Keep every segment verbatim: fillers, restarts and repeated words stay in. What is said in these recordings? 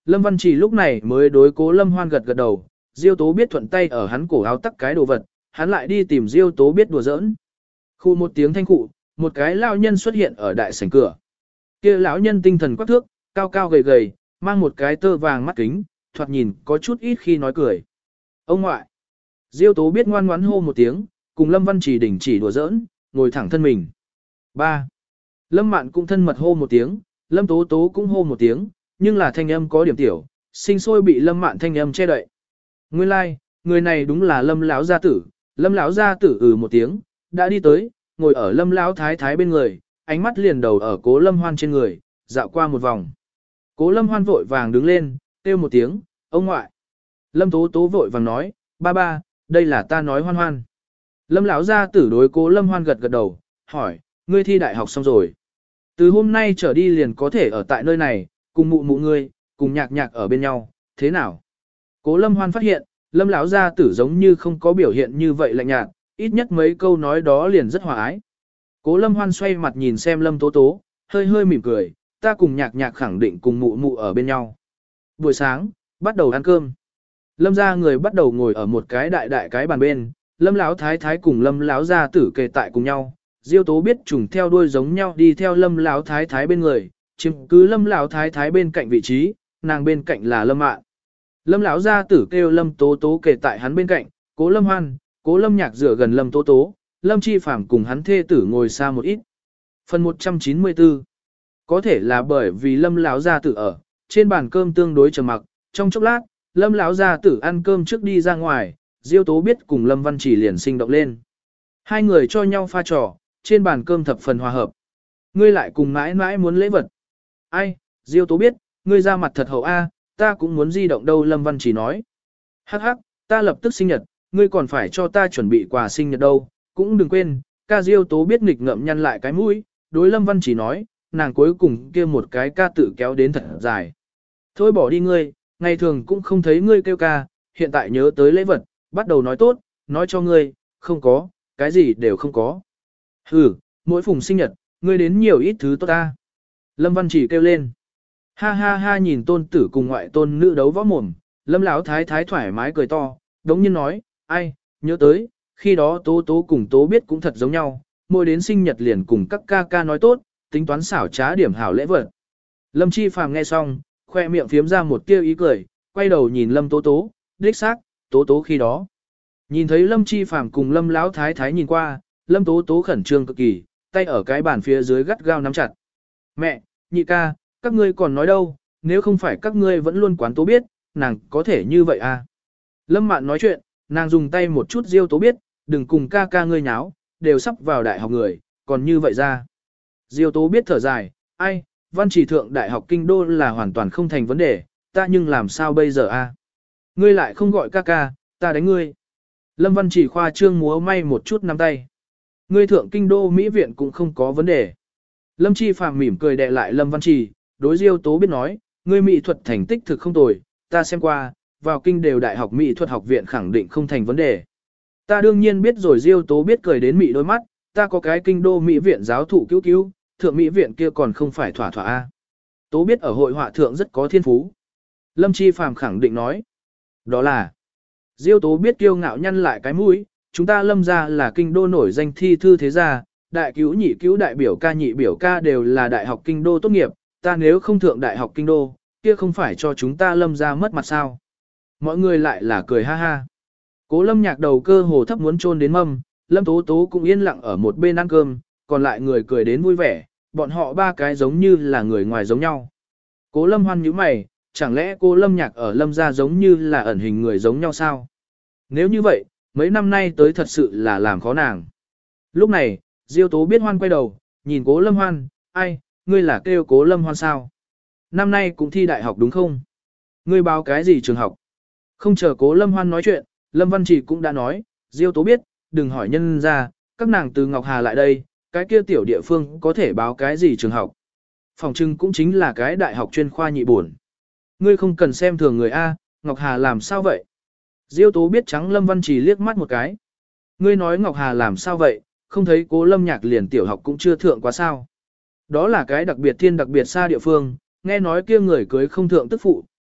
Lâm Văn Trì lúc này mới đối Cố Lâm Hoan gật gật đầu, Diêu Tố biết thuận tay ở hắn cổ áo tắc cái đồ vật, hắn lại đi tìm Diêu Tố biết đùa giỡn. Khu một tiếng thanh cụ, một cái lão nhân xuất hiện ở đại sảnh cửa. Kia lão nhân tinh thần quắc thước, cao cao gầy gầy, mang một cái tơ vàng mắt kính, thoạt nhìn có chút ít khi nói cười. Ông ngoại. Diêu Tố biết ngoan ngoãn hô một tiếng, cùng Lâm Văn Trì đình chỉ đùa giỡn, ngồi thẳng thân mình. ba. Lâm Mạn cũng thân mật hô một tiếng, Lâm Tố Tố cũng hô một tiếng, nhưng là thanh âm có điểm tiểu, sinh sôi bị Lâm Mạn thanh âm che đậy. Nguyên lai, like, người này đúng là Lâm lão gia tử, Lâm lão gia tử ừ một tiếng, đã đi tới, ngồi ở Lâm lão thái thái bên người, ánh mắt liền đầu ở Cố Lâm Hoan trên người, dạo qua một vòng. Cố Lâm Hoan vội vàng đứng lên, kêu một tiếng, ông ngoại. Lâm Tố Tố vội vàng nói, ba ba, đây là ta nói Hoan Hoan. Lâm lão gia tử đối Cố Lâm Hoan gật gật đầu, hỏi, ngươi thi đại học xong rồi. Từ hôm nay trở đi liền có thể ở tại nơi này, cùng mụ mụ ngươi, cùng nhạc nhạc ở bên nhau, thế nào? Cố Lâm Hoan phát hiện, Lâm lão gia tử giống như không có biểu hiện như vậy lạnh nhạt, ít nhất mấy câu nói đó liền rất hòa ái. Cố Lâm Hoan xoay mặt nhìn xem Lâm Tố Tố, hơi hơi mỉm cười, ta cùng nhạc nhạc khẳng định cùng mụ mụ ở bên nhau. Buổi sáng, bắt đầu ăn cơm. Lâm gia người bắt đầu ngồi ở một cái đại đại cái bàn bên, Lâm lão thái thái cùng Lâm lão gia tử kề tại cùng nhau. Diêu Tố biết trùng theo đuôi giống nhau đi theo Lâm lão thái thái bên người, chiếm cứ Lâm lão thái thái bên cạnh vị trí, nàng bên cạnh là Lâm Mạn. Lâm lão gia tử kêu Lâm Tố Tố kề tại hắn bên cạnh, Cố Lâm Hoan, Cố Lâm Nhạc dựa gần Lâm Tố Tố, Lâm Chi Phàm cùng hắn thê tử ngồi xa một ít. Phần một trăm chín mươi tư. Có thể là bởi vì Lâm lão gia tử ở, trên bàn cơm tương đối trầm mặc, trong chốc lát, Lâm lão gia tử ăn cơm trước đi ra ngoài, Diêu Tố biết cùng Lâm Văn Chỉ liền sinh động lên. Hai người cho nhau pha trò, trên bàn cơm thập phần hòa hợp. Ngươi lại cùng mãi mãi muốn lễ vật. Ai, Diêu Tố biết, ngươi ra mặt thật hậu a, ta cũng muốn di động đâu Lâm Văn Chỉ nói. Hắc hắc, ta lập tức sinh nhật, ngươi còn phải cho ta chuẩn bị quà sinh nhật đâu, cũng đừng quên, ca Diêu Tố biết nghịch ngậm nhăn lại cái mũi, đối Lâm Văn Chỉ nói, nàng cuối cùng kia một cái ca tự kéo đến thật dài. Thôi bỏ đi ngươi, ngày thường cũng không thấy ngươi kêu ca, hiện tại nhớ tới lễ vật, bắt đầu nói tốt, nói cho ngươi, không có, cái gì đều không có. Hừ, mỗi phùng sinh nhật, ngươi đến nhiều ít thứ tốt ta. Lâm Văn Chỉ kêu lên. Ha ha ha nhìn tôn tử cùng ngoại tôn nữ đấu võ mồm, Lâm lão thái thái thoải mái cười to, đống nhiên nói, ai, nhớ tới, khi đó Tố Tố cùng Tố biết cũng thật giống nhau, mỗi đến sinh nhật liền cùng các ca ca nói tốt, tính toán xảo trá điểm hảo lễ vật. Lâm Chi Phàm nghe xong, khoe miệng phiếm ra một tia ý cười, quay đầu nhìn Lâm Tố Tố, đích xác, Tố Tố khi đó. Nhìn thấy Lâm Chi Phàm cùng Lâm lão thái thái nhìn qua, Lâm Tố Tố khẩn trương cực kỳ, tay ở cái bàn phía dưới gắt gao nắm chặt. Mẹ, nhị ca, các ngươi còn nói đâu, nếu không phải các ngươi vẫn luôn quán Tố biết, nàng có thể như vậy à. Lâm Mạn nói chuyện, nàng dùng tay một chút Diêu Tố biết, đừng cùng ca ca ngươi nháo, đều sắp vào đại học người, còn như vậy ra. Diêu Tố biết thở dài, ai, Văn Chỉ thượng đại học kinh đô là hoàn toàn không thành vấn đề, ta nhưng làm sao bây giờ a? À? Ngươi lại không gọi ca ca, ta đánh ngươi. Lâm Văn Chỉ khoa trương múa may một chút nắm tay. Ngươi thượng kinh đô Mỹ viện cũng không có vấn đề. Lâm Chi Phàm mỉm cười đè lại Lâm Văn Chỉ, đối Diêu Tố biết nói, ngươi mỹ thuật thành tích thực không tồi, ta xem qua, vào kinh đều đại học mỹ thuật học viện khẳng định không thành vấn đề. Ta đương nhiên biết rồi Diêu Tố biết cười đến mị đôi mắt, ta có cái kinh đô mỹ viện giáo thụ cứu cứu, thượng mỹ viện kia còn không phải thỏa thỏa a. Tố biết ở hội họa thượng rất có thiên phú. Lâm Chi Phàm khẳng định nói, đó là, Diêu Tố biết kiêu ngạo nhăn lại cái mũi, chúng ta Lâm gia là kinh đô nổi danh thi thư thế gia, đại cứu nhị cứu đại biểu ca nhị biểu ca đều là đại học kinh đô tốt nghiệp, ta nếu không thượng đại học kinh đô, kia không phải cho chúng ta Lâm gia mất mặt sao. Mọi người lại là cười ha ha. Cố Lâm Nhạc đầu cơ hồ thấp muốn chôn đến mâm, Lâm Tố Tố cũng yên lặng ở một bên ăn cơm, còn lại người cười đến vui vẻ, bọn họ ba cái giống như là người ngoài giống nhau. Cố Lâm Hoan nhíu mày, chẳng lẽ Cố Lâm Nhạc ở Lâm gia giống như là ẩn hình người giống nhau sao? Nếu như vậy, mấy năm nay tới thật sự là làm khó nàng. Lúc này, Diêu Tố biết Hoan quay đầu, nhìn Cố Lâm Hoan, ai, ngươi là kêu Cố Lâm Hoan sao? Năm nay cũng thi đại học đúng không? Ngươi báo cái gì trường học? Không chờ Cố Lâm Hoan nói chuyện, Lâm Văn Chỉ cũng đã nói, Diêu Tố biết, đừng hỏi nhân ra, các nàng từ Ngọc Hà lại đây, cái kia tiểu địa phương có thể báo cái gì trường học. Phòng trưng cũng chính là cái đại học chuyên khoa nhị bổn. Ngươi không cần xem thường người A, Ngọc Hà làm sao vậy? Diêu Tố biết trắng Lâm Văn Chỉ liếc mắt một cái. Ngươi nói Ngọc Hà làm sao vậy, không thấy Cố Lâm Nhạc liền tiểu học cũng chưa thượng quá sao. Đó là cái đặc biệt thiên đặc biệt xa địa phương, nghe nói kia người cưới không thượng tức phụ,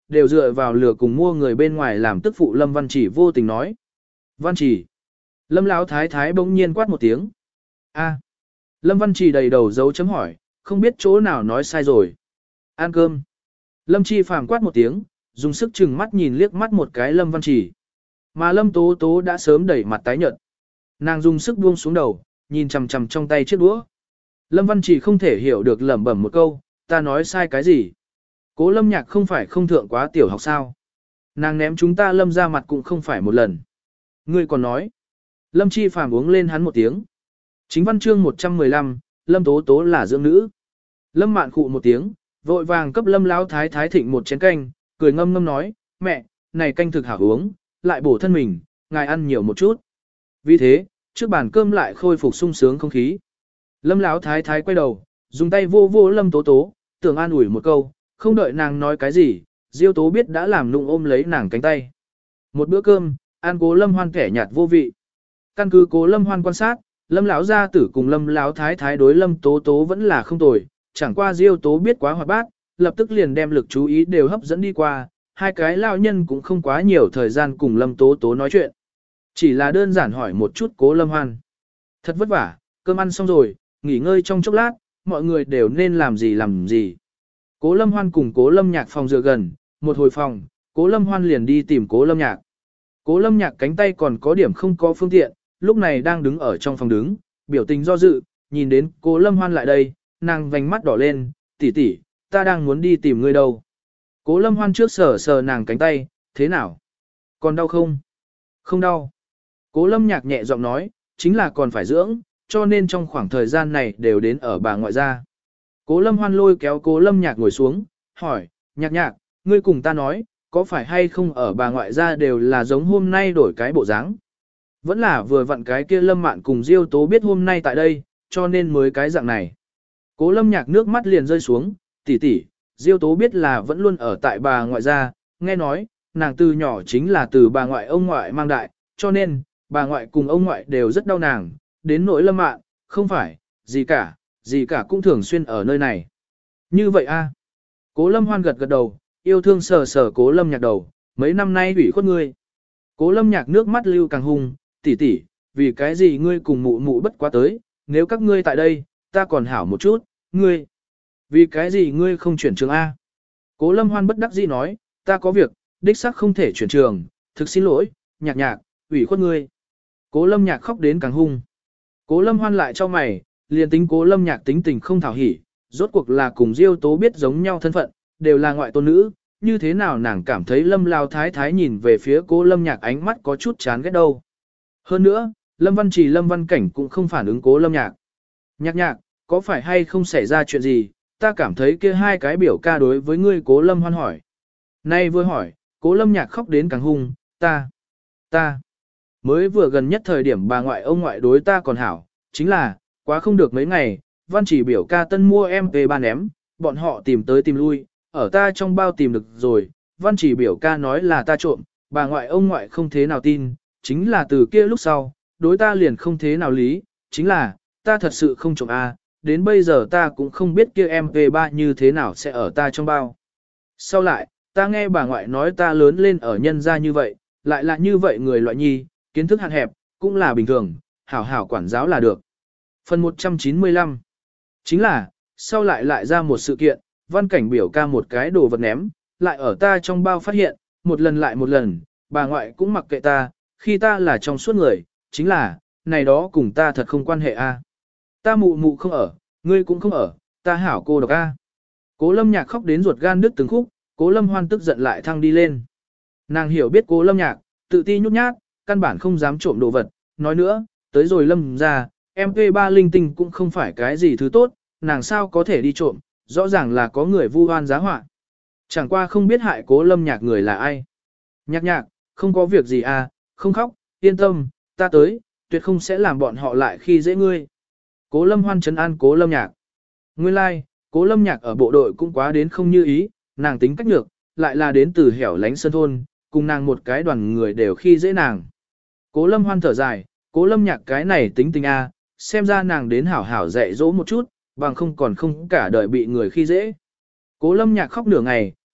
đều dựa vào lừa cùng mua người bên ngoài làm tức phụ Lâm Văn Chỉ vô tình nói. Văn Chỉ. Lâm Lão thái thái bỗng nhiên quát một tiếng. A. Lâm Văn Chỉ đầy đầu dấu chấm hỏi, không biết chỗ nào nói sai rồi. Ăn cơm. Lâm Chi phàm quát một tiếng, dùng sức chừng mắt nhìn liếc mắt một cái Lâm Văn Chỉ. Mà Lâm Tố Tố đã sớm đẩy mặt tái nhợt. Nàng dùng sức buông xuống đầu, nhìn chằm chằm trong tay chiếc đũa. Lâm Văn Chỉ không thể hiểu được lẩm bẩm một câu, ta nói sai cái gì. Cố Lâm Nhạc không phải không thượng quá tiểu học sao. Nàng ném chúng ta Lâm ra mặt cũng không phải một lần. Ngươi còn nói. Lâm Chi phàm uống lên hắn một tiếng. Chính văn chương một trăm mười lăm, Lâm Tố Tố là dưỡng nữ. Lâm Mạn khụ một tiếng, vội vàng cấp Lâm Lão thái thái thịnh một chén canh, cười ngâm ngâm nói, mẹ, này canh thực hảo uống, lại bổ thân mình, ngài ăn nhiều một chút. Vì thế, trước bàn cơm lại khôi phục sung sướng không khí. Lâm Lão thái thái quay đầu, dùng tay vô vô Lâm Tố Tố, tưởng an ủi một câu, không đợi nàng nói cái gì, Diêu Tố biết đã làm nụng ôm lấy nàng cánh tay. Một bữa cơm, ăn Cố Lâm Hoan kẻ nhạt vô vị. Căn cứ Cố Lâm Hoan quan sát, Lâm lão gia tử cùng Lâm lão thái thái đối Lâm Tố Tố vẫn là không tồi, chẳng qua Diêu Tố biết quá hoạt bát, lập tức liền đem lực chú ý đều hấp dẫn đi qua, hai cái lão nhân cũng không quá nhiều thời gian cùng Lâm Tố Tố nói chuyện. Chỉ là đơn giản hỏi một chút Cố Lâm Hoan. Thật vất vả, cơm ăn xong rồi, nghỉ ngơi trong chốc lát, mọi người đều nên làm gì làm gì. Cố Lâm Hoan cùng Cố Lâm Nhạc phòng dựa gần, một hồi phòng, Cố Lâm Hoan liền đi tìm Cố Lâm Nhạc. Cố Lâm Nhạc cánh tay còn có điểm không có phương tiện, lúc này đang đứng ở trong phòng đứng, biểu tình do dự, nhìn đến Cố Lâm Hoan lại đây, nàng vành mắt đỏ lên, tỷ tỷ, ta đang muốn đi tìm ngươi đâu. Cố Lâm Hoan trước sờ sờ nàng cánh tay, thế nào? Còn đau không? Không đau. Cố Lâm Nhạc nhẹ giọng nói, chính là còn phải dưỡng, cho nên trong khoảng thời gian này đều đến ở bà ngoại gia. Cố Lâm Hoan lôi kéo Cố Lâm Nhạc ngồi xuống, hỏi, Nhạc Nhạc, ngươi cùng ta nói, có phải hay không ở bà ngoại gia đều là giống hôm nay đổi cái bộ dáng? Vẫn là vừa vặn cái kia Lâm Mạn cùng Diêu Tố biết hôm nay tại đây, cho nên mới cái dạng này. Cố Lâm Nhạc nước mắt liền rơi xuống, tỷ tỷ, Diêu Tố biết là vẫn luôn ở tại bà ngoại gia, nghe nói, nàng từ nhỏ chính là từ bà ngoại ông ngoại mang đại, cho nên, bà ngoại cùng ông ngoại đều rất đau nàng, đến nỗi Lâm Mạn, không phải, gì cả, gì cả cũng thường xuyên ở nơi này. Như vậy a? Cố Lâm Hoan gật gật đầu, yêu thương sờ sờ Cố Lâm Nhạc đầu, mấy năm nay ủy khuất ngươi. Cố Lâm Nhạc nước mắt lưu càng hung, tỷ tỷ, vì cái gì ngươi cùng mụ mụ bất quá tới, nếu các ngươi tại đây, ta còn hảo một chút, ngươi. Vì cái gì ngươi không chuyển trường A? Cố Lâm Hoan bất đắc dĩ nói, ta có việc, đích xác không thể chuyển trường, thực xin lỗi, Nhạc Nhạc, ủy khuất ngươi. Cố Lâm Nhạc khóc đến càng hung. Cố Lâm Hoan lại cho mày, liền tính Cố Lâm Nhạc tính tình không thảo hỉ, rốt cuộc là cùng Diêu Tố biết giống nhau thân phận, đều là ngoại tôn nữ, như thế nào nàng cảm thấy Lâm Lao Thái Thái nhìn về phía Cố Lâm Nhạc ánh mắt có chút chán ghét đâu. Hơn nữa, Lâm Văn Trì Lâm Văn Cảnh cũng không phản ứng Cố Lâm Nhạc. Nhạc Nhạc, có phải hay không xảy ra chuyện gì, ta cảm thấy kia hai cái biểu ca đối với ngươi. Cố Lâm Hoan hỏi. Nay vừa hỏi, Cố Lâm Nhạc khóc đến càng hung, ta, ta, mới vừa gần nhất thời điểm bà ngoại ông ngoại đối ta còn hảo, chính là, quá không được mấy ngày, Văn Chỉ biểu ca tân mua em pê ba ném, bọn họ tìm tới tìm lui, ở ta trong bao tìm được rồi, Văn Chỉ biểu ca nói là ta trộm, bà ngoại ông ngoại không thế nào tin, chính là từ kia lúc sau, đối ta liền không thế nào lý, chính là, ta thật sự không trộm a, đến bây giờ ta cũng không biết kia em pê ba như thế nào sẽ ở ta trong bao. Sau lại, ta nghe bà ngoại nói ta lớn lên ở nhân gia như vậy, lại là như vậy người loại nhi, kiến thức hạn hẹp, cũng là bình thường, hảo hảo quản giáo là được. Phần một trăm chín mươi lăm. Chính là, sau lại lại ra một sự kiện, Văn Cảnh biểu ca một cái đồ vật ném, lại ở ta trong bao phát hiện, một lần lại một lần, bà ngoại cũng mặc kệ ta, khi ta là trong suốt người, chính là, này đó cùng ta thật không quan hệ a. Ta mụ mụ không ở, ngươi cũng không ở, ta hảo cô độc a. Cố Lâm Nhạc khóc đến ruột gan đứt từng khúc, Cố Lâm Hoan tức giận lại thăng đi lên. Nàng hiểu biết Cố Lâm Nhạc, tự ti nhút nhát, căn bản không dám trộm đồ vật, nói nữa, tới rồi Lâm ra, em pê ba linh tinh cũng không phải cái gì thứ tốt, nàng sao có thể đi trộm, rõ ràng là có người vu oan giá họa. Chẳng qua không biết hại Cố Lâm Nhạc người là ai. Nhạc Nhạc, không có việc gì à, không khóc, yên tâm, ta tới, tuyệt không sẽ làm bọn họ lại khi dễ ngươi. Cố Lâm Hoan trấn an Cố Lâm Nhạc. Nguyên lai, like, Cố Lâm Nhạc ở bộ đội cũng quá đến không như ý, nàng tính cách nhược, lại là đến từ hẻo lánh sơn thôn, cùng nàng một cái đoàn người đều khi dễ nàng. Cố Lâm Hoan thở dài, Cố Lâm Nhạc cái này tính tình a, xem ra nàng đến hảo hảo dạy dỗ một chút, bằng không còn không cả đời bị người khi dễ. Cố Lâm Nhạc khóc nửa ngày,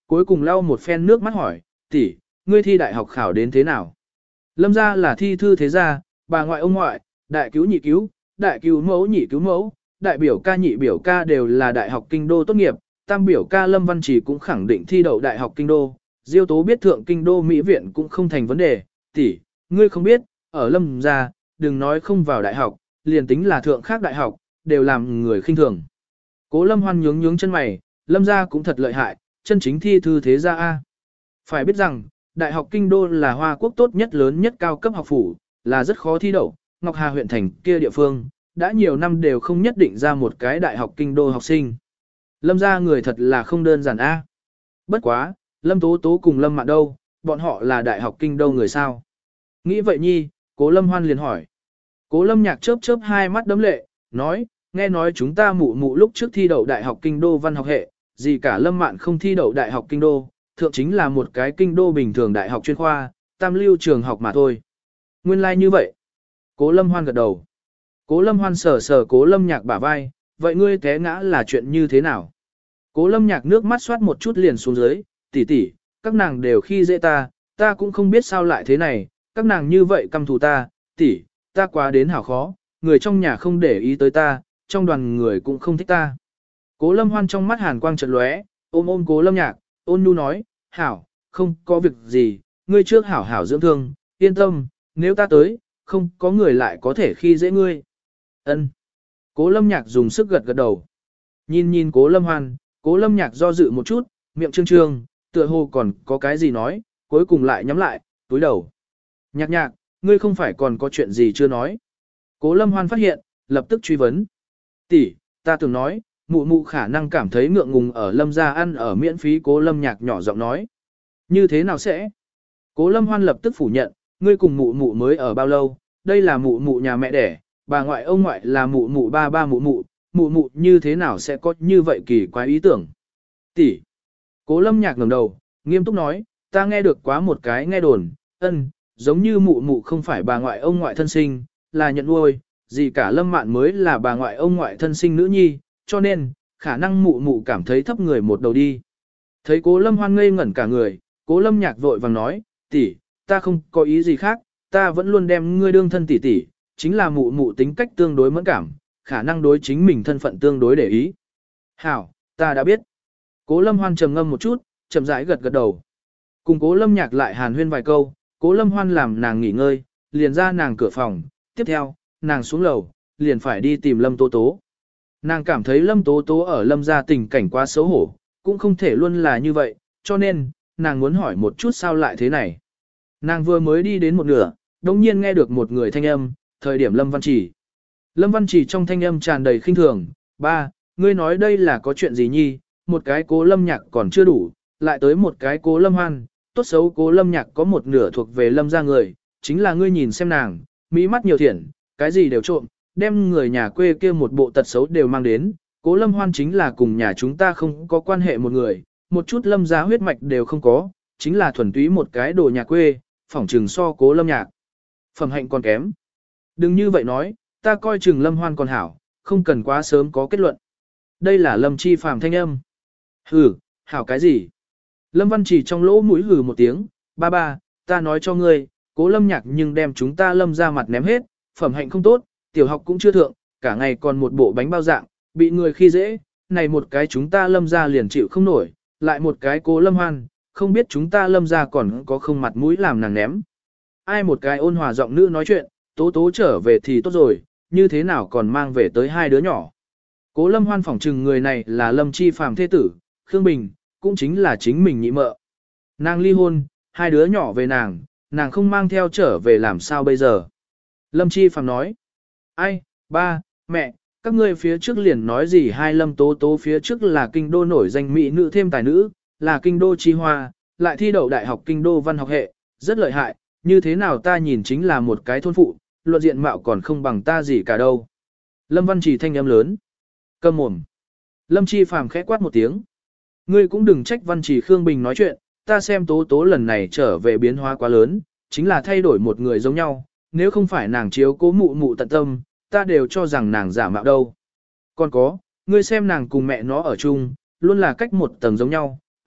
cuối cùng lau một phen nước mắt hỏi, tỷ, ngươi thi đại học khảo đến thế nào? Lâm gia là thi thư thế gia, bà ngoại ông ngoại, đại cứu nhị cứu, đại cứu mẫu nhị cứu mẫu, đại biểu ca nhị biểu ca đều là đại học kinh đô tốt nghiệp, tam biểu ca Lâm Văn Trì cũng khẳng định thi đậu đại học kinh đô, Diêu Tố biết thượng kinh đô Mỹ viện cũng không thành vấn đề, tỷ, ngươi không biết, ở Lâm gia, đừng nói không vào đại học, liền tính là thượng khác đại học, đều làm người khinh thường. Cố Lâm Hoan nhướng nhướng chân mày, Lâm gia cũng thật lợi hại, chân chính thi thư thế gia a. Phải biết rằng, đại học kinh đô là Hoa Quốc tốt nhất lớn nhất cao cấp học phủ, là rất khó thi đậu, Ngọc Hà huyện thành kia địa phương, đã nhiều năm đều không nhất định ra một cái đại học kinh đô học sinh. Lâm gia người thật là không đơn giản a. Bất quá, Lâm Tố Tố cùng Lâm Mạn đâu, bọn họ là đại học kinh đô người sao? Nghĩ vậy nhi, Cố Lâm Hoan liền hỏi. Cố Lâm Nhạc chớp chớp hai mắt đấm lệ, nói, nghe nói chúng ta mụ mụ lúc trước thi đậu đại học kinh đô văn học hệ, gì cả Lâm Mạn không thi đậu đại học kinh đô, thượng chính là một cái kinh đô bình thường đại học chuyên khoa, tam lưu trường học mà thôi. Nguyên lai like như vậy. Cố Lâm Hoan gật đầu. Cố Lâm Hoan sờ sờ Cố Lâm Nhạc bả vai, vậy ngươi té ngã là chuyện như thế nào? Cố Lâm Nhạc nước mắt xoát một chút liền xuống dưới, tỷ tỷ, các nàng đều khi dễ ta, ta cũng không biết sao lại thế này, các nàng như vậy căm thù ta, tỷ, ta quá đến hảo khó, người trong nhà không để ý tới ta, trong đoàn người cũng không thích ta. Cố Lâm Hoan trong mắt hàn quang chợt lóe, ôm ôm Cố Lâm Nhạc, ôn nhu nói, hảo, không có việc gì, ngươi trước hảo hảo dưỡng thương, yên tâm, nếu ta tới, không có người lại có thể khi dễ ngươi. Ân. Cố Lâm Nhạc dùng sức gật gật đầu. Nhìn nhìn Cố Lâm Hoan, Cố Lâm Nhạc do dự một chút, miệng trương trương, tựa hồ còn có cái gì nói, cuối cùng lại nhắm lại, túi đầu. Nhạc nhạc, ngươi không phải còn có chuyện gì chưa nói. Cố Lâm Hoan phát hiện, lập tức truy vấn. Tỷ, ta tưởng nói, mụ mụ khả năng cảm thấy ngượng ngùng ở Lâm gia ăn ở miễn phí. Cố Lâm Nhạc nhỏ giọng nói. Như thế nào sẽ? Cố Lâm Hoan lập tức phủ nhận, ngươi cùng mụ mụ mới ở bao lâu, đây là mụ mụ nhà mẹ đẻ, bà ngoại ông ngoại là mụ mụ ba ba mụ mụ, mụ mụ như thế nào sẽ có như vậy kỳ quái ý tưởng. Tỷ. Cố Lâm Nhạc ngẩng đầu, nghiêm túc nói, ta nghe được quá một cái nghe đồn, ân, giống như mụ mụ không phải bà ngoại ông ngoại thân sinh, là nhận nuôi, gì cả Lâm Mạn mới là bà ngoại ông ngoại thân sinh nữ nhi, cho nên, khả năng mụ mụ cảm thấy thấp người một đầu đi. Thấy Cố Lâm Hoan ngây ngẩn cả người, Cố Lâm Nhạc vội vàng nói, tỷ, ta không có ý gì khác, ta vẫn luôn đem ngươi đương thân tỷ tỷ, chính là mụ mụ tính cách tương đối mẫn cảm, khả năng đối chính mình thân phận tương đối để ý. Hảo, ta đã biết. Cố Lâm Hoan trầm ngâm một chút, chậm rãi gật gật đầu. Cùng Cố Lâm Nhạc lại hàn huyên vài câu, Cố Lâm Hoan làm nàng nghỉ ngơi, liền ra nàng cửa phòng, tiếp theo, nàng xuống lầu, liền phải đi tìm Lâm Tố Tố. Nàng cảm thấy Lâm Tố Tố ở Lâm gia tình cảnh quá xấu hổ, cũng không thể luôn là như vậy, cho nên, nàng muốn hỏi một chút sao lại thế này. Nàng vừa mới đi đến một nửa, đồng nhiên nghe được một người thanh âm, thời điểm Lâm Văn Trì. Lâm Văn Trì trong thanh âm tràn đầy khinh thường, ba, ngươi nói đây là có chuyện gì nhi, một cái Cố Lâm Nhạc còn chưa đủ, lại tới một cái Cố Lâm Hoan, tốt xấu Cố Lâm Nhạc có một nửa thuộc về Lâm gia người, chính là ngươi nhìn xem nàng, mỹ mắt nhiều thiện, cái gì đều trộm, đem người nhà quê kia một bộ tật xấu đều mang đến, Cố Lâm Hoan chính là cùng nhà chúng ta không có quan hệ một người, một chút Lâm gia huyết mạch đều không có, chính là thuần túy một cái đồ nhà quê, phỏng trừng so Cố Lâm Nhạc. Phẩm hạnh còn kém. Đừng như vậy nói, ta coi chừng Lâm Hoan còn hảo, không cần quá sớm có kết luận. Đây là Lâm Chi Phàm thanh âm. Hừ, hảo cái gì? Lâm Văn Chỉ trong lỗ mũi hừ một tiếng, ba ba, ta nói cho ngươi, Cố Lâm Nhạc nhưng đem chúng ta Lâm ra mặt ném hết, phẩm hạnh không tốt, tiểu học cũng chưa thượng, cả ngày còn một bộ bánh bao dạng, bị người khi dễ, này một cái chúng ta Lâm ra liền chịu không nổi, lại một cái Cố Lâm Hoan, không biết chúng ta Lâm ra còn có không mặt mũi làm nàng ném. Ai một cái ôn hòa giọng nữ nói chuyện, Tố Tố trở về thì tốt rồi, như thế nào còn mang về tới hai đứa nhỏ. Cố Lâm Hoan phỏng trừng người này là Lâm Chi Phàm thế tử, Khương Bình, cũng chính là chính mình nhị mợ. Nàng ly hôn, hai đứa nhỏ về nàng, nàng không mang theo trở về làm sao bây giờ. Lâm Chi Phàm nói, ai, ba, mẹ, các ngươi phía trước liền nói gì hai Lâm Tố Tố phía trước là kinh đô nổi danh mỹ nữ thêm tài nữ, là kinh đô chi hoa, lại thi đậu đại học kinh đô văn học hệ, rất lợi hại, như thế nào ta nhìn chính là một cái thôn phụ, luận diện mạo còn không bằng ta gì cả đâu. Lâm Văn Trì thanh âm lớn. Câm mồm. Lâm Chi Phàm khẽ quát một tiếng. Ngươi cũng đừng trách Văn Trì Khương Bình nói chuyện, ta xem Tố Tố lần này trở về biến hóa quá lớn, chính là thay đổi một người giống nhau, nếu không phải nàng chiếu cố mụ mụ tận tâm, ta đều cho rằng nàng giả mạo đâu. Còn có, ngươi xem nàng cùng mẹ nó ở chung, luôn là cách một tầng giống nhau, ai,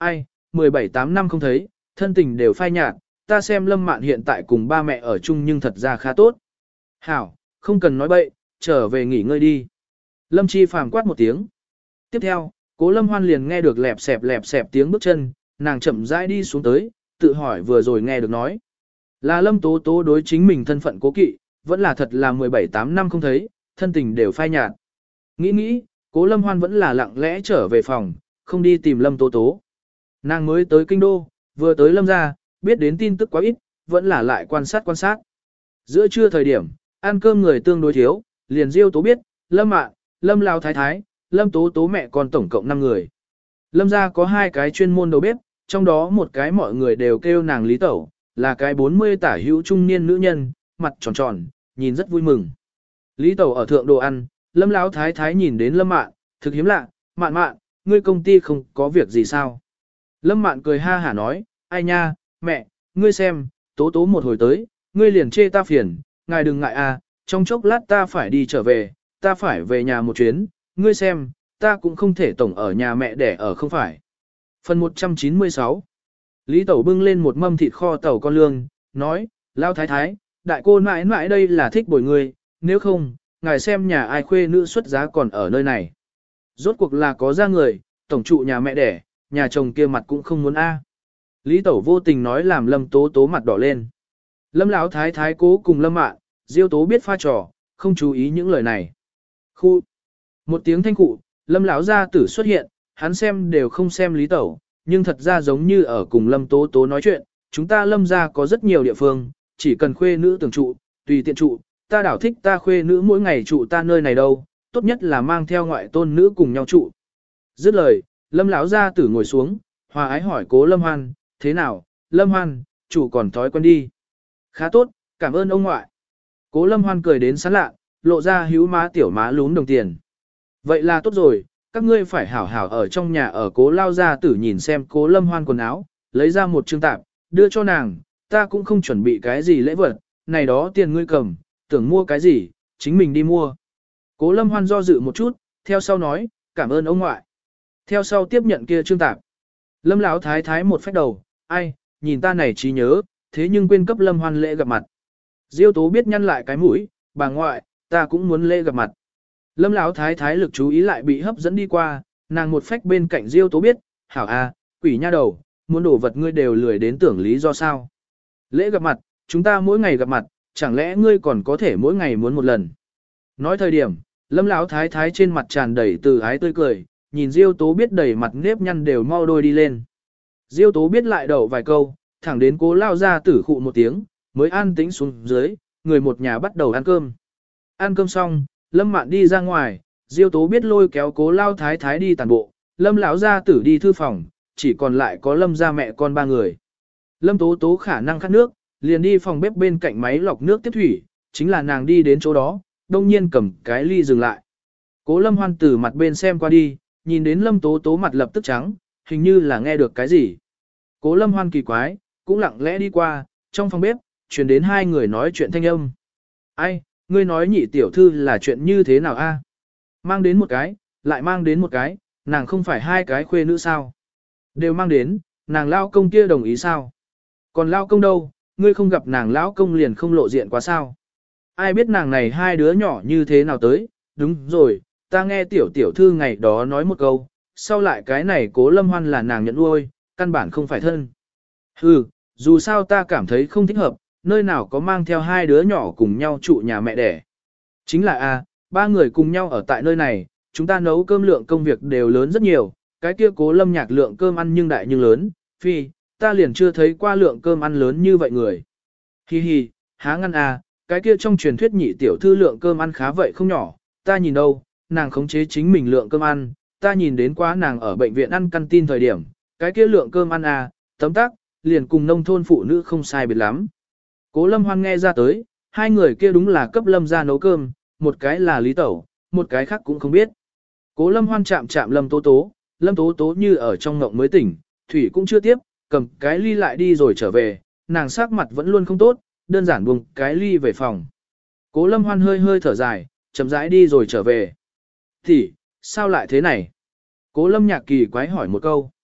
mười bảy tám năm không thấy, thân tình đều phai nhạt, ta xem Lâm Mạn hiện tại cùng ba mẹ ở chung nhưng thật ra khá tốt. Hảo, không cần nói bậy, trở về nghỉ ngơi đi. Lâm Chi phàm quát một tiếng. Tiếp theo, Cố Lâm Hoan liền nghe được lẹp xẹp lẹp xẹp tiếng bước chân, nàng chậm rãi đi xuống tới, tự hỏi vừa rồi nghe được nói. Là Lâm Tố Tố đối chính mình thân phận cố kỵ, vẫn là thật là mười bảy tám năm không thấy, thân tình đều phai nhạt. Nghĩ nghĩ, Cố Lâm Hoan vẫn là lặng lẽ trở về phòng, không đi tìm Lâm Tố Tố. Nàng mới tới kinh đô, vừa tới Lâm gia, biết đến tin tức quá ít, vẫn là lại quan sát quan sát. Giữa trưa thời điểm, ăn cơm người tương đối thiếu, liền Diêu Tố biết, Lâm Mạn, Lâm Lao Thái Thái, Lâm Tố Tố mẹ con tổng cộng năm người. Lâm gia có hai cái chuyên môn đầu bếp, trong đó một cái mọi người đều kêu nàng Lý Tẩu, là cái bốn mươi tả hữu trung niên nữ nhân, mặt tròn tròn, nhìn rất vui mừng. Lý Tẩu ở thượng đồ ăn, Lâm Lão Thái Thái nhìn đến Lâm Mạn, thực hiếm lạ, Mạn Mạn, ngươi công ty không có việc gì sao? Lâm Mạn cười ha hả nói, ai nha, mẹ, ngươi xem, Tố Tố một hồi tới, ngươi liền chê ta phiền, ngài đừng ngại à, trong chốc lát ta phải đi trở về, ta phải về nhà một chuyến, ngươi xem, ta cũng không thể tổng ở nhà mẹ để ở không phải. Phần một trăm chín mươi sáu Lý Tẩu bưng lên một mâm thịt kho tàu con lương, nói, Lao Thái Thái, đại cô mãi mãi đây là thích bồi ngươi, nếu không, ngài xem nhà ai khuê nữ xuất giá còn ở nơi này. Rốt cuộc là có ra người, tổng trụ nhà mẹ đẻ, nhà chồng kia mặt cũng không muốn a. Lý Tẩu vô tình nói làm Lâm Tố Tố mặt đỏ lên. Lâm Lão Thái Thái cố cùng Lâm Mạn, Diêu Tố biết pha trò, không chú ý những lời này. Khu. Một tiếng thanh cụ, Lâm Lão gia tử xuất hiện, hắn xem đều không xem Lý Tẩu, nhưng thật ra giống như ở cùng Lâm Tố Tố nói chuyện, chúng ta Lâm gia có rất nhiều địa phương, chỉ cần khuê nữ tưởng trụ, tùy tiện trụ, ta đảo thích ta khuê nữ mỗi ngày trụ ta nơi này đâu, tốt nhất là mang theo ngoại tôn nữ cùng nhau trụ. Dứt lời, Lâm Lão gia tử ngồi xuống, hòa ái hỏi Cố Lâm Hoan, thế nào, Lâm Hoan, chủ còn thói quen đi. Khá tốt, cảm ơn ông ngoại. Cố Lâm Hoan cười đến sán lạ, lộ ra hữu má tiểu má lún đồng tiền. Vậy là tốt rồi, các ngươi phải hảo hảo ở trong nhà ở Cố lao gia tử nhìn xem Cố Lâm Hoan quần áo, lấy ra một trương tạp, đưa cho nàng, ta cũng không chuẩn bị cái gì lễ vật, này đó tiền ngươi cầm, tưởng mua cái gì, chính mình đi mua. Cố Lâm Hoan do dự một chút, theo sau nói, cảm ơn ông ngoại. Theo sau tiếp nhận kia trương tạp. Lâm Lão Thái Thái một phách đầu, ai, nhìn ta này trí nhớ, thế nhưng quên cấp Lâm Hoan lễ gặp mặt. Diêu Tố biết nhăn lại cái mũi, bà ngoại, ta cũng muốn lễ gặp mặt. Lâm Lão Thái Thái lực chú ý lại bị hấp dẫn đi qua, nàng một phách bên cạnh Diêu Tố biết, hảo a, quỷ nha đầu, muốn đổ vật ngươi đều lười đến tưởng lý do sao. Lễ gặp mặt, chúng ta mỗi ngày gặp mặt, chẳng lẽ ngươi còn có thể mỗi ngày muốn một lần. Nói thời điểm, Lâm Lão Thái Thái trên mặt tràn đầy từ ái tươi cười, nhìn Diêu Tố biết đầy mặt nếp nhăn đều mau đôi đi lên. Diêu Tố biết lại đậu vài câu, thẳng đến Cố lao ra tử khụ một tiếng, mới an tĩnh xuống dưới, người một nhà bắt đầu ăn cơm. Ăn cơm xong, Lâm Mạn đi ra ngoài, Diêu Tố biết lôi kéo Cố lao thái thái đi tàn bộ, Lâm lão gia tử đi thư phòng, chỉ còn lại có Lâm gia mẹ con ba người. Lâm Tố Tố khả năng khát nước, liền đi phòng bếp bên cạnh máy lọc nước tiếp thủy, chính là nàng đi đến chỗ đó, đông nhiên cầm cái ly dừng lại. Cố Lâm Hoan từ mặt bên xem qua đi, nhìn đến Lâm Tố Tố mặt lập tức trắng, hình như là nghe được cái gì. Cố Lâm Hoan kỳ quái, cũng lặng lẽ đi qua, trong phòng bếp, truyền đến hai người nói chuyện thanh âm. Ai, ngươi nói nhị tiểu thư là chuyện như thế nào a? Mang đến một cái, lại mang đến một cái, nàng không phải hai cái khuê nữ sao? Đều mang đến, nàng lao công kia đồng ý sao? Còn lao công đâu, ngươi không gặp nàng lão công liền không lộ diện quá sao? Ai biết nàng này hai đứa nhỏ như thế nào tới? Đúng rồi, ta nghe tiểu tiểu thư ngày đó nói một câu, sau lại cái này Cố Lâm Hoan là nàng nhận nuôi, căn bản không phải thân. Hừ, dù sao ta cảm thấy không thích hợp, nơi nào có mang theo hai đứa nhỏ cùng nhau trụ nhà mẹ đẻ. Chính là a, ba người cùng nhau ở tại nơi này, chúng ta nấu cơm lượng công việc đều lớn rất nhiều, cái kia Cố Lâm Nhạc lượng cơm ăn nhưng đại nhưng lớn, phi, ta liền chưa thấy qua lượng cơm ăn lớn như vậy người. Hi hi, há ngăn a, cái kia trong truyền thuyết nhị tiểu thư lượng cơm ăn khá vậy không nhỏ, ta nhìn đâu, nàng khống chế chính mình lượng cơm ăn, ta nhìn đến quá nàng ở bệnh viện ăn canteen thời điểm, cái kia lượng cơm ăn a, tấm tắc, liền cùng nông thôn phụ nữ không sai biệt lắm. Cố Lâm Hoan nghe ra tới, hai người kia đúng là cấp Lâm ra nấu cơm, một cái là Lý Tẩu, một cái khác cũng không biết. Cố Lâm Hoan chạm chạm Lâm Tố Tố, Lâm Tố Tố như ở trong ngộng mới tỉnh, thủy cũng chưa tiếp, cầm cái ly lại đi rồi trở về, nàng sắc mặt vẫn luôn không tốt, đơn giản buông cái ly về phòng. Cố Lâm Hoan hơi hơi thở dài, chậm rãi đi rồi trở về. Thì, sao lại thế này? Cố Lâm Nhạc kỳ quái hỏi một câu.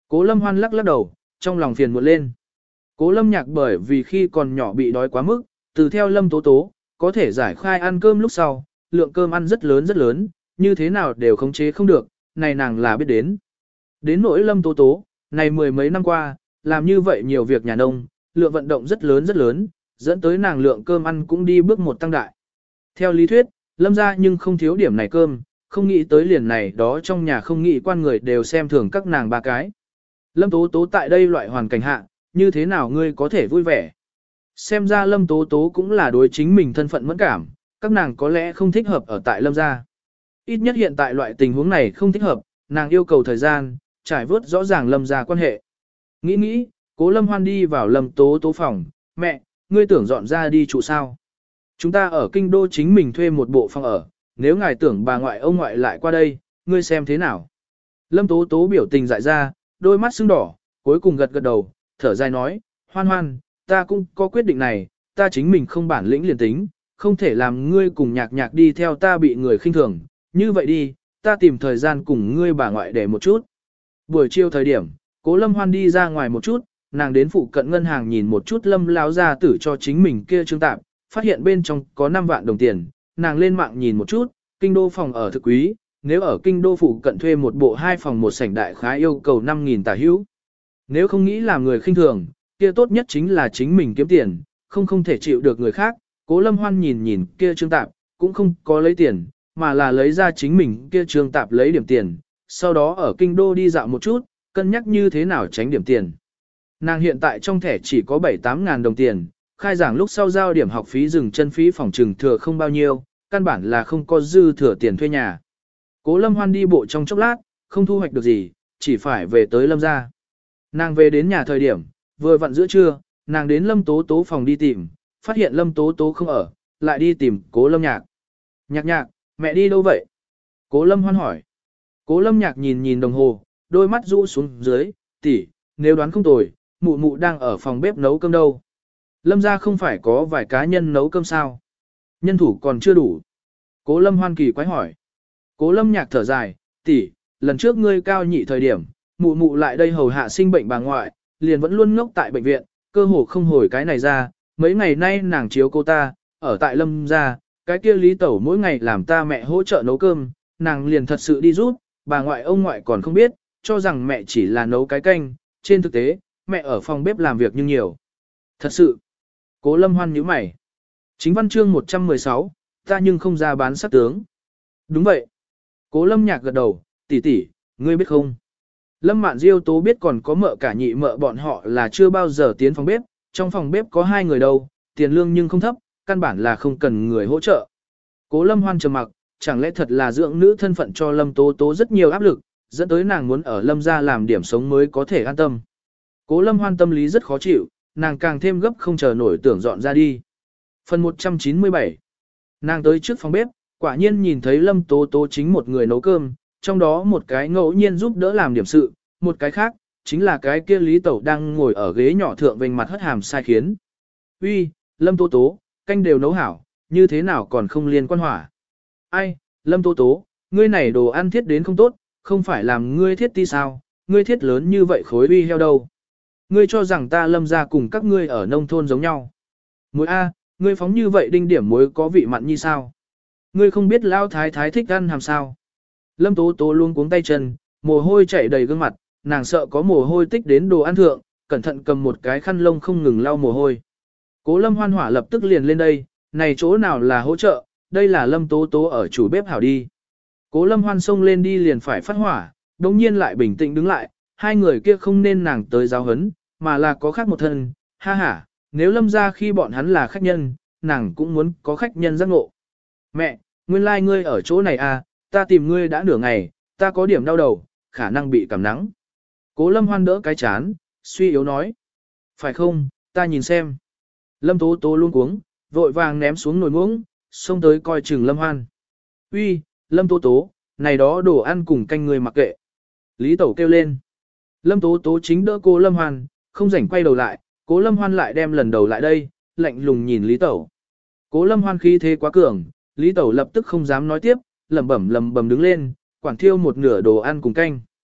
Cố Lâm Hoan lắc lắc đầu, trong lòng phiền muộn lên. Cố Lâm Nhạc bởi vì khi còn nhỏ bị đói quá mức, từ theo Lâm Tố Tố, có thể giải khai ăn cơm lúc sau, lượng cơm ăn rất lớn rất lớn, như thế nào đều khống chế không được, này nàng là biết đến. Đến nỗi Lâm Tố Tố, này mười mấy năm qua, làm như vậy nhiều việc nhà nông, lượng vận động rất lớn rất lớn, dẫn tới nàng lượng cơm ăn cũng đi bước một tăng đại. Theo lý thuyết, Lâm ra nhưng không thiếu điểm này cơm, không nghĩ tới liền này đó trong nhà không nghĩ quan người đều xem thường các nàng ba cái. Lâm Tố Tố tại đây loại hoàn cảnh hạ, như thế nào ngươi có thể vui vẻ? Xem ra Lâm Tố Tố cũng là đối chính mình thân phận mẫn cảm, các nàng có lẽ không thích hợp ở tại Lâm gia. Ít nhất hiện tại loại tình huống này không thích hợp, nàng yêu cầu thời gian, trải vớt rõ ràng Lâm gia quan hệ. Nghĩ nghĩ, Cố Lâm Hoan đi vào Lâm Tố Tố phòng, mẹ, ngươi tưởng dọn ra đi trụ sao? Chúng ta ở kinh đô chính mình thuê một bộ phòng ở, nếu ngài tưởng bà ngoại ông ngoại lại qua đây, ngươi xem thế nào? Lâm Tố Tố biểu tình dại ra, đôi mắt sưng đỏ, cuối cùng gật gật đầu, thở dài nói, Hoan Hoan, ta cũng có quyết định này, ta chính mình không bản lĩnh liền tính, không thể làm ngươi cùng nhạc nhạc đi theo ta bị người khinh thường, như vậy đi, ta tìm thời gian cùng ngươi bà ngoại để một chút. Buổi chiều thời điểm, Cố Lâm Hoan đi ra ngoài một chút, nàng đến phụ cận ngân hàng nhìn một chút Lâm láo gia tử cho chính mình kia trương tạm, phát hiện bên trong có năm vạn đồng tiền, nàng lên mạng nhìn một chút, kinh đô phòng ở thực quý, nếu ở kinh đô phụ cận thuê một bộ hai phòng một sảnh đại khá yêu cầu năm nghìn tả hữu. Nếu không nghĩ làm người khinh thường, kia tốt nhất chính là chính mình kiếm tiền, không không thể chịu được người khác. Cố Lâm Hoan nhìn nhìn kia trương tạp, cũng không có lấy tiền, mà là lấy ra chính mình kia trương tạp lấy điểm tiền, sau đó ở kinh đô đi dạo một chút, cân nhắc như thế nào tránh điểm tiền. Nàng hiện tại trong thẻ chỉ có bảy tám ngàn đồng tiền, khai giảng lúc sau giao điểm học phí dừng chân phí phòng trừng thừa không bao nhiêu, căn bản là không có dư thừa tiền thuê nhà. Cố Lâm Hoan đi bộ trong chốc lát, không thu hoạch được gì, chỉ phải về tới Lâm gia. Nàng về đến nhà thời điểm, vừa vặn giữa trưa, nàng đến Lâm Tố Tố phòng đi tìm, phát hiện Lâm Tố Tố không ở, lại đi tìm Cố Lâm Nhạc. Nhạc nhạc, mẹ đi đâu vậy? Cố Lâm Hoan hỏi. Cố Lâm Nhạc nhìn nhìn đồng hồ, đôi mắt rũ xuống dưới, tỷ, nếu đoán không tồi, mụ mụ đang ở phòng bếp nấu cơm đâu. Lâm gia không phải có vài cá nhân nấu cơm sao? Nhân thủ còn chưa đủ. Cố Lâm Hoan kỳ quái hỏi. Cố Lâm Nhạc thở dài, tỷ, lần trước ngươi cao nhị thời điểm, mụ mụ lại đây hầu hạ sinh bệnh bà ngoại, liền vẫn luôn ngốc tại bệnh viện, cơ hồ không hồi cái này ra, mấy ngày nay nàng chiếu cô ta, ở tại Lâm gia, cái kia Lý Tẩu mỗi ngày làm ta mẹ hỗ trợ nấu cơm, nàng liền thật sự đi giúp, bà ngoại ông ngoại còn không biết, cho rằng mẹ chỉ là nấu cái canh, trên thực tế, mẹ ở phòng bếp làm việc nhưng nhiều. Thật sự, Cố Lâm Hoan nhíu mày. Chính văn chương một trăm mười sáu, ta nhưng không ra bán sát tướng. Đúng vậy. Cố Lâm Nhạc gật đầu, tỷ tỷ, ngươi biết không? Lâm Mạn Diêu Tố biết còn có mợ cả nhị mợ bọn họ là chưa bao giờ tiến phòng bếp, trong phòng bếp có hai người đâu, tiền lương nhưng không thấp, căn bản là không cần người hỗ trợ. Cố Lâm Hoan trầm mặc, chẳng lẽ thật là dưỡng nữ thân phận cho Lâm Tố Tố rất nhiều áp lực, dẫn tới nàng muốn ở Lâm gia làm điểm sống mới có thể an tâm. Cố Lâm Hoan tâm lý rất khó chịu, nàng càng thêm gấp không chờ nổi tưởng dọn ra đi. Phần một trăm chín mươi bảy. Nàng tới trước phòng bếp, quả nhiên nhìn thấy Lâm Tố Tố chính một người nấu cơm, trong đó một cái ngẫu nhiên giúp đỡ làm điểm sự, một cái khác, chính là cái kia Lý Tẩu đang ngồi ở ghế nhỏ thượng vênh mặt hất hàm sai khiến. Uy, Lâm Tố Tố, canh đều nấu hảo, như thế nào còn không liên quan hỏa? Ai, Lâm Tố Tố, ngươi này đồ ăn thiết đến không tốt, không phải làm ngươi thiết ti sao, ngươi thiết lớn như vậy khối uy heo đâu. Ngươi cho rằng ta Lâm gia cùng các ngươi ở nông thôn giống nhau. Muối A, ngươi phóng như vậy đinh điểm muối có vị mặn như sao? Ngươi không biết lao thái thái thích ăn hàm sao? Lâm Tố Tố luôn cuống tay chân, mồ hôi chảy đầy gương mặt, nàng sợ có mồ hôi tích đến đồ ăn thượng, cẩn thận cầm một cái khăn lông không ngừng lau mồ hôi. Cố Lâm Hoan hỏa lập tức liền lên đây, này chỗ nào là hỗ trợ, đây là Lâm Tố Tố ở chủ bếp hảo đi. Cố Lâm Hoan xông lên đi liền phải phát hỏa, đồng nhiên lại bình tĩnh đứng lại, hai người kia không nên nàng tới giáo hấn, mà là có khác một thân, ha ha, nếu Lâm ra khi bọn hắn là khách nhân, nàng cũng muốn có khách nhân giác ngộ. Mẹ, nguyên lai like ngươi ở chỗ này à, ta tìm ngươi đã nửa ngày, ta có điểm đau đầu, khả năng bị cảm nắng. Cố Lâm Hoan đỡ cái chán, suy yếu nói. Phải không, ta nhìn xem. Lâm Tố Tố luôn cuống, vội vàng ném xuống nồi muỗng, xông tới coi chừng Lâm Hoan. Uy, Lâm Tố Tố, này đó đồ ăn cùng canh người mặc kệ. Lý Tẩu kêu lên. Lâm Tố Tố chính đỡ cô Lâm Hoan, không rảnh quay đầu lại, Cố Lâm Hoan lại đem lần đầu lại đây, lạnh lùng nhìn Lý Tẩu. Cố Lâm Hoan khí thế quá cường, Lý Tẩu lập tức không dám nói tiếp, lẩm bẩm lẩm bẩm đứng lên, quản thiêu một nửa đồ ăn cùng canh.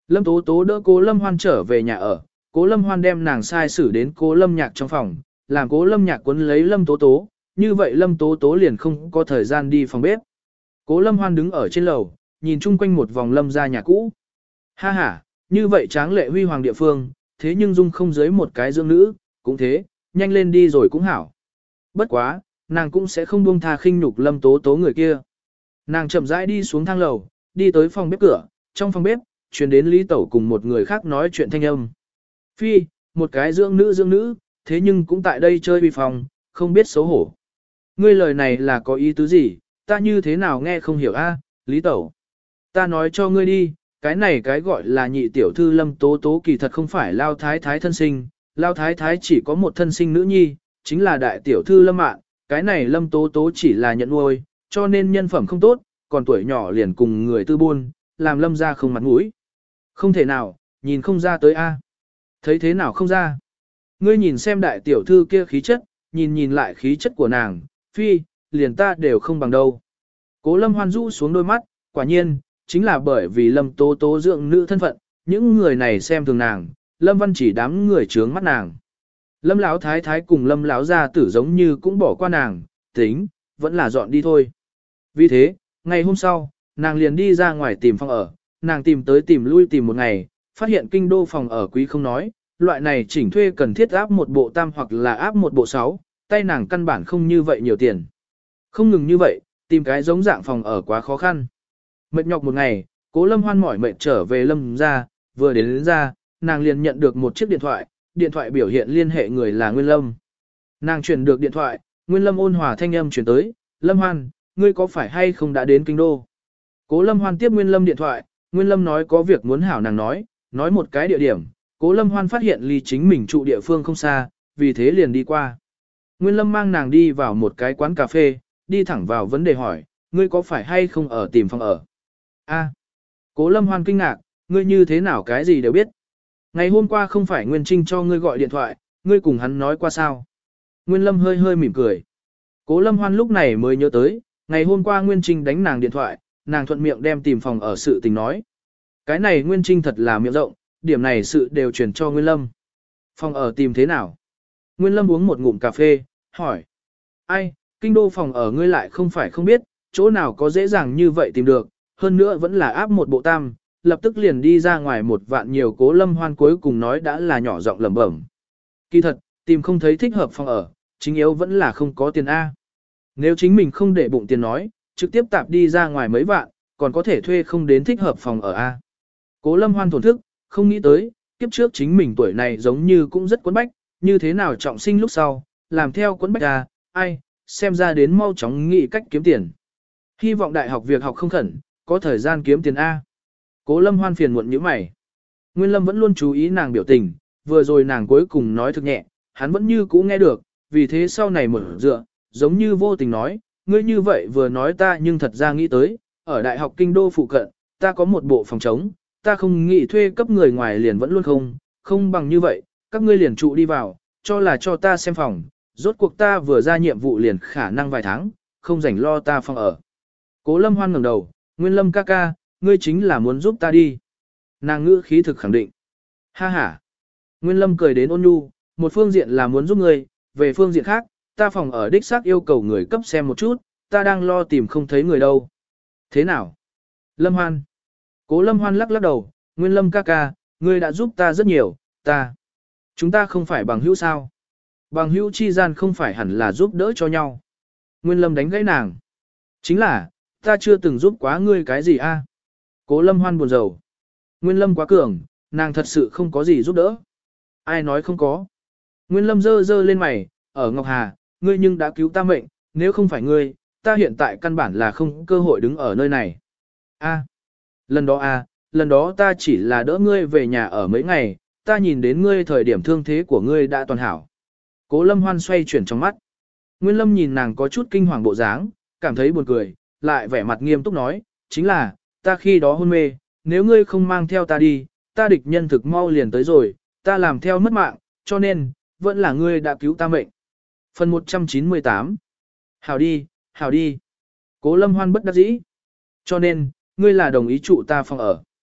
Lâm Tố Tố đỡ Cố Lâm Hoan trở về nhà ở, Cố Lâm Hoan đem nàng sai xử đến Cố Lâm Nhạc trong phòng, làm Cố Lâm Nhạc cuốn lấy Lâm Tố Tố, như vậy Lâm Tố Tố liền không có thời gian đi phòng bếp. Cố Lâm Hoan đứng ở trên lầu, nhìn chung quanh một vòng Lâm ra nhà cũ. Ha ha, như vậy tráng lệ huy hoàng địa phương, thế nhưng dung không dưới một cái dưỡng nữ, cũng thế, nhanh lên đi rồi cũng hảo. Bất quá, nàng cũng sẽ không buông tha khinh nhục Lâm Tố Tố người kia. Nàng chậm rãi đi xuống thang lầu, đi tới phòng bếp cửa, trong phòng bếp, truyền đến Lý Tẩu cùng một người khác nói chuyện thanh âm. Phi, một cái dưỡng nữ dưỡng nữ, thế nhưng cũng tại đây chơi uy phòng, không biết xấu hổ. Ngươi lời này là có ý tứ gì, ta như thế nào nghe không hiểu a, Lý Tẩu. Ta nói cho ngươi đi, cái này cái gọi là nhị tiểu thư Lâm Tố Tố kỳ thật không phải Lao Thái Thái thân sinh, Lao Thái Thái chỉ có một thân sinh nữ nhi, chính là đại tiểu thư Lâm Mạn, cái này Lâm Tố Tố chỉ là nhận nuôi, cho nên nhân phẩm không tốt, còn tuổi nhỏ liền cùng người tư buôn, làm Lâm ra không mặt mũi. Không thể nào, nhìn không ra tới a. Thấy thế nào không ra. Ngươi nhìn xem đại tiểu thư kia khí chất, nhìn nhìn lại khí chất của nàng, phi, liền ta đều không bằng đâu. Cố Lâm Hoan rũ xuống đôi mắt, quả nhiên, chính là bởi vì Lâm Tố Tố dưỡng nữ thân phận, những người này xem thường nàng, Lâm Văn chỉ đám người trướng mắt nàng. Lâm Lão Thái Thái cùng Lâm Lão gia tử giống như cũng bỏ qua nàng, tính, vẫn là dọn đi thôi. Vì thế, ngày hôm sau, nàng liền đi ra ngoài tìm phòng ở, nàng tìm tới tìm lui tìm một ngày, phát hiện kinh đô phòng ở quý không nói, loại này chỉnh thuê cần thiết áp một bộ tam hoặc là áp một bộ sáu, tay nàng căn bản không như vậy nhiều tiền. Không ngừng như vậy, tìm cái giống dạng phòng ở quá khó khăn. Mệt nhọc một ngày, Cố Lâm Hoan mỏi mệt trở về Lâm ra, vừa đến, đến ra, nàng liền nhận được một chiếc điện thoại, điện thoại biểu hiện liên hệ người là Nguyên Lâm. Nàng chuyển được điện thoại, Nguyên Lâm ôn hòa thanh âm chuyển tới, Lâm Hoan, ngươi có phải hay không đã đến kinh đô? Cố Lâm Hoan tiếp Nguyên Lâm điện thoại, Nguyên Lâm nói có việc muốn hảo nàng nói, nói một cái địa điểm, Cố Lâm Hoan phát hiện ly chính mình trụ địa phương không xa, vì thế liền đi qua. Nguyên Lâm mang nàng đi vào một cái quán cà phê, đi thẳng vào vấn đề hỏi, ngươi có phải hay không ở tìm phòng ở? A. Cố Lâm Hoan kinh ngạc, ngươi như thế nào cái gì đều biết. Ngày hôm qua không phải Nguyên Trinh cho ngươi gọi điện thoại, ngươi cùng hắn nói qua sao? Nguyên Lâm hơi hơi mỉm cười. Cố Lâm Hoan lúc này mới nhớ tới, ngày hôm qua Nguyên Trinh đánh nàng điện thoại, nàng thuận miệng đem tìm phòng ở sự tình nói. Cái này Nguyên Trinh thật là miệng rộng, điểm này sự đều truyền cho Nguyên Lâm. Phòng ở tìm thế nào? Nguyên Lâm uống một ngụm cà phê, hỏi. Ai, kinh đô phòng ở ngươi lại không phải không biết, chỗ nào có dễ dàng như vậy tìm được, hơn nữa vẫn là áp một bộ tam, lập tức liền đi ra ngoài một vạn nhiều. Cố Lâm Hoan cuối cùng nói đã là nhỏ giọng lẩm bẩm. Kỳ thật, tìm không thấy thích hợp phòng ở, chính yếu vẫn là không có tiền A. Nếu chính mình không để bụng tiền nói, trực tiếp tạp đi ra ngoài mấy vạn, còn có thể thuê không đến thích hợp phòng ở A. Cố Lâm Hoan thổn thức, không nghĩ tới, kiếp trước chính mình tuổi này giống như cũng rất quấn bách, như thế nào trọng sinh lúc sau, làm theo quấn bách A, ai, xem ra đến mau chóng nghĩ cách kiếm tiền. Hy vọng đại học việc học không khẩn, có thời gian kiếm tiền A. Cố Lâm Hoan phiền muộn như mày. Nguyên Lâm vẫn luôn chú ý nàng biểu tình, vừa rồi nàng cuối cùng nói thực nhẹ, hắn vẫn như cũ nghe được, vì thế sau này mở dựa, giống như vô tình nói, ngươi như vậy vừa nói ta nhưng thật ra nghĩ tới, ở đại học kinh đô phụ cận, ta có một bộ phòng trống, ta không nghĩ thuê cấp người ngoài liền vẫn luôn không, không bằng như vậy, các ngươi liền trụ đi vào, cho là cho ta xem phòng, rốt cuộc ta vừa ra nhiệm vụ liền khả năng vài tháng, không rảnh lo ta phòng ở. Cố Lâm Hoan ngẩng đầu, Nguyên Lâm ca ca, ngươi chính là muốn giúp ta đi. Nàng ngữ khí thực khẳng định. Ha ha. Nguyên Lâm cười đến ôn nhu, một phương diện là muốn giúp ngươi, về phương diện khác, ta phòng ở đích xác yêu cầu người cấp xem một chút, ta đang lo tìm không thấy người đâu. Thế nào? Lâm Hoan. Cố Lâm Hoan lắc lắc đầu, Nguyên Lâm ca ca, ngươi đã giúp ta rất nhiều, ta. Chúng ta không phải bằng hữu sao? Bằng hữu chi gian không phải hẳn là giúp đỡ cho nhau. Nguyên Lâm đánh gãy nàng. Chính là, ta chưa từng giúp quá ngươi cái gì a? Cố Lâm Hoan buồn rầu. Nguyên Lâm quá cường, nàng thật sự không có gì giúp đỡ. Ai nói không có? Nguyên Lâm dơ dơ lên mày, ở Ngọc Hà, ngươi nhưng đã cứu ta mệnh, nếu không phải ngươi, ta hiện tại căn bản là không cơ hội đứng ở nơi này. A, lần đó a, lần đó ta chỉ là đỡ ngươi về nhà ở mấy ngày, ta nhìn đến ngươi thời điểm thương thế của ngươi đã toàn hảo. Cố Lâm Hoan xoay chuyển trong mắt. Nguyên Lâm nhìn nàng có chút kinh hoàng bộ dáng, cảm thấy buồn cười, lại vẻ mặt nghiêm túc nói, chính là, ta khi đó hôn mê, nếu ngươi không mang theo ta đi, ta địch nhân thực mau liền tới rồi, ta làm theo mất mạng, cho nên, vẫn là ngươi đã cứu ta mệnh. Phần một trăm chín mươi tám. Hảo đi, hảo đi. Cố Lâm Hoan bất đắc dĩ. Cho nên, ngươi là đồng ý trụ ta phòng ở.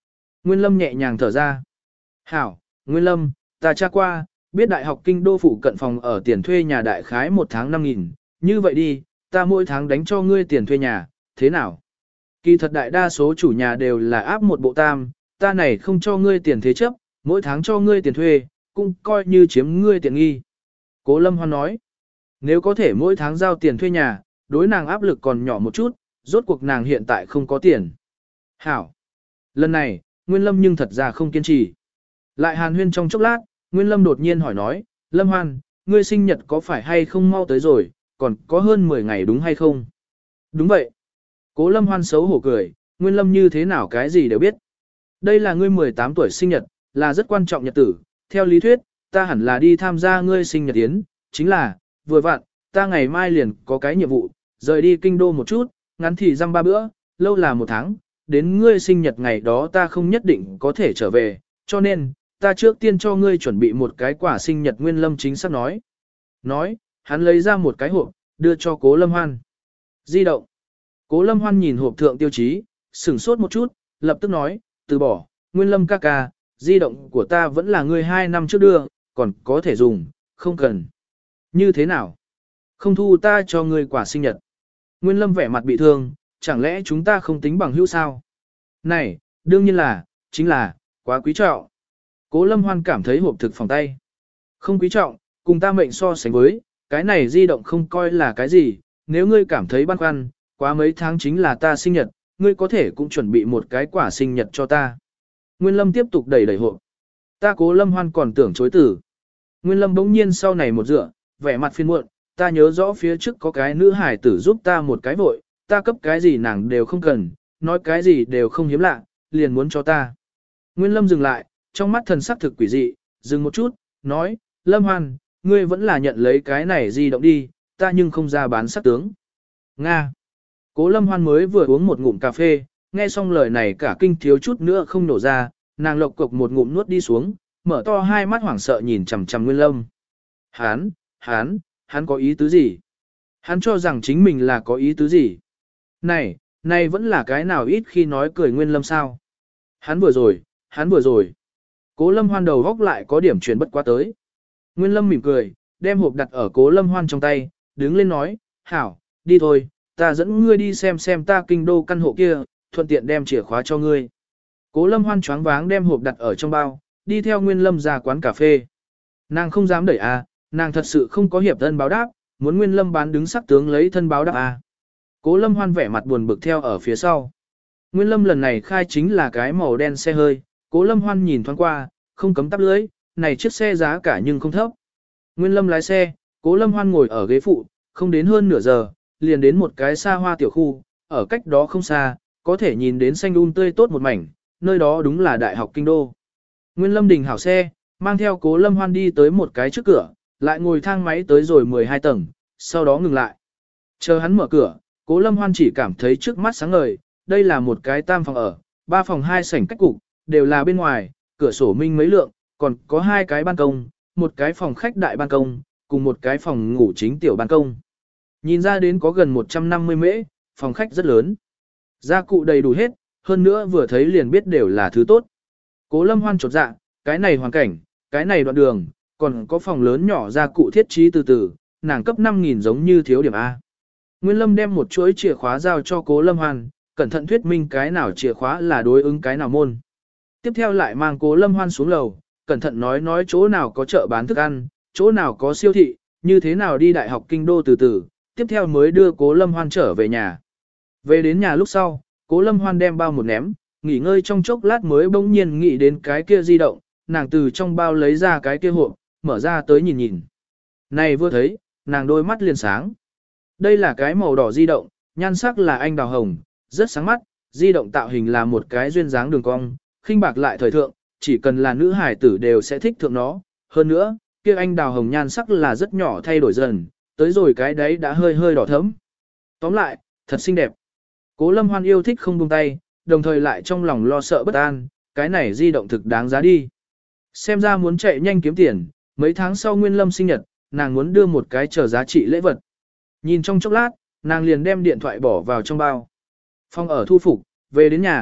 Nguyên Lâm nhẹ nhàng thở ra. Hảo, Nguyên Lâm, ta tra qua, biết đại học kinh đô phụ cận phòng ở tiền thuê nhà đại khái một tháng năm nghìn, như vậy đi, ta mỗi tháng đánh cho ngươi tiền thuê nhà, thế nào? Kỳ thật đại đa số chủ nhà đều là áp một bộ tam, ta này không cho ngươi tiền thế chấp, mỗi tháng cho ngươi tiền thuê, cũng coi như chiếm ngươi tiền nghi. Cố Lâm Hoan nói, nếu có thể mỗi tháng giao tiền thuê nhà, đối nàng áp lực còn nhỏ một chút, rốt cuộc nàng hiện tại không có tiền. Hảo. Lần này, Nguyên Lâm nhưng thật ra không kiên trì. Lại hàn huyên trong chốc lát, Nguyên Lâm đột nhiên hỏi nói, Lâm Hoan, ngươi sinh nhật có phải hay không mau tới rồi, còn có hơn mười ngày đúng hay không? Đúng vậy. Cố Lâm Hoan xấu hổ cười, Nguyên Lâm như thế nào cái gì đều biết. Đây là ngươi mười tám tuổi sinh nhật, là rất quan trọng nhật tử, theo lý thuyết, ta hẳn là đi tham gia ngươi sinh nhật yến, chính là, vừa vặn, ta ngày mai liền có cái nhiệm vụ, rời đi kinh đô một chút, ngắn thì dăm ba bữa, lâu là một tháng, đến ngươi sinh nhật ngày đó ta không nhất định có thể trở về, cho nên, ta trước tiên cho ngươi chuẩn bị một cái quả sinh nhật. Nguyên Lâm chính xác nói. Nói, hắn lấy ra một cái hộp, đưa cho Cố Lâm Hoan. Di động. Cố Lâm Hoan nhìn hộp thượng tiêu chí, sửng sốt một chút, lập tức nói, từ bỏ, Nguyên Lâm ca ca, di động của ta vẫn là ngươi hai năm trước đưa, còn có thể dùng, không cần. Như thế nào? Không thu ta cho ngươi quả sinh nhật. Nguyên Lâm vẻ mặt bị thương, chẳng lẽ chúng ta không tính bằng hữu sao? Này, đương nhiên là, chính là, quá quý trọng. Cố Lâm Hoan cảm thấy hộp thực phòng tay. Không quý trọng, cùng ta mệnh so sánh với, cái này di động không coi là cái gì, nếu ngươi cảm thấy băn khoăn, quá mấy tháng chính là ta sinh nhật, ngươi có thể cũng chuẩn bị một cái quả sinh nhật cho ta. Nguyên Lâm tiếp tục đẩy đẩy hộp. Ta Cố Lâm Hoan còn tưởng chối từ. Nguyên Lâm bỗng nhiên sau này một dựa, vẻ mặt phiền muộn, ta nhớ rõ phía trước có cái nữ hải tử giúp ta một cái vội, ta cấp cái gì nàng đều không cần, nói cái gì đều không hiếm lạ, liền muốn cho ta. Nguyên Lâm dừng lại, trong mắt thần sắc thực quỷ dị, dừng một chút, nói, Lâm Hoan, ngươi vẫn là nhận lấy cái này di động đi, ta nhưng không ra bán sắc tướng. Nga. Cố Lâm Hoan mới vừa uống một ngụm cà phê, nghe xong lời này cả kinh thiếu chút nữa không nổ ra, nàng lộc cộc một ngụm nuốt đi xuống, mở to hai mắt hoảng sợ nhìn chằm chằm Nguyên Lâm. Hán, hán, hắn có ý tứ gì? Hắn cho rằng chính mình là có ý tứ gì? Này, này vẫn là cái nào ít khi nói cười Nguyên Lâm sao? Hắn vừa rồi, hắn vừa rồi. Cố Lâm Hoan đầu góc lại có điểm chuyển bất quá tới. Nguyên Lâm mỉm cười, đem hộp đặt ở Cố Lâm Hoan trong tay, đứng lên nói, hảo, đi thôi, ta dẫn ngươi đi xem xem ta kinh đô căn hộ kia, thuận tiện đem chìa khóa cho ngươi. Cố Lâm Hoan choáng váng đem hộp đặt ở trong bao, đi theo Nguyên Lâm ra quán cà phê. Nàng không dám đẩy à, nàng thật sự không có hiệp thân báo đáp, muốn Nguyên Lâm bán đứng sắc tướng lấy thân báo đáp à. Cố Lâm Hoan vẻ mặt buồn bực theo ở phía sau. Nguyên Lâm lần này khai chính là cái màu đen xe hơi, Cố Lâm Hoan nhìn thoáng qua, không cấm tắp lưới, này chiếc xe giá cả nhưng không thấp. Nguyên Lâm lái xe, Cố Lâm Hoan ngồi ở ghế phụ, không đến hơn nửa giờ, liền đến một cái xa hoa tiểu khu, ở cách đó không xa, có thể nhìn đến xanh um tươi tốt một mảnh, nơi đó đúng là Đại học Kinh Đô. Nguyên Lâm đình hảo xe, mang theo Cố Lâm Hoan đi tới một cái trước cửa, lại ngồi thang máy tới rồi mười hai tầng, sau đó ngừng lại. Chờ hắn mở cửa, Cố Lâm Hoan chỉ cảm thấy trước mắt sáng ngời, đây là một cái tam phòng ở, ba phòng hai sảnh cách cục, đều là bên ngoài, cửa sổ minh mấy lượng, còn có hai cái ban công, một cái phòng khách đại ban công, cùng một cái phòng ngủ chính tiểu ban công. Nhìn ra đến có gần một trăm năm mươi mễ, phòng khách rất lớn. Gia cụ đầy đủ hết, hơn nữa vừa thấy liền biết đều là thứ tốt. Cố Lâm Hoan chột dạ, cái này hoàn cảnh, cái này đoạn đường, còn có phòng lớn nhỏ gia cụ thiết trí từ từ, nàng cấp năm nghìn giống như thiếu điểm A. Nguyên Lâm đem một chuỗi chìa khóa giao cho Cố Lâm Hoan, cẩn thận thuyết minh cái nào chìa khóa là đối ứng cái nào môn. Tiếp theo lại mang Cố Lâm Hoan xuống lầu, cẩn thận nói nói chỗ nào có chợ bán thức ăn, chỗ nào có siêu thị, như thế nào đi Đại học Kinh Đô từ từ, tiếp theo mới đưa Cố Lâm Hoan trở về nhà. Về đến nhà lúc sau, Cố Lâm Hoan đem bao một ném, nghỉ ngơi trong chốc lát mới bỗng nhiên nghĩ đến cái kia di động, nàng từ trong bao lấy ra cái kia hộp, mở ra tới nhìn nhìn. Này vừa thấy, nàng đôi mắt liền sáng. Đây là cái màu đỏ di động, nhan sắc là anh đào hồng, rất sáng mắt, di động tạo hình là một cái duyên dáng đường cong, khinh bạc lại thời thượng, chỉ cần là nữ hải tử đều sẽ thích thượng nó. Hơn nữa, kia anh đào hồng nhan sắc là rất nhỏ thay đổi dần, tới rồi cái đấy đã hơi hơi đỏ thẫm. Tóm lại, thật xinh đẹp. Cố Lâm Hoan yêu thích không buông tay, đồng thời lại trong lòng lo sợ bất an, cái này di động thực đáng giá đi. Xem ra muốn chạy nhanh kiếm tiền, mấy tháng sau Nguyên Lâm sinh nhật, nàng muốn đưa một cái trở giá trị lễ vật. Nhìn trong chốc lát, nàng liền đem điện thoại bỏ vào trong bao. Phòng ở thu phục, về đến nhà,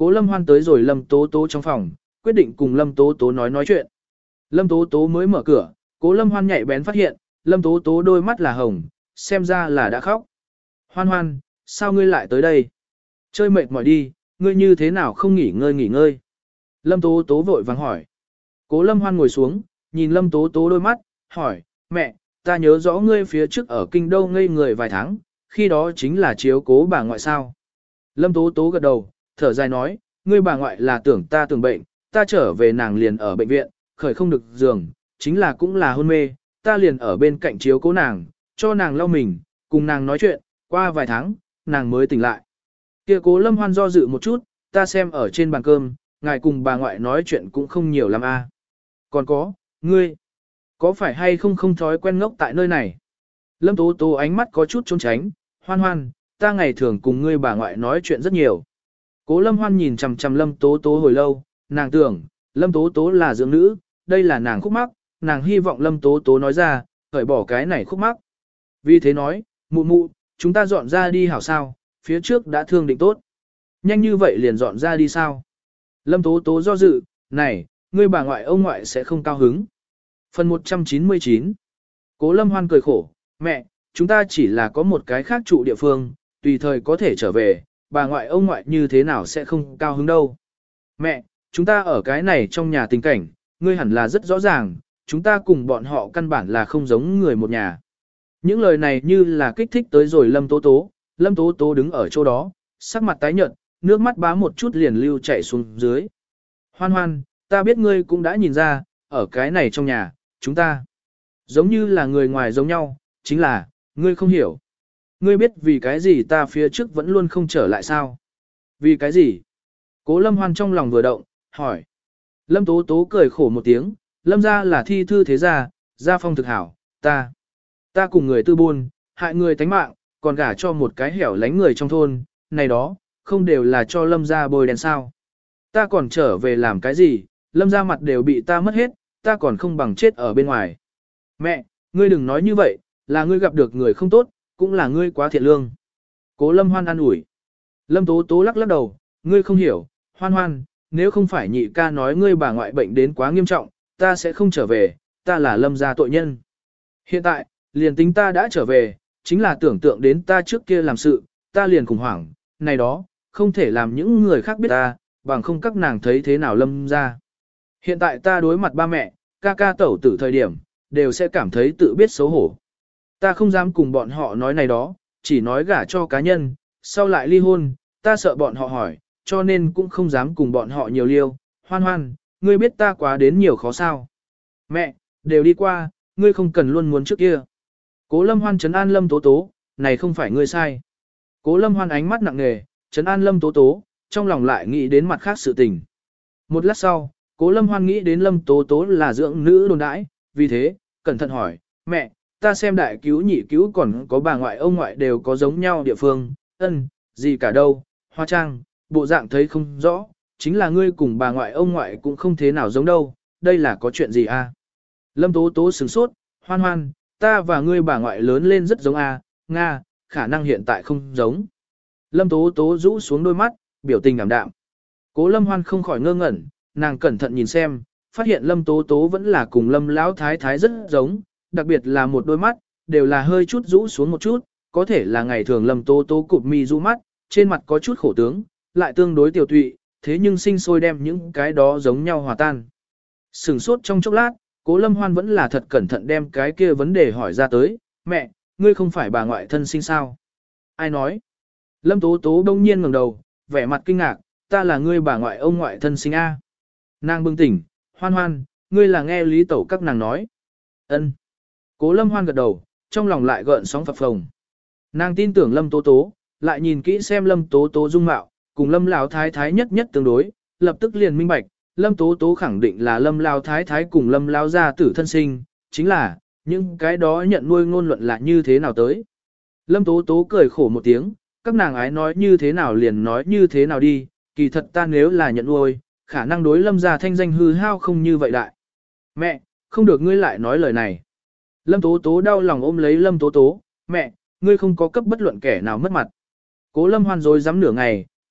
Cố Lâm Hoan tới rồi Lâm Tố Tố trong phòng, quyết định cùng Lâm Tố Tố nói nói chuyện. Lâm Tố Tố mới mở cửa, Cố Lâm Hoan nhạy bén phát hiện, Lâm Tố Tố đôi mắt là hồng, xem ra là đã khóc. Hoan Hoan, sao ngươi lại tới đây? Chơi mệt mỏi đi, ngươi như thế nào không nghỉ ngơi nghỉ ngơi? Lâm Tố Tố vội vàng hỏi. Cố Lâm Hoan ngồi xuống, nhìn Lâm Tố Tố đôi mắt, hỏi, mẹ, ta nhớ rõ ngươi phía trước ở kinh đô ngây người vài tháng, khi đó chính là chiếu cố bà ngoại sao. Lâm Tố Tố gật đầu, thở dài nói, ngươi bà ngoại là tưởng ta tưởng bệnh, ta trở về nàng liền ở bệnh viện, khởi không được giường, chính là cũng là hôn mê, ta liền ở bên cạnh chiếu cố nàng, cho nàng lau mình, cùng nàng nói chuyện, qua vài tháng, nàng mới tỉnh lại. Kia Cố Lâm Hoan do dự một chút, ta xem ở trên bàn cơm, ngài cùng bà ngoại nói chuyện cũng không nhiều lắm a. À. Còn có, ngươi, có phải hay không không thói quen ngốc tại nơi này? Lâm Tố Tố ánh mắt có chút trốn tránh, Hoan Hoan, ta ngày thường cùng ngươi bà ngoại nói chuyện rất nhiều. Cố Lâm Hoan nhìn chằm chằm Lâm Tố Tố hồi lâu, nàng tưởng, Lâm Tố Tố là dưỡng nữ, đây là nàng khúc mắc, nàng hy vọng Lâm Tố Tố nói ra, khởi bỏ cái này khúc mắc. Vì thế nói, mụ mụ, chúng ta dọn ra đi hảo sao, phía trước đã thương định tốt. Nhanh như vậy liền dọn ra đi sao? Lâm Tố Tố do dự, này, ngươi bà ngoại ông ngoại sẽ không cao hứng. Phần một trăm chín mươi chín. Cố Lâm Hoan cười khổ, mẹ, chúng ta chỉ là có một cái khác trụ địa phương, tùy thời có thể trở về, bà ngoại ông ngoại như thế nào sẽ không cao hứng đâu. Mẹ, chúng ta ở cái này trong nhà tình cảnh, ngươi hẳn là rất rõ ràng, chúng ta cùng bọn họ căn bản là không giống người một nhà. Những lời này như là kích thích tới rồi Lâm Tố Tố, Lâm Tố Tố đứng ở chỗ đó, sắc mặt tái nhợt, nước mắt bá một chút liền lưu chảy xuống dưới. Hoan Hoan, ta biết ngươi cũng đã nhìn ra, ở cái này trong nhà, chúng ta giống như là người ngoài giống nhau, chính là, ngươi không hiểu. Ngươi biết vì cái gì ta phía trước vẫn luôn không trở lại sao? Vì cái gì? Cố Lâm Hoan trong lòng vừa động, hỏi. Lâm Tố Tố cười khổ một tiếng, Lâm gia là thi thư thế gia, gia phong thực hảo, ta. Ta cùng người tư buôn, hại người tánh mạng, còn gả cho một cái hẻo lánh người trong thôn, này đó, không đều là cho Lâm gia bồi đèn sao. Ta còn trở về làm cái gì, Lâm gia mặt đều bị ta mất hết, ta còn không bằng chết ở bên ngoài. Mẹ, ngươi đừng nói như vậy, là ngươi gặp được người không tốt, cũng là ngươi quá thiện lương. Cố Lâm Hoan an ủi. Lâm Tố Tố lắc lắc đầu, ngươi không hiểu, Hoan Hoan, nếu không phải nhị ca nói ngươi bà ngoại bệnh đến quá nghiêm trọng, ta sẽ không trở về, ta là Lâm gia tội nhân. Hiện tại, liền tính ta đã trở về, chính là tưởng tượng đến ta trước kia làm sự, ta liền khủng hoảng, này đó, không thể làm những người khác biết ta, bằng không các nàng thấy thế nào Lâm gia. Hiện tại ta đối mặt ba mẹ, ca ca tẩu tử thời điểm, đều sẽ cảm thấy tự biết xấu hổ. Ta không dám cùng bọn họ nói này đó, chỉ nói gả cho cá nhân, sau lại ly hôn, ta sợ bọn họ hỏi, cho nên cũng không dám cùng bọn họ nhiều liêu. Hoan Hoan, ngươi biết ta quá đến nhiều khó sao. Mẹ, đều đi qua, ngươi không cần luôn muốn trước kia. Cố Lâm Hoan trấn an Lâm Tố Tố, này không phải ngươi sai. Cố Lâm Hoan ánh mắt nặng nề, trấn an Lâm Tố Tố, trong lòng lại nghĩ đến mặt khác sự tình. Một lát sau, Cố Lâm Hoan nghĩ đến Lâm Tố Tố là dưỡng nữ đồn đãi, vì thế, cẩn thận hỏi, mẹ, ta xem đại cứu nhị cứu còn có bà ngoại ông ngoại đều có giống nhau địa phương, ân, gì cả đâu, Hoa Trang, bộ dạng thấy không rõ, chính là ngươi cùng bà ngoại ông ngoại cũng không thế nào giống đâu, đây là có chuyện gì a? Lâm Tố Tố sửng sốt, Hoan Hoan, ta và ngươi bà ngoại lớn lên rất giống a, Nga, khả năng hiện tại không giống. Lâm Tố Tố rũ xuống đôi mắt, biểu tình ảm đạm. Cố Lâm Hoan không khỏi ngơ ngẩn, nàng cẩn thận nhìn xem, phát hiện Lâm Tố Tố vẫn là cùng Lâm Lão Thái Thái rất giống, đặc biệt là một đôi mắt, đều là hơi chút rũ xuống một chút, có thể là ngày thường Lâm Tố Tố cụp mi rũ mắt, trên mặt có chút khổ tướng, lại tương đối tiểu tụy, thế nhưng sinh sôi đem những cái đó giống nhau hòa tan. Sừng sốt trong chốc lát, Cố Lâm Hoan vẫn là thật cẩn thận đem cái kia vấn đề hỏi ra tới, mẹ, ngươi không phải bà ngoại thân sinh sao? Ai nói? Lâm Tố Tố đông nhiên ngẩng đầu, vẻ mặt kinh ngạc, ta là ngươi bà ngoại ông ngoại thân sinh A. Nàng bừng tỉnh, Hoan Hoan, ngươi là nghe Lý Tẩu các nàng nói. Ân. Cố Lâm Hoan gật đầu, trong lòng lại gợn sóng phập phồng. Nàng tin tưởng Lâm Tố Tố, lại nhìn kỹ xem Lâm Tố Tố dung mạo, cùng Lâm Lão Thái Thái nhất nhất tương đối, lập tức liền minh bạch, Lâm Tố Tố khẳng định là Lâm Lão Thái Thái cùng Lâm Lão gia tử thân sinh, chính là, những cái đó nhận nuôi ngôn luận là như thế nào tới. Lâm Tố Tố cười khổ một tiếng, các nàng ái nói như thế nào liền nói như thế nào đi, kỳ thật ta nếu là nhận nuôi, khả năng đối Lâm gia thanh danh hư hao không như vậy đại. Mẹ, không được ngươi lại nói lời này. Lâm Tố Tố đau lòng ôm lấy Lâm Tố Tố, mẹ, ngươi không có cấp bất luận kẻ nào mất mặt. Cố Lâm Hoan rồi dám nửa ngày,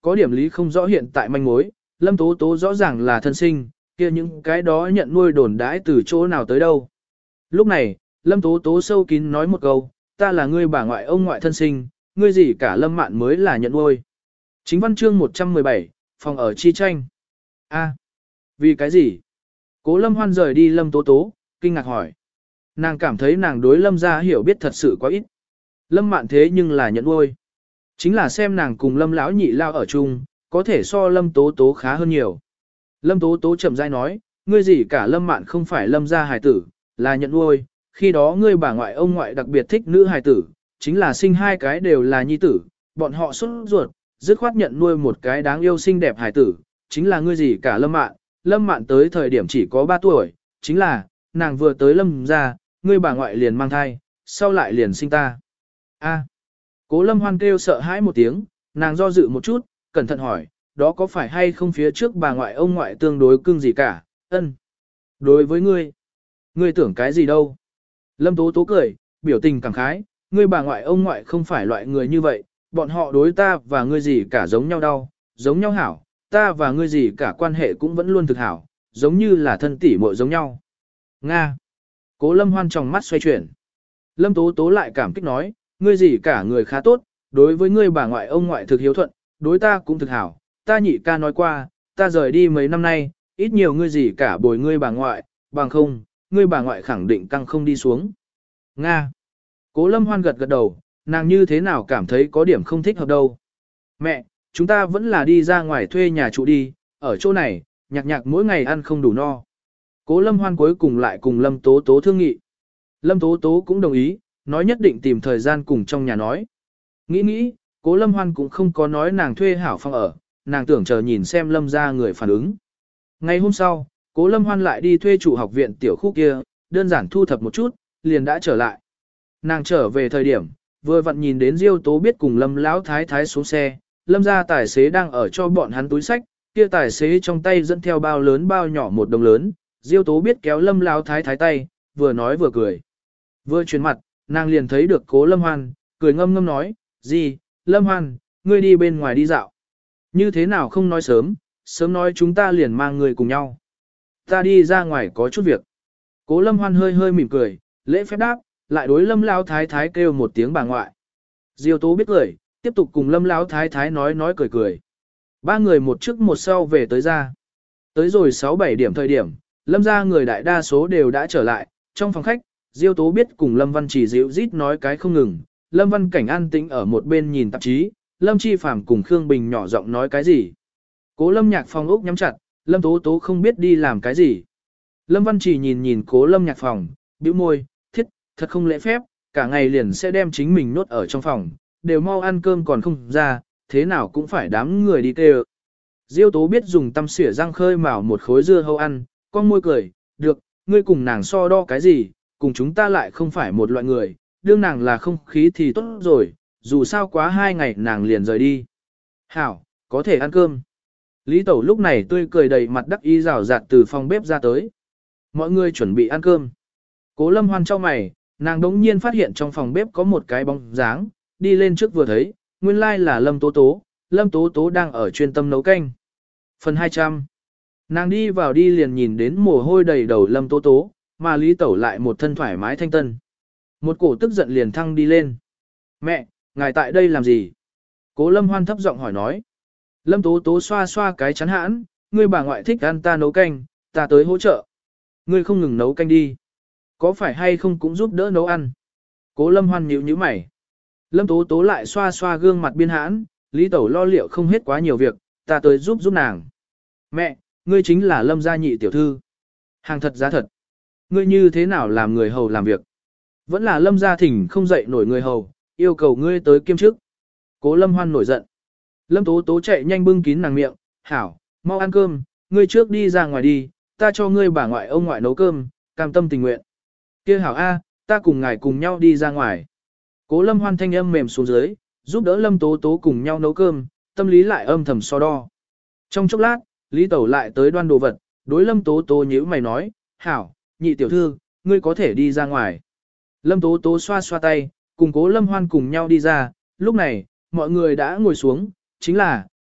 có điểm lý không rõ hiện tại manh mối, Lâm Tố Tố rõ ràng là thân sinh, kia những cái đó nhận nuôi đồn đãi từ chỗ nào tới đâu. Lúc này, Lâm Tố Tố sâu kín nói một câu, ta là ngươi bà ngoại ông ngoại thân sinh, ngươi gì cả Lâm Mạn mới là nhận nuôi. Chính văn chương một trăm mười bảy, phòng ở chi tranh. A, vì cái gì? Cố Lâm Hoan rời đi Lâm Tố Tố, kinh ngạc hỏi. Nàng cảm thấy nàng đối Lâm gia hiểu biết thật sự quá ít. Lâm Mạn thế nhưng là nhận nuôi. Chính là xem nàng cùng Lâm lão nhị lao ở chung, có thể so Lâm Tố Tố khá hơn nhiều. Lâm Tố Tố chậm rãi nói, ngươi gì cả Lâm Mạn không phải Lâm gia hài tử, là nhận nuôi, khi đó ngươi bà ngoại ông ngoại đặc biệt thích nữ hài tử, chính là sinh hai cái đều là nhi tử, bọn họ xuất ruột, dứt khoát nhận nuôi một cái đáng yêu xinh đẹp hài tử, chính là ngươi gì cả Lâm Mạn, Lâm Mạn tới thời điểm chỉ có ba tuổi, chính là, nàng vừa tới Lâm gia, ngươi bà ngoại liền mang thai, sau lại liền sinh ta. A. Cố Lâm Hoan kêu sợ hãi một tiếng, nàng do dự một chút, cẩn thận hỏi, đó có phải hay không phía trước bà ngoại ông ngoại tương đối cưng gì cả, ân. Đối với ngươi, ngươi tưởng cái gì đâu. Lâm Tố Tố cười, biểu tình cảm khái, ngươi bà ngoại ông ngoại không phải loại người như vậy, bọn họ đối ta và ngươi gì cả giống nhau đau, giống nhau hảo, ta và ngươi gì cả quan hệ cũng vẫn luôn thực hảo, giống như là thân tỷ muội giống nhau. Nga. Cố Lâm Hoan trong mắt xoay chuyển. Lâm Tố Tố lại cảm kích nói, ngươi gì cả người khá tốt, đối với ngươi bà ngoại ông ngoại thực hiếu thuận, đối ta cũng thực hảo, ta nhị ca nói qua, ta rời đi mấy năm nay, ít nhiều ngươi gì cả bồi ngươi bà ngoại, bằng không, ngươi bà ngoại khẳng định căng không đi xuống. Nga. Cố Lâm Hoan gật gật đầu, nàng như thế nào cảm thấy có điểm không thích hợp đâu. Mẹ, chúng ta vẫn là đi ra ngoài thuê nhà trụ đi, ở chỗ này, nhạc nhạc mỗi ngày ăn không đủ no. Cố Lâm Hoan cuối cùng lại cùng Lâm Tố Tố thương nghị. Lâm Tố Tố cũng đồng ý, nói nhất định tìm thời gian cùng trong nhà nói. Nghĩ nghĩ, Cố Lâm Hoan cũng không có nói nàng thuê hảo phòng ở, nàng tưởng chờ nhìn xem Lâm ra người phản ứng. Ngày hôm sau, Cố Lâm Hoan lại đi thuê chủ học viện tiểu khu kia, đơn giản thu thập một chút, liền đã trở lại. Nàng trở về thời điểm, vừa vặn nhìn đến Diêu Tố biết cùng Lâm Lão Thái Thái xuống xe, Lâm ra tài xế đang ở cho bọn hắn túi sách, kia tài xế trong tay dẫn theo bao lớn bao nhỏ một đồng lớn, Diêu Tố biết kéo Lâm Lão Thái Thái tay, vừa nói vừa cười. Vừa chuyển mặt, nàng liền thấy được Cố Lâm Hoan, cười ngâm ngâm nói, gì, Lâm Hoan, ngươi đi bên ngoài đi dạo. Như thế nào không nói sớm, sớm nói chúng ta liền mang người cùng nhau. Ta đi ra ngoài có chút việc. Cố Lâm Hoan hơi hơi mỉm cười, lễ phép đáp, lại đối Lâm Lão Thái Thái kêu một tiếng bà ngoại. Diêu Tố biết cười, tiếp tục cùng Lâm Lão Thái Thái nói nói cười cười. Ba người một trước một sau về tới ra. Tới rồi sáu bảy điểm thời điểm, Lâm ra người đại đa số đều đã trở lại, trong phòng khách, Diêu Tố biết cùng Lâm Văn Chỉ dịu rít nói cái không ngừng, Lâm Văn Cảnh an tĩnh ở một bên nhìn tạp chí, Lâm Chi Phàm cùng Khương Bình nhỏ giọng nói cái gì. Cố Lâm Nhạc phòng ốc nhắm chặt, Lâm Tố Tố không biết đi làm cái gì. Lâm Văn Chỉ nhìn nhìn Cố Lâm Nhạc phòng, bĩu môi, thiết, thật không lễ phép, cả ngày liền sẽ đem chính mình nốt ở trong phòng, đều mau ăn cơm còn không ra, thế nào cũng phải đám người đi kêu. Diêu Tố biết dùng tăm xỉa răng khơi mào một khối dưa hấu ăn, con môi cười, được, ngươi cùng nàng so đo cái gì, cùng chúng ta lại không phải một loại người, đương nàng là không khí thì tốt rồi, dù sao quá hai ngày nàng liền rời đi. Hảo, có thể ăn cơm. Lý Tẩu lúc này tươi cười đầy mặt đắc ý rào rạt từ phòng bếp ra tới. Mọi người chuẩn bị ăn cơm. Cố Lâm Hoan cho mày, nàng đống nhiên phát hiện trong phòng bếp có một cái bóng dáng, đi lên trước vừa thấy, nguyên lai là Lâm Tố Tố, Lâm Tố Tố đang ở chuyên tâm nấu canh. Phần hai trăm. Nàng đi vào đi liền nhìn đến mồ hôi đầy đầu Lâm Tố Tố, mà Lý Tẩu lại một thân thoải mái thanh tân. Một cổ tức giận liền thăng đi lên. Mẹ, ngài tại đây làm gì? Cố Lâm Hoan thấp giọng hỏi nói. Lâm Tố Tố xoa xoa cái chắn hãn, ngươi bà ngoại thích ăn ta nấu canh, ta tới hỗ trợ. Ngươi không ngừng nấu canh đi. Có phải hay không cũng giúp đỡ nấu ăn? Cố Lâm Hoan nhíu nhíu mày. Lâm Tố Tố lại xoa xoa gương mặt biên hãn, Lý Tẩu lo liệu không hết quá nhiều việc, ta tới giúp giúp nàng. Mẹ, ngươi chính là Lâm gia nhị tiểu thư. Hàng thật giá thật. Ngươi như thế nào làm người hầu làm việc? Vẫn là Lâm gia thỉnh không dậy nổi người hầu, yêu cầu ngươi tới kiêm chức. Cố Lâm Hoan nổi giận. Lâm Tố Tố chạy nhanh bưng kín nàng miệng, hảo, mau ăn cơm, ngươi trước đi ra ngoài đi, ta cho ngươi bà ngoại ông ngoại nấu cơm, cam tâm tình nguyện. Kia hảo A, ta cùng ngài cùng nhau đi ra ngoài. Cố Lâm Hoan thanh âm mềm xuống dưới, giúp đỡ Lâm Tố Tố cùng nhau nấu cơm, tâm lý lại âm thầm so đo. Trong chốc lát, Lý Tẩu lại tới đoan đồ vật, đối Lâm Tố Tố nhíu mày nói, hảo, nhị tiểu thư, ngươi có thể đi ra ngoài. Lâm Tố Tố xoa xoa tay, cùng Cố Lâm Hoan cùng nhau đi ra, lúc này, mọi người đã ngồi xuống, chính là,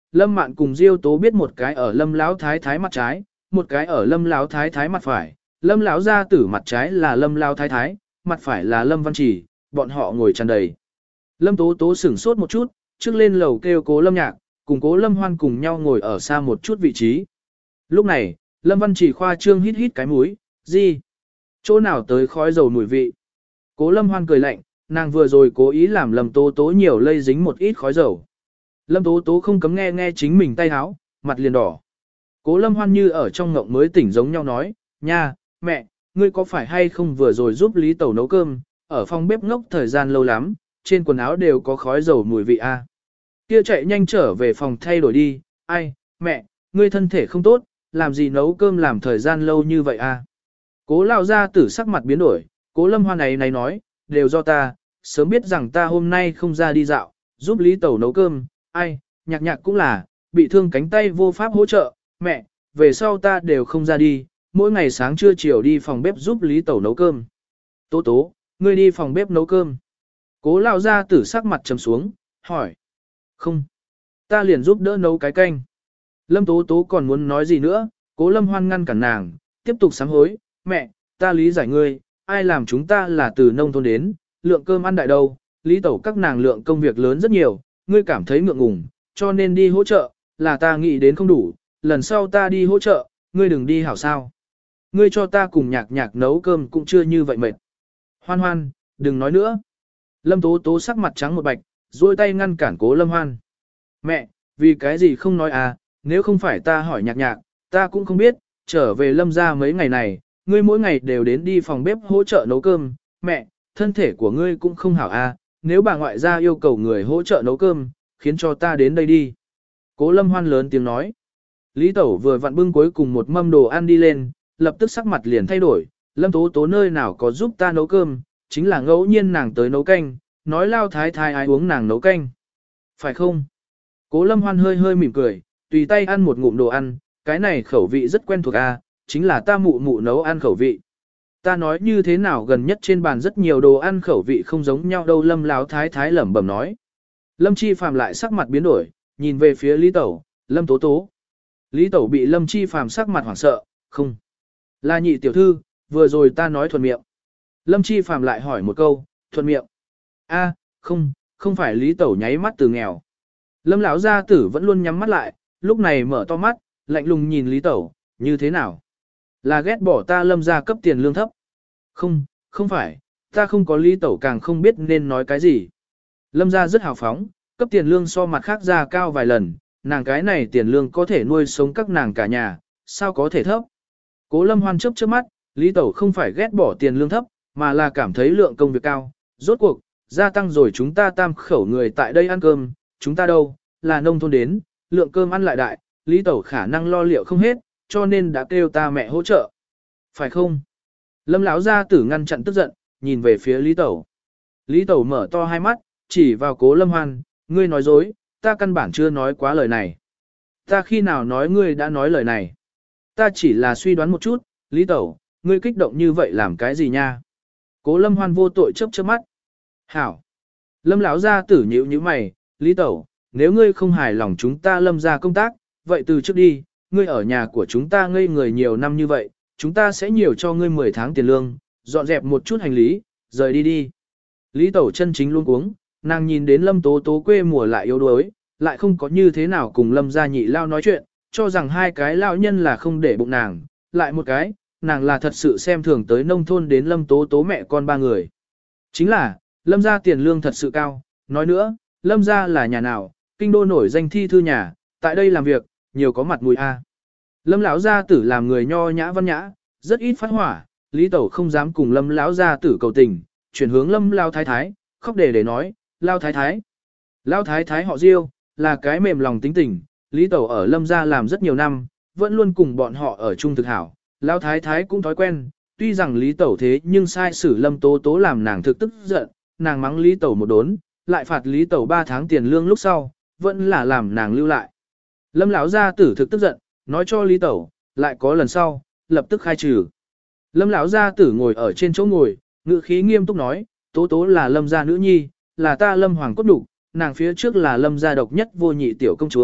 Lâm Mạn cùng Diêu Tố biết một cái ở Lâm Lão Thái Thái mặt trái, một cái ở Lâm Lão Thái Thái mặt phải. Lâm Lão gia tử mặt trái là Lâm Lão Thái Thái, mặt phải là Lâm Văn Trì, bọn họ ngồi tràn đầy. Lâm Tố Tố sửng sốt một chút, trước lên lầu kêu Cố Lâm Nhạc, cùng Cố Lâm Hoan cùng nhau ngồi ở xa một chút vị trí. Lúc này, Lâm Văn Trì khoa trương hít hít cái mũi, gì? Chỗ nào tới khói dầu mùi vị? Cố Lâm Hoan cười lạnh, nàng vừa rồi cố ý làm Lâm Tố Tố nhiều lây dính một ít khói dầu. Lâm Tố Tố không cấm nghe nghe chính mình tay háo, mặt liền đỏ. Cố Lâm Hoan như ở trong ngộng mới tỉnh giống nhau nói, nha, mẹ, ngươi có phải hay không vừa rồi giúp Lý Tẩu nấu cơm, ở phòng bếp ngốc thời gian lâu lắm, trên quần áo đều có khói dầu mùi vị a. Kia chạy nhanh trở về phòng thay đổi đi, ai, mẹ, ngươi thân thể không tốt, làm gì nấu cơm làm thời gian lâu như vậy a? Cố lao ra tử sắc mặt biến đổi, Cố Lâm Hoan này này nói, đều do ta, sớm biết rằng ta hôm nay không ra đi dạo, giúp Lý Tẩu nấu cơm, ai, nhạc nhạc cũng là, bị thương cánh tay vô pháp hỗ trợ, mẹ, về sau ta đều không ra đi, mỗi ngày sáng trưa chiều đi phòng bếp giúp Lý Tẩu nấu cơm. Tố Tố, ngươi đi phòng bếp nấu cơm. Cố lao ra tử sắc mặt trầm xuống, hỏi. Không, ta liền giúp đỡ nấu cái canh. Lâm Tố Tố còn muốn nói gì nữa, Cố Lâm Hoan ngăn cản nàng, tiếp tục sám hối, mẹ, ta lý giải ngươi, ai làm chúng ta là từ nông thôn đến, lượng cơm ăn đại đâu, Lý Tẩu các nàng lượng công việc lớn rất nhiều, ngươi cảm thấy ngượng ngùng, cho nên đi hỗ trợ, là ta nghĩ đến không đủ, lần sau ta đi hỗ trợ, ngươi đừng đi hảo sao. Ngươi cho ta cùng nhạc nhạc nấu cơm cũng chưa như vậy mệt. Hoan Hoan, đừng nói nữa. Lâm Tố Tố sắc mặt trắng một bạch, duỗi tay ngăn cản Cố Lâm Hoan. Mẹ, vì cái gì không nói à, nếu không phải ta hỏi nhạc nhạc, ta cũng không biết, trở về Lâm ra mấy ngày này, ngươi mỗi ngày đều đến đi phòng bếp hỗ trợ nấu cơm. Mẹ, thân thể của ngươi cũng không hảo à, nếu bà ngoại gia yêu cầu người hỗ trợ nấu cơm, khiến cho ta đến đây đi. Cố Lâm Hoan lớn tiếng nói. Lý Tẩu vừa vặn bưng cuối cùng một mâm đồ ăn đi lên, lập tức sắc mặt liền thay đổi, Lâm Tố Tố nơi nào có giúp ta nấu cơm, chính là ngẫu nhiên nàng tới nấu canh, nói lao thái thái ai uống nàng nấu canh. Phải không? Cố Lâm Hoan hơi hơi mỉm cười, tùy tay ăn một ngụm đồ ăn, cái này khẩu vị rất quen thuộc a, chính là ta mụ mụ nấu ăn khẩu vị. Ta nói như thế nào gần nhất trên bàn rất nhiều đồ ăn khẩu vị không giống nhau đâu, Lâm Láo thái thái lẩm bẩm nói. Lâm Chi Phàm lại sắc mặt biến đổi, nhìn về phía Lý Tẩu, Lâm Tố Tố. Lý Tẩu bị Lâm Chi Phàm sắc mặt hoảng sợ, không. Là nhị tiểu thư, vừa rồi ta nói thuận miệng. Lâm Chi Phàm lại hỏi một câu, thuận miệng. A, không, không phải Lý Tẩu nháy mắt từ nghèo. Lâm lão gia tử vẫn luôn nhắm mắt lại, lúc này mở to mắt, lạnh lùng nhìn Lý Tẩu, như thế nào? Là ghét bỏ ta Lâm gia cấp tiền lương thấp. Không, không phải, ta không có Lý Tẩu càng không biết nên nói cái gì. Lâm gia rất hào phóng, cấp tiền lương so mặt khác gia cao vài lần, nàng cái này tiền lương có thể nuôi sống các nàng cả nhà, sao có thể thấp. Cố Lâm Hoan chớp chớp mắt, Lý Tẩu không phải ghét bỏ tiền lương thấp, mà là cảm thấy lượng công việc cao. Rốt cuộc, gia tăng rồi chúng ta tam khẩu người tại đây ăn cơm, chúng ta đâu, là nông thôn đến, lượng cơm ăn lại đại, Lý Tẩu khả năng lo liệu không hết, cho nên đã kêu ta mẹ hỗ trợ. Phải không? Lâm lão gia tử ngăn chặn tức giận, nhìn về phía Lý Tẩu. Lý Tẩu mở to hai mắt, chỉ vào Cố Lâm Hoan, ngươi nói dối, ta căn bản chưa nói quá lời này. Ta khi nào nói ngươi đã nói lời này? Ta chỉ là suy đoán một chút, Lý Tẩu, ngươi kích động như vậy làm cái gì nha? Cố Lâm Hoan vô tội chớp chớp mắt. Hảo. Lâm lão gia tử nhíu nhíu mày, Lý Tẩu, nếu ngươi không hài lòng chúng ta Lâm gia công tác, vậy từ trước đi, ngươi ở nhà của chúng ta ngây người nhiều năm như vậy, chúng ta sẽ nhiều cho ngươi mười tháng tiền lương, dọn dẹp một chút hành lý, rời đi đi. Lý Tẩu chân chính luôn cuống, nàng nhìn đến Lâm Tố Tố quê mùa lại yếu đuối, lại không có như thế nào cùng Lâm gia nhị lao nói chuyện, cho rằng hai cái lão nhân là không để bụng nàng, lại một cái, nàng là thật sự xem thường tới nông thôn đến Lâm Tố Tố mẹ con ba người. Chính là, Lâm gia tiền lương thật sự cao, nói nữa, Lâm gia là nhà nào, kinh đô nổi danh thi thư nhà, tại đây làm việc, nhiều có mặt mũi a. Lâm lão gia tử làm người nho nhã văn nhã, rất ít phát hỏa, Lý Tẩu không dám cùng Lâm lão gia tử cầu tình, chuyển hướng Lâm lao thái thái, khóc để để nói, lao thái thái. Lao thái thái họ Diêu, là cái mềm lòng tính tình, Lý Tẩu ở Lâm gia làm rất nhiều năm, vẫn luôn cùng bọn họ ở chung thực hảo. Lao thái thái cũng thói quen, tuy rằng Lý Tẩu thế nhưng sai xử Lâm Tố Tố làm nàng thực tức giận, nàng mắng Lý Tẩu một đốn, lại phạt Lý Tẩu ba tháng tiền lương lúc sau, vẫn là làm nàng lưu lại. Lâm lão gia tử thực tức giận, nói cho Lý Tẩu, lại có lần sau, lập tức khai trừ. Lâm lão gia tử ngồi ở trên chỗ ngồi, ngữ khí nghiêm túc nói, Tố Tố là Lâm gia nữ nhi, là ta Lâm hoàng cốt đủ, nàng phía trước là Lâm gia độc nhất vô nhị tiểu công chúa,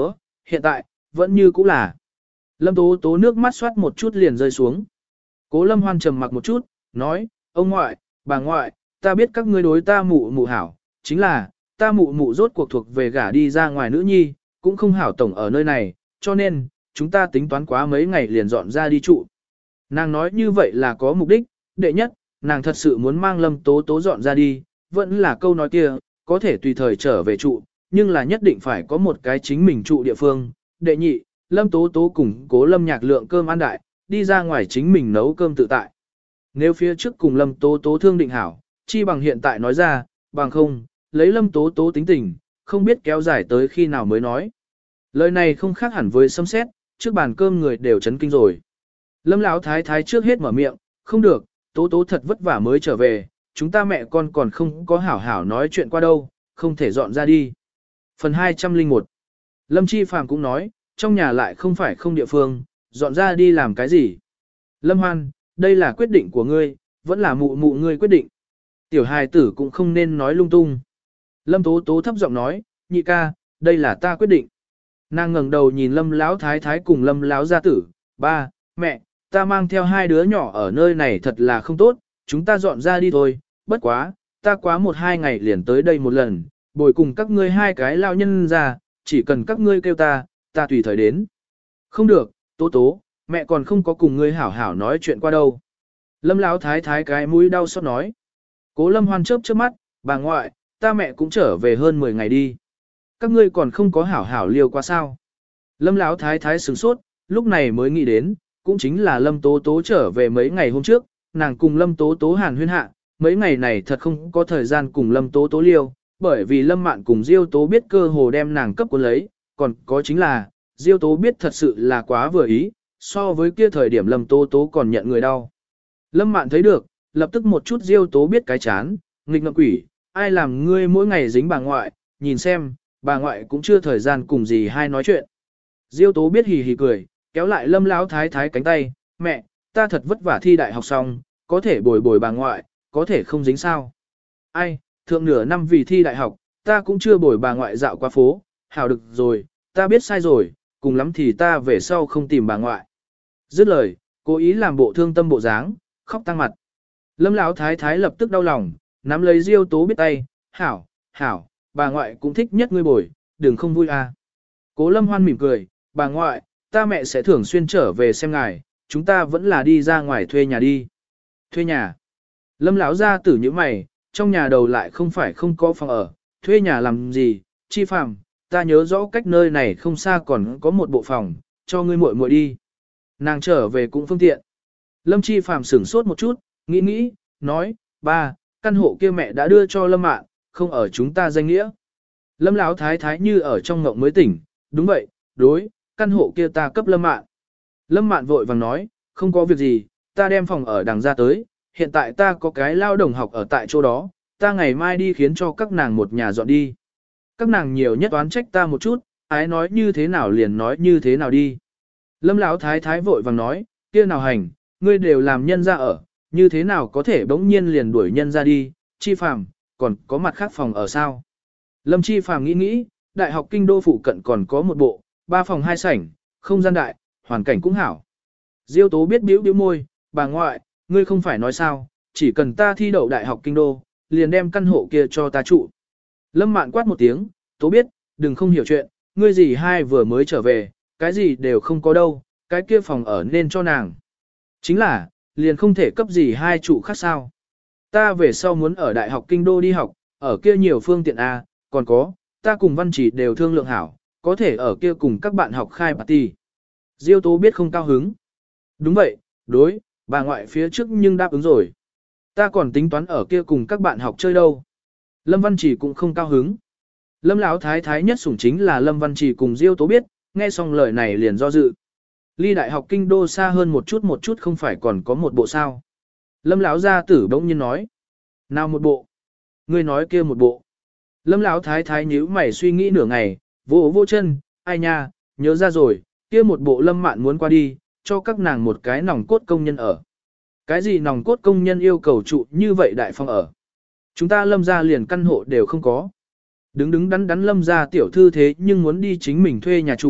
hiện tại, vẫn như cũ là. Lâm Tố Tố nước mắt xoát một chút liền rơi xuống. Cố Lâm Hoan trầm mặc một chút, nói, ông ngoại, bà ngoại, ta biết các ngươi đối ta mụ mụ hảo, chính là, ta mụ mụ rốt cuộc thuộc về gả đi ra ngoài nữ nhi, cũng không hảo tổng ở nơi này, cho nên, chúng ta tính toán quá mấy ngày liền dọn ra đi trụ. Nàng nói như vậy là có mục đích, đệ nhất, nàng thật sự muốn mang Lâm Tố Tố dọn ra đi, vẫn là câu nói kia, có thể tùy thời trở về trụ, nhưng là nhất định phải có một cái chính mình trụ địa phương. Đệ nhị, Lâm Tố Tố cùng Cố Lâm Nhạc lượng cơm ăn đại, đi ra ngoài chính mình nấu cơm tự tại. Nếu phía trước cùng Lâm Tố Tố thương định hảo, chi bằng hiện tại nói ra, bằng không, lấy Lâm Tố Tố tính tình, không biết kéo dài tới khi nào mới nói. Lời này không khác hẳn với sấm sét, trước bàn cơm người đều chấn kinh rồi. Lâm Lão thái thái trước hết mở miệng, không được, Tố Tố thật vất vả mới trở về, chúng ta mẹ con còn không có hảo hảo nói chuyện qua đâu, không thể dọn ra đi. Phần hai trăm lẻ một Lâm Chi Phàm cũng nói, trong nhà lại không phải không địa phương, dọn ra đi làm cái gì. Lâm Hoan, đây là quyết định của ngươi, vẫn là mụ mụ ngươi quyết định. Tiểu hài tử cũng không nên nói lung tung. Lâm Tố Tố thấp giọng nói, nhị ca, đây là ta quyết định. Nàng ngẩng đầu nhìn Lâm Lão thái thái cùng Lâm Lão gia tử, ba, mẹ, ta mang theo hai đứa nhỏ ở nơi này thật là không tốt, chúng ta dọn ra đi thôi, bất quá, ta quá một hai ngày liền tới đây một lần, bồi cùng các ngươi hai cái lao nhân ra, chỉ cần các ngươi kêu ta, ta tùy thời đến. Không được, Tố Tố, mẹ còn không có cùng ngươi hảo hảo nói chuyện qua đâu. Lâm Lão thái thái cái mũi đau xót nói. Cố Lâm Hoan chớp chớp mắt, bà ngoại, ta mẹ cũng trở về hơn mười ngày đi. Các ngươi còn không có hảo hảo liêu qua sao. Lâm Lão thái thái sửng sốt, lúc này mới nghĩ đến, cũng chính là Lâm Tố Tố trở về mấy ngày hôm trước, nàng cùng Lâm Tố Tố hàn huyên hạ, mấy ngày này thật không có thời gian cùng Lâm Tố Tố liêu, bởi vì Lâm Mạn cùng Diêu Tố biết cơ hồ đem nàng cấp cuốn lấy, còn có chính là, Diêu Tố biết thật sự là quá vừa ý, so với kia thời điểm Lâm Tố Tố còn nhận người đau. Lâm Mạn thấy được, lập tức một chút Diêu Tố biết cái chán, nghịch ngợm quỷ, ai làm ngươi mỗi ngày dính bà ngoại, nhìn xem, bà ngoại cũng chưa thời gian cùng gì hai nói chuyện. Diêu Tố biết hì hì cười, kéo lại Lâm Lão thái thái cánh tay, mẹ, ta thật vất vả thi đại học xong, có thể bồi bồi bà ngoại, có thể không dính sao. Ai, thượng nửa năm vì thi đại học, ta cũng chưa bồi bà ngoại dạo qua phố, hảo được rồi, ta biết sai rồi, cùng lắm thì ta về sau không tìm bà ngoại. Dứt lời, cố ý làm bộ thương tâm bộ dáng, khóc tăng mặt. Lâm Lão thái thái lập tức đau lòng, nắm lấy Diêu Tố biết tay, hảo, hảo, bà ngoại cũng thích nhất ngươi bồi, đừng không vui à. Cố Lâm Hoan mỉm cười, bà ngoại, ta mẹ sẽ thường xuyên trở về xem ngài, chúng ta vẫn là đi ra ngoài thuê nhà đi. Thuê nhà. Lâm Lão gia tử như mày, trong nhà đầu lại không phải không có phòng ở, thuê nhà làm gì, Chi Phàm, ta nhớ rõ cách nơi này không xa còn có một bộ phòng, cho ngươi muội muội đi. Nàng trở về cũng phương tiện. Lâm Chi Phàm sửng sốt một chút, nghĩ nghĩ, nói, ba, căn hộ kia mẹ đã đưa cho Lâm Mạn, không ở chúng ta danh nghĩa. Lâm Lão thái thái như ở trong ngộng mới tỉnh, đúng vậy, đối, căn hộ kia ta cấp Lâm Mạn. Lâm Mạn vội vàng nói, không có việc gì, ta đem phòng ở đằng ra tới, hiện tại ta có cái lao đồng học ở tại chỗ đó, ta ngày mai đi khiến cho các nàng một nhà dọn đi. Các nàng nhiều nhất oán trách ta một chút, ái nói như thế nào liền nói như thế nào đi. Lâm Lão thái thái vội vàng nói, kia nào hành, ngươi đều làm nhân ra ở, như thế nào có thể bỗng nhiên liền đuổi nhân ra đi, Chi Phàm, còn có mặt khác phòng ở sao. Lâm Chi Phàm nghĩ nghĩ, đại học kinh đô phụ cận còn có một bộ, ba phòng hai sảnh, không gian đại, hoàn cảnh cũng hảo. Diêu Tố biết bĩu bĩu môi, bà ngoại, ngươi không phải nói sao, chỉ cần ta thi đậu đại học kinh đô, liền đem căn hộ kia cho ta trụ. Lâm Mạn quát một tiếng, Tố biết, đừng không hiểu chuyện, ngươi gì hai vừa mới trở về, cái gì đều không có đâu, cái kia phòng ở nên cho nàng. Chính là, liền không thể cấp gì hai trụ khác sao. Ta về sau muốn ở đại học kinh đô đi học, ở kia nhiều phương tiện A, còn có, ta cùng Văn Chỉ đều thương lượng hảo, có thể ở kia cùng các bạn học khai party. Diêu Tố biết không cao hứng. Đúng vậy, đối, bà ngoại phía trước nhưng đáp ứng rồi. Ta còn tính toán ở kia cùng các bạn học chơi đâu. Lâm Văn Chỉ cũng không cao hứng. Lâm Lão thái thái nhất sủng chính là Lâm Văn Chỉ cùng Diêu Tố biết, nghe xong lời này liền do dự. Ly đại học kinh đô xa hơn một chút một chút không phải còn có một bộ sao. Lâm Lão gia tử bỗng nhiên nói. Nào một bộ? Ngươi nói kia một bộ. Lâm Lão thái thái nhíu mày suy nghĩ nửa ngày, vỗ vỗ chân, ai nha, nhớ ra rồi, kia một bộ Lâm Mạn muốn qua đi, cho các nàng một cái nòng cốt công nhân ở. Cái gì nòng cốt công nhân yêu cầu trụ như vậy đại phong ở? Chúng ta Lâm gia liền căn hộ đều không có. Đứng đứng đắn đắn Lâm gia tiểu thư thế nhưng muốn đi chính mình thuê nhà trụ,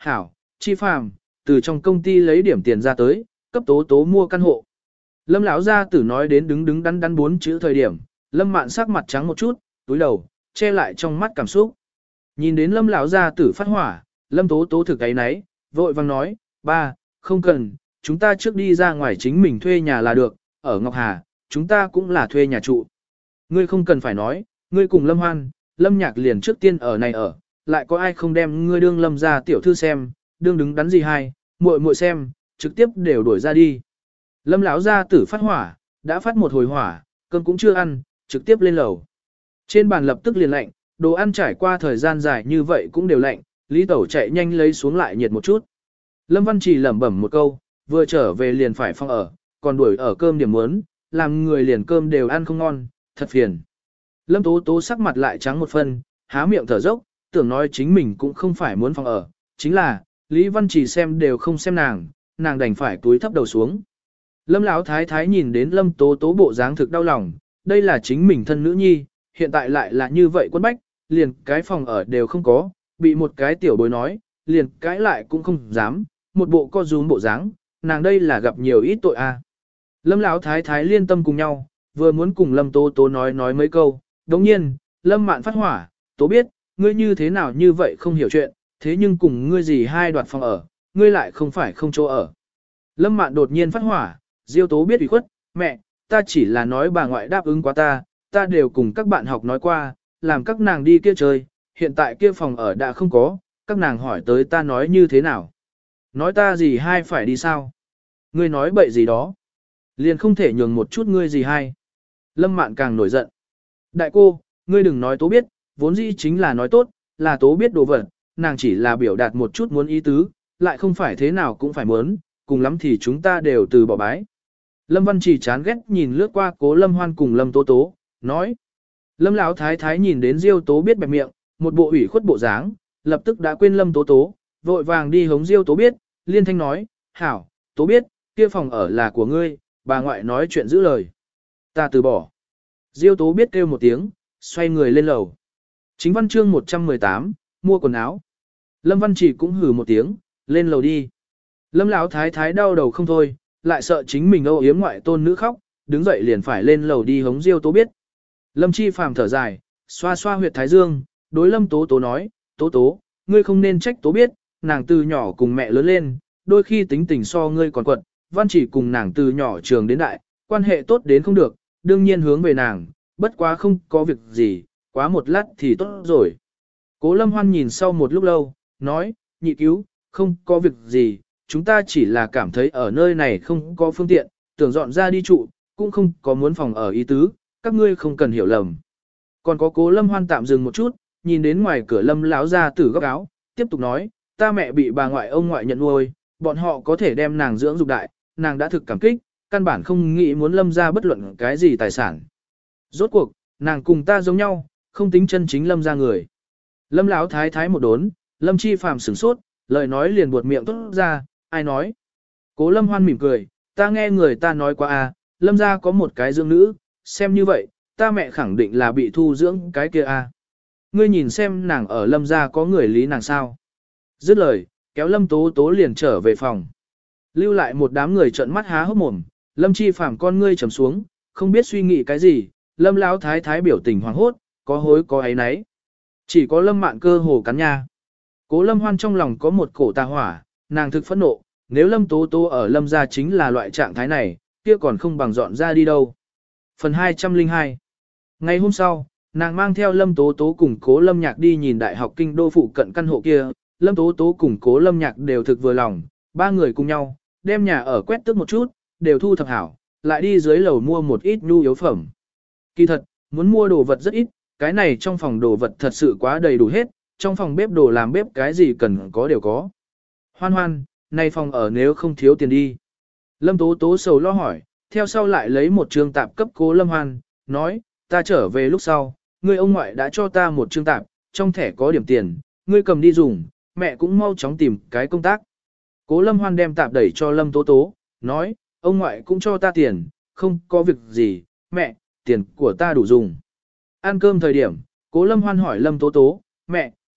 hảo, Chi Phàm, từ trong công ty lấy điểm tiền ra tới, cấp tố tố mua căn hộ. Lâm lão gia tử nói đến đứng đứng đắn đắn bốn chữ thời điểm, Lâm Mạn sắc mặt trắng một chút, túi đầu, che lại trong mắt cảm xúc. Nhìn đến Lâm lão gia tử phát hỏa, Lâm tố tố thực cái nấy, vội vang nói, ba, không cần, chúng ta trước đi ra ngoài chính mình thuê nhà là được, ở Ngọc Hà, chúng ta cũng là thuê nhà trụ. Ngươi không cần phải nói, ngươi cùng Lâm Hoan, Lâm Nhạc liền trước tiên ở này ở, lại có ai không đem ngươi đương Lâm gia tiểu thư xem, đương đứng đắn gì hay, muội muội xem, trực tiếp đều đuổi ra đi. Lâm lão gia tử phát hỏa, đã phát một hồi hỏa, cơm cũng chưa ăn, trực tiếp lên lầu. Trên bàn lập tức liền lạnh, đồ ăn trải qua thời gian dài như vậy cũng đều lạnh, Lý Tẩu chạy nhanh lấy xuống lại nhiệt một chút. Lâm Văn Trì lẩm bẩm một câu, vừa trở về liền phải phong ở, còn đuổi ở cơm điểm muốn, làm người liền cơm đều ăn không ngon, thật phiền. Lâm Tố Tố sắc mặt lại trắng một phân, há miệng thở dốc, tưởng nói chính mình cũng không phải muốn phong ở, chính là, Lý Văn Trì xem đều không xem nàng, nàng đành phải túi thấp đầu xuống. Lâm Lão thái thái nhìn đến Lâm Tố Tố bộ dáng thực đau lòng, đây là chính mình thân nữ nhi, hiện tại lại là như vậy quân bách, liền cái phòng ở đều không có, bị một cái tiểu bối nói, liền cãi lại cũng không dám, một bộ co rúm bộ dáng, nàng đây là gặp nhiều ít tội a. Lâm Lão thái thái liên tâm cùng nhau, vừa muốn cùng Lâm Tố Tố nói nói mấy câu, đồng nhiên, Lâm Mạn phát hỏa, Tố biết, ngươi như thế nào như vậy không hiểu chuyện, thế nhưng cùng ngươi gì hai đoạt phòng ở, ngươi lại không phải không chỗ ở. Lâm Mạn đột nhiên phát hỏa, Diêu Tố biết ủy khuất, mẹ, ta chỉ là nói bà ngoại đáp ứng quá ta, ta đều cùng các bạn học nói qua, làm các nàng đi kia chơi, hiện tại kia phòng ở đã không có, các nàng hỏi tới ta nói như thế nào. Nói ta gì hai phải đi sao? Ngươi nói bậy gì đó. Liền không thể nhường một chút ngươi gì hai. Lâm Mạn càng nổi giận. Đại cô, ngươi đừng nói Tố biết, vốn dĩ chính là nói tốt, là Tố biết đồ vật, nàng chỉ là biểu đạt một chút muốn ý tứ, lại không phải thế nào cũng phải muốn, cùng lắm thì chúng ta đều từ bỏ bái. Lâm Văn Trì chán ghét nhìn lướt qua Cố Lâm Hoan cùng Lâm Tố Tố, nói. Lâm Lão thái thái nhìn đến Diêu Tố biết bẹp miệng, một bộ ủy khuất bộ dáng, lập tức đã quên Lâm Tố Tố, vội vàng đi hống Diêu Tố biết, liên thanh nói, hảo, Tố biết, kia phòng ở là của ngươi, bà ngoại nói chuyện giữ lời. Ta từ bỏ. Diêu Tố biết kêu một tiếng, xoay người lên lầu. Chính văn chương một trăm mười tám, mua quần áo. Lâm Văn Trì cũng hừ một tiếng, lên lầu đi. Lâm Lão thái thái đau đầu không thôi, lại sợ chính mình âu yếm ngoại tôn nữ khóc, đứng dậy liền phải lên lầu đi hống Diêu Tố biết. Lâm Chi Phàm thở dài, xoa xoa huyệt thái dương, đối Lâm Tố Tố nói, Tố Tố, ngươi không nên trách Tố biết, nàng từ nhỏ cùng mẹ lớn lên, đôi khi tính tình so ngươi còn quật, Văn Chỉ cùng nàng từ nhỏ trường đến đại, quan hệ tốt đến không được, đương nhiên hướng về nàng, bất quá không có việc gì, quá một lát thì tốt rồi. Cố Lâm Hoan nhìn sau một lúc lâu, nói, nhị cứu, không có việc gì, chúng ta chỉ là cảm thấy ở nơi này không có phương tiện, tưởng dọn ra đi trụ, cũng không có muốn phòng ở ý tứ, các ngươi không cần hiểu lầm. Còn có Cố Lâm Hoan tạm dừng một chút, nhìn đến ngoài cửa Lâm lão ra tử góc áo, tiếp tục nói, ta mẹ bị bà ngoại ông ngoại nhận nuôi, bọn họ có thể đem nàng dưỡng dục đại, nàng đã thực cảm kích, căn bản không nghĩ muốn Lâm ra bất luận cái gì tài sản. Rốt cuộc, nàng cùng ta giống nhau, không tính chân chính Lâm ra người. Lâm lão thái thái một đốn, Lâm Chi Phàm sửng sốt, lời nói liền buột miệng tốt ra, ai nói. Cố Lâm Hoan mỉm cười, ta nghe người ta nói qua à, Lâm ra có một cái dưỡng nữ, xem như vậy, ta mẹ khẳng định là bị thu dưỡng cái kia à. Ngươi nhìn xem nàng ở Lâm ra có người lý nàng sao. Dứt lời, kéo Lâm Tố Tố liền trở về phòng. Lưu lại một đám người trợn mắt há hốc mồm, Lâm Chi Phàm con ngươi trầm xuống, không biết suy nghĩ cái gì, Lâm lão thái thái biểu tình hoảng hốt, có hối có ấy nấy. Chỉ có Lâm Mạn cơ hồ cắn nha. Cố Lâm Hoan trong lòng có một cổ tà hỏa, nàng thực phẫn nộ, nếu Lâm Tố Tố ở Lâm gia chính là loại trạng thái này, kia còn không bằng dọn ra đi đâu. Phần hai trăm lẻ hai. Ngày hôm sau, nàng mang theo Lâm Tố Tố cùng Cố Lâm Nhạc đi nhìn đại học kinh đô phụ cận căn hộ kia, Lâm Tố Tố cùng Cố Lâm Nhạc đều thực vừa lòng, ba người cùng nhau, đem nhà ở quét tước một chút, đều thu thập hảo, lại đi dưới lầu mua một ít nhu yếu phẩm. Kỳ thật, muốn mua đồ vật rất ít, cái này trong phòng đồ vật thật sự quá đầy đủ hết, trong phòng bếp đồ làm bếp cái gì cần có đều có. Hoan hoan, nay phòng ở nếu không thiếu tiền đi. Lâm Tố Tố sầu lo hỏi, theo sau lại lấy một trương tạp cấp Cố Lâm Hoan, nói, ta trở về lúc sau, ngươi ông ngoại đã cho ta một trương tạp, trong thẻ có điểm tiền, ngươi cầm đi dùng, mẹ cũng mau chóng tìm cái công tác. Cố Lâm Hoan đem tạp đẩy cho Lâm Tố Tố, nói, ông ngoại cũng cho ta tiền, không có việc gì, mẹ, tiền của ta đủ dùng. Ăn cơm thời điểm, Cố Lâm Hoan hỏi Lâm Tố Tố, mẹ,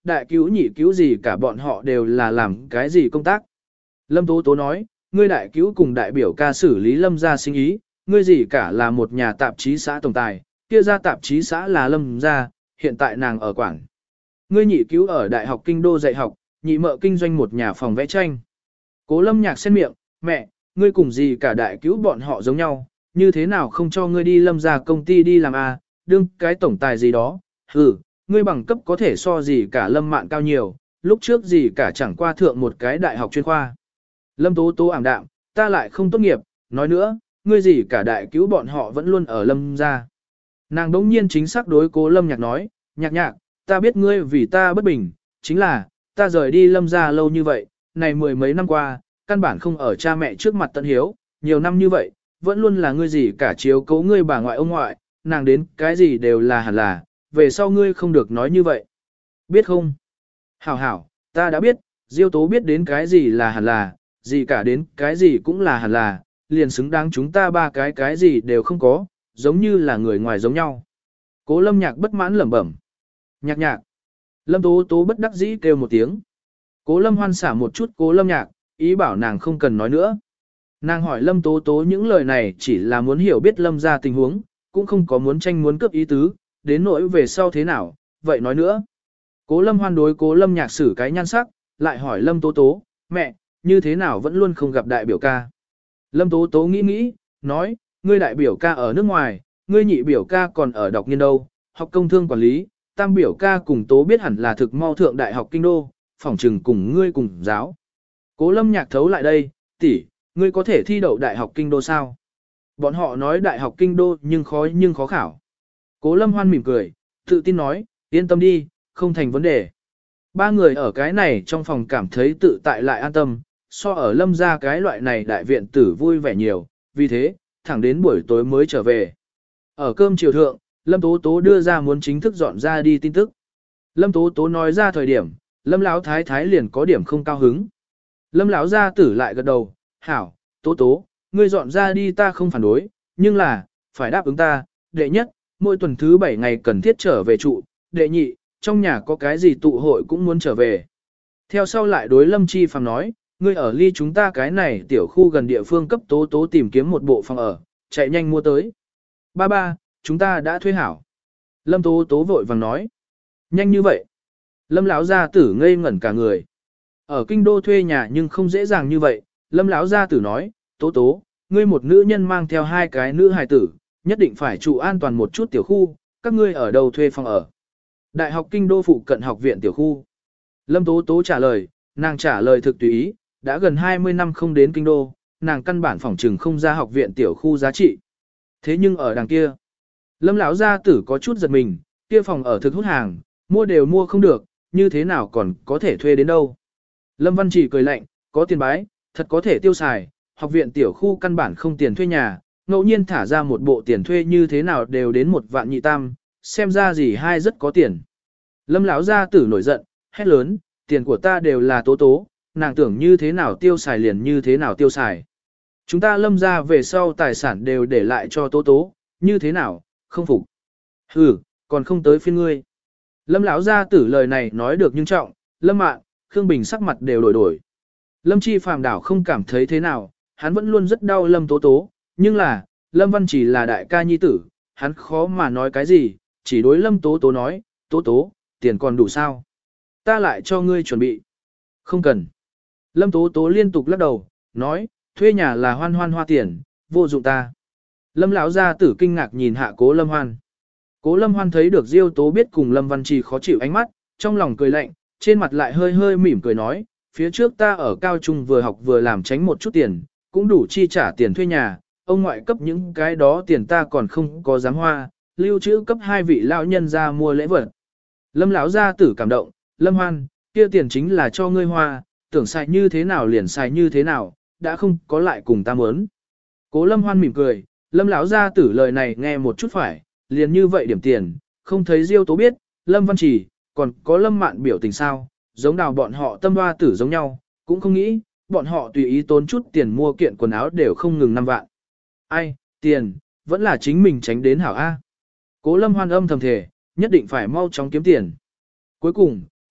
đại cứu nhị cứu gì cả bọn họ đều là làm cái gì công tác. Lâm Tố Tố nói, ngươi đại cứu cùng đại biểu ca xử lý Lâm gia sinh ý, ngươi gì cả là một nhà tạp chí xã tổng tài, kia ra tạp chí xã là Lâm gia, hiện tại nàng ở Quảng. Ngươi nhị cứu ở Đại học Kinh Đô dạy học, nhị mợ kinh doanh một nhà phòng vẽ tranh. Cố Lâm Nhạc xen miệng, mẹ, ngươi cùng gì cả đại cứu bọn họ giống nhau, như thế nào không cho ngươi đi Lâm gia công ty đi làm à, đương cái tổng tài gì đó, hừ, ngươi bằng cấp có thể so gì cả Lâm Mạn cao nhiều, lúc trước gì cả chẳng qua thượng một cái đại học chuyên khoa. Lâm Tố Tố ảm đạm, ta lại không tốt nghiệp, nói nữa, ngươi gì cả đại cứu bọn họ vẫn luôn ở Lâm gia. Nàng đống nhiên chính xác đối Cố Lâm Nhạc nói, nhạc nhạc, ta biết ngươi vì ta bất bình, chính là, ta rời đi Lâm gia lâu như vậy, này mười mấy năm qua, căn bản không ở cha mẹ trước mặt tận hiếu, nhiều năm như vậy, vẫn luôn là ngươi gì cả chiếu cố ngươi bà ngoại ông ngoại, nàng đến cái gì đều là hẳn là, về sau ngươi không được nói như vậy. Biết không? Hảo hảo, ta đã biết, Diêu Tố biết đến cái gì là hẳn là, gì cả đến cái gì cũng là hẳn là, liền xứng đáng chúng ta ba cái cái gì đều không có, giống như là người ngoài giống nhau. Cố Lâm Nhạc bất mãn lẩm bẩm. Nhạc nhạc. Lâm Tố Tố bất đắc dĩ kêu một tiếng. Cố Lâm Hoan xả một chút Cố Lâm Nhạc, ý bảo nàng không cần nói nữa. Nàng hỏi Lâm Tố Tố những lời này chỉ là muốn hiểu biết Lâm ra tình huống, cũng không có muốn tranh muốn cướp ý tứ, đến nỗi về sau thế nào, vậy nói nữa. Cố Lâm Hoan đối Cố Lâm Nhạc xử cái nhan sắc, lại hỏi Lâm Tố Tố, mẹ, như thế nào vẫn luôn không gặp đại biểu ca. Lâm Tố Tố nghĩ nghĩ, nói, ngươi đại biểu ca ở nước ngoài, ngươi nhị biểu ca còn ở đọc nghiên đâu, học công thương quản lý, tam biểu ca cùng Tố biết hẳn là thực mau thượng đại học kinh đô, phỏng trừng cùng ngươi cùng giáo. Cố Lâm Nhạc thấu lại đây, tỷ, ngươi có thể thi đậu đại học kinh đô sao? Bọn họ nói đại học kinh đô nhưng khó nhưng khó khảo. Cố Lâm Hoan mỉm cười, tự tin nói, yên tâm đi, không thành vấn đề. Ba người ở cái này trong phòng cảm thấy tự tại lại an tâm, so ở Lâm gia cái loại này đại viện tử vui vẻ nhiều, vì thế, thẳng đến buổi tối mới trở về. Ở cơm chiều thượng, Lâm Tố Tố đưa ra muốn chính thức dọn ra đi tin tức. Lâm Tố Tố nói ra thời điểm, Lâm Lão Thái Thái liền có điểm không cao hứng. Lâm Lão gia tử lại gật đầu, hảo, Tố Tố, ngươi dọn ra đi ta không phản đối, nhưng là, phải đáp ứng ta, đệ nhất, mỗi tuần thứ bảy ngày cần thiết trở về trụ, đệ nhị, trong nhà có cái gì tụ hội cũng muốn trở về. Theo sau lại đối Lâm Chi Phàm nói, ngươi ở ly chúng ta cái này tiểu khu gần địa phương cấp Tố Tố tìm kiếm một bộ phòng ở, chạy nhanh mua tới. Ba ba, chúng ta đã thuê hảo. Lâm Tố Tố vội vàng nói. Nhanh như vậy. Lâm Lão gia tử ngây ngẩn cả người. Ở kinh đô thuê nhà nhưng không dễ dàng như vậy. Lâm Lão gia tử nói, Tố Tố, ngươi một nữ nhân mang theo hai cái nữ hài tử, nhất định phải trụ an toàn một chút tiểu khu, các ngươi ở đâu thuê phòng ở. Đại học kinh đô phụ cận học viện tiểu khu. Lâm Tố Tố trả lời, nàng trả lời thực tùy ý, đã gần hai mươi năm không đến kinh đô, nàng căn bản phỏng trừng không ra học viện tiểu khu giá trị. Thế nhưng ở đằng kia, Lâm Lão gia tử có chút giật mình, kia phòng ở thực hút hàng, mua đều mua không được, như thế nào còn có thể thuê đến đâu. Lâm Văn Chỉ cười lạnh, có tiền bái, thật có thể tiêu xài, học viện tiểu khu căn bản không tiền thuê nhà, ngẫu nhiên thả ra một bộ tiền thuê như thế nào đều đến một vạn nhị tam, xem ra gì hai rất có tiền. Lâm Lão gia tử nổi giận, hét lớn, tiền của ta đều là Tố Tố, nàng tưởng như thế nào tiêu xài liền như thế nào tiêu xài. Chúng ta Lâm gia về sau tài sản đều để lại cho Tố Tố, như thế nào, không phục. Ừ, còn không tới phiên ngươi. Lâm Lão gia tử lời này nói được nhưng trọng, Lâm Mạn, Khương Bình sắc mặt đều đổi đổi. Lâm Chi Phàm đảo không cảm thấy thế nào, hắn vẫn luôn rất đau Lâm Tố Tố, nhưng là, Lâm Văn chỉ là đại ca nhi tử, hắn khó mà nói cái gì, chỉ đối Lâm Tố Tố nói, Tố Tố, tiền còn đủ sao? Ta lại cho ngươi chuẩn bị. Không cần. Lâm Tố Tố liên tục lắc đầu, nói, thuê nhà là hoan hoan hoa tiền, vô dụng ta. Lâm Lão gia tử kinh ngạc nhìn hạ Cố Lâm Hoan. Cố Lâm Hoan thấy được Diêu Tố biết cùng Lâm Văn Trì khó chịu ánh mắt, trong lòng cười lạnh, trên mặt lại hơi hơi mỉm cười nói, phía trước ta ở cao trung vừa học vừa làm tránh một chút tiền, cũng đủ chi trả tiền thuê nhà, ông ngoại cấp những cái đó tiền ta còn không có dám hoa, lưu trữ cấp hai vị lão nhân ra mua lễ vật. Lâm Lão gia tử cảm động, Lâm Hoan, kia tiền chính là cho ngươi hoa, tưởng xài như thế nào liền xài như thế nào, đã không có lại cùng ta muốn. Cố Lâm Hoan mỉm cười, Lâm Lão gia tử lời này nghe một chút phải, liền như vậy điểm tiền, không thấy Diêu Tố biết, Lâm Văn Trì, còn có Lâm Mạn biểu tình sao, giống đào bọn họ tâm hoa tử giống nhau, cũng không nghĩ, bọn họ tùy ý tốn chút tiền mua kiện quần áo đều không ngừng năm vạn. Ai, tiền, vẫn là chính mình tránh đến hảo A. Cố Lâm Hoan âm thầm thề, nhất định phải mau chóng kiếm tiền. Cuối cùng,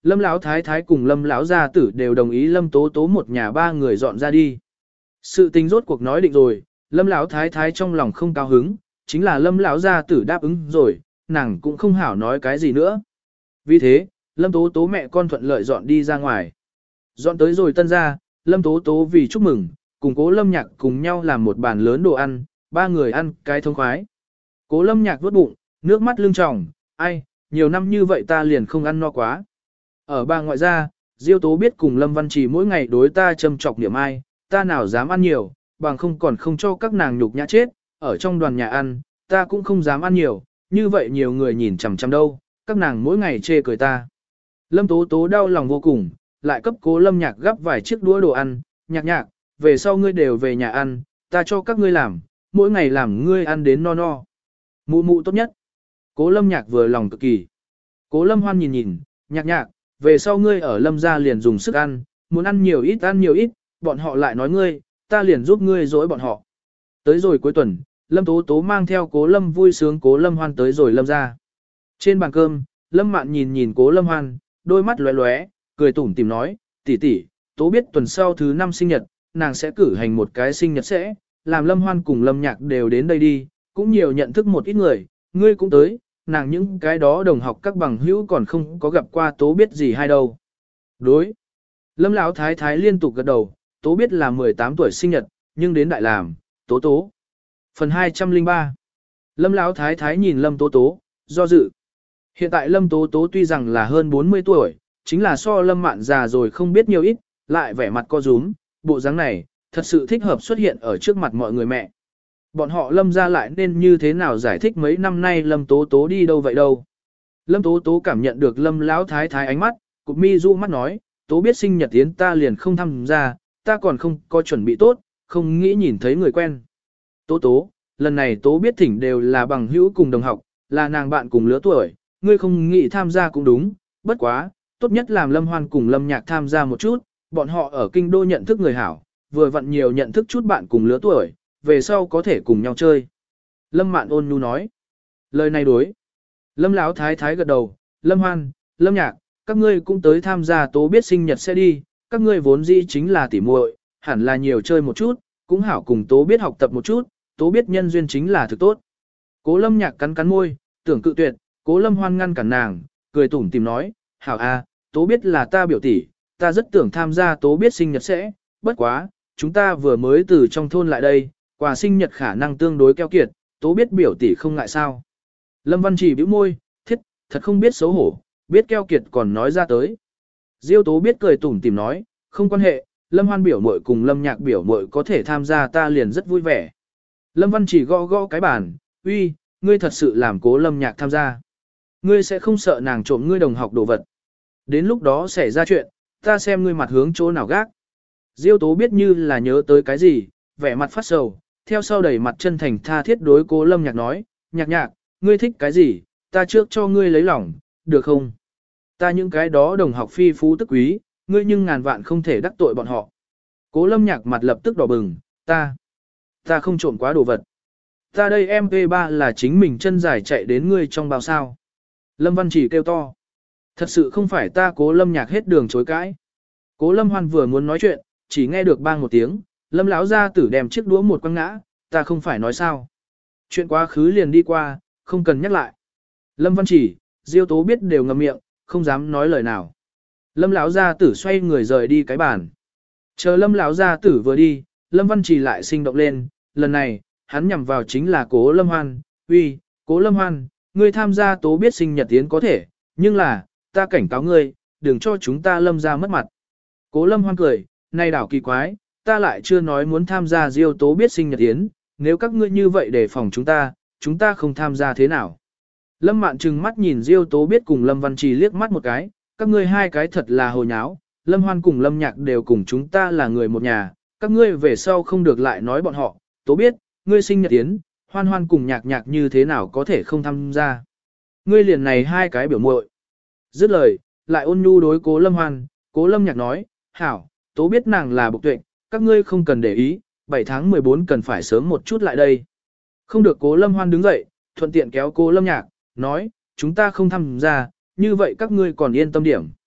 Lâm Lão Thái Thái cùng Lâm Lão gia tử đều đồng ý Lâm Tố Tố một nhà ba người dọn ra đi. Sự tình rốt cuộc nói định rồi, Lâm Lão Thái Thái trong lòng không cao hứng, chính là Lâm Lão gia tử đáp ứng rồi, nàng cũng không hảo nói cái gì nữa. Vì thế, Lâm Tố Tố mẹ con thuận lợi dọn đi ra ngoài. Dọn tới rồi tân ra, Lâm Tố Tố vì chúc mừng, cùng Cố Lâm Nhạc cùng nhau làm một bàn lớn đồ ăn, ba người ăn cái thông khoái. Cố Lâm Nhạc vuốt bụng, nước mắt lưng tròng, ai, nhiều năm như vậy ta liền không ăn no quá. Ở bà ngoại gia, Diêu Tố biết cùng Lâm Văn Trì mỗi ngày đối ta châm chọc niệm ai, ta nào dám ăn nhiều, bằng không còn không cho các nàng nhục nhã chết, ở trong đoàn nhà ăn, ta cũng không dám ăn nhiều, như vậy nhiều người nhìn chằm chằm đâu, các nàng mỗi ngày chê cười ta. Lâm Tố Tố đau lòng vô cùng, lại cấp Cố Lâm Nhạc gắp vài chiếc đũa đồ ăn, nhạc nhạc, về sau ngươi đều về nhà ăn, ta cho các ngươi làm, mỗi ngày làm ngươi ăn đến no no. Mụ mụ tốt nhất. Cố Lâm Nhạc vừa lòng cực kỳ. Cố Lâm Hoan nhìn nhìn, nhạc nhạc, về sau ngươi ở Lâm gia liền dùng sức ăn, muốn ăn nhiều ít ăn nhiều ít, bọn họ lại nói ngươi, ta liền giúp ngươi dối bọn họ. Tới rồi cuối tuần, Lâm Tố Tố mang theo Cố Lâm vui sướng Cố Lâm Hoan tới rồi Lâm gia. Trên bàn cơm, Lâm Mạn nhìn nhìn Cố Lâm Hoan, đôi mắt lóe lóe, cười tủm tỉm nói, tỷ tỷ, Tố biết tuần sau thứ năm sinh nhật, nàng sẽ cử hành một cái sinh nhật sẽ, làm Lâm Hoan cùng Lâm Nhạc đều đến đây đi, cũng nhiều nhận thức một ít người, ngươi cũng tới, nàng những cái đó đồng học các bằng hữu còn không có gặp qua Tố biết gì hay đâu. Đối. Lâm Lão Thái Thái liên tục gật đầu, Tố biết là mười tám tuổi sinh nhật, nhưng đến đại làm, Tố Tố. Phần hai trăm lẻ ba. Lâm Lão Thái Thái nhìn Lâm Tố Tố, do dự. Hiện tại Lâm Tố Tố tuy rằng là hơn bốn mươi tuổi, chính là so Lâm Mạn già rồi không biết nhiều ít, lại vẻ mặt co rúm, bộ dáng này, thật sự thích hợp xuất hiện ở trước mặt mọi người mẹ. Bọn họ Lâm ra lại nên như thế nào giải thích mấy năm nay Lâm Tố Tố đi đâu vậy đâu. Lâm Tố Tố cảm nhận được Lâm Lão Thái Thái ánh mắt, cụp mi du mắt nói, Tố biết sinh nhật tiến ta liền không tham gia, ta còn không có chuẩn bị tốt, không nghĩ nhìn thấy người quen. Tố Tố, lần này Tố biết thỉnh đều là bằng hữu cùng đồng học, là nàng bạn cùng lứa tuổi, ngươi không nghĩ tham gia cũng đúng, bất quá, tốt nhất làm Lâm Hoan cùng Lâm Nhạc tham gia một chút, bọn họ ở kinh đô nhận thức người hảo, vừa vặn nhiều nhận thức chút bạn cùng lứa tuổi, về sau có thể cùng nhau chơi. Lâm Mạn ôn nhu nói. Lời này đối. Lâm Lão Thái Thái gật đầu, Lâm Hoan, Lâm Nhạc, các ngươi cũng tới tham gia Tố biết sinh nhật sẽ đi, các ngươi vốn dĩ chính là tỉ muội, hẳn là nhiều chơi một chút, cũng hảo cùng Tố biết học tập một chút, Tố biết nhân duyên chính là thực tốt. Cố Lâm Nhạc cắn cắn môi, tưởng cự tuyệt, Cố Lâm Hoan ngăn cản nàng, cười tủm tìm nói, hảo a, Tố biết là ta biểu tỷ, ta rất tưởng tham gia Tố biết sinh nhật sẽ, bất quá, chúng ta vừa mới từ trong thôn lại đây, quà sinh nhật khả năng tương đối keo kiệt, Tố biết biểu tỷ không ngại sao. Lâm Văn Trì bĩu môi, thiết, thật không biết xấu hổ, biết keo kiệt còn nói ra tới. Diêu Tố biết cười tủm tìm nói, không quan hệ, Lâm Hoan biểu muội cùng Lâm Nhạc biểu muội có thể tham gia ta liền rất vui vẻ. Lâm Văn Trì gõ gõ cái bàn, uy, ngươi thật sự làm Cố Lâm Nhạc tham gia. Ngươi sẽ không sợ nàng trộm ngươi đồng học đồ vật. Đến lúc đó xảy ra chuyện, ta xem ngươi mặt hướng chỗ nào gác. Diêu Tố biết như là nhớ tới cái gì, vẻ mặt phát sầu, theo sau đẩy mặt chân thành tha thiết đối Cố Lâm Nhạc nói, nhạc nhạc, ngươi thích cái gì, ta trước cho ngươi lấy lòng, được không? Ta những cái đó đồng học phi phú tức quý, ngươi nhưng ngàn vạn không thể đắc tội bọn họ. Cố Lâm Nhạc mặt lập tức đỏ bừng, ta, ta không trộm quá đồ vật. Ta đây em pê ba là chính mình chân dài chạy đến ngươi trong bao sao. Lâm Văn Chỉ kêu to. Thật sự không phải ta Cố Lâm Nhạc hết đường chối cãi. Cố Lâm Hoan vừa muốn nói chuyện, chỉ nghe được bang một tiếng, Lâm lão gia tử đem chiếc đũa một quăng ngã, ta không phải nói sao. Chuyện quá khứ liền đi qua, không cần nhắc lại. Lâm Văn Chỉ, Diêu Tố biết đều ngậm miệng, không dám nói lời nào. Lâm lão gia tử xoay người rời đi cái bàn. Chờ Lâm lão gia tử vừa đi, Lâm Văn Chỉ lại sinh động lên, lần này, hắn nhằm vào chính là Cố Lâm Hoan, uy, Cố Lâm Hoan, ngươi tham gia Tố biết sinh nhật tiến có thể, nhưng là, ta cảnh cáo ngươi, đừng cho chúng ta Lâm ra mất mặt. Cố Lâm Hoan cười, này đảo kỳ quái, ta lại chưa nói muốn tham gia Diêu Tố biết sinh nhật tiến, nếu các ngươi như vậy để phòng chúng ta, chúng ta không tham gia thế nào. Lâm Mạn trừng mắt nhìn Diêu Tố biết cùng Lâm Văn Trì liếc mắt một cái, các ngươi hai cái thật là hồ nháo, Lâm Hoan cùng Lâm Nhạc đều cùng chúng ta là người một nhà, các ngươi về sau không được lại nói bọn họ, Tố biết, ngươi sinh nhật tiến, Hoan Hoan cùng Nhạc Nhạc như thế nào có thể không tham gia. Ngươi liền này hai cái biểu muội. Dứt lời, lại ôn nhu đối Cố Lâm Hoan, Cố Lâm Nhạc nói, hảo, Tố biết nàng là bộc tuệ, các ngươi không cần để ý, bảy tháng mười bốn cần phải sớm một chút lại đây. Không được. Cố Lâm Hoan đứng dậy, thuận tiện kéo Cố Lâm Nhạc, nói, chúng ta không tham gia, như vậy các ngươi còn yên tâm điểm.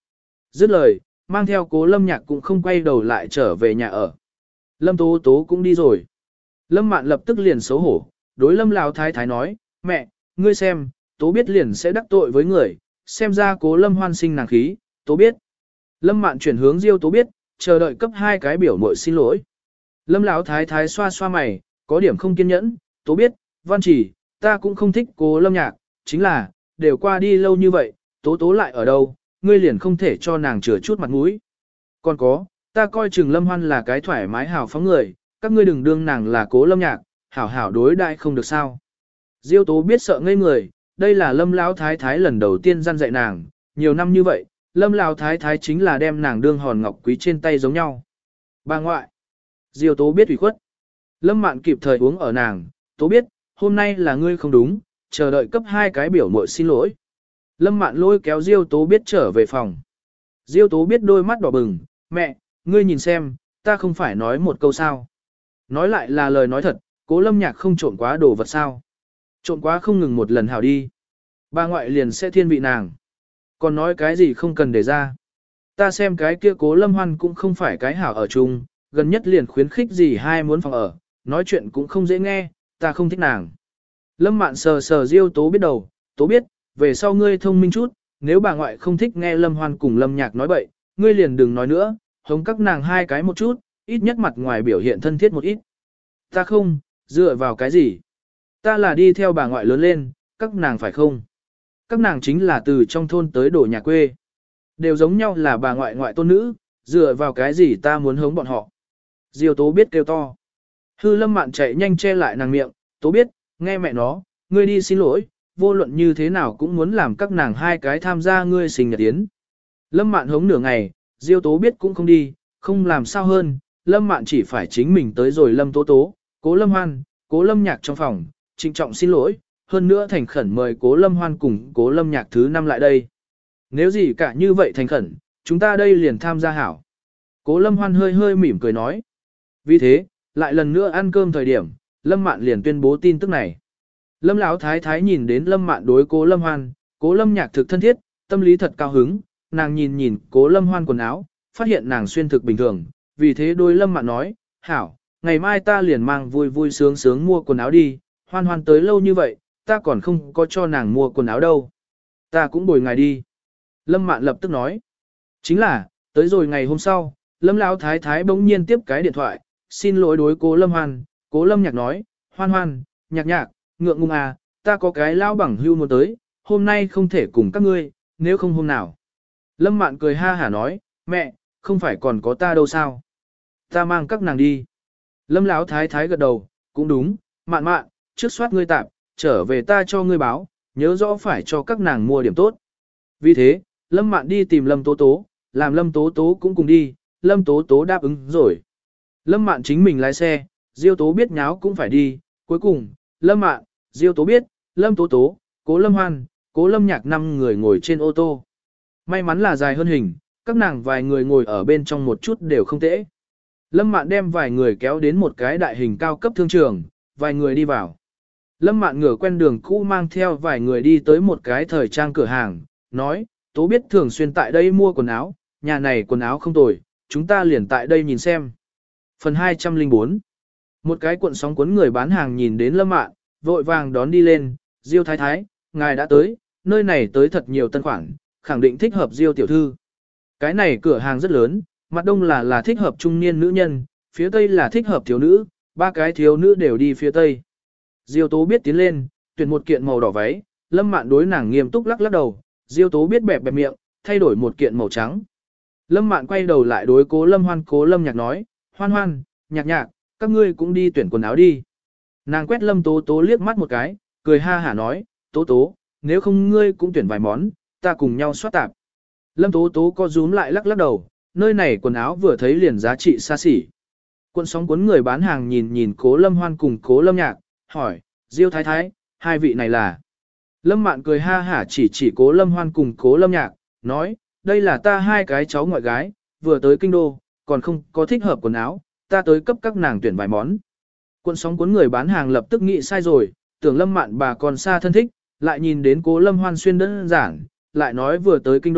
Dứt lời, mang theo cố lâm nhạc cũng không quay đầu lại trở về nhà ở. Lâm tố tố cũng đi rồi. Lâm mạn lập tức liền xấu hổ, đối lâm lão thái thái nói, mẹ, ngươi xem, tố biết liền sẽ đắc tội với người, xem ra cố lâm hoan sinh nàng khí, tố biết. Lâm mạn chuyển hướng Diêu tố biết, chờ đợi cấp hai cái biểu mội xin lỗi. Lâm lão thái thái xoa xoa mày, có điểm không kiên nhẫn, tố biết, văn chỉ, ta cũng không thích cố lâm nhạc, chính là, đều qua đi lâu như vậy, tố tố lại ở đâu, ngươi liền không thể cho nàng chừa chút mặt mũi. Còn có, ta coi chừng lâm hoan là cái thoải mái hào phóng người, các ngươi đừng đương nàng là cố lâm nhạc, hảo hảo đối đại không được sao. Diêu tố biết sợ ngây người, đây là lâm lão thái thái lần đầu tiên răn dạy nàng, nhiều năm như vậy, lâm lão thái thái chính là đem nàng đương hòn ngọc quý trên tay giống nhau. Bà ngoại, Diêu tố biết ủy khuất. Lâm mạn kịp thời uống ở nàng, tố biết, hôm nay là ngươi không đúng, chờ đợi cấp hai cái biểu muội xin lỗi. Lâm mạn lôi kéo Diêu tố biết trở về phòng. Diêu tố biết đôi mắt đỏ bừng, mẹ, ngươi nhìn xem, ta không phải nói một câu sao. Nói lại là lời nói thật, cố lâm nhạc không trộn quá đồ vật sao. Trộn quá không ngừng một lần hảo đi. Bà ngoại liền sẽ thiên vị nàng. Còn nói cái gì không cần để ra. Ta xem cái kia cố lâm hoan cũng không phải cái hảo ở chung, gần nhất liền khuyến khích gì hai muốn phòng ở, nói chuyện cũng không dễ nghe, ta không thích nàng. Lâm mạn sờ sờ Diêu tố biết đầu, tố biết, về sau ngươi thông minh chút, nếu bà ngoại không thích nghe lâm hoan cùng lâm nhạc nói bậy, ngươi liền đừng nói nữa, hống các nàng hai cái một chút, ít nhất mặt ngoài biểu hiện thân thiết một ít. Ta không, dựa vào cái gì? Ta là đi theo bà ngoại lớn lên, các nàng phải không? Các nàng chính là từ trong thôn tới đổ nhà quê. Đều giống nhau là bà ngoại ngoại tôn nữ, dựa vào cái gì ta muốn hống bọn họ. Diêu tố biết kêu to. Hư lâm mạn chạy nhanh che lại nàng miệng, tố biết, nghe mẹ nó, ngươi đi xin lỗi, vô luận như thế nào cũng muốn làm các nàng hai cái tham gia ngươi sinh nhật yến. Lâm mạn hống nửa ngày, Diêu tố biết cũng không đi, không làm sao hơn, lâm mạn chỉ phải chính mình tới rồi lâm tố tố, cố lâm hoan, cố lâm nhạc trong phòng, trịnh trọng xin lỗi, hơn nữa thành khẩn mời cố lâm hoan cùng cố lâm nhạc thứ năm lại đây. Nếu gì cả như vậy thành khẩn, chúng ta đây liền tham gia hảo. Cố lâm hoan hơi hơi mỉm cười nói. Vì thế, lại lần nữa ăn cơm thời điểm, lâm mạn liền tuyên bố tin tức này. Lâm lão thái thái nhìn đến lâm mạn đối cố lâm hoan, cố lâm nhạc thực thân thiết, tâm lý thật cao hứng, nàng nhìn nhìn cố lâm hoan quần áo, phát hiện nàng xuyên thực bình thường, vì thế đôi lâm mạn nói, hảo, ngày mai ta liền mang vui vui sướng sướng mua quần áo đi, hoan hoan tới lâu như vậy, ta còn không có cho nàng mua quần áo đâu. Ta cũng bồi ngài đi. Lâm mạn lập tức nói, chính là, tới rồi ngày hôm sau, lâm lão thái thái bỗng nhiên tiếp cái điện thoại, xin lỗi đối cố lâm hoan, cố lâm nhạc nói, hoan hoan, nhạc nhạc, ngượng ngùng à, ta có cái lao bằng hưu muốn tới, hôm nay không thể cùng các ngươi, nếu không hôm nào. Lâm mạn cười ha hả nói, mẹ, không phải còn có ta đâu sao. Ta mang các nàng đi. Lâm lão thái thái gật đầu, cũng đúng, mạn mạn, trước soát ngươi tạm, trở về ta cho ngươi báo, nhớ rõ phải cho các nàng mua điểm tốt. Vì thế, Lâm mạn đi tìm Lâm tố tố, làm Lâm tố tố cũng cùng đi, Lâm tố tố đáp ứng rồi. Lâm mạn chính mình lái xe, Diêu tố biết nháo cũng phải đi, cuối cùng, Lâm mạn, Diêu tố biết, Lâm tố tố, cố Lâm hoan, cố Lâm nhạc năm người ngồi trên ô tô. May mắn là dài hơn hình, các nàng vài người ngồi ở bên trong một chút đều không tễ. Lâm mạn đem vài người kéo đến một cái đại hình cao cấp thương trường, vài người đi vào. Lâm mạn ngửa quen đường cũ mang theo vài người đi tới một cái thời trang cửa hàng, nói, tố biết thường xuyên tại đây mua quần áo, nhà này quần áo không tồi, chúng ta liền tại đây nhìn xem. Phần hai trăm lẻ bốn. Một cái cuộn sóng cuốn người bán hàng nhìn đến Lâm mạn, vội vàng đón đi lên, Diêu thái thái, ngài đã tới, nơi này tới thật nhiều tân khoản, khẳng định thích hợp Diêu tiểu thư. Cái này cửa hàng rất lớn, mặt đông là là thích hợp trung niên nữ nhân, phía tây là thích hợp thiếu nữ, ba cái thiếu nữ đều đi phía tây. Diêu tố biết tiến lên, tuyển một kiện màu đỏ váy, Lâm mạn đối nàng nghiêm túc lắc lắc đầu, Diêu tố biết bẹp bẹp miệng, thay đổi một kiện màu trắng. Lâm mạn quay đầu lại đối cố Lâm hoan cố Lâm nhạc nói, hoan hoan, nhạc nhạc, các ngươi cũng đi tuyển quần áo đi. Nàng quét Lâm tố tố liếc mắt một cái, cười ha hả nói, tố tố, nếu không ngươi cũng tuyển vài món, ta cùng nhau soát tạp. Lâm tố tố co rúm lại lắc lắc đầu, nơi này quần áo vừa thấy liền giá trị xa xỉ. Cuộn sóng cuốn người bán hàng nhìn nhìn cố Lâm hoan cùng cố Lâm nhạc, hỏi, Diêu thái thái, hai vị này là. Lâm mạn cười ha hả chỉ chỉ cố Lâm hoan cùng cố Lâm nhạc, nói, đây là ta hai cái cháu ngoại gái, vừa tới kinh đô, còn không có thích hợp quần áo, ta tới cấp các nàng tuyển vài món. Cuộn sóng cuốn người bán hàng lập tức nghĩ sai rồi, tưởng Lâm mạn bà còn xa thân thích, lại nhìn đến cố Lâm hoan xuyên đơn giản, lại nói vừa tới kinh đô,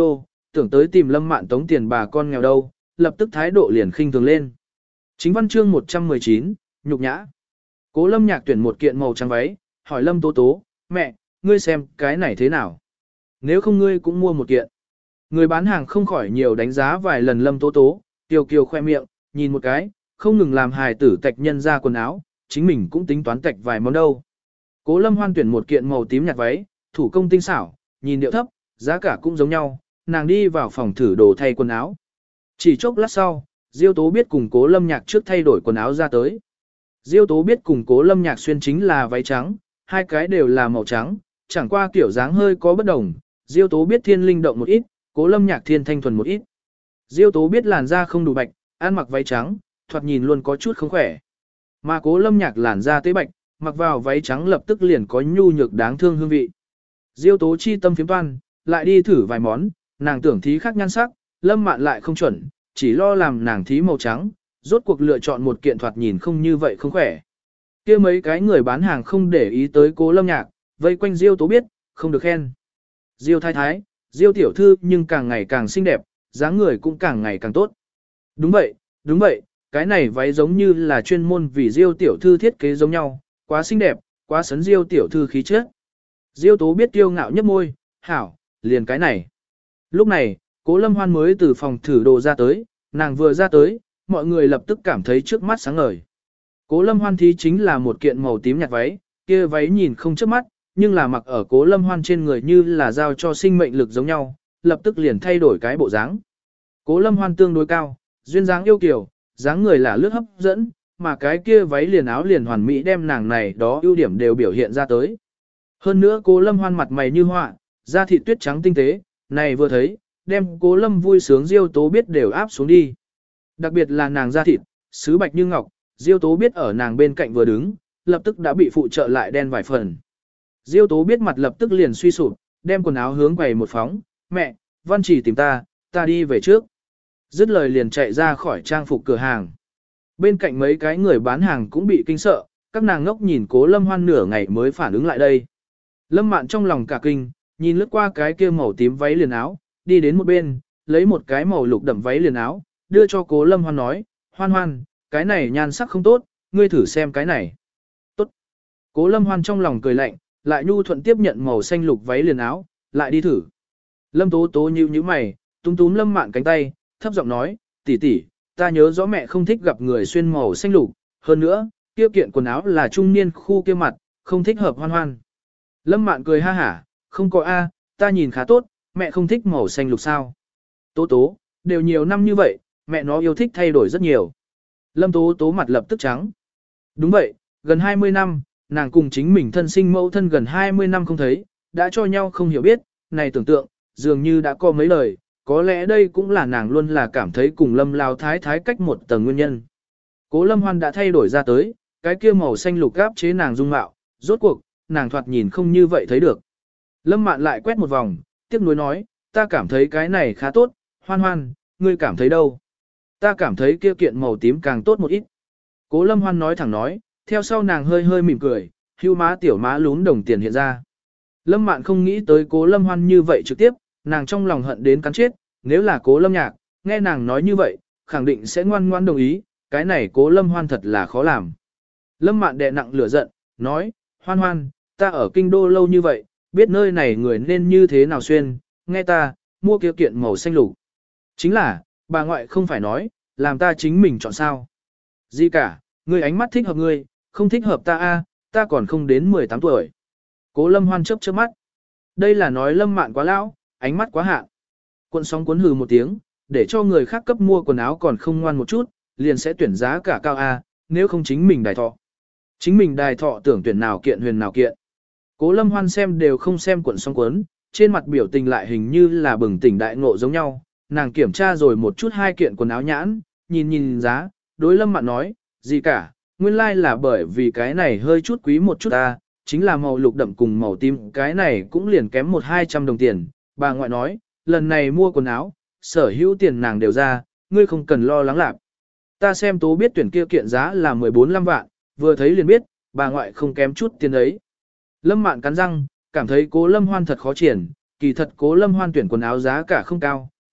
tưởng tới tìm Lâm Mạn tống tiền bà con nghèo đâu, lập tức thái độ liền khinh thường lên. Chính văn chương một trăm mười chín, nhục nhã. Cố Lâm Nhạc tuyển một kiện màu trắng váy, hỏi Lâm Tố Tố, mẹ, ngươi xem cái này thế nào? Nếu không ngươi cũng mua một kiện. Người bán hàng không khỏi nhiều đánh giá vài lần Lâm Tố Tố, Kiều Kiều khoe miệng, nhìn một cái, không ngừng làm hài tử tạch nhân ra quần áo, chính mình cũng tính toán tạch vài món đâu. Cố Lâm Hoan tuyển một kiện màu tím nhạt váy, thủ công tinh xảo, nhìn điệu thấp, giá cả cũng giống nhau, nàng đi vào phòng thử đồ thay quần áo. Chỉ chốc lát sau, Diêu Tố biết cùng Cố Lâm Nhạc trước thay đổi quần áo ra tới. Diêu Tố biết cùng Cố Lâm Nhạc xuyên chính là váy trắng, hai cái đều là màu trắng, chẳng qua kiểu dáng hơi có bất đồng. Diêu Tố biết thiên linh động một ít, Cố Lâm Nhạc thiên thanh thuần một ít. Diêu Tố biết làn da không đủ bạch, ăn mặc váy trắng, thoạt nhìn luôn có chút không khỏe. Mà Cố Lâm Nhạc làn da tế bạch, mặc vào váy trắng lập tức liền có nhu nhược đáng thương hương vị. Diêu Tố chi tâm phiếm toan, lại đi thử vài món, nàng tưởng thí khác nhan sắc, Lâm Mạn lại không chuẩn, chỉ lo làm nàng thí màu trắng, rốt cuộc lựa chọn một kiện thoạt nhìn không như vậy không khỏe. Kia mấy cái người bán hàng không để ý tới Cố Lâm Nhạc, vây quanh Diêu Tố biết, không được khen. Diêu thái thái, Diêu tiểu thư nhưng càng ngày càng xinh đẹp, dáng người cũng càng ngày càng tốt. Đúng vậy, đúng vậy, cái này váy giống như là chuyên môn vì Diêu tiểu thư thiết kế giống nhau, quá xinh đẹp, quá sấn Diêu tiểu thư khí chất. Diêu Tố biết kiêu ngạo nhấp môi, hảo, liền cái này. Lúc này, Cố Lâm Hoan mới từ phòng thử đồ ra tới, nàng vừa ra tới, mọi người lập tức cảm thấy trước mắt sáng ngời. Cố Lâm Hoan thí chính là một kiện màu tím nhạt váy, kia váy nhìn không trước mắt, nhưng là mặc ở Cố Lâm Hoan trên người như là giao cho sinh mệnh lực giống nhau, lập tức liền thay đổi cái bộ dáng. Cố Lâm Hoan tương đối cao, duyên dáng yêu kiều, dáng người là lướt hấp dẫn, mà cái kia váy liền áo liền hoàn mỹ đem nàng này đó ưu điểm đều biểu hiện ra tới. Hơn nữa Cố Lâm Hoan mặt mày như họa, da thịt tuyết trắng tinh tế, này vừa thấy, đem Cố Lâm vui sướng Diêu Tố biết đều áp xuống đi. Đặc biệt là nàng da thịt, sứ bạch như ngọc, Diêu Tố biết ở nàng bên cạnh vừa đứng, lập tức đã bị phụ trợ lại đen vài phần. Diêu Tố biết mặt lập tức liền suy sụp, đem quần áo hướng quầy một phóng, mẹ, Văn Chỉ tìm ta, ta đi về trước. Dứt lời liền chạy ra khỏi trang phục cửa hàng. Bên cạnh mấy cái người bán hàng cũng bị kinh sợ, các nàng ngốc nhìn Cố Lâm Hoan nửa ngày mới phản ứng lại đây. Lâm Mạn trong lòng cả kinh, nhìn lướt qua cái kia màu tím váy liền áo, đi đến một bên, lấy một cái màu lục đậm váy liền áo, đưa cho Cố Lâm Hoan nói, Hoan Hoan, cái này nhan sắc không tốt, ngươi thử xem cái này. Tốt. Cố Lâm Hoan trong lòng cười lạnh, lại nhu thuận tiếp nhận màu xanh lục váy liền áo, lại đi thử. Lâm Tố Tố nhíu nhíu mày, túm túm Lâm Mạn cánh tay, thấp giọng nói, tỷ tỷ, ta nhớ rõ mẹ không thích gặp người xuyên màu xanh lục, hơn nữa, kia kiện quần áo là trung niên khu kia mặt, không thích hợp Hoan Hoan. Lâm Mạn cười ha hả, không có a, ta nhìn khá tốt, mẹ không thích màu xanh lục sao. Tố Tố, đều nhiều năm như vậy, mẹ nó yêu thích thay đổi rất nhiều. Lâm Tố Tố mặt lập tức trắng. Đúng vậy, gần hai mươi năm, nàng cùng chính mình thân sinh mẫu thân gần hai mươi năm không thấy, đã cho nhau không hiểu biết, này tưởng tượng, dường như đã có mấy lời, có lẽ đây cũng là nàng luôn là cảm thấy cùng Lâm Lao Thái Thái cách một tầng nguyên nhân. Cố Lâm Hoan đã thay đổi ra tới, cái kia màu xanh lục áp chế nàng dung mạo, rốt cuộc, nàng thoạt nhìn không như vậy thấy được. Lâm Mạn lại quét một vòng, tiếc nuối nói, ta cảm thấy cái này khá tốt, Hoan Hoan, ngươi cảm thấy đâu? Ta cảm thấy kia kiện màu tím càng tốt một ít. Cố Lâm Hoan nói thẳng nói, theo sau nàng hơi hơi mỉm cười, hưu má tiểu má lún đồng tiền hiện ra. Lâm Mạn không nghĩ tới Cố Lâm Hoan như vậy trực tiếp, nàng trong lòng hận đến cắn chết, nếu là Cố Lâm Nhạc, nghe nàng nói như vậy, khẳng định sẽ ngoan ngoan đồng ý, cái này Cố Lâm Hoan thật là khó làm. Lâm Mạn đè nặng lửa giận, nói, Hoan Hoan, ta ở kinh đô lâu như vậy, biết nơi này người nên như thế nào xuyên, nghe ta, mua kia kiện màu xanh lục. Chính là, bà ngoại không phải nói, làm ta chính mình chọn sao. Gì cả, ngươi ánh mắt thích hợp ngươi, không thích hợp ta a, ta còn không đến mười tám tuổi. Cố Lâm Hoan chớp chớp mắt. Đây là nói Lâm Mạn quá lão, ánh mắt quá hạn. Cuộn sóng cuốn hừ một tiếng, để cho người khác cấp mua quần áo còn không ngoan một chút, liền sẽ tuyển giá cả cao a, nếu không chính mình đài thọ. Chính mình đài thọ tưởng tuyển nào kiện huyền nào kiện. Cố Lâm Hoan xem đều không xem cuộn sóng cuốn, trên mặt biểu tình lại hình như là bừng tỉnh đại ngộ giống nhau. Nàng kiểm tra rồi một chút hai kiện quần áo nhãn, nhìn nhìn giá, đối Lâm Mạn nói, gì cả, nguyên lai like là bởi vì cái này hơi chút quý một chút ta, chính là màu lục đậm cùng màu tím, cái này cũng liền kém một hai trăm đồng tiền. Bà ngoại nói, lần này mua quần áo, sở hữu tiền nàng đều ra, ngươi không cần lo lắng lạc. Ta xem Tố biết tuyển kia kiện giá là mười bốn lăm vạn, vừa thấy liền biết, bà ngoại không kém chút tiền ấy. Lâm Mạn cắn răng, cảm thấy Cố Lâm Hoan thật khó triển, kỳ thật Cố Lâm Hoan tuyển quần áo giá cả không cao,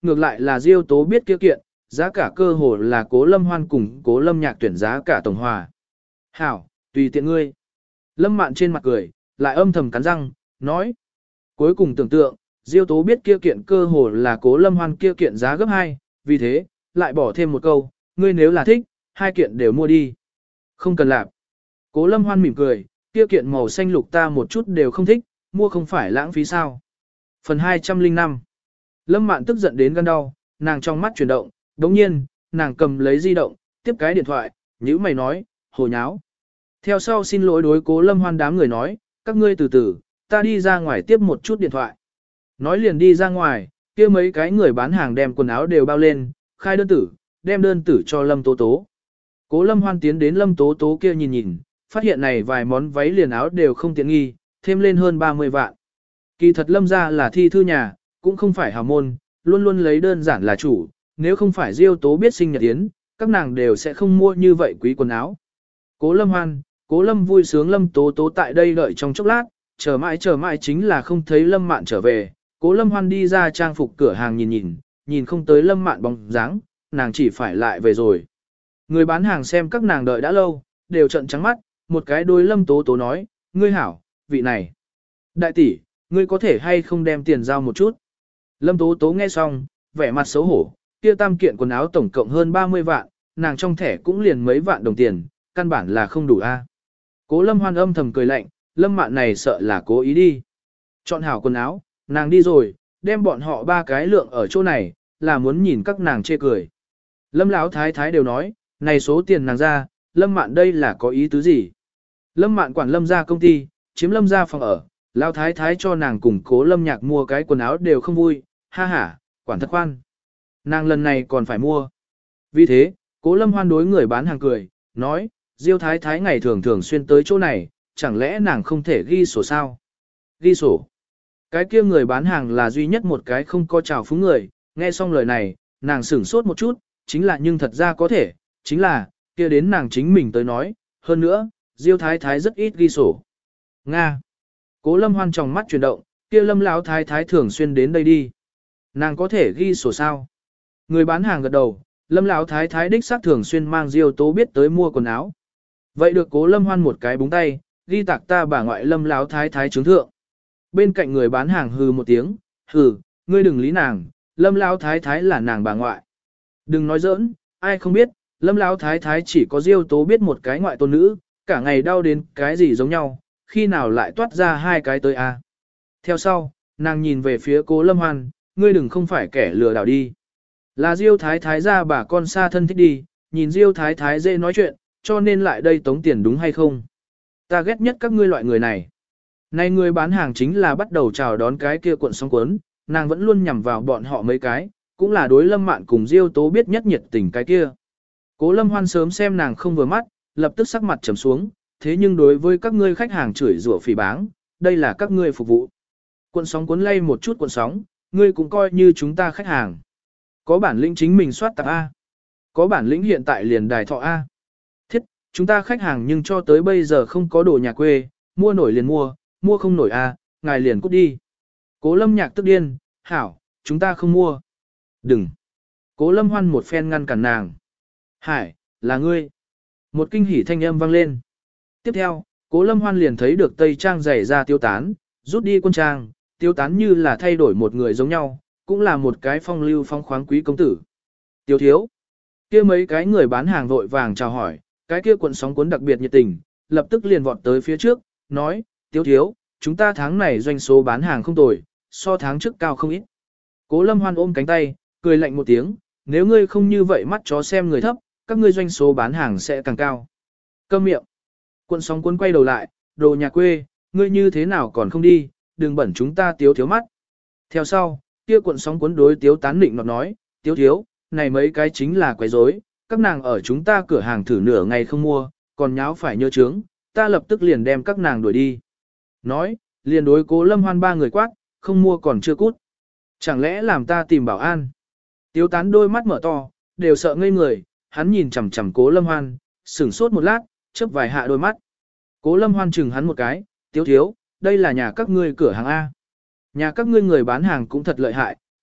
ngược lại là Diêu Tố biết kia kiện, giá cả cơ hồ là Cố Lâm Hoan cùng Cố Lâm Nhạc tuyển giá cả tổng hòa. Hảo, tùy tiện ngươi. Lâm Mạn trên mặt cười, lại âm thầm cắn răng, nói. Cuối cùng tưởng tượng, Diêu Tố biết kia kiện cơ hồ là Cố Lâm Hoan kia kiện giá gấp hai, vì thế, lại bỏ thêm một câu, ngươi nếu là thích, hai kiện đều mua đi. Không cần làm. Cố Lâm Hoan mỉm cười, kia kiện màu xanh lục ta một chút đều không thích, mua không phải lãng phí sao. Phần hai trăm lẻ năm. Lâm Mạn tức giận đến gan đau, nàng trong mắt chuyển động, đống nhiên, nàng cầm lấy di động, tiếp cái điện thoại, nhữ mày nói, hồ nháo. Theo sau xin lỗi đối Cố Lâm Hoan đám người nói, các ngươi từ từ, ta đi ra ngoài tiếp một chút điện thoại. Nói liền đi ra ngoài, kia mấy cái người bán hàng đem quần áo đều bao lên, khai đơn tử, đem đơn tử cho Lâm Tố Tố. Cố Lâm Hoan tiến đến Lâm Tố Tố kia nhìn nhìn, phát hiện này vài món váy liền áo đều không tiện nghi, thêm lên hơn ba mươi vạn. Kỳ thật Lâm gia là thi thư nhà, cũng không phải hào môn, luôn luôn lấy đơn giản là chủ, nếu không phải Diêu Tố biết sinh nhật yến, các nàng đều sẽ không mua như vậy quý quần áo. Cố Lâm Hoan, Cố Lâm vui sướng Lâm Tố Tố tại đây đợi trong chốc lát, chờ mãi chờ mãi chính là không thấy Lâm Mạn trở về, Cố Lâm Hoan đi ra trang phục cửa hàng nhìn nhìn, nhìn không tới Lâm Mạn bóng dáng, nàng chỉ phải lại về rồi. Người bán hàng xem các nàng đợi đã lâu, đều trợn trắng mắt, một cái đôi Lâm Tố Tố nói, ngươi hảo, vị này. Đại tỷ, ngươi có thể hay không đem tiền giao một chút. Lâm Tố Tố nghe xong, vẻ mặt xấu hổ, kia tam kiện quần áo tổng cộng hơn ba mươi vạn, nàng trong thẻ cũng liền mấy vạn đồng tiền, căn bản là không đủ a. Cố Lâm Hoan âm thầm cười lạnh, Lâm Mạn này sợ là cố ý đi. Chọn hảo quần áo, nàng đi rồi, đem bọn họ ba cái lượng ở chỗ này, là muốn nhìn các nàng chê cười. Lâm Lão thái thái đều nói, này số tiền nàng ra, Lâm Mạn đây là có ý tứ gì? Lâm Mạn quản Lâm gia công ty, chiếm Lâm gia phòng ở, Lão thái thái cho nàng cùng Cố Lâm Nhạc mua cái quần áo đều không vui, ha ha, quản thật khoan. Nàng lần này còn phải mua. Vì thế, Cố Lâm Hoan đối người bán hàng cười, nói, Diêu thái thái ngày thường thường xuyên tới chỗ này, chẳng lẽ nàng không thể ghi sổ sao? Ghi sổ. Cái kia người bán hàng là duy nhất một cái không có trào phúng người, nghe xong lời này, nàng sửng sốt một chút, chính là nhưng thật ra có thể, chính là, kia đến nàng chính mình tới nói, hơn nữa, Diêu thái thái rất ít ghi sổ. Nga. Cố Lâm Hoan trong mắt chuyển động, kia Lâm Lão thái thái thường xuyên đến đây đi. Nàng có thể ghi sổ sao? Người bán hàng gật đầu, Lâm Lão thái thái đích xác thường xuyên mang Diêu Tố biết tới mua quần áo. Vậy được Cố Lâm Hoan một cái búng tay, ghi tạc ta bà ngoại Lâm Lão thái thái chứng thượng. Bên cạnh người bán hàng hừ một tiếng, hừ, ngươi đừng lý nàng, Lâm Lão thái thái là nàng bà ngoại. Đừng nói giỡn, ai không biết, Lâm Lão thái thái chỉ có Diêu Tố biết một cái ngoại tôn nữ, cả ngày đau đến cái gì giống nhau, khi nào lại toát ra hai cái tới a? Theo sau, nàng nhìn về phía Cố Lâm Hoan, ngươi đừng không phải kẻ lừa đảo đi. Là Diêu thái thái ra bà con xa thân thích đi, nhìn Diêu thái thái dễ nói chuyện, cho nên lại đây tống tiền đúng hay không? Ta ghét nhất các ngươi loại người này. Này người bán hàng chính là bắt đầu chào đón cái kia cuộn sóng cuốn, nàng vẫn luôn nhằm vào bọn họ mấy cái, cũng là đối Lâm Mạn cùng Diêu Tố biết nhất nhiệt tình cái kia. Cố Lâm Hoan sớm xem nàng không vừa mắt, lập tức sắc mặt trầm xuống, thế nhưng đối với các ngươi khách hàng chửi rủa phỉ báng, đây là các ngươi phục vụ. Cuộn sóng cuốn lay một chút cuộn sóng, ngươi cũng coi như chúng ta khách hàng. Có bản lĩnh chính mình soát tạp A. Có bản lĩnh hiện tại liền đài thọ A. Thiết, chúng ta khách hàng nhưng cho tới bây giờ không có đồ nhà quê, mua nổi liền mua, mua không nổi A, ngài liền cút đi. Cố Lâm Nhạc tức điên, hảo, chúng ta không mua. Đừng. Cố Lâm Hoan một phen ngăn cản nàng. Hải, là ngươi. Một kinh hỉ thanh âm vang lên. Tiếp theo, Cố Lâm Hoan liền thấy được tây trang giày ra tiêu tán, rút đi quân trang, tiêu tán như là thay đổi một người giống nhau, cũng là một cái phong lưu phong khoáng quý công tử. Tiêu thiếu. Kia mấy cái người bán hàng vội vàng chào hỏi, cái kia cuộn sóng cuốn đặc biệt nhiệt tình, lập tức liền vọt tới phía trước, nói, Tiêu thiếu, chúng ta tháng này doanh số bán hàng không tồi, so tháng trước cao không ít. Cố Lâm Hoan ôm cánh tay, cười lạnh một tiếng, nếu ngươi không như vậy mắt chó xem người thấp, các ngươi doanh số bán hàng sẽ càng cao. Câm miệng. Cuộn sóng cuốn quay đầu lại, đồ nhà quê, ngươi như thế nào còn không đi, đừng bẩn chúng ta Tiếu thiếu mắt. Theo sau, kia cuộn sóng cuốn đối Tiếu tán định nọt nói, Tiếu thiếu, này mấy cái chính là quấy rối, các nàng ở chúng ta cửa hàng thử nửa ngày không mua, còn nháo phải nhớ chướng, ta lập tức liền đem các nàng đuổi đi. Nói, liền đối Cố Lâm Hoan ba người quát, không mua còn chưa cút. Chẳng lẽ làm ta tìm bảo an? Tiếu tán đôi mắt mở to, đều sợ ngây người, hắn nhìn chằm chằm Cố Lâm Hoan, sửng sốt một lát, chớp vài hạ đôi mắt. Cố Lâm Hoan chừng hắn một cái, Tiếu thiếu, đây là nhà các ngươi cửa hàng A. Nhà các ngươi người bán hàng cũng thật lợi hại,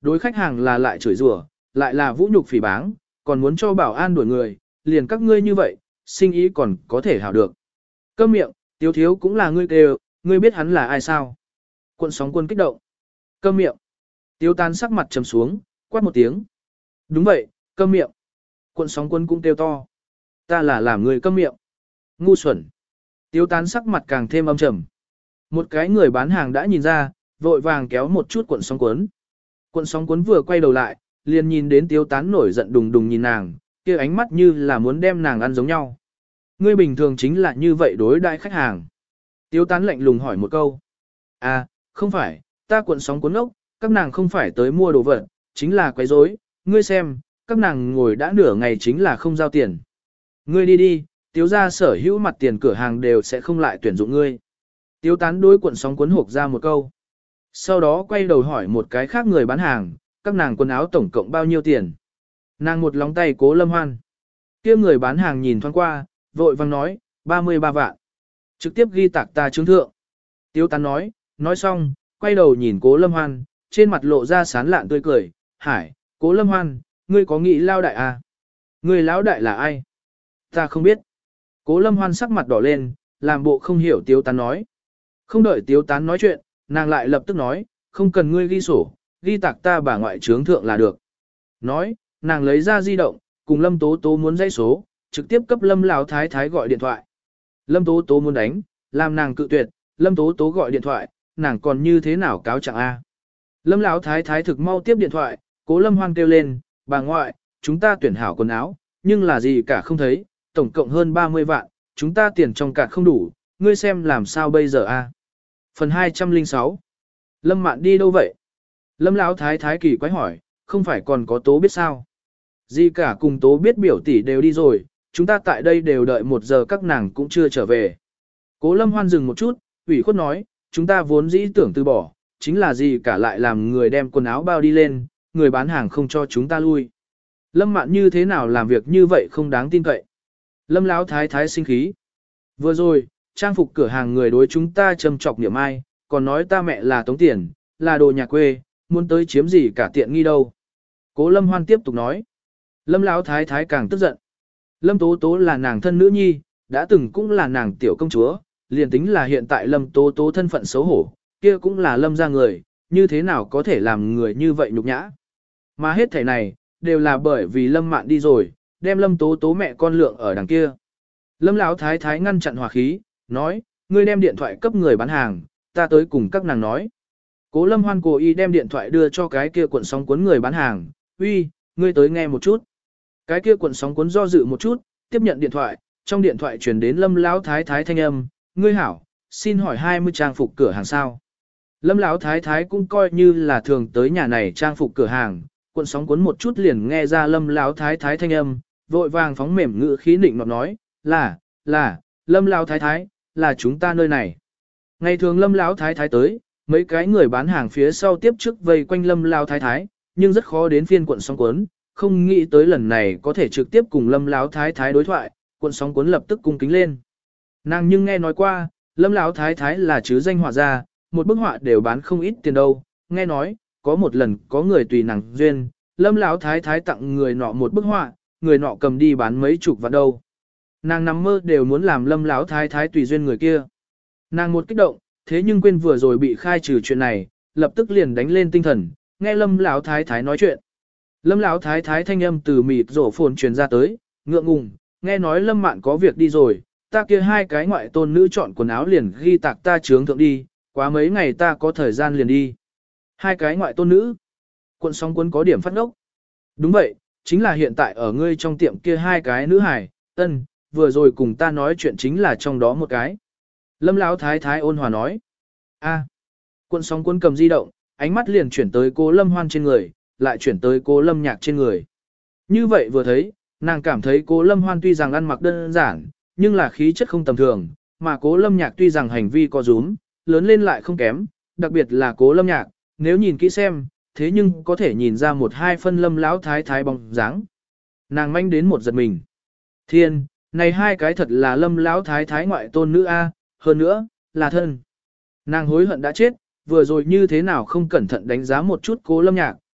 đối khách hàng là lại chửi rủa, lại là vũ nhục phỉ báng, còn muốn cho bảo an đuổi người, liền các ngươi như vậy, sinh ý còn có thể hảo được. Câm miệng, Tiếu thiếu cũng là ngươi kêu, ngươi biết hắn là ai sao? Quận sóng quân kích động. Câm miệng. Tiếu tán sắc mặt trầm xuống, quát một tiếng. Đúng vậy, câm miệng. Quận sóng quân cũng kêu to. Ta là làm người câm miệng. Ngu xuẩn. Tiếu tán sắc mặt càng thêm âm trầm. Một cái người bán hàng đã nhìn ra, vội vàng kéo một chút cuộn sóng cuốn. Cuộn sóng cuốn vừa quay đầu lại, liền nhìn đến Tiếu tán nổi giận đùng đùng nhìn nàng, kia ánh mắt như là muốn đem nàng ăn giống nhau. Ngươi bình thường chính là như vậy đối đại khách hàng. Tiếu tán lạnh lùng hỏi một câu. À, không phải, ta cuộn sóng cuốn ốc, các nàng không phải tới mua đồ vật, chính là quấy rối. Ngươi xem, các nàng ngồi đã nửa ngày chính là không giao tiền. Ngươi đi đi, Tiếu ra sở hữu mặt tiền cửa hàng đều sẽ không lại tuyển dụng ngươi. Tiếu tán đối cuộn sóng cuốn hộp ra một câu. Sau đó quay đầu hỏi một cái khác người bán hàng, các nàng quần áo tổng cộng bao nhiêu tiền. Nàng một lóng tay Cố Lâm Hoan. Kia người bán hàng nhìn thoáng qua, vội vang nói, ba mươi ba vạn. Trực tiếp ghi tạc ta chứng thượng. Tiếu tán nói, nói xong, quay đầu nhìn Cố Lâm Hoan, trên mặt lộ ra sán lạn tươi cười, hải, Cố Lâm Hoan, ngươi có nghĩ lao đại à? Ngươi lão đại là ai? Ta không biết. Cố Lâm Hoan sắc mặt đỏ lên, làm bộ không hiểu Tiếu tán nói. Không đợi Tiếu tán nói chuyện, nàng lại lập tức nói, không cần ngươi ghi sổ, ghi tạc ta bà ngoại trướng thượng là được. Nói, nàng lấy ra di động, cùng Lâm Tố Tố muốn dãy số, trực tiếp cấp Lâm Lão Thái Thái gọi điện thoại. Lâm Tố Tố muốn đánh, làm nàng cự tuyệt, Lâm Tố Tố gọi điện thoại, nàng còn như thế nào cáo trạng a? Lâm Lão Thái Thái thực mau tiếp điện thoại, Cố Lâm Hoan kêu lên, bà ngoại, chúng ta tuyển hảo quần áo, nhưng là gì cả không thấy, tổng cộng hơn ba mươi vạn, chúng ta tiền trong cạt không đủ, ngươi xem làm sao bây giờ a? Phần hai trăm lẻ sáu. Lâm Mạn đi đâu vậy? Lâm Lão Thái Thái kỳ quái hỏi, không phải còn có Tố biết sao? Gì cả cùng Tố biết biểu tỷ đều đi rồi, chúng ta tại đây đều đợi một giờ các nàng cũng chưa trở về. Cố Lâm Hoan dừng một chút, ủy khuất nói, chúng ta vốn dĩ tưởng từ bỏ, chính là gì cả lại làm người đem quần áo bao đi lên, người bán hàng không cho chúng ta lui. Lâm Mạn như thế nào làm việc như vậy không đáng tin cậy. Lâm Lão Thái Thái sinh khí. Vừa rồi, trang phục cửa hàng người đối chúng ta châm chọc niệm ai, còn nói ta mẹ là tống tiền, là đồ nhà quê, muốn tới chiếm gì cả tiện nghi đâu. Cố Lâm Hoan tiếp tục nói. Lâm Lão Thái Thái càng tức giận. Lâm Tố Tố là nàng thân nữ nhi, đã từng cũng là nàng tiểu công chúa, liền tính là hiện tại Lâm Tố Tố thân phận xấu hổ, kia cũng là Lâm gia người, như thế nào có thể làm người như vậy nhục nhã. Mà hết thảy này, đều là bởi vì Lâm Mạn đi rồi, đem Lâm Tố Tố mẹ con lượng ở đằng kia. Lâm Lão Thái Thái ngăn chặn hòa khí, nói, ngươi đem điện thoại cấp người bán hàng, ta tới cùng các nàng nói. Cố Lâm Hoan cố ý đem điện thoại đưa cho cái kia cuộn sóng cuốn người bán hàng, uy, ngươi tới nghe một chút. Cái kia cuộn sóng cuốn do dự một chút, tiếp nhận điện thoại, trong điện thoại truyền đến Lâm Lão Thái Thái thanh âm, ngươi hảo, xin hỏi hai mươi trang phục cửa hàng sao. Lâm Lão Thái Thái cũng coi như là thường tới nhà này trang phục cửa hàng, cuộn sóng cuốn một chút liền nghe ra Lâm Lão Thái Thái thanh âm, vội vàng phóng mềm ngữ khí nịnh nọt nói, là, là, Lâm Lão Thái Thái, là chúng ta nơi này. Ngày thường Lâm Lão Thái Thái tới, mấy cái người bán hàng phía sau tiếp trước vây quanh Lâm Lão Thái Thái, nhưng rất khó đến phiên cuộn sóng cuốn, không nghĩ tới lần này có thể trực tiếp cùng Lâm Lão Thái Thái đối thoại, cuộn sóng cuốn lập tức cung kính lên. Nàng nhưng nghe nói qua, Lâm Lão Thái Thái là chứ danh họa gia, một bức họa đều bán không ít tiền đâu, nghe nói, có một lần có người tùy nàng duyên, Lâm Lão Thái Thái tặng người nọ một bức họa, người nọ cầm đi bán mấy chục vạn đâu. Nàng nằm mơ đều muốn làm Lâm Lão Thái Thái tùy duyên người kia. Nàng một kích động, thế nhưng quên vừa rồi bị khai trừ chuyện này, lập tức liền đánh lên tinh thần, nghe Lâm Lão Thái Thái nói chuyện. Lâm Lão Thái Thái thanh âm từ mịt rổ phồn truyền ra tới, ngượng ngùng, nghe nói Lâm Mạn có việc đi rồi, ta kia hai cái ngoại tôn nữ chọn quần áo liền ghi tạc ta trướng thượng đi, quá mấy ngày ta có thời gian liền đi. Hai cái ngoại tôn nữ. Quận sóng cuốn có điểm phát ngốc. Đúng vậy, chính là hiện tại ở ngươi trong tiệm kia hai cái nữ hải, ân, vừa rồi cùng ta nói chuyện chính là trong đó một cái. Lâm Lão Thái Thái ôn hòa nói. A. Quận sóng cuốn cầm di động, ánh mắt liền chuyển tới cô Lâm Hoan trên người, lại chuyển tới cô Lâm Nhạc trên người. Như vậy vừa thấy, nàng cảm thấy cô Lâm Hoan tuy rằng ăn mặc đơn giản, nhưng là khí chất không tầm thường, mà cố Lâm Nhạc tuy rằng hành vi có rúm, lớn lên lại không kém, đặc biệt là cố Lâm Nhạc, nếu nhìn kỹ xem, thế nhưng có thể nhìn ra một hai phân Lâm Lão Thái Thái bóng dáng. Nàng manh đến một giật mình. Thiên, này hai cái thật là Lâm Lão Thái Thái ngoại tôn nữ A, hơn nữa, là thân. Nàng hối hận đã chết, vừa rồi như thế nào không cẩn thận đánh giá một chút cố Lâm Nhạc,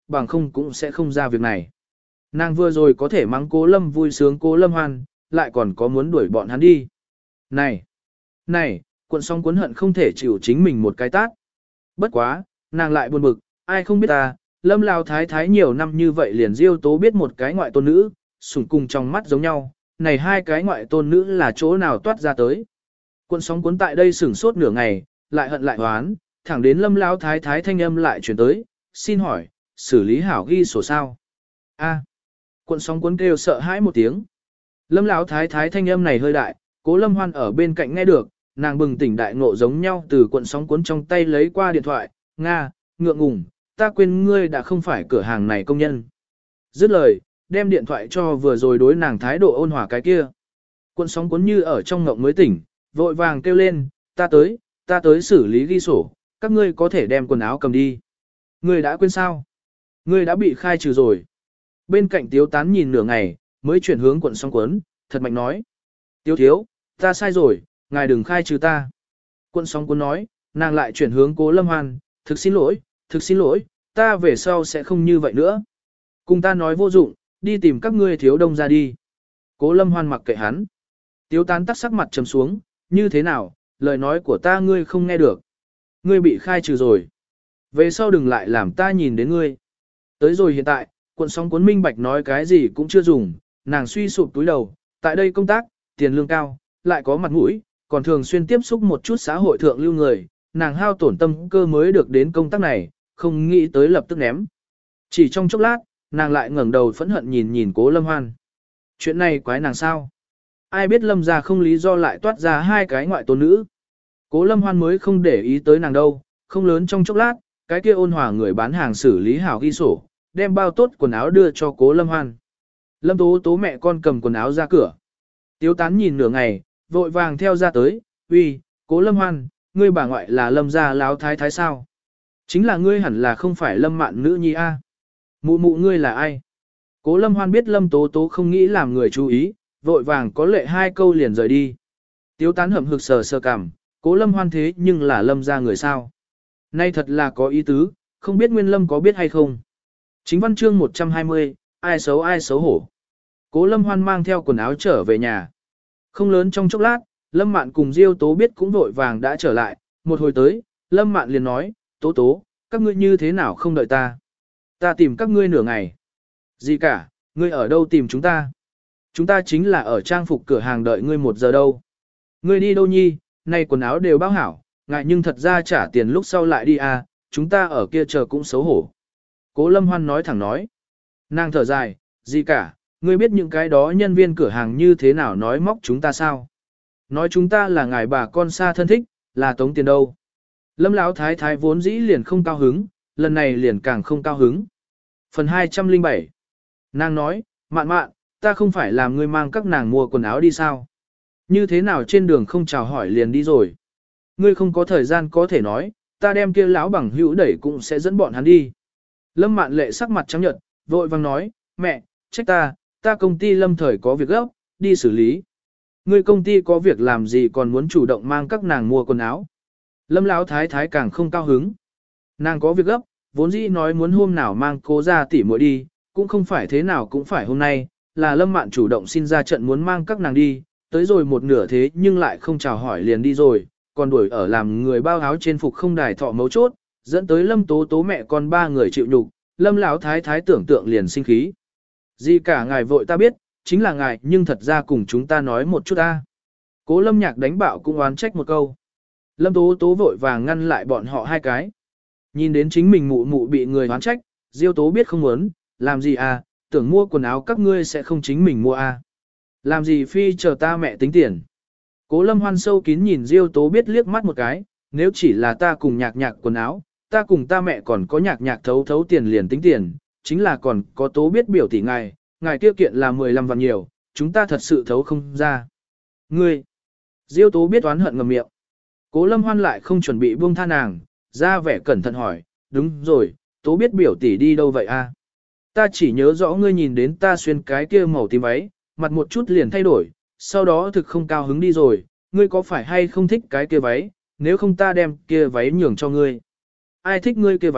bằng không cũng sẽ không ra việc này. Nàng vừa rồi có thể mắng Cố Lâm vui sướng Cố Lâm Hoan, lại còn có muốn đuổi bọn hắn đi. Này, này, cuộn sóng cuốn hận không thể chịu chính mình một cái tát. Bất quá, nàng lại buồn bực, ai không biết ta, Lâm Lao Thái Thái nhiều năm như vậy liền Diêu Tố biết một cái ngoại tôn nữ, sủng cùng trong mắt giống nhau, này hai cái ngoại tôn nữ là chỗ nào toát ra tới. Cuộn sóng cuốn tại đây sửng sốt nửa ngày, lại hận lại hoán, thẳng đến Lâm Lao Thái Thái thanh âm lại chuyển tới, xin hỏi, xử lý hảo ghi sổ sao? A. Cuộn sóng cuốn kêu sợ hãi một tiếng. Lâm Lão Thái Thái thanh âm này hơi đại, Cố Lâm Hoan ở bên cạnh nghe được, nàng bừng tỉnh đại ngộ giống nhau từ cuộn sóng cuốn trong tay lấy qua điện thoại, Nga, ngượng ngùng, ta quên ngươi đã không phải cửa hàng này công nhân. Dứt lời, đem điện thoại cho vừa rồi đối nàng thái độ ôn hòa cái kia. Cuộn sóng cuốn như ở trong ngộng mới tỉnh, vội vàng kêu lên, ta tới, ta tới xử lý ghi sổ, các ngươi có thể đem quần áo cầm đi. Ngươi đã quên sao? Ngươi đã bị khai trừ rồi. Bên cạnh Tiếu Tán nhìn nửa ngày, mới chuyển hướng cuộn sóng cuốn, thật mạnh nói. Tiếu thiếu, ta sai rồi, ngài đừng khai trừ ta. Cuộn sóng cuốn nói, nàng lại chuyển hướng Cố Lâm Hoan, thực xin lỗi, thực xin lỗi, ta về sau sẽ không như vậy nữa. Cùng ta nói vô dụng, đi tìm các ngươi thiếu đông ra đi. Cố Lâm Hoan mặc kệ hắn. Tiếu Tán tắt sắc mặt trầm xuống, như thế nào, lời nói của ta ngươi không nghe được. Ngươi bị khai trừ rồi. Về sau đừng lại làm ta nhìn đến ngươi. Tới rồi hiện tại, cuộn sóng cuốn minh bạch nói cái gì cũng chưa dùng, nàng suy sụp túi đầu, tại đây công tác, tiền lương cao, lại có mặt mũi, còn thường xuyên tiếp xúc một chút xã hội thượng lưu người, nàng hao tổn tâm cơ mới được đến công tác này, không nghĩ tới lập tức ném. Chỉ trong chốc lát, nàng lại ngẩng đầu phẫn hận nhìn nhìn Cố Lâm Hoan. Chuyện này quái nàng sao? Ai biết Lâm gia không lý do lại toát ra hai cái ngoại tôn nữ. Cố Lâm Hoan mới không để ý tới nàng đâu, không lớn trong chốc lát, cái kia ôn hòa người bán hàng xử lý hảo ghi sổ, đem bao tốt quần áo đưa cho Cố Lâm Hoan. Lâm Tố Tố mẹ con cầm quần áo ra cửa. Tiếu Tán nhìn nửa ngày, vội vàng theo ra tới, uy, Cố Lâm Hoan, ngươi bà ngoại là Lâm gia láo thái thái sao? Chính là ngươi hẳn là không phải Lâm Mạn nữ nhi a. Mụ mụ ngươi là ai? Cố Lâm Hoan biết Lâm Tố Tố không nghĩ làm người chú ý, vội vàng có lệ hai câu liền rời đi. Tiếu Tán hậm hực sờ sờ cằm, Cố Lâm Hoan thế nhưng là Lâm gia người sao? Nay thật là có ý tứ, không biết Nguyên Lâm có biết hay không? Chính văn chương một trăm hai mươi, ai xấu ai xấu hổ. Cố Lâm Hoan mang theo quần áo trở về nhà. Không lớn trong chốc lát, Lâm Mạn cùng Diêu Tố biết cũng vội vàng đã trở lại, một hồi tới, Lâm Mạn liền nói, Tố Tố, các ngươi như thế nào không đợi ta? Ta tìm các ngươi nửa ngày. Gì cả, ngươi ở đâu tìm chúng ta? Chúng ta chính là ở trang phục cửa hàng đợi ngươi một giờ đâu. Ngươi đi đâu nhi, nay quần áo đều bao hảo, ngại nhưng thật ra trả tiền lúc sau lại đi à, chúng ta ở kia chờ cũng xấu hổ. Cố Lâm Hoan nói thẳng nói. Nàng thở dài, gì cả, ngươi biết những cái đó nhân viên cửa hàng như thế nào nói móc chúng ta sao? Nói chúng ta là ngài bà con xa thân thích, là tống tiền đâu. Lâm Lão Thái Thái vốn dĩ liền không cao hứng, lần này liền càng không cao hứng. Phần hai trăm lẻ bảy. Nàng nói, Mạn Mạn, ta không phải làm ngươi mang các nàng mua quần áo đi sao? Như thế nào trên đường không chào hỏi liền đi rồi? Ngươi không có thời gian có thể nói, ta đem kia lão bằng hữu đẩy cũng sẽ dẫn bọn hắn đi. Lâm Mạn Lệ sắc mặt trắng nhợt, vội vàng nói, mẹ, trách ta, ta công ty Lâm thời có việc gấp, đi xử lý. Ngươi công ty có việc làm gì còn muốn chủ động mang các nàng mua quần áo? Lâm Lão Thái Thái càng không cao hứng. Nàng có việc gấp, vốn dĩ nói muốn hôm nào mang Cố ra tỉ muội đi, cũng không phải thế nào cũng phải hôm nay, là Lâm Mạn chủ động xin ra trận muốn mang các nàng đi, tới rồi một nửa thế nhưng lại không chào hỏi liền đi rồi, còn đuổi ở làm người bao áo trên phục không đài thọ mấu chốt, dẫn tới Lâm Tố Tố mẹ con ba người chịu nhục, Lâm Lão Thái Thái tưởng tượng liền sinh khí. Gì cả ngài vội ta biết, chính là ngài nhưng thật ra cùng chúng ta nói một chút ta. Cố Lâm Nhạc đánh bạo cũng oán trách một câu. Lâm Tố Tố vội vàng ngăn lại bọn họ hai cái. Nhìn đến chính mình mụ mụ bị người oán trách, Diêu Tố biết không muốn, làm gì à, tưởng mua quần áo các ngươi sẽ không chính mình mua à. Làm gì phi chờ ta mẹ tính tiền. Cố Lâm Hoan sâu kín nhìn Diêu Tố biết liếc mắt một cái, nếu chỉ là ta cùng nhạc nhạc quần áo, ta cùng ta mẹ còn có nhạc nhạc thấu thấu tiền liền tính tiền, chính là còn có Tố biết biểu tỷ ngài, ngài tiêu kiện là mười lăm vạn nhiều, chúng ta thật sự thấu không ra. Ngươi! Diêu Tố biết oán hận ngầm miệng. Cố Lâm Hoan lại không chuẩn bị buông tha nàng, ra vẻ cẩn thận hỏi, đúng rồi, Tố biết biểu tỷ đi đâu vậy a? Ta chỉ nhớ rõ ngươi nhìn đến ta xuyên cái kia màu tím váy, mặt một chút liền thay đổi, sau đó thực không cao hứng đi rồi, ngươi có phải hay không thích cái kia váy, nếu không ta đem kia váy nhường cho ngươi. Ai thích ngươi kia váy,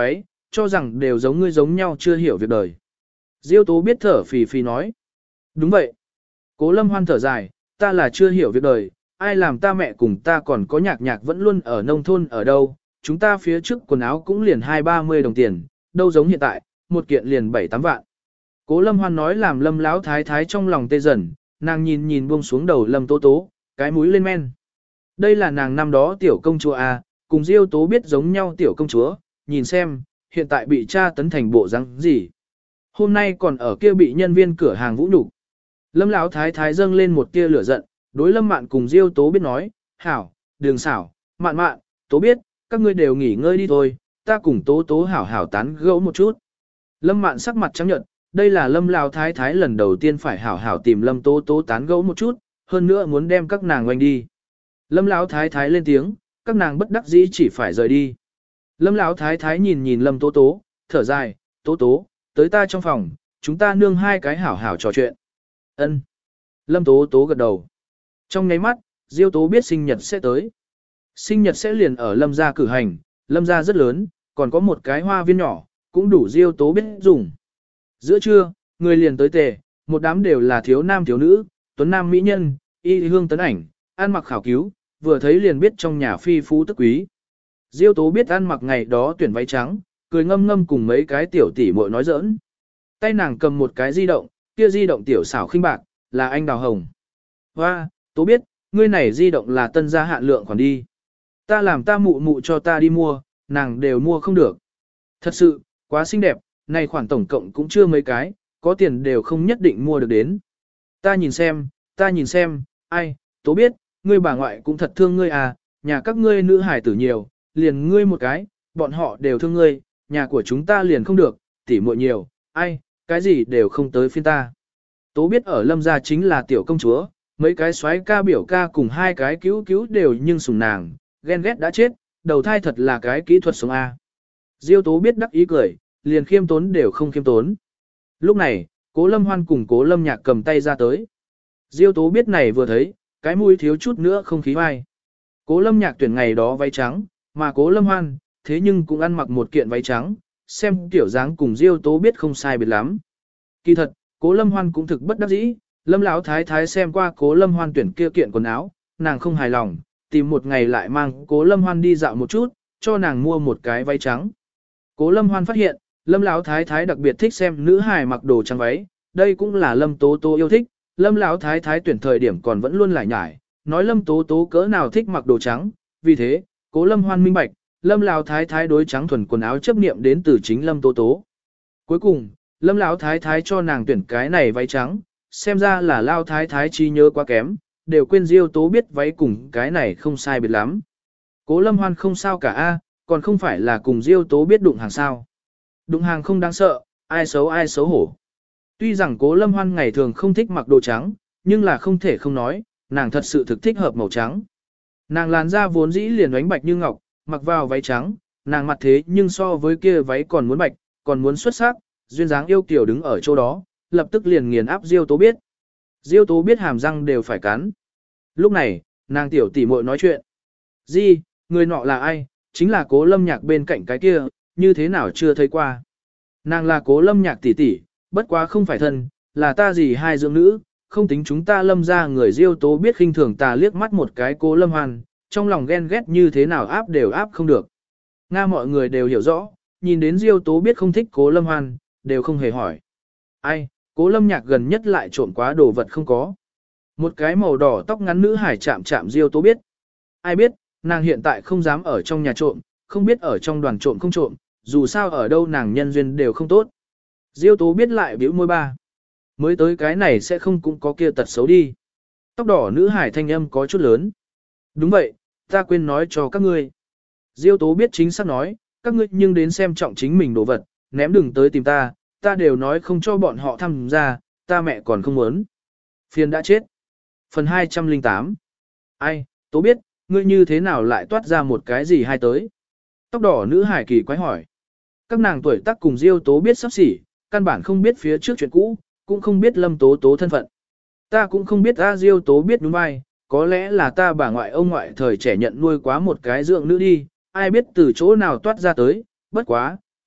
cho rằng đều giống ngươi giống nhau chưa hiểu việc đời. Diêu tố biết thở phì phì nói. Đúng vậy. Cố Lâm Hoan thở dài, ta là chưa hiểu việc đời, ai làm ta mẹ cùng ta còn có nhạc nhạc vẫn luôn ở nông thôn ở đâu, chúng ta phía trước quần áo cũng liền hai ba mươi đồng tiền, đâu giống hiện tại, một kiện liền bảy tám vạn. Cố Lâm Hoan nói làm Lâm Lão thái thái trong lòng tê dần, nàng nhìn nhìn buông xuống đầu Lâm Tố Tố, cái mũi lên men. Đây là nàng năm đó tiểu công chúa à, cùng Diêu Tố biết giống nhau tiểu công chúa, nhìn xem, hiện tại bị cha tấn thành bộ răng gì. Hôm nay còn ở kia bị nhân viên cửa hàng vũ nhục. Lâm Lão thái thái dâng lên một tia lửa giận, đối Lâm Mạn cùng Diêu Tố biết nói, hảo, đường xảo, Mạn Mạn, Tố biết, các ngươi đều nghỉ ngơi đi thôi, ta cùng Tố Tố hảo hảo tán gẫu một chút. Lâm Mạn sắc mặt trắng nhợt, đây là Lâm Lão thái thái lần đầu tiên phải hảo hảo tìm Lâm Tố Tố tán gẫu một chút, hơn nữa muốn đem các nàng oanh đi. Lâm Lão thái thái lên tiếng, các nàng bất đắc dĩ chỉ phải rời đi. Lâm Lão thái thái nhìn nhìn Lâm Tố Tố, thở dài, Tố Tố, tới ta trong phòng, chúng ta nương hai cái hảo hảo trò chuyện. Ân. Lâm Tố Tố gật đầu. Trong nháy mắt, Diêu Tố biết sinh nhật sẽ tới. Sinh nhật sẽ liền ở Lâm gia cử hành, Lâm gia rất lớn, còn có một cái hoa viên nhỏ, cũng đủ Diêu Tố biết dùng. Giữa trưa, người liền tới tề, một đám đều là thiếu nam thiếu nữ, tuấn nam mỹ nhân, y hương tấn ảnh, ăn mặc khảo cứu, vừa thấy liền biết trong nhà phi phú tức quý. Diêu Tố biết ăn mặc ngày đó tuyển váy trắng, cười ngâm ngâm cùng mấy cái tiểu tỷ muội nói giỡn. Tay nàng cầm một cái di động, kia di động tiểu xảo khinh bạc, là anh đào hồng. Hoa, Tố biết, ngươi này di động là tân gia hạn lượng còn đi. Ta làm ta mụ mụ cho ta đi mua, nàng đều mua không được. Thật sự, quá xinh đẹp, này khoản tổng cộng cũng chưa mấy cái, có tiền đều không nhất định mua được đến. Ta nhìn xem, ta nhìn xem, ai, Tố biết, ngươi bà ngoại cũng thật thương ngươi à, nhà các ngươi nữ hải tử nhiều, liền ngươi một cái, bọn họ đều thương ngươi, nhà của chúng ta liền không được, tỉ muội nhiều, ai, cái gì đều không tới phiên ta. Tố biết ở Lâm gia chính là tiểu công chúa, mấy cái xoái ca biểu ca cùng hai cái cứu cứu đều nhưng sủng nàng, ghen ghét đã chết, đầu thai thật là cái kỹ thuật sống A. Diêu Tố biết đắc ý cười, liền khiêm tốn đều không khiêm tốn. Lúc này, Cố Lâm Hoan cùng Cố Lâm Nhạc cầm tay ra tới. Diêu Tố biết này vừa thấy, cái mũi thiếu chút nữa không khí vai. Cố Lâm Nhạc tuyển ngày đó váy trắng, mà Cố Lâm Hoan, thế nhưng cũng ăn mặc một kiện váy trắng, xem tiểu dáng cùng Diêu Tố biết không sai biệt lắm. Kỳ thật, Cố Lâm Hoan cũng thực bất đắc dĩ, Lâm Lão thái thái xem qua Cố Lâm Hoan tuyển kia kiện quần áo, nàng không hài lòng, tìm một ngày lại mang Cố Lâm Hoan đi dạo một chút, cho nàng mua một cái váy trắng. Cố Lâm Hoan phát hiện, Lâm Lão thái thái đặc biệt thích xem nữ hài mặc đồ trắng váy, đây cũng là Lâm Tố Tố yêu thích, Lâm Lão thái thái tuyển thời điểm còn vẫn luôn lải nhải, nói Lâm Tố Tố cỡ nào thích mặc đồ trắng, vì thế, Cố Lâm Hoan minh bạch, Lâm Lão thái thái đối trắng thuần quần áo chấp niệm đến từ chính Lâm Tố Tố. Cuối cùng, Lâm Lão thái thái cho nàng tuyển cái này váy trắng, xem ra là Lão thái thái trí nhớ quá kém, đều quên Diêu Tố biết váy cùng cái này không sai biệt lắm. Cố Lâm Hoan không sao cả a, còn không phải là cùng Diêu Tố biết đụng hàng sao. Đụng hàng không đáng sợ, ai xấu ai xấu hổ. Tuy rằng Cố Lâm Hoan ngày thường không thích mặc đồ trắng, nhưng là không thể không nói, nàng thật sự thực thích hợp màu trắng. Nàng làn da vốn dĩ liền ánh bạch như ngọc, mặc vào váy trắng, nàng mặt thế nhưng so với kia váy còn muốn bạch, còn muốn xuất sắc, duyên dáng yêu kiều đứng ở chỗ đó, lập tức liền nghiền áp Diêu Tố biết. Diêu Tố biết hàm răng đều phải cắn. Lúc này, nàng tiểu tỷ muội nói chuyện. Di, người nọ là ai? Chính là Cố Lâm Nhạc bên cạnh cái kia, như thế nào chưa thấy qua. Nàng là Cố Lâm Nhạc tỷ tỷ, bất quá không phải thân, là ta gì hai dưỡng nữ, không tính chúng ta Lâm ra người. Diêu Tố biết khinh thường ta liếc mắt một cái Cố Lâm Hoan, trong lòng ghen ghét như thế nào áp đều áp không được. Nga mọi người đều hiểu rõ, nhìn đến Diêu Tố biết không thích Cố Lâm Hoan, đều không hề hỏi. Ai, Cố Lâm Nhạc gần nhất lại trộm quá đồ vật không có. Một cái màu đỏ tóc ngắn nữ hải chạm chạm Diêu Tố biết. Ai biết, nàng hiện tại không dám ở trong nhà trộm, không biết ở trong đoàn trộm không trộm, dù sao ở đâu nàng nhân duyên đều không tốt. Diêu Tố biết lại bĩu môi ba. Mới tới cái này sẽ không cũng có kia tật xấu đi. Tóc đỏ nữ hải thanh âm có chút lớn. Đúng vậy, ta quên nói cho các ngươi. Diêu Tố biết chính xác nói, các ngươi nhưng đến xem trọng chính mình đồ vật, ném đừng tới tìm ta, ta đều nói không cho bọn họ tham gia, ta mẹ còn không muốn. Phiền đã chết. Phần hai trăm lẻ tám. Ai, Tố biết, ngươi như thế nào lại toát ra một cái gì hay tới? Tóc đỏ nữ hải kỳ quái hỏi. Các nàng tuổi tác cùng Diêu Tố biết sắp xỉ, căn bản không biết phía trước chuyện cũ, cũng không biết Lâm Tố Tố thân phận. Ta cũng không biết A Diêu Tố biết đúng vai, có lẽ là ta bà ngoại ông ngoại thời trẻ nhận nuôi quá một cái dưỡng nữ đi, ai biết từ chỗ nào toát ra tới, bất quá,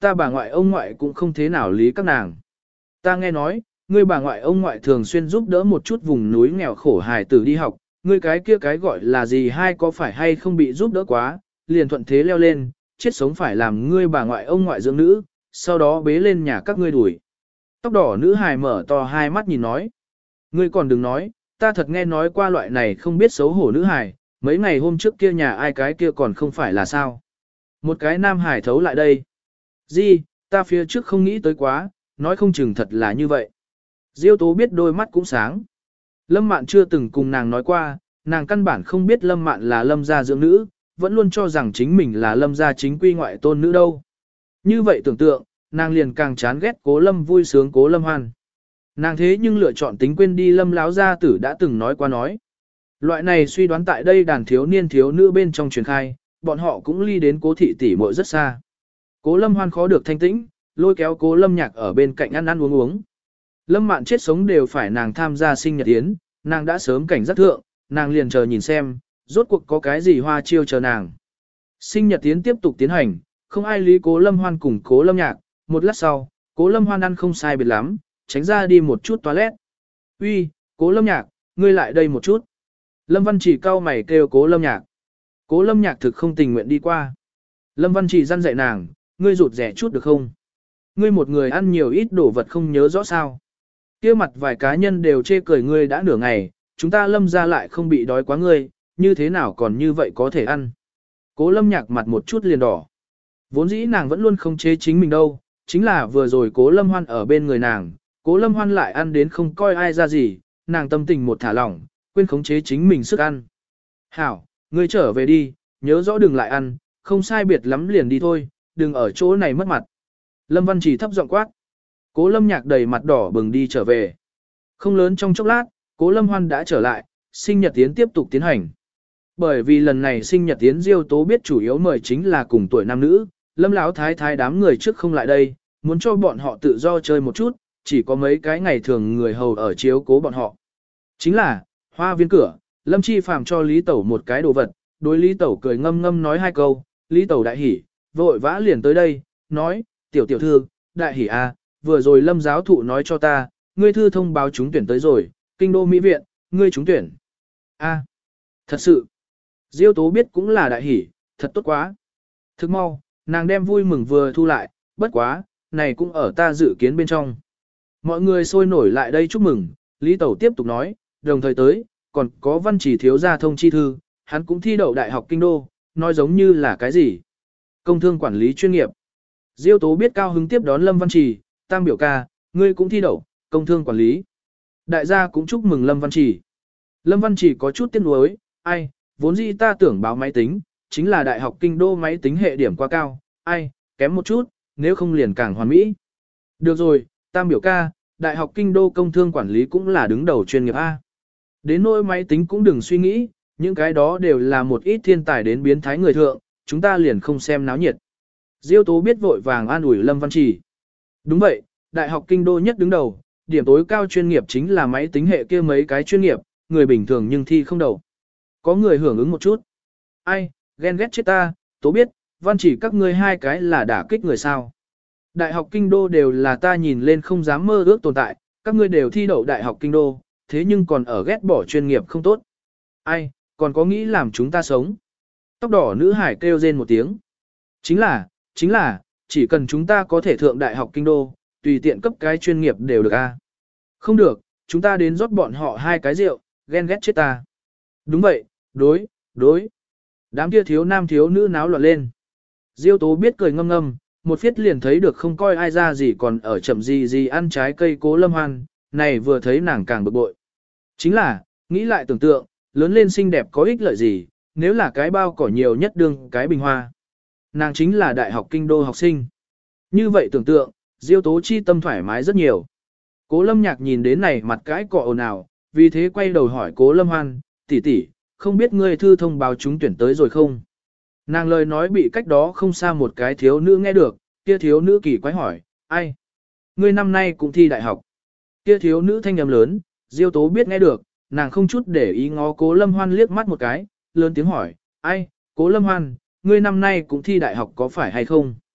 ta bà ngoại ông ngoại cũng không thế nào lý các nàng. Ta nghe nói, ngươi bà ngoại ông ngoại thường xuyên giúp đỡ một chút vùng núi nghèo khổ hài tử đi học, ngươi cái kia cái gọi là gì hay có phải hay không bị giúp đỡ quá, liền thuận thế leo lên, chết sống phải làm ngươi bà ngoại ông ngoại dưỡng nữ, sau đó bế lên nhà các ngươi đuổi. Tóc đỏ nữ hài mở to hai mắt nhìn nói. Ngươi còn đừng nói, ta thật nghe nói qua loại này không biết xấu hổ nữ hài, mấy ngày hôm trước kia nhà ai cái kia còn không phải là sao. Một cái nam hài thấu lại đây. Di, ta phía trước không nghĩ tới quá, nói không chừng thật là như vậy. Diêu Tố biết đôi mắt cũng sáng. Lâm Mạn chưa từng cùng nàng nói qua, nàng căn bản không biết Lâm Mạn là Lâm gia dưỡng nữ, vẫn luôn cho rằng chính mình là Lâm gia chính quy ngoại tôn nữ đâu. Như vậy tưởng tượng, nàng liền càng chán ghét Cố Lâm vui sướng Cố Lâm Hoan. Nàng thế nhưng lựa chọn tính quên đi Lâm láo gia tử đã từng nói qua nói. Loại này suy đoán tại đây đàn thiếu niên thiếu nữ bên trong truyền khai, bọn họ cũng ly đến Cố thị tỷ muội rất xa. Cố Lâm Hoan khó được thanh tĩnh, lôi kéo Cố Lâm Nhạc ở bên cạnh ăn ăn uống uống. Lâm Mạn chết sống đều phải nàng tham gia sinh nhật yến, nàng đã sớm cảnh giác thượng, nàng liền chờ nhìn xem, rốt cuộc có cái gì hoa chiêu chờ nàng. Sinh nhật yến tiếp tục tiến hành, không ai lý Cố Lâm Hoan cùng Cố Lâm Nhạc, một lát sau, Cố Lâm Hoan ăn không sai biệt lắm, tránh ra đi một chút toilet. Uy, Cố Lâm Nhạc, ngươi lại đây một chút. Lâm Văn Chỉ cau mày kêu Cố Lâm Nhạc. Cố Lâm Nhạc thực không tình nguyện đi qua. Lâm Văn Chỉ răn dạy nàng, ngươi rụt rẻ chút được không? Ngươi một người ăn nhiều ít đồ vật không nhớ rõ sao? Kia mặt vài cá nhân đều chê cười ngươi đã nửa ngày, chúng ta Lâm ra lại không bị đói quá ngươi, như thế nào còn như vậy có thể ăn? Cố Lâm Nhạc mặt một chút liền đỏ. Vốn dĩ nàng vẫn luôn không chế chính mình đâu, chính là vừa rồi Cố Lâm Hoan ở bên người nàng, Cố Lâm Hoan lại ăn đến không coi ai ra gì, nàng tâm tình một thả lỏng, quên khống chế chính mình sức ăn. Hảo, ngươi trở về đi, nhớ rõ đừng lại ăn, không sai biệt lắm liền đi thôi, đừng ở chỗ này mất mặt. Lâm Văn Chỉ thấp giọng quát. Cố Lâm Nhạc đầy mặt đỏ bừng đi trở về. Không lớn trong chốc lát, Cố Lâm Hoan đã trở lại, sinh nhật tiến tiếp tục tiến hành. Bởi vì lần này sinh nhật tiến Diêu Tố biết chủ yếu mời chính là cùng tuổi nam nữ, Lâm lão thái thái đám người trước không lại đây, muốn cho bọn họ tự do chơi một chút, chỉ có mấy cái ngày thường người hầu ở chiếu cố bọn họ. Chính là, hoa viên cửa, Lâm Chi Phàm cho Lý Tẩu một cái đồ vật, đối Lý Tẩu cười ngâm ngâm nói hai câu, Lý Tẩu đại hỉ, vội vã liền tới đây, nói, tiểu tiểu thư, đại hỉ a, vừa rồi Lâm giáo thụ nói cho ta, ngươi thư thông báo trúng tuyển tới rồi, kinh đô mỹ viện, ngươi trúng tuyển. A, thật sự, Diêu Tố biết cũng là đại hỉ, thật tốt quá. Thức mau, nàng đem vui mừng vừa thu lại, bất quá, này cũng ở ta dự kiến bên trong. Mọi người sôi nổi lại đây chúc mừng, Lý Tẩu tiếp tục nói, đồng thời tới, còn có Văn Chỉ thiếu gia thông chi thư, hắn cũng thi đậu đại học kinh đô, nói giống như là cái gì? Công thương quản lý chuyên nghiệp. Diêu Tố biết cao hứng tiếp đón Lâm Văn Chỉ, tam biểu ca, ngươi cũng thi đậu, công thương quản lý. Đại gia cũng chúc mừng Lâm Văn Chỉ. Lâm Văn Chỉ có chút tiếc nuối, ai, vốn dĩ ta tưởng báo máy tính, chính là đại học kinh đô máy tính hệ điểm quá cao, ai, kém một chút, nếu không liền càng hoàn mỹ. Được rồi, tam biểu ca, đại học kinh đô công thương quản lý cũng là đứng đầu chuyên nghiệp A. Đến nỗi máy tính cũng đừng suy nghĩ, những cái đó đều là một ít thiên tài đến biến thái người thượng, chúng ta liền không xem náo nhiệt. Diêu Tố biết vội vàng an ủi Lâm Văn Chỉ. Đúng vậy, đại học kinh đô nhất đứng đầu, điểm tối cao chuyên nghiệp chính là máy tính hệ kia mấy cái chuyên nghiệp, người bình thường nhưng thi không đầu. Có người hưởng ứng một chút. Ai, ghen ghét chết ta, Tố biết, Văn Chỉ các ngươi hai cái là đả kích người sao. Đại học kinh đô đều là ta nhìn lên không dám mơ ước tồn tại, các ngươi đều thi đậu đại học kinh đô, thế nhưng còn ở ghét bỏ chuyên nghiệp không tốt. Ai, còn có nghĩ làm chúng ta sống. Tóc đỏ nữ hải kêu rên một tiếng. Chính là, chính là, chỉ cần chúng ta có thể thượng đại học kinh đô, tùy tiện cấp cái chuyên nghiệp đều được a. Không được, chúng ta đến rót bọn họ hai cái rượu, ghen ghét chết ta. Đúng vậy, đối, đối. Đám kia thiếu nam thiếu nữ náo loạn lên. Diêu Tố biết cười ngâm ngâm, một phiết liền thấy được không coi ai ra gì còn ở chậm gì gì ăn trái cây Cố Lâm Hoan, này vừa thấy nàng càng bực bội. Chính là, nghĩ lại tưởng tượng, lớn lên xinh đẹp có ích lợi gì, nếu là cái bao cỏ nhiều nhất đương cái bình hoa. Nàng chính là đại học kinh đô học sinh. Như vậy tưởng tượng, Diêu Tố chi tâm thoải mái rất nhiều. Cố Lâm Nhạc nhìn đến này mặt cái cọ ồn ào, vì thế quay đầu hỏi Cố Lâm Hoan, tỷ tỷ, không biết ngươi thư thông báo chúng tuyển tới rồi không? Nàng lời nói bị cách đó không xa một cái thiếu nữ nghe được, kia thiếu nữ kỳ quái hỏi, ai? Ngươi năm nay cũng thi đại học. Kia thiếu nữ thanh âm lớn, Diêu Tố biết nghe được, nàng không chút để ý ngó Cố Lâm Hoan liếc mắt một cái, lớn tiếng hỏi, ai? Cố Lâm Hoan, ngươi năm nay cũng thi đại học có phải hay không?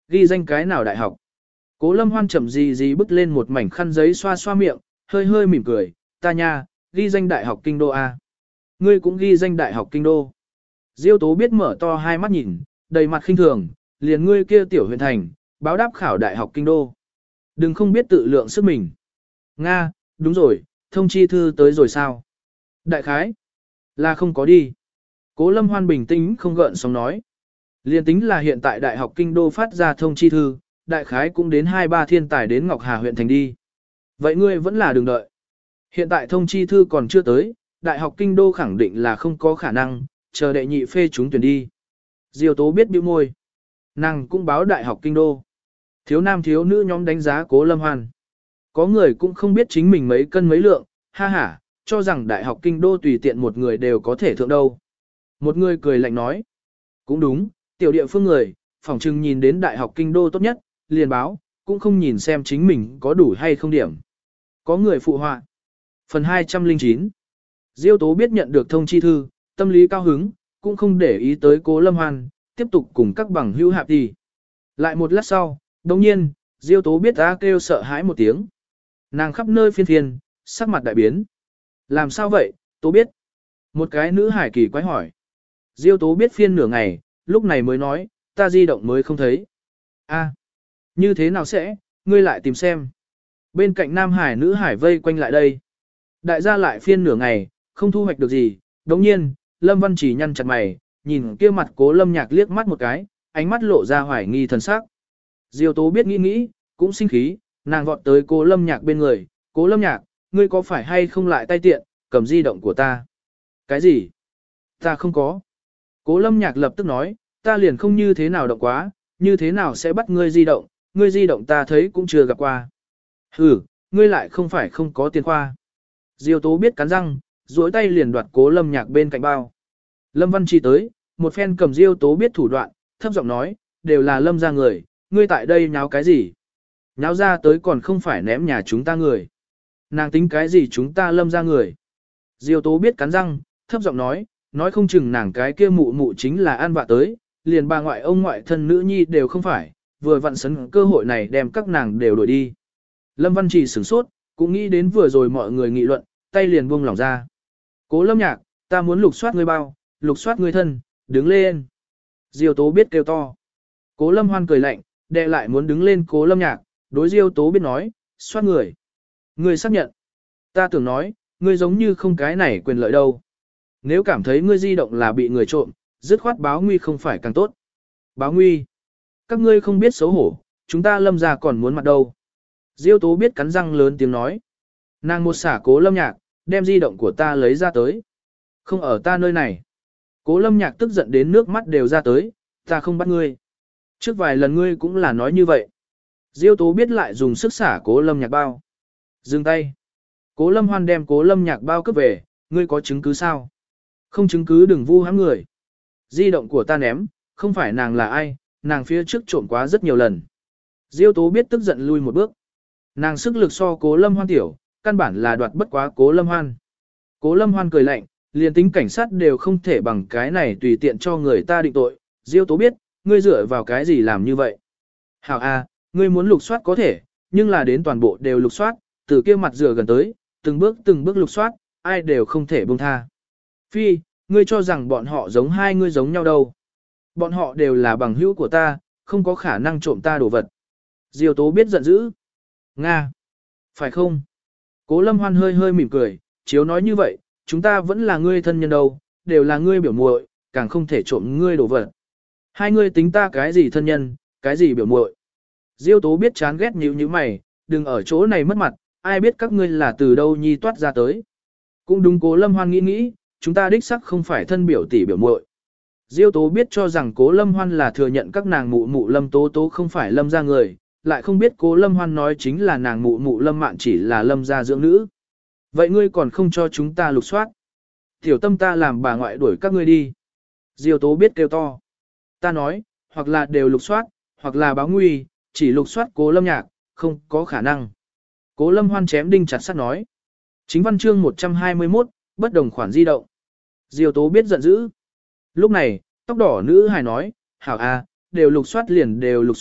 ghi danh cái nào đại học. Cố Lâm Hoan chậm gì gì bứt lên một mảnh khăn giấy xoa xoa miệng, hơi hơi mỉm cười, ta nha, ghi danh đại học kinh đô A. Ngươi cũng ghi danh đại học kinh đô. Diêu Tố biết mở to hai mắt nhìn, đầy mặt khinh thường, liền ngươi kia tiểu huyện thành, báo đáp khảo đại học kinh đô. Đừng không biết tự lượng sức mình. Nga, đúng rồi, thông chi thư tới rồi sao? Đại khái, là không có đi. Cố Lâm Hoan bình tĩnh không gợn sóng nói. Liên tính là hiện tại đại học kinh đô phát ra thông chi thư, đại khái cũng đến hai ba thiên tài đến Ngọc Hà huyện thành đi. Vậy ngươi vẫn là đừng đợi. Hiện tại thông chi thư còn chưa tới, đại học kinh đô khẳng định là không có khả năng, chờ đệ nhị phê chúng tuyển đi. Diêu Tố biết bĩu môi. Nàng cũng báo đại học kinh đô. Thiếu nam thiếu nữ nhóm đánh giá Cố Lâm Hoan. Có người cũng không biết chính mình mấy cân mấy lượng, ha ha, cho rằng đại học kinh đô tùy tiện một người đều có thể thượng đâu. Một người cười lạnh nói. Cũng đúng, tiểu địa phương người, phỏng chừng nhìn đến đại học kinh đô tốt nhất, liền báo, cũng không nhìn xem chính mình có đủ hay không điểm. Có người phụ họa. Phần hai trăm lẻ chín. Diêu Tố biết nhận được thông chi thư, tâm lý cao hứng, cũng không để ý tới Cố Lâm Hoan, tiếp tục cùng các bằng hữu hạp đi. Lại một lát sau, đồng nhiên, Diêu Tố biết ta kêu sợ hãi một tiếng. Nàng khắp nơi phiên phiên, sắc mặt đại biến. Làm sao vậy, Tố biết? Một cái nữ hải kỳ quái hỏi. Diêu Tố biết phiên nửa ngày, lúc này mới nói, ta di động mới không thấy. A, như thế nào sẽ, ngươi lại tìm xem. Bên cạnh nam hải nữ hải vây quanh lại đây. Đại gia lại phiên nửa ngày, không thu hoạch được gì. Đồng nhiên, Lâm Văn Chỉ nhăn chặt mày, nhìn kia mặt Cố Lâm Nhạc liếc mắt một cái, ánh mắt lộ ra hoài nghi thần sắc. Diêu Tố biết nghĩ nghĩ, cũng sinh khí, nàng vọt tới Cố Lâm Nhạc bên người, Cố Lâm Nhạc, ngươi có phải hay không lại tay tiện, cầm di động của ta? Cái gì? Ta không có. Cố Lâm Nhạc lập tức nói, ta liền không như thế nào động quá, như thế nào sẽ bắt ngươi di động, ngươi di động ta thấy cũng chưa gặp qua. Ừ, ngươi lại không phải không có tiền khoa. Diêu Tố biết cắn răng, duỗi tay liền đoạt Cố Lâm Nhạc bên cạnh bao. Lâm Văn Chi tới, một phen cầm Diêu Tố biết thủ đoạn, thấp giọng nói, đều là Lâm ra người, ngươi tại đây nháo cái gì? Nháo ra tới còn không phải ném nhà chúng ta người. Nàng tính cái gì chúng ta Lâm ra người? Diêu Tố biết cắn răng, thấp giọng nói, nói không chừng nàng cái kia mụ mụ chính là ăn vạ tới, liền bà ngoại ông ngoại thân nữ nhi đều không phải, vừa vặn sấn cơ hội này đem các nàng đều đuổi đi. Lâm Văn Trì sửng sốt, cũng nghĩ đến vừa rồi mọi người nghị luận, tay liền buông lỏng ra. Cố Lâm Nhạc, ta muốn lục soát ngươi bao, lục soát ngươi thân, đứng lên. Diêu Tố biết kêu to. Cố Lâm Hoan cười lạnh, đè lại muốn đứng lên Cố Lâm Nhạc, đối Diêu Tố biết nói, soát người. Ngươi xác nhận. Ta tưởng nói, ngươi giống như không cái này quyền lợi đâu. Nếu cảm thấy ngươi di động là bị người trộm, dứt khoát báo nguy không phải càng tốt. Báo nguy. Các ngươi không biết xấu hổ, chúng ta Lâm ra còn muốn mặt đâu. Diêu Tố biết cắn răng lớn tiếng nói. Nàng một xả Cố Lâm Nhạc, đem di động của ta lấy ra tới. Không ở ta nơi này. Cố Lâm Nhạc tức giận đến nước mắt đều ra tới, ta không bắt ngươi. Trước vài lần ngươi cũng là nói như vậy. Diêu Tố biết lại dùng sức xả Cố Lâm Nhạc bao. Dừng tay. Cố Lâm Hoan đem Cố Lâm Nhạc bao cướp về, ngươi có chứng cứ sao? Không chứng cứ đừng vu hãm người. Di động của ta ném, không phải nàng là ai, nàng phía trước trộm quá rất nhiều lần. Diêu Tố biết tức giận lui một bước. Nàng sức lực so Cố Lâm Hoan tiểu, căn bản là đoạt bất quá Cố Lâm Hoan. Cố Lâm Hoan cười lạnh, liền tính cảnh sát đều không thể bằng cái này tùy tiện cho người ta định tội. Diêu Tố biết, ngươi dựa vào cái gì làm như vậy? Hảo a, ngươi muốn lục soát có thể, nhưng là đến toàn bộ đều lục soát, từ kia mặt rửa gần tới, từng bước từng bước lục soát, ai đều không thể buông tha. Phi, ngươi cho rằng bọn họ giống hai ngươi giống nhau đâu. Bọn họ đều là bằng hữu của ta, không có khả năng trộm ta đồ vật. Diêu Tố biết giận dữ. Nga. Phải không? Cố Lâm Hoan hơi hơi mỉm cười, chiếu nói như vậy, chúng ta vẫn là ngươi thân nhân đâu, đều là ngươi biểu muội, càng không thể trộm ngươi đồ vật. Hai ngươi tính ta cái gì thân nhân, cái gì biểu muội. Diêu Tố biết chán ghét nhíu nhíu mày, đừng ở chỗ này mất mặt, ai biết các ngươi là từ đâu nhi toát ra tới. Cũng đúng Cố Lâm Hoan nghĩ nghĩ, chúng ta đích sắc không phải thân biểu tỷ biểu muội. Diêu Tố biết cho rằng Cố Lâm Hoan là thừa nhận các nàng mụ mụ Lâm Tố Tố không phải Lâm gia người, lại không biết Cố Lâm Hoan nói chính là nàng mụ mụ Lâm Mạn chỉ là Lâm gia dưỡng nữ. Vậy ngươi còn không cho chúng ta lục soát? Tiểu Tâm ta làm bà ngoại đuổi các ngươi đi. Diêu Tố biết kêu to. Ta nói, hoặc là đều lục soát, hoặc là báo nguy, chỉ lục soát Cố Lâm Nhạc, không có khả năng. Cố Lâm Hoan chém đinh chặt sắt nói. Chính văn chương một trăm hai mươi mốt, bất đồng khoản di động. Diêu Tố biết giận dữ. Lúc này, tóc đỏ nữ hài nói, hảo a, đều lục soát liền đều lục soát,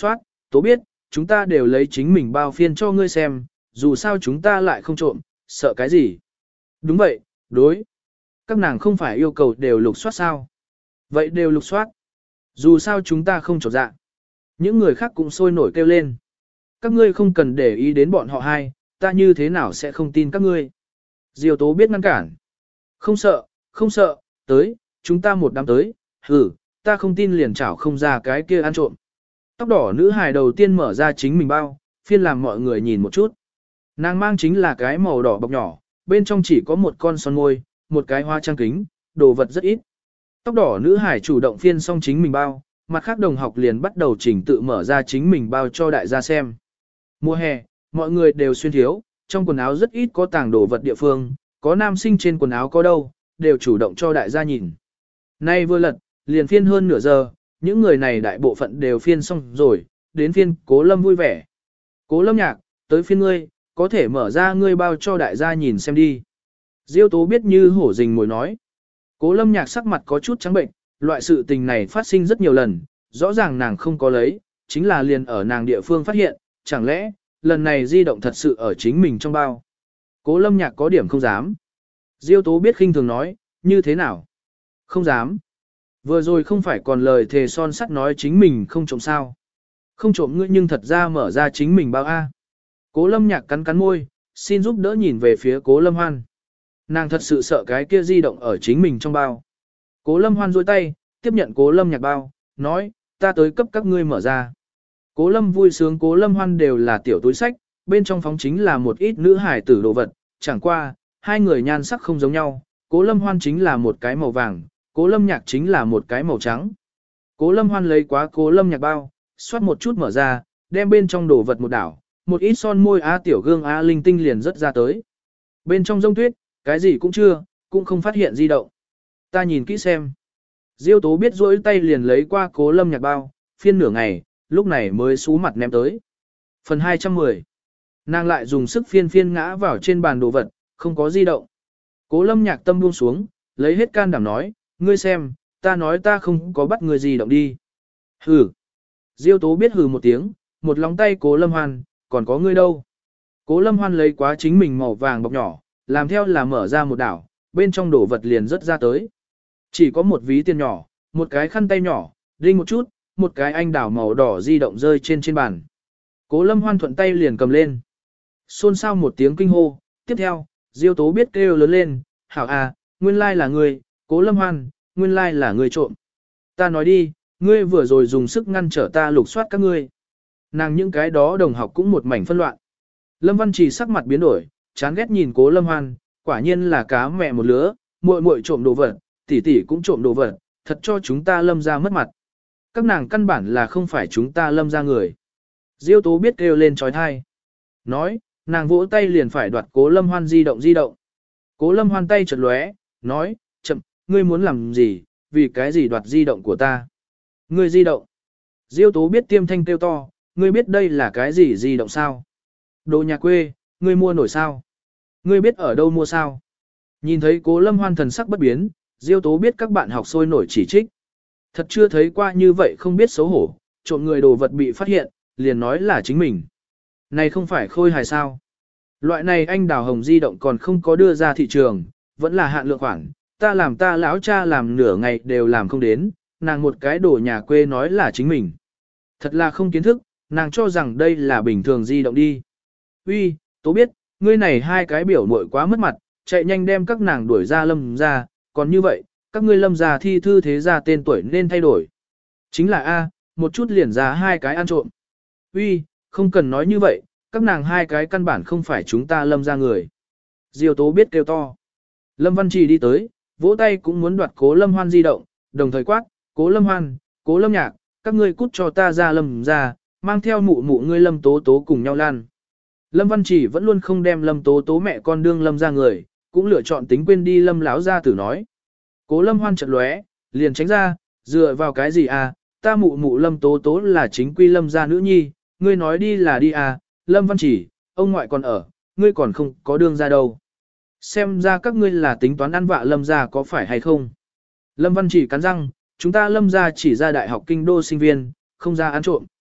tố biết, chúng ta đều lấy chính mình bao phiên cho ngươi xem, dù sao chúng ta lại không trộm, sợ cái gì. Đúng vậy, đối. Các nàng không phải yêu cầu đều lục soát sao. Vậy đều lục soát. Dù sao chúng ta không trột dạ. Những người khác cũng sôi nổi kêu lên. Các ngươi không cần để ý đến bọn họ hai, ta như thế nào sẽ không tin các ngươi. Diêu Tố biết ngăn cản. Không sợ, không sợ, tới, chúng ta một đám tới, hử, ta không tin liền chảo không ra cái kia ăn trộm. Tóc đỏ nữ hài đầu tiên mở ra chính mình bao, phiên làm mọi người nhìn một chút. Nàng mang chính là cái màu đỏ bọc nhỏ, bên trong chỉ có một con son môi, một cái hoa trang kính, đồ vật rất ít. Tóc đỏ nữ hải chủ động phiên xong chính mình bao, mặt khác đồng học liền bắt đầu chỉnh tự mở ra chính mình bao cho đại gia xem. Mùa hè, mọi người đều xuyên thiếu, trong quần áo rất ít có tàng đồ vật địa phương, có nam sinh trên quần áo có đâu, đều chủ động cho đại gia nhìn. Nay vừa lật, liền phiên hơn nửa giờ, những người này đại bộ phận đều phiên xong rồi, đến phiên Cố Lâm vui vẻ. Cố Lâm Nhạc, tới phiên ngươi, có thể mở ra ngươi bao cho đại gia nhìn xem đi. Diêu Tố biết như hổ rình mồi nói. Cố Lâm Nhạc sắc mặt có chút trắng bệnh, loại sự tình này phát sinh rất nhiều lần, rõ ràng nàng không có lấy, chính là liền ở nàng địa phương phát hiện, chẳng lẽ, lần này di động thật sự ở chính mình trong bao. Cố Lâm Nhạc có điểm không dám. Diêu Tố biết khinh thường nói, như thế nào? Không dám. Vừa rồi không phải còn lời thề son sắt nói chính mình không trộm sao. Không trộm ngươi nhưng thật ra mở ra chính mình bao A. Cố Lâm Nhạc cắn cắn môi, xin giúp đỡ nhìn về phía Cố Lâm Hoan. Nàng thật sự sợ cái kia di động ở chính mình trong bao. Cố Lâm Hoan duỗi tay, tiếp nhận Cố Lâm Nhạc bao, nói, ta tới cấp các ngươi mở ra. Cố Lâm vui sướng Cố Lâm Hoan đều là tiểu túi sách, bên trong phóng chính là một ít nữ hải tử đồ vật, chẳng qua, hai người nhan sắc không giống nhau, Cố Lâm Hoan chính là một cái màu vàng, Cố Lâm Nhạc chính là một cái màu trắng. Cố Lâm Hoan lấy quá Cố Lâm Nhạc bao, xoát một chút mở ra, đem bên trong đồ vật một đảo, một ít son môi a tiểu gương a linh tinh liền rất ra tới. Bên trong rông tuyết, cái gì cũng chưa, cũng không phát hiện di động. Ta nhìn kỹ xem. Diêu Tố biết rỗi tay liền lấy qua Cố Lâm Nhạc bao, phiên nửa ngày, lúc này mới sú mặt ném tới. Phần hai trăm mười. Nàng lại dùng sức phiên phiên ngã vào trên bàn đồ vật, không có di động. Cố Lâm Nhạc tâm buông xuống, lấy hết can đảm nói, ngươi xem, ta nói ta không có bắt ngươi di động đi. Hừ. Diêu Tố biết hừ một tiếng, một lòng tay Cố Lâm Hoan, còn có ngươi đâu. Cố Lâm Hoan lấy quá chính mình màu vàng bọc nhỏ, làm theo là mở ra một đảo, bên trong đồ vật liền rất ra tới. Chỉ có một ví tiền nhỏ, một cái khăn tay nhỏ, đinh một chút, một cái anh đảo màu đỏ di động rơi trên trên bàn. Cố Lâm Hoan thuận tay liền cầm lên. Xôn xao một tiếng kinh hô, tiếp theo, Diêu Tố biết kêu lớn lên, hảo à, nguyên lai là ngươi, Cố Lâm Hoan, nguyên lai là ngươi trộm. Ta nói đi, ngươi vừa rồi dùng sức ngăn trở ta lục soát các ngươi. Nàng những cái đó đồng học cũng một mảnh phân loạn. Lâm Văn Trì sắc mặt biến đổi, chán ghét nhìn Cố Lâm Hoan, quả nhiên là cá mẹ một lứa, muội muội trộm đồ vật, tỷ tỷ cũng trộm đồ vật, thật cho chúng ta Lâm ra mất mặt. Các nàng căn bản là không phải chúng ta Lâm ra người. Diêu Tố biết kêu lên trói thai. Nói, nàng vỗ tay liền phải đoạt Cố Lâm Hoan di động di động. Cố Lâm Hoan tay chợt lóe, nói, chậm, ngươi muốn làm gì, vì cái gì đoạt di động của ta. Ngươi di động. Diêu Tố biết tiêm thanh kêu to, ngươi biết đây là cái gì di động sao? Đồ nhà quê, ngươi mua nổi sao? Ngươi biết ở đâu mua sao? Nhìn thấy Cố Lâm Hoan thần sắc bất biến, Diêu Tố biết các bạn học sôi nổi chỉ trích. Thật chưa thấy qua như vậy không biết xấu hổ, trộm người đồ vật bị phát hiện, liền nói là chính mình. Này không phải khôi hài sao? Loại này anh đào hồng di động còn không có đưa ra thị trường, vẫn là hạn lượng khoản, ta làm ta lão cha làm nửa ngày đều làm không đến, nàng một cái đồ nhà quê nói là chính mình. Thật là không kiến thức, nàng cho rằng đây là bình thường di động đi. Uy, Tố biết, ngươi này hai cái biểu muội quá mất mặt, chạy nhanh đem các nàng đuổi ra Lâm ra, còn như vậy, các ngươi Lâm ra thi thư thế ra tên tuổi nên thay đổi. Chính là A, một chút liền ra hai cái ăn trộm. Uy, không cần nói như vậy, các nàng hai cái căn bản không phải chúng ta Lâm ra người. Diêu Tố biết kêu to. Lâm Văn Trì đi tới, vỗ tay cũng muốn đoạt Cố Lâm Hoan di động, đồng thời quát, Cố Lâm Hoan, Cố Lâm Nhạc, các ngươi cút cho ta ra Lâm ra, mang theo mụ mụ ngươi Lâm Tố Tố cùng nhau lan. Lâm Văn Trì vẫn luôn không đem Lâm Tố Tố mẹ con đương Lâm ra người, cũng lựa chọn tính quên đi Lâm láo ra tử nói. Cố Lâm Hoan chợt lóe, liền tránh ra, dựa vào cái gì à, ta mụ mụ Lâm Tố Tố là chính quy Lâm gia nữ nhi, ngươi nói đi là đi à, Lâm Văn Trì, ông ngoại còn ở, ngươi còn không có đương ra đâu. Xem ra các ngươi là tính toán ăn vạ Lâm gia có phải hay không. Lâm Văn Trì cắn răng, chúng ta Lâm gia chỉ ra đại học kinh đô sinh viên, không ra ăn trộm.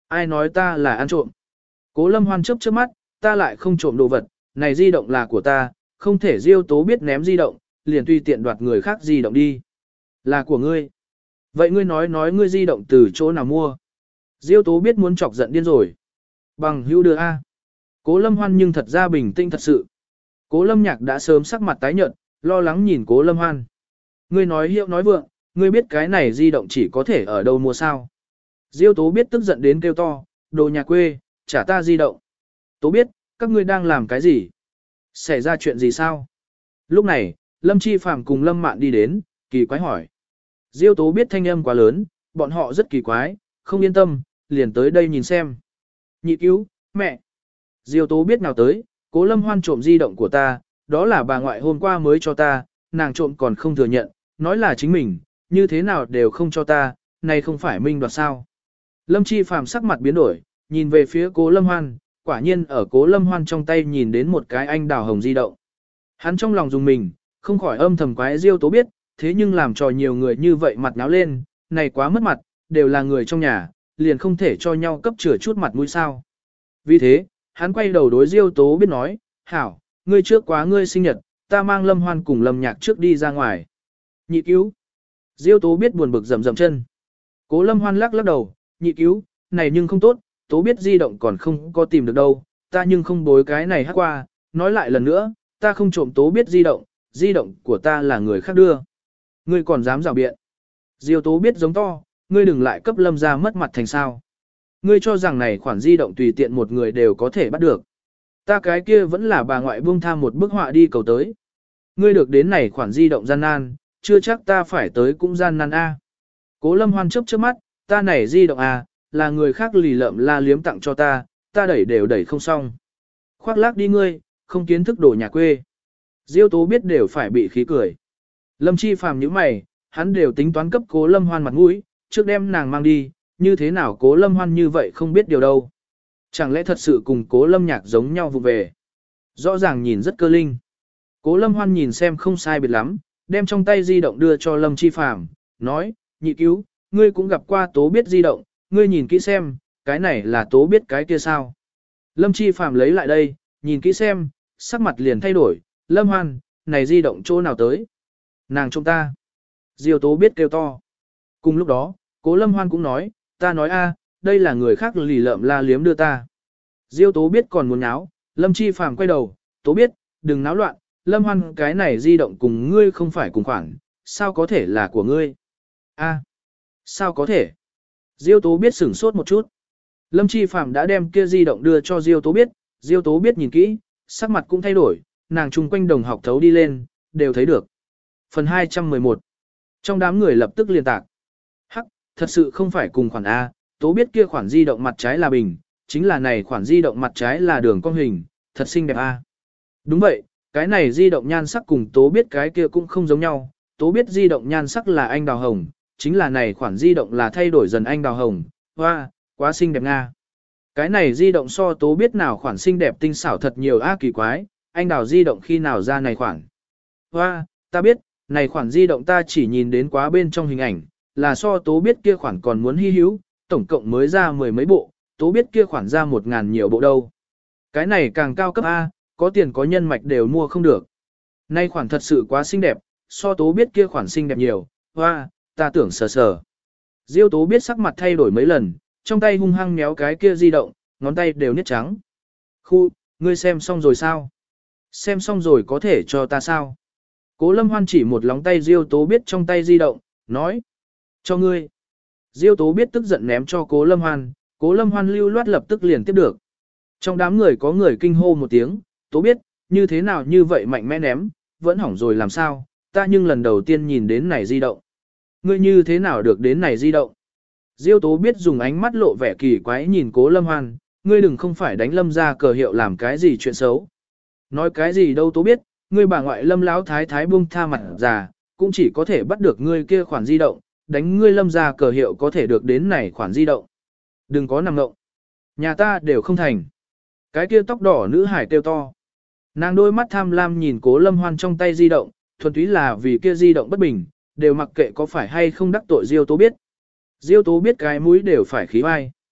Ai nói ta là ăn trộm? Cố Lâm Hoan chớp chớp mắt, ta lại không trộm đồ vật, này di động là của ta, không thể Diêu Tố biết ném di động, liền tùy tiện đoạt người khác di động đi. Là của ngươi. Vậy ngươi nói nói ngươi di động từ chỗ nào mua? Diêu Tố biết muốn chọc giận điên rồi. Bằng hữu đưa A. Cố Lâm Hoan nhưng thật ra bình tĩnh thật sự. Cố Lâm Nhạc đã sớm sắc mặt tái nhợt, lo lắng nhìn Cố Lâm Hoan. Ngươi nói hiệu nói vượng, ngươi biết cái này di động chỉ có thể ở đâu mua sao? Diêu Tố biết tức giận đến kêu to, đồ nhà quê, trả ta di động. Tố biết, các ngươi đang làm cái gì? Xảy ra chuyện gì sao? Lúc này, Lâm Chi Phàm cùng Lâm Mạn đi đến, kỳ quái hỏi. Diêu Tố biết thanh âm quá lớn, bọn họ rất kỳ quái, không yên tâm, liền tới đây nhìn xem. Nhị cứu, mẹ. Diêu Tố biết nào tới, Cố Lâm Hoan trộm di động của ta, đó là bà ngoại hôm qua mới cho ta, nàng trộm còn không thừa nhận, nói là chính mình, như thế nào đều không cho ta, này không phải minh đoạt sao. Lâm Chi Phàm sắc mặt biến đổi, nhìn về phía Cố Lâm Hoan, quả nhiên ở Cố Lâm Hoan trong tay nhìn đến một cái anh đào hồng di động. Hắn trong lòng dùng mình, không khỏi âm thầm quái Diêu Tố biết, thế nhưng làm cho nhiều người như vậy mặt náo lên, này quá mất mặt, đều là người trong nhà, liền không thể cho nhau cấp chừa chút mặt mũi sao. Vì thế, hắn quay đầu đối Diêu Tố biết nói, hảo, ngươi trước quá ngươi sinh nhật, ta mang Lâm Hoan cùng Lâm Nhạc trước đi ra ngoài. Nhị cứu. Diêu Tố biết buồn bực rầm rầm chân. Cố Lâm Hoan lắc lắc đầu, nhị cứu, này nhưng không tốt, Tố biết di động còn không có tìm được đâu, ta nhưng không bối cái này hát qua, nói lại lần nữa, ta không trộm Tố biết di động, di động của ta là người khác đưa. Ngươi còn dám rào biện. Diêu Tố biết giống to, ngươi đừng lại cấp Lâm ra mất mặt thành sao. Ngươi cho rằng này khoản di động tùy tiện một người đều có thể bắt được. Ta cái kia vẫn là bà ngoại buông tham một bức họa đi cầu tới. Ngươi được đến này khoản di động gian nan, chưa chắc ta phải tới cũng gian nan a. Cố Lâm Hoan chớp chớp mắt, ta này di động a, là người khác lì lợm la liếm tặng cho ta, ta đẩy đều đẩy không xong. Khoác lác đi ngươi, không kiến thức đồ nhà quê. Diêu Tố biết đều phải bị khí cười. Lâm Chi Phàm nhíu mày, hắn đều tính toán cấp Cố Lâm Hoan mặt mũi, trước đem nàng mang đi, như thế nào Cố Lâm Hoan như vậy không biết điều đâu. Chẳng lẽ thật sự cùng Cố Lâm Nhạc giống nhau vụ về. Rõ ràng nhìn rất cơ linh. Cố Lâm Hoan nhìn xem không sai biệt lắm, đem trong tay di động đưa cho Lâm Chi Phàm, nói, nhị cứu, ngươi cũng gặp qua Tố biết di động, ngươi nhìn kỹ xem, cái này là Tố biết cái kia sao. Lâm Chi Phàm lấy lại đây, nhìn kỹ xem, sắc mặt liền thay đổi, Lâm Hoan, này di động chỗ nào tới. Nàng trông ta. Diêu Tố biết kêu to. Cùng lúc đó, Cố Lâm Hoan cũng nói, ta nói a, đây là người khác lì lợm la liếm đưa ta. Diêu Tố biết còn muốn náo, Lâm Chi Phàm quay đầu, Tố biết, đừng náo loạn, Lâm Hoan cái này di động cùng ngươi không phải cùng khoản, sao có thể là của ngươi? A, sao có thể? Diêu Tố biết sửng sốt một chút. Lâm Chi Phàm đã đem kia di động đưa cho Diêu Tố biết, Diêu Tố biết nhìn kỹ, sắc mặt cũng thay đổi, nàng chung quanh đồng học thấu đi lên, đều thấy được. Phần hai trăm mười một. Trong đám người lập tức liên tạc. Hắc, thật sự không phải cùng khoản A, Tố biết kia khoản di động mặt trái là bình, chính là này khoản di động mặt trái là đường cong hình, thật xinh đẹp A. Đúng vậy, cái này di động nhan sắc cùng Tố biết cái kia cũng không giống nhau, Tố biết di động nhan sắc là anh đào hồng, chính là này khoản di động là thay đổi dần anh đào hồng, hoa, quá xinh đẹp Nga. Cái này di động so Tố biết nào khoản xinh đẹp tinh xảo thật nhiều A kỳ quái, anh đào di động khi nào ra này khoản. Hoa, ta biết, này khoản di động ta chỉ nhìn đến quá bên trong hình ảnh, là so Tố biết kia khoản còn muốn hy hữu, tổng cộng mới ra mười mấy bộ, Tố biết kia khoản ra một ngàn nhiều bộ đâu. Cái này càng cao cấp A, có tiền có nhân mạch đều mua không được. Nay khoản thật sự quá xinh đẹp, so Tố biết kia khoản xinh đẹp nhiều, hoa, ta tưởng sờ sờ. Diêu Tố biết sắc mặt thay đổi mấy lần, trong tay hung hăng méo cái kia di động, ngón tay đều niết trắng. Khu, ngươi xem xong rồi sao? Xem xong rồi có thể cho ta sao? Cố Lâm Hoan chỉ một lóng tay Diêu Tố biết trong tay di động, nói. Cho ngươi. Diêu Tố biết tức giận ném cho Cố Lâm Hoan, Cố Lâm Hoan lưu loát lập tức liền tiếp được. Trong đám người có người kinh hô một tiếng, Tố biết, như thế nào như vậy mạnh mẽ ném, vẫn hỏng rồi làm sao, ta nhưng lần đầu tiên nhìn đến này di động. Ngươi như thế nào được đến này di động? Diêu Tố biết dùng ánh mắt lộ vẻ kỳ quái nhìn Cố Lâm Hoan, ngươi đừng không phải đánh Lâm ra cờ hiệu làm cái gì chuyện xấu. Nói cái gì đâu Tố biết, ngươi bà ngoại Lâm láo thái thái buông tha mặt già, cũng chỉ có thể bắt được ngươi kia khoản di động, đánh ngươi Lâm ra cờ hiệu có thể được đến này khoản di động. Đừng có nằm ngộng. Nhà ta đều không thành. Cái kia tóc đỏ nữ hải kêu to. Nàng đôi mắt tham lam nhìn Cố Lâm Hoan trong tay di động, thuần túy là vì kia di động bất bình, đều mặc kệ có phải hay không đắc tội Diêu Tố biết. Diêu Tố biết cái mũi đều phải khí vai.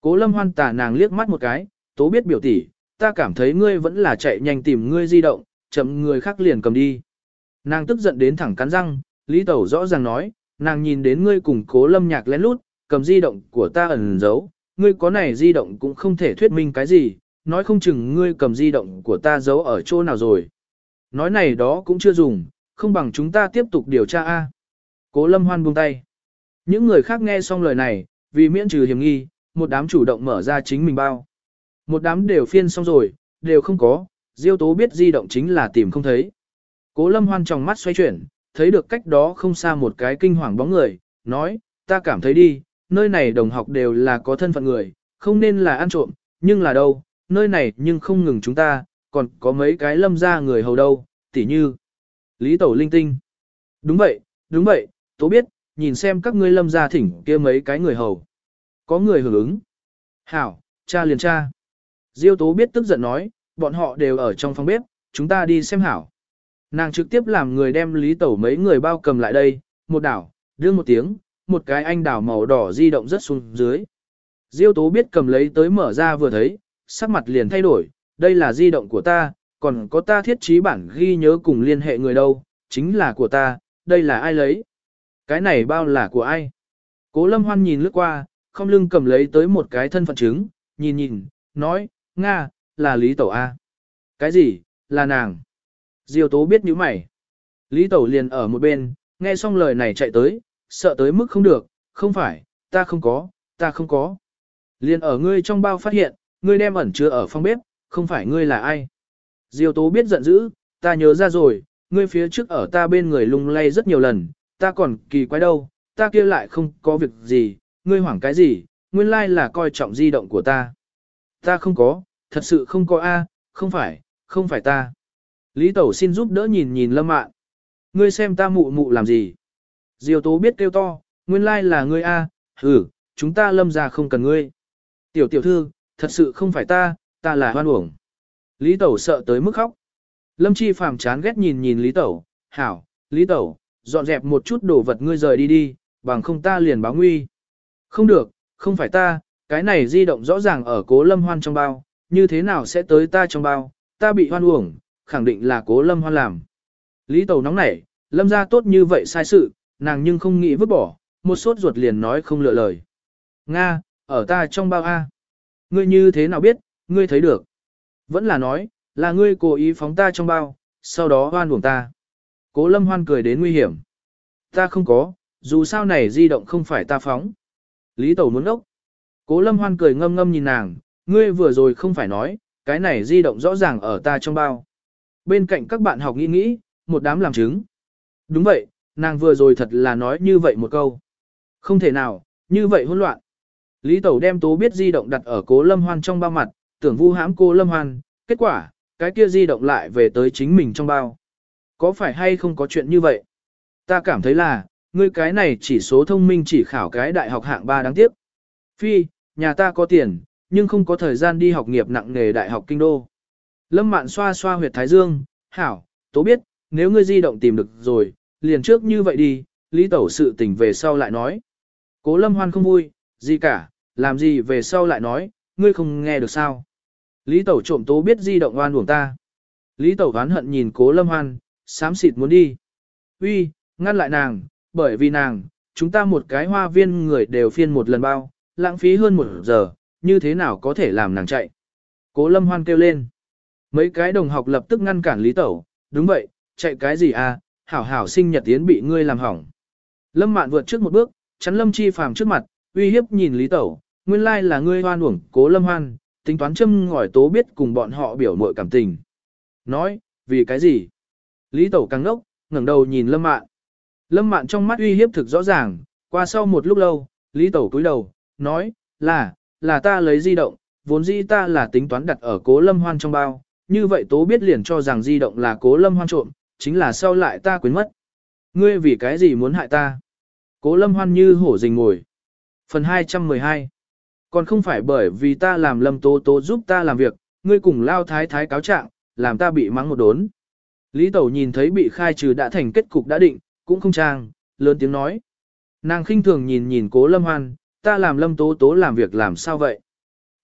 Cố Lâm Hoan tả nàng liếc mắt một cái, tố biết biểu tỷ, ta cảm thấy ngươi vẫn là chạy nhanh tìm ngươi di động, chậm người khác liền cầm đi. Nàng tức giận đến thẳng cắn răng, Lý Tẩu rõ ràng nói, nàng nhìn đến ngươi cùng Cố Lâm Nhạc lén lút, cầm di động của ta ẩn giấu, ngươi có này di động cũng không thể thuyết minh cái gì, nói không chừng ngươi cầm di động của ta giấu ở chỗ nào rồi. Nói này đó cũng chưa dùng, không bằng chúng ta tiếp tục điều tra a. Cố Lâm Hoan buông tay. Những người khác nghe xong lời này, vì miễn trừ hiểm nghi, một đám chủ động mở ra chính mình bao. Một đám đều phiên xong rồi, đều không có, Diêu Tố biết di động chính là tìm không thấy. Cố Lâm Hoan trong mắt xoay chuyển, thấy được cách đó không xa một cái kinh hoàng bóng người, nói, ta cảm thấy đi, nơi này đồng học đều là có thân phận người, không nên là ăn trộm, nhưng là đâu, nơi này nhưng không ngừng chúng ta, còn có mấy cái Lâm gia người hầu đâu, tỉ như Lý Tẩu linh tinh. Đúng vậy, đúng vậy, Tố biết, nhìn xem các ngươi Lâm gia thỉnh kia mấy cái người hầu. Có người hưởng ứng. Hảo, cha liền cha. Diêu Tố biết tức giận nói, bọn họ đều ở trong phòng bếp, chúng ta đi xem hảo. Nàng trực tiếp làm người đem Lý Tẩu mấy người bao cầm lại đây, một đảo, đưa một tiếng, một cái anh đảo màu đỏ di động rất xuống dưới. Diêu Tố biết cầm lấy tới mở ra vừa thấy, sắc mặt liền thay đổi, đây là di động của ta, còn có ta thiết trí bản ghi nhớ cùng liên hệ người đâu, chính là của ta, đây là ai lấy? Cái này bao là của ai? Cố Lâm Hoan nhìn lướt qua, không lưng cầm lấy tới một cái thân phận chứng, nhìn nhìn, nói, Nga, là Lý Tẩu A. Cái gì, là nàng? Diêu Tố biết như mày. Lý Tẩu liền ở một bên, nghe xong lời này chạy tới, sợ tới mức không được, không phải, ta không có, ta không có. Liền ở ngươi trong bao phát hiện, ngươi đem ẩn chứa ở phòng bếp, không phải ngươi là ai. Diêu Tố biết giận dữ, ta nhớ ra rồi, ngươi phía trước ở ta bên người lung lay rất nhiều lần, ta còn kỳ quái đâu, ta kia lại không có việc gì, ngươi hoảng cái gì, nguyên lai là coi trọng di động của ta. Ta không có, thật sự không có a, không phải, không phải ta. Lý Tẩu xin giúp đỡ nhìn nhìn Lâm Mạn. Ngươi xem ta mụ mụ làm gì. Diêu Tố biết kêu to, nguyên lai là ngươi a, hừ, chúng ta Lâm gia không cần ngươi. Tiểu tiểu thư, thật sự không phải ta, ta là hoan uổng. Lý Tẩu sợ tới mức khóc. Lâm Chi Phàm chán ghét nhìn nhìn Lý Tẩu, hảo, Lý Tẩu, dọn dẹp một chút đồ vật ngươi rời đi đi, bằng không ta liền báo nguy. Không được, không phải ta, cái này di động rõ ràng ở Cố Lâm Hoan trong bao, như thế nào sẽ tới ta trong bao, ta bị hoan uổng, khẳng định là Cố Lâm Hoan làm. Lý Tẩu nóng nảy, Lâm gia tốt như vậy sai sự, nàng nhưng không nghĩ vứt bỏ, một sốt ruột liền nói không lựa lời. Nga, ở ta trong bao A. Ngươi như thế nào biết, ngươi thấy được. Vẫn là nói, là ngươi cố ý phóng ta trong bao, sau đó hoan uổng ta. Cố Lâm Hoan cười đến nguy hiểm. Ta không có, dù sao này di động không phải ta phóng. Lý Tẩu muốn ốc. Cố Lâm Hoan cười ngâm ngâm nhìn nàng, ngươi vừa rồi không phải nói, cái này di động rõ ràng ở ta trong bao. Bên cạnh các bạn học nghĩ nghĩ, một đám làm chứng. Đúng vậy, nàng vừa rồi thật là nói như vậy một câu. Không thể nào, như vậy hỗn loạn. Lý Tẩu đem Tố biết di động đặt ở Cố Lâm Hoan trong bao mặt, tưởng vu hãm Cố Lâm Hoan, kết quả, cái kia di động lại về tới chính mình trong bao. Có phải hay không có chuyện như vậy? Ta cảm thấy là, ngươi cái này chỉ số thông minh chỉ khảo cái đại học hạng ba đáng tiếc. Phi, nhà ta có tiền, nhưng không có thời gian đi học nghiệp nặng nghề đại học kinh đô. Lâm Mạn xoa xoa huyệt thái dương, hảo, Tố biết, nếu ngươi di động tìm được rồi, liền trước như vậy đi, Lý Tẩu sự tình về sau lại nói. Cố Lâm Hoan không vui, gì cả, làm gì về sau lại nói, ngươi không nghe được sao. Lý Tẩu trộm Tố biết di động oan uổng ta. Lý Tẩu oán hận nhìn Cố Lâm Hoan, xám xịt muốn đi. Uy, ngăn lại nàng, bởi vì nàng, chúng ta một cái hoa viên người đều phiên một lần bao, lãng phí hơn một giờ, như thế nào có thể làm nàng chạy. Cố Lâm Hoan kêu lên. Mấy cái đồng học lập tức ngăn cản Lý Tẩu, đúng vậy, chạy cái gì à, hảo hảo sinh nhật tiến bị ngươi làm hỏng. Lâm Mạn vượt trước một bước, chắn Lâm Chi Phàm trước mặt, uy hiếp nhìn Lý Tẩu, nguyên lai là ngươi hoan uổng Cố Lâm Hoan, tính toán châm ngòi Tố biết cùng bọn họ biểu mội cảm tình. Nói, vì cái gì? Lý Tẩu càng ngốc, ngẩng đầu nhìn Lâm Mạn. Lâm Mạn trong mắt uy hiếp thực rõ ràng, qua sau một lúc lâu, Lý Tẩu cúi đầu, nói, là, là ta lấy di động, vốn dĩ ta là tính toán đặt ở Cố Lâm Hoan trong bao, như vậy Tố biết liền cho rằng di động là Cố Lâm Hoan trộm, chính là sau lại ta quên mất. Ngươi vì cái gì muốn hại ta? Cố Lâm Hoan như hổ rình ngồi. Phần hai trăm mười hai. Còn không phải bởi vì ta làm Lâm Tố Tố giúp ta làm việc, ngươi cùng lao thái thái cáo trạng, làm ta bị mắng một đốn. Lý Tẩu nhìn thấy bị khai trừ đã thành kết cục đã định, cũng không trang, lớn tiếng nói. Nàng khinh thường nhìn nhìn Cố Lâm Hoan, ta làm Lâm Tố Tố làm việc làm sao vậy?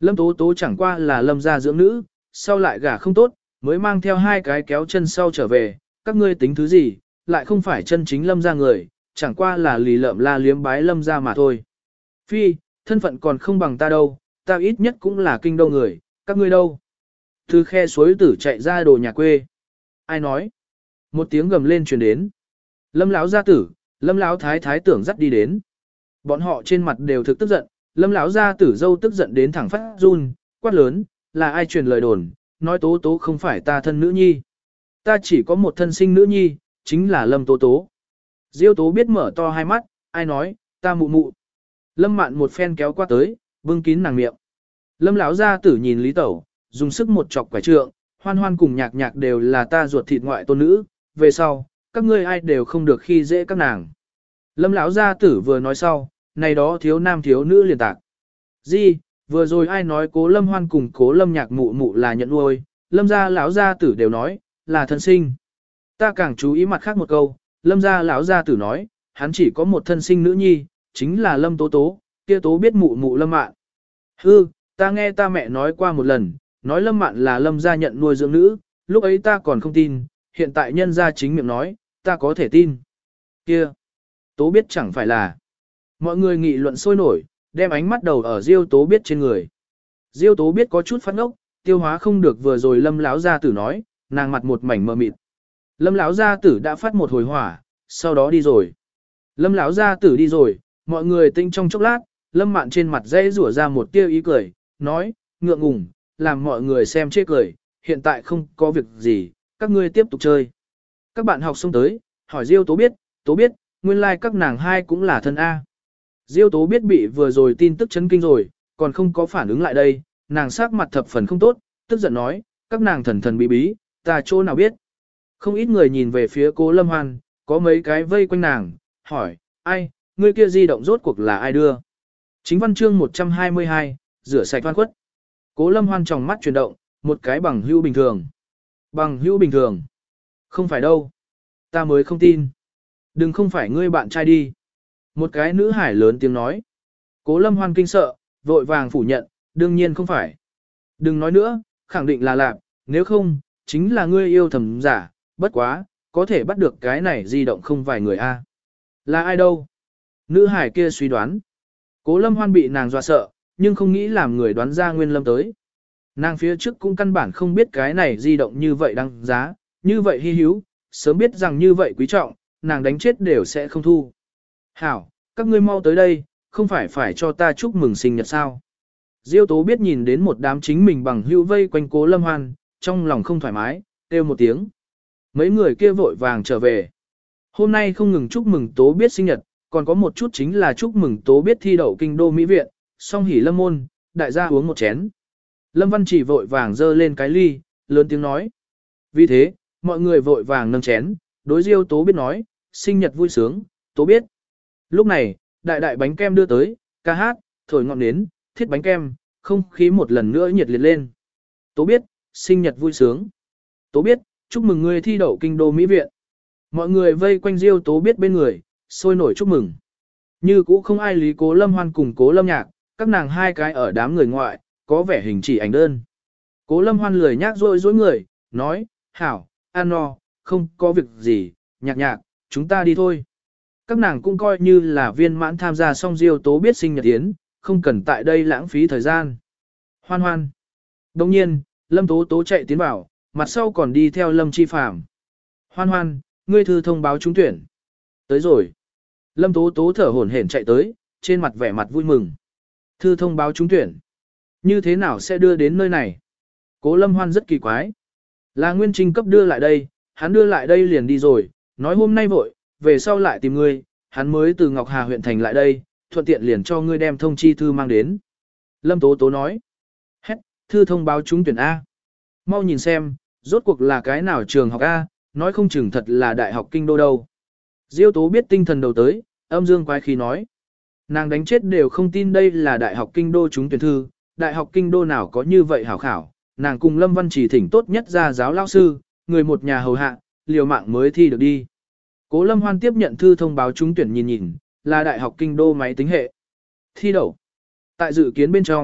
Lâm Tố Tố chẳng qua là Lâm gia dưỡng nữ, sau lại gả không tốt, mới mang theo hai cái kéo chân sau trở về, các ngươi tính thứ gì, lại không phải chân chính Lâm gia người, chẳng qua là lì lợm la liếm bái Lâm gia mà thôi. Phi, thân phận còn không bằng ta đâu, ta ít nhất cũng là kinh đô người, các ngươi đâu? Từ khe suối tử chạy ra đồ nhà quê. Ai nói? Một tiếng gầm lên truyền đến. Lâm lão gia tử, Lâm lão thái thái tưởng dắt đi đến. Bọn họ trên mặt đều thực tức giận, Lâm lão gia tử dâu tức giận đến thẳng phát run, quát lớn, là ai truyền lời đồn, nói Tố Tố không phải ta thân nữ nhi. Ta chỉ có một thân sinh nữ nhi, chính là Lâm Tố Tố. Diêu Tố biết mở to hai mắt, ai nói, ta mụ mụ. Lâm Mạn một phen kéo qua tới, bưng kín nàng miệng. Lâm lão gia tử nhìn Lý Tẩu, dùng sức một chọc quải trượng, Hoan Hoan cùng Nhạc Nhạc đều là ta ruột thịt ngoại tôn nữ, về sau, các ngươi ai đều không được khi dễ các nàng. Lâm lão gia tử vừa nói sau, này đó thiếu nam thiếu nữ liền tạc. Gì, vừa rồi ai nói Cố Lâm Hoan cùng Cố Lâm Nhạc mụ mụ là nhận nuôi, Lâm gia lão gia tử đều nói, là thân sinh. Ta càng chú ý mặt khác một câu, Lâm gia lão gia tử nói, hắn chỉ có một thân sinh nữ nhi, chính là Lâm Tố Tố, kia Tố biết mụ mụ Lâm Mạn. Hư, ta nghe ta mẹ nói qua một lần, nói Lâm Mạn là Lâm gia nhận nuôi dưỡng nữ, lúc ấy ta còn không tin, hiện tại nhân gia chính miệng nói, ta có thể tin. Kia, Tố biết chẳng phải là. Mọi người nghị luận sôi nổi, đem ánh mắt đầu ở Diêu Tố biết trên người. Diêu Tố biết có chút phát ngốc, tiêu hóa không được vừa rồi Lâm lão gia tử nói, nàng mặt một mảnh mờ mịt. Lâm lão gia tử đã phát một hồi hỏa, sau đó đi rồi. Lâm lão gia tử đi rồi, mọi người tinh trong chốc lát, Lâm Mạn trên mặt dễ rủa ra một tia ý cười, nói, ngượng ngùng, làm mọi người xem chê cười, hiện tại không có việc gì, các ngươi tiếp tục chơi. Các bạn học xông tới, hỏi Diêu Tố biết, Tố biết, nguyên lai like các nàng hai cũng là thân A. Diêu Tố biết bị vừa rồi tin tức chấn kinh rồi, còn không có phản ứng lại đây, nàng sắc mặt thập phần không tốt, tức giận nói, các nàng thần thần bí bí, ta chỗ nào biết. Không ít người nhìn về phía Cố Lâm Hoan, có mấy cái vây quanh nàng, hỏi, ai, người kia di động rốt cuộc là ai đưa. Chính văn chương một trăm hai mươi hai, rửa sạch oan khuất. Cố Lâm Hoan trong mắt chuyển động, một cái bằng hữu bình thường. Bằng hữu bình thường. Không phải đâu. Ta mới không tin. Đừng không phải ngươi bạn trai đi. Một cái nữ hải lớn tiếng nói. Cố Lâm Hoan kinh sợ, vội vàng phủ nhận, đương nhiên không phải. Đừng nói nữa, khẳng định là lạc, nếu không, chính là ngươi yêu thầm giả, bất quá, có thể bắt được cái này di động không vài người a. Là ai đâu? Nữ hải kia suy đoán. Cố Lâm Hoan bị nàng dọa sợ, nhưng không nghĩ làm người đoán ra nguyên lâm tới. Nàng phía trước cũng căn bản không biết cái này di động như vậy đăng giá, như vậy hy hữu, sớm biết rằng như vậy quý trọng, nàng đánh chết đều sẽ không thu. Hảo, các ngươi mau tới đây, không phải phải cho ta chúc mừng sinh nhật sao. Diêu Tố biết nhìn đến một đám chính mình bằng hữu vây quanh Cố Lâm Hoan, trong lòng không thoải mái, kêu một tiếng. Mấy người kia vội vàng trở về. Hôm nay không ngừng chúc mừng Tố biết sinh nhật, còn có một chút chính là chúc mừng Tố biết thi đậu kinh đô Mỹ viện, song hỉ lâm môn, đại gia uống một chén. Lâm Văn Chỉ vội vàng dơ lên cái ly, lớn tiếng nói. Vì thế, mọi người vội vàng nâng chén, đối Diêu Tố biết nói, sinh nhật vui sướng, Tố biết. Lúc này, đại đại bánh kem đưa tới, ca hát, thổi ngọn nến, thiết bánh kem, không khí một lần nữa nhiệt liệt lên. Tố biết, sinh nhật vui sướng. Tố biết, chúc mừng ngươi thi đậu kinh đô Mỹ viện. Mọi người vây quanh Diêu Tố biết bên người, sôi nổi chúc mừng. Như cũ không ai lý Cố Lâm Hoan cùng Cố Lâm Nhạc, các nàng hai cái ở đám người ngoại, có vẻ hình chỉ ảnh đơn. Cố Lâm Hoan lười nhác rôi rối người, nói, hảo, ăn no, không có việc gì, nhạc nhạc, chúng ta đi thôi. Các nàng cũng coi như là viên mãn tham gia xong Diêu Tố biết sinh nhật yến, không cần tại đây lãng phí thời gian. Hoan hoan. Đồng nhiên, Lâm Tố Tố chạy tiến vào, mặt sau còn đi theo Lâm Chi Phàm. Hoan hoan, ngươi thư thông báo trúng tuyển. Tới rồi. Lâm Tố Tố thở hổn hển chạy tới, trên mặt vẻ mặt vui mừng. Thư thông báo trúng tuyển. Như thế nào sẽ đưa đến nơi này? Cố Lâm Hoan rất kỳ quái. Là Nguyên Trinh cấp đưa lại đây, hắn đưa lại đây liền đi rồi, nói hôm nay vội, về sau lại tìm ngươi, hắn mới từ Ngọc Hà huyện thành lại đây, thuận tiện liền cho ngươi đem thông chi thư mang đến. Lâm Tố Tố nói. Hét, thư thông báo trúng tuyển A. Mau nhìn xem, rốt cuộc là cái nào trường học A, nói không chừng thật là đại học kinh đô đâu. Diêu Tố biết tinh thần đầu tới, âm dương quái khí nói. Nàng đánh chết đều không tin đây là đại học kinh đô trúng tuyển thư, đại học kinh đô nào có như vậy hảo khảo, nàng cùng Lâm Văn Chỉ thỉnh tốt nhất ra giáo lao sư, người một nhà hầu hạ, liều mạng mới thi được đi. Cố Lâm Hoan tiếp nhận thư thông báo trúng tuyển nhìn nhìn, là đại học kinh đô máy tính hệ. Thi đậu. Tại dự kiến bên trong,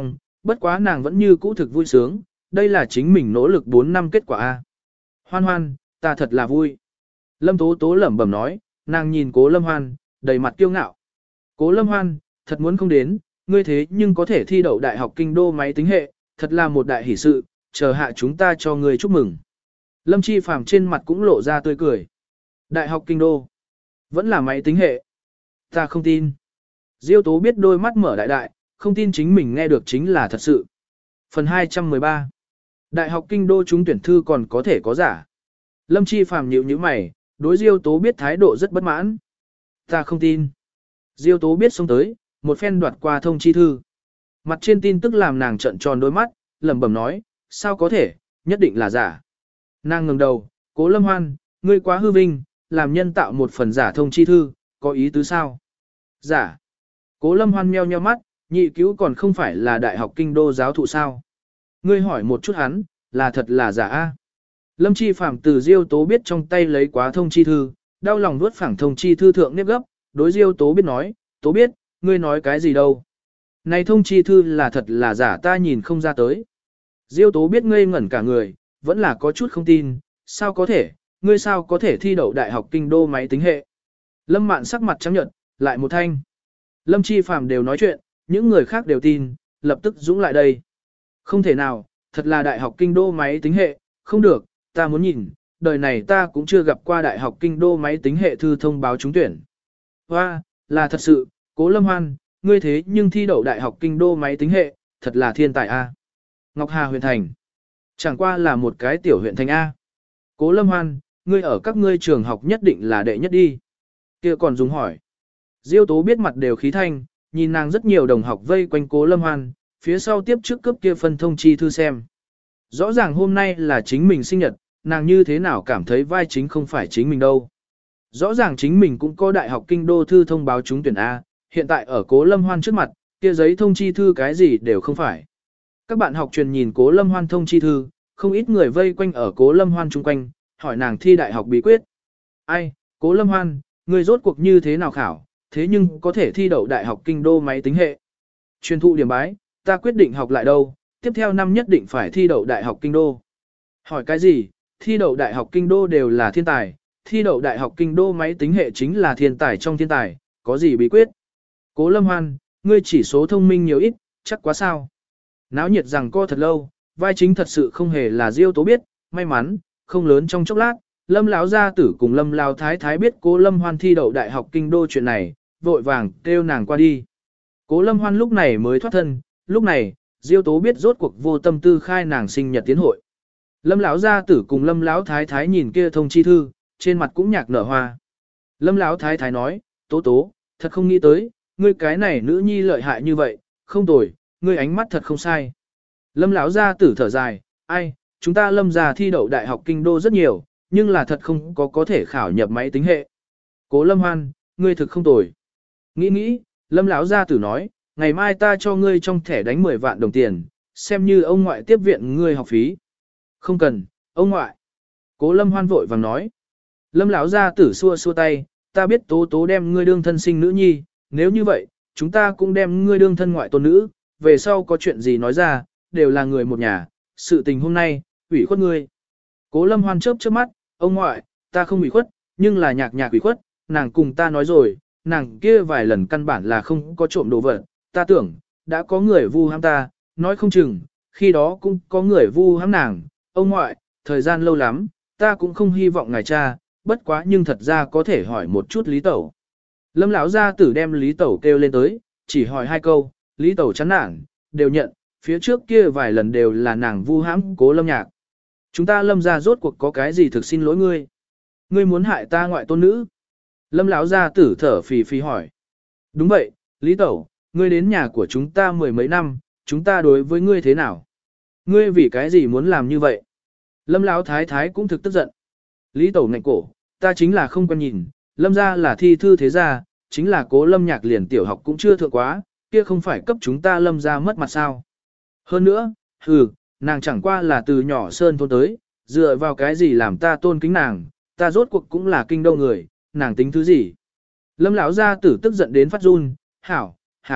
Bất quá nàng vẫn như cũ thực vui sướng, đây là chính mình nỗ lực bốn năm kết quả A. Hoan hoan, ta thật là vui. Lâm Tố Tố lẩm bẩm nói, nàng nhìn Cố Lâm Hoan, đầy mặt kiêu ngạo. Cố Lâm Hoan, thật muốn không đến, ngươi thế nhưng có thể thi đậu Đại học Kinh đô máy tính hệ, thật là một đại hỷ sự, chờ hạ chúng ta cho ngươi chúc mừng. Lâm Chi Phàm trên mặt cũng lộ ra tươi cười. Đại học Kinh đô, vẫn là máy tính hệ. Ta không tin. Diêu Tố biết đôi mắt mở đại đại, không tin chính mình nghe được chính là thật sự. Phần hai trăm mười ba. Đại học Kinh đô trúng tuyển thư còn có thể có giả. Lâm Chi Phàm nhíu nhíu mày, đối Diêu Tố biết thái độ rất bất mãn. Ta không tin. Diêu Tố biết xông tới, một phen đoạt qua thông chi thư. Mặt trên tin tức làm nàng trợn tròn đôi mắt, lẩm bẩm nói, sao có thể, nhất định là giả. Nàng ngẩng đầu, Cố Lâm Hoan, ngươi quá hư vinh, làm nhân tạo một phần giả thông chi thư, có ý tứ sao? Giả. Cố Lâm Hoan meo nheo mắt, nhị cứu còn không phải là Đại học Kinh đô giáo thụ sao? Ngươi hỏi một chút hắn, là thật là giả a? Lâm Chi Phàm từ Diêu Tố biết trong tay lấy quá thông chi thư, đau lòng nuốt phẳng thông chi thư thượng nếp gấp, đối Diêu Tố biết nói, Tố biết, ngươi nói cái gì đâu? Này thông chi thư là thật là giả ta nhìn không ra tới. Diêu Tố biết ngây ngẩn cả người, vẫn là có chút không tin, sao có thể, ngươi sao có thể thi đậu Đại học Kinh đô máy tính hệ? Lâm Mạn sắc mặt trắng nhợt, lại một thanh. Lâm Chi Phàm đều nói chuyện, những người khác đều tin, lập tức dũng lại đây. Không thể nào, thật là Đại học Kinh đô máy tính hệ, không được, ta muốn nhìn, đời này ta cũng chưa gặp qua Đại học Kinh đô máy tính hệ thư thông báo trúng tuyển. Hoa, là thật sự, Cố Lâm Hoan, ngươi thế nhưng thi đậu Đại học Kinh đô máy tính hệ, thật là thiên tài a. Ngọc Hà huyện thành, chẳng qua là một cái tiểu huyện thành A. Cố Lâm Hoan, ngươi ở các ngươi trường học nhất định là đệ nhất đi. Kia còn dùng hỏi. Diêu Tố biết mặt đều khí thanh, nhìn nàng rất nhiều đồng học vây quanh Cố Lâm Hoan, phía sau tiếp trước cấp kia phân thông chi thư xem. Rõ ràng hôm nay là chính mình sinh nhật, nàng như thế nào cảm thấy vai chính không phải chính mình đâu. Rõ ràng chính mình cũng có Đại học Kinh đô thư thông báo trúng tuyển A, hiện tại ở Cố Lâm Hoan trước mặt, kia giấy thông chi thư cái gì đều không phải. Các bạn học truyền nhìn Cố Lâm Hoan thông chi thư, không ít người vây quanh ở Cố Lâm Hoan chung quanh, hỏi nàng thi đại học bí quyết. Ai, Cố Lâm Hoan, người rốt cuộc như thế nào khảo, thế nhưng có thể thi đậu Đại học Kinh đô máy tính hệ. Truyền thụ điểm bái, ta quyết định học lại đâu, tiếp theo năm nhất định phải thi đậu Đại học Kinh đô. Hỏi cái gì, thi đậu Đại học Kinh đô đều là thiên tài, thi đậu Đại học Kinh đô máy tính hệ chính là thiên tài trong thiên tài, có gì bí quyết? Cố Lâm Hoan, ngươi chỉ số thông minh nhiều ít, chắc quá sao? Náo nhiệt rằng co thật lâu, vai chính thật sự không hề là Diêu Tố biết, may mắn, không lớn trong chốc lát, Lâm lão gia tử cùng Lâm lão thái thái biết Cố Lâm Hoan thi đậu Đại học Kinh đô chuyện này, vội vàng kêu nàng qua đi. Cố Lâm Hoan lúc này mới thoát thân, lúc này, Diêu Tố biết rốt cuộc vô tâm tư khai nàng sinh nhật tiến hội. Lâm lão gia tử cùng Lâm lão thái thái nhìn kia thông chi thư, trên mặt cũng nhạc nở hoa. Lâm lão thái thái nói, Tố Tố, thật không nghĩ tới, ngươi cái này nữ nhi lợi hại như vậy, không tồi, ngươi ánh mắt thật không sai. Lâm lão gia tử thở dài, ai, chúng ta Lâm gia thi đậu Đại học Kinh đô rất nhiều, nhưng là thật không có có thể khảo nhập máy tính hệ. Cố Lâm Hoan, ngươi thực không tồi. Nghĩ nghĩ, Lâm lão gia tử nói, ngày mai ta cho ngươi trong thẻ đánh mười vạn đồng tiền, xem như ông ngoại tiếp viện ngươi học phí. Không cần, ông ngoại. Cố Lâm Hoan vội vàng nói. Lâm lão gia tử xua xua tay, ta biết Tố Tố đem ngươi đương thân sinh nữ nhi, nếu như vậy, chúng ta cũng đem ngươi đương thân ngoại tôn nữ, về sau có chuyện gì nói ra, đều là người một nhà, sự tình hôm nay, ủy khuất ngươi. Cố Lâm Hoan chớp chớp mắt, ông ngoại, ta không ủy khuất, nhưng là nhạc nhạc ủy khuất, nàng cùng ta nói rồi, nàng kia vài lần căn bản là không có trộm đồ vật, ta tưởng, đã có người vu hãm ta, nói không chừng, khi đó cũng có người vu hãm nàng, ông ngoại, thời gian lâu lắm, ta cũng không hy vọng ngài cha, bất quá nhưng thật ra có thể hỏi một chút Lý Tẩu. Lâm lão gia tử đem Lý Tẩu kêu lên tới, chỉ hỏi hai câu, Lý Tẩu chán nản, đều nhận, phía trước kia vài lần đều là nàng vu hãm Cố Lâm nhạc. Chúng ta Lâm gia rốt cuộc có cái gì thực xin lỗi ngươi? Ngươi muốn hại ta ngoại tôn nữ? Lâm lão gia tử thở phì phì hỏi. Đúng vậy, Lý Tẩu, ngươi đến nhà của chúng ta mười mấy năm, chúng ta đối với ngươi thế nào? Ngươi vì cái gì muốn làm như vậy? Lâm lão thái thái cũng thực tức giận. Lý Tẩu ngạnh cổ, ta chính là không quen nhìn, Lâm gia là thi thư thế gia, chính là Cố Lâm nhạc liền tiểu học cũng chưa thượng quá, kia không phải cấp chúng ta Lâm gia mất mặt sao? Hơn nữa, hừ, nàng chẳng qua là từ nhỏ sơn thôn tới, dựa vào cái gì làm ta tôn kính nàng, ta rốt cuộc cũng là kinh đô người, nàng tính thứ gì? Lâm lão gia tử tức giận đến phát run, hảo, hảo,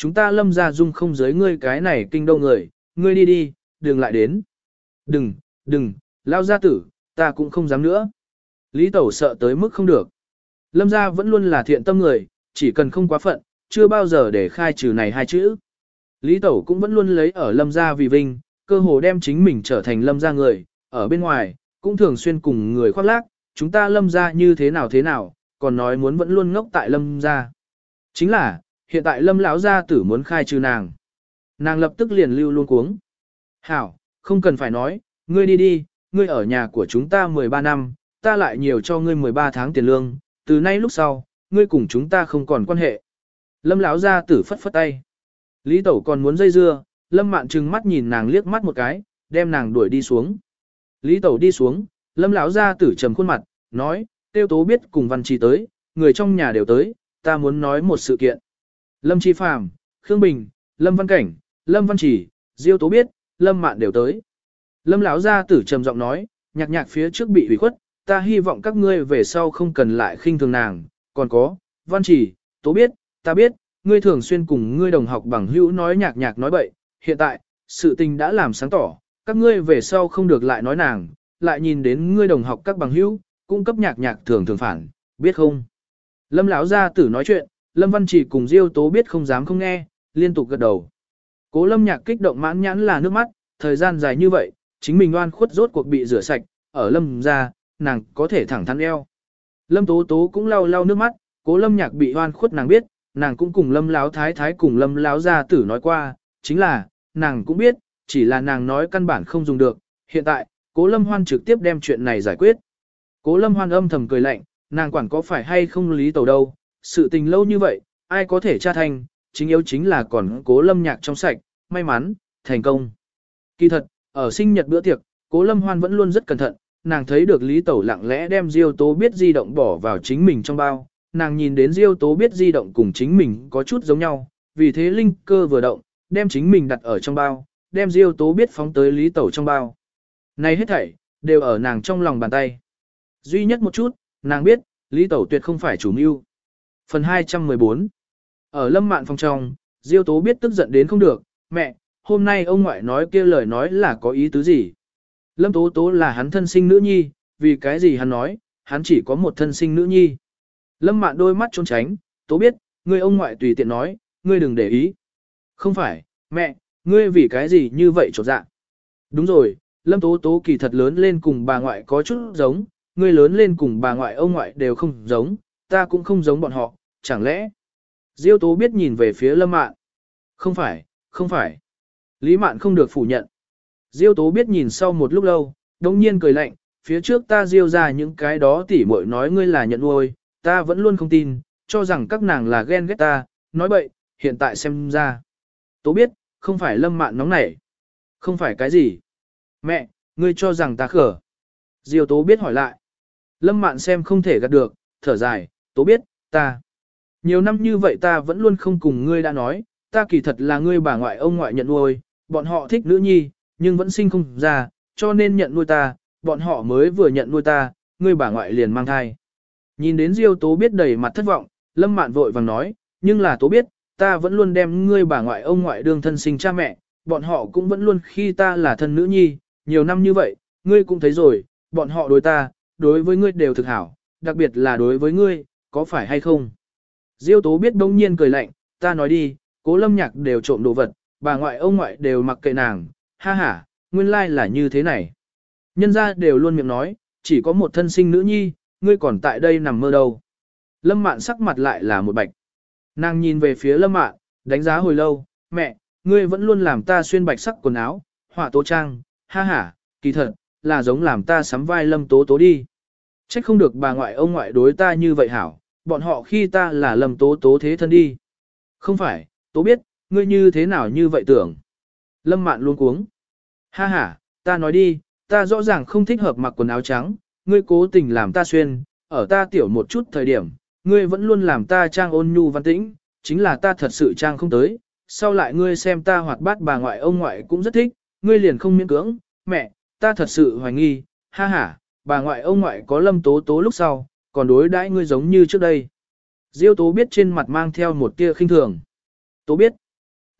chúng ta lâm ra dung không giới ngươi cái này kinh đông người, ngươi đi đi, đừng lại đến. Đừng, đừng, lao gia tử, ta cũng không dám nữa. Lý Tẩu sợ tới mức không được. Lâm gia vẫn luôn là thiện tâm người, chỉ cần không quá phận, chưa bao giờ để khai trừ này hai chữ. Lý Tẩu cũng vẫn luôn lấy ở lâm gia vì vinh, cơ hồ đem chính mình trở thành lâm gia người, ở bên ngoài, cũng thường xuyên cùng người khoác lác, chúng ta lâm gia như thế nào thế nào, còn nói muốn vẫn luôn ngốc tại lâm gia. Chính là, hiện tại lâm lão gia tử muốn khai trừ nàng. Nàng lập tức liền lưu luôn cuống. Hảo, không cần phải nói, ngươi đi đi, ngươi ở nhà của chúng ta mười ba năm, ta lại nhiều cho ngươi mười ba tháng tiền lương, từ nay lúc sau, ngươi cùng chúng ta không còn quan hệ. Lâm lão gia tử phất phất tay. Lý Tẩu còn muốn dây dưa, Lâm Mạn trừng mắt nhìn nàng liếc mắt một cái, đem nàng đuổi đi xuống. Lý Tẩu đi xuống, Lâm lão gia tử trầm khuôn mặt, nói, Tiêu Tố biết cùng Văn Trì tới, người trong nhà đều tới, ta muốn nói một sự kiện. Lâm Chi Phàm, Khương Bình, Lâm Văn Cảnh, Lâm Văn Trì, Diêu Tố biết, Lâm Mạn đều tới. Lâm lão gia tử trầm giọng nói, nhạc nhạc phía trước bị hủy khuất, ta hy vọng các ngươi về sau không cần lại khinh thường nàng, còn có, Văn Trì, Tố biết, ta biết, ngươi thường xuyên cùng ngươi đồng học bằng hữu nói nhạc nhạc nói bậy, hiện tại, sự tình đã làm sáng tỏ, các ngươi về sau không được lại nói nàng, lại nhìn đến ngươi đồng học các bằng hữu, cung cấp nhạc nhạc thường thường phản, biết không? Lâm lão gia tử nói chuyện, Lâm Văn Trì cùng Diêu Tố biết không dám không nghe, liên tục gật đầu. Cố Lâm Nhạc kích động mãn nhãn là nước mắt, thời gian dài như vậy, chính mình oan khuất rốt cuộc bị rửa sạch, ở Lâm gia, nàng có thể thẳng thắn eo. Lâm Tố Tố cũng lau lau nước mắt, Cố Lâm Nhạc bị oan khuất nàng biết, nàng cũng cùng Lâm Láo Thái Thái cùng Lâm Láo gia tử nói qua, chính là, nàng cũng biết, chỉ là nàng nói căn bản không dùng được, hiện tại, Cố Lâm Hoan trực tiếp đem chuyện này giải quyết. Cố Lâm Hoan âm thầm cười lạnh, nàng quản có phải hay không Lý Tẩu đâu, sự tình lâu như vậy, ai có thể tra thành, chính yếu chính là còn Cố Lâm Nhạc trong sạch, may mắn, thành công. Kỳ thật, ở sinh nhật bữa tiệc, Cố Lâm Hoan vẫn luôn rất cẩn thận, nàng thấy được Lý Tẩu lặng lẽ đem Diêu Tố biết di động bỏ vào chính mình trong bao, nàng nhìn đến Diêu Tố biết di động cùng chính mình có chút giống nhau, vì thế linh cơ vừa động, đem chính mình đặt ở trong bao, đem Diêu Tố biết phóng tới Lý Tẩu trong bao. Này hết thảy, đều ở nàng trong lòng bàn tay. Duy nhất một chút, nàng biết, Lý Tẩu tuyệt không phải chủ mưu. Phần hai trăm mười bốn. Ở Lâm Mạn phòng trong, Diêu Tố biết tức giận đến không được, mẹ, hôm nay ông ngoại nói kia lời nói là có ý tứ gì? Lâm Tố Tố là hắn thân sinh nữ nhi, vì cái gì hắn nói, hắn chỉ có một thân sinh nữ nhi. Lâm Mạn đôi mắt trốn tránh, Tố biết, ngươi ông ngoại tùy tiện nói, ngươi đừng để ý. Không phải, mẹ, ngươi vì cái gì như vậy trột dạ. Đúng rồi, Lâm Tố Tố kỳ thật lớn lên cùng bà ngoại có chút giống, ngươi lớn lên cùng bà ngoại ông ngoại đều không giống, ta cũng không giống bọn họ, chẳng lẽ. Diêu Tố biết nhìn về phía Lâm Mạn. Không phải, không phải. Lý Mạn không được phủ nhận. Diêu Tố biết nhìn sau một lúc lâu, đồng nhiên cười lạnh, phía trước ta diêu ra những cái đó tỉ muội nói ngươi là nhận nuôi, ta vẫn luôn không tin, cho rằng các nàng là ghen ghét ta, nói bậy, hiện tại xem ra. Tố biết, không phải Lâm Mạn nóng nảy. Không phải cái gì. Mẹ, ngươi cho rằng ta khở. Diêu Tố biết hỏi lại. Lâm Mạn xem không thể gạt được, thở dài, Tố biết, ta. Nhiều năm như vậy ta vẫn luôn không cùng ngươi đã nói, ta kỳ thật là ngươi bà ngoại ông ngoại nhận nuôi, bọn họ thích nữ nhi, nhưng vẫn sinh không ra, cho nên nhận nuôi ta, bọn họ mới vừa nhận nuôi ta, ngươi bà ngoại liền mang thai. Nhìn đến Diêu Tố biết đầy mặt thất vọng, Lâm Mạn vội vàng nói, nhưng là Tố biết, ta vẫn luôn đem ngươi bà ngoại ông ngoại đương thân sinh cha mẹ, bọn họ cũng vẫn luôn khi ta là thân nữ nhi, nhiều năm như vậy, ngươi cũng thấy rồi, bọn họ đối ta, đối với ngươi đều thực hảo, đặc biệt là đối với ngươi, có phải hay không? Diêu Tố biết đông nhiên cười lạnh, ta nói đi, Cố Lâm Nhạc đều trộm đồ vật, bà ngoại ông ngoại đều mặc kệ nàng, ha ha, nguyên lai là như thế này. Nhân gia đều luôn miệng nói, chỉ có một thân sinh nữ nhi, ngươi còn tại đây nằm mơ đâu. Lâm Mạn sắc mặt lại là một bạch. Nàng nhìn về phía Lâm Mạn, đánh giá hồi lâu, mẹ, ngươi vẫn luôn làm ta xuyên bạch sắc quần áo, họa tố trang, ha ha, kỳ thật, là giống làm ta sắm vai Lâm Tố Tố đi. Trách không được bà ngoại ông ngoại đối ta như vậy hảo, bọn họ khi ta là Lâm Tố Tố thế thân đi. Không phải, Tố biết, ngươi như thế nào như vậy tưởng. Lâm Mạn luôn cuống. Ha ha, ta nói đi, ta rõ ràng không thích hợp mặc quần áo trắng, ngươi cố tình làm ta xuyên, ở ta tiểu một chút thời điểm, ngươi vẫn luôn làm ta trang ôn nhu văn tĩnh, chính là ta thật sự trang không tới, sau lại ngươi xem ta hoạt bát bà ngoại ông ngoại cũng rất thích, ngươi liền không miễn cưỡng, mẹ, ta thật sự hoài nghi, ha ha, bà ngoại ông ngoại có Lâm Tố Tố lúc sau, còn đối đãi ngươi giống như trước đây. Diêu Tố biết trên mặt mang theo một tia khinh thường. Tố biết,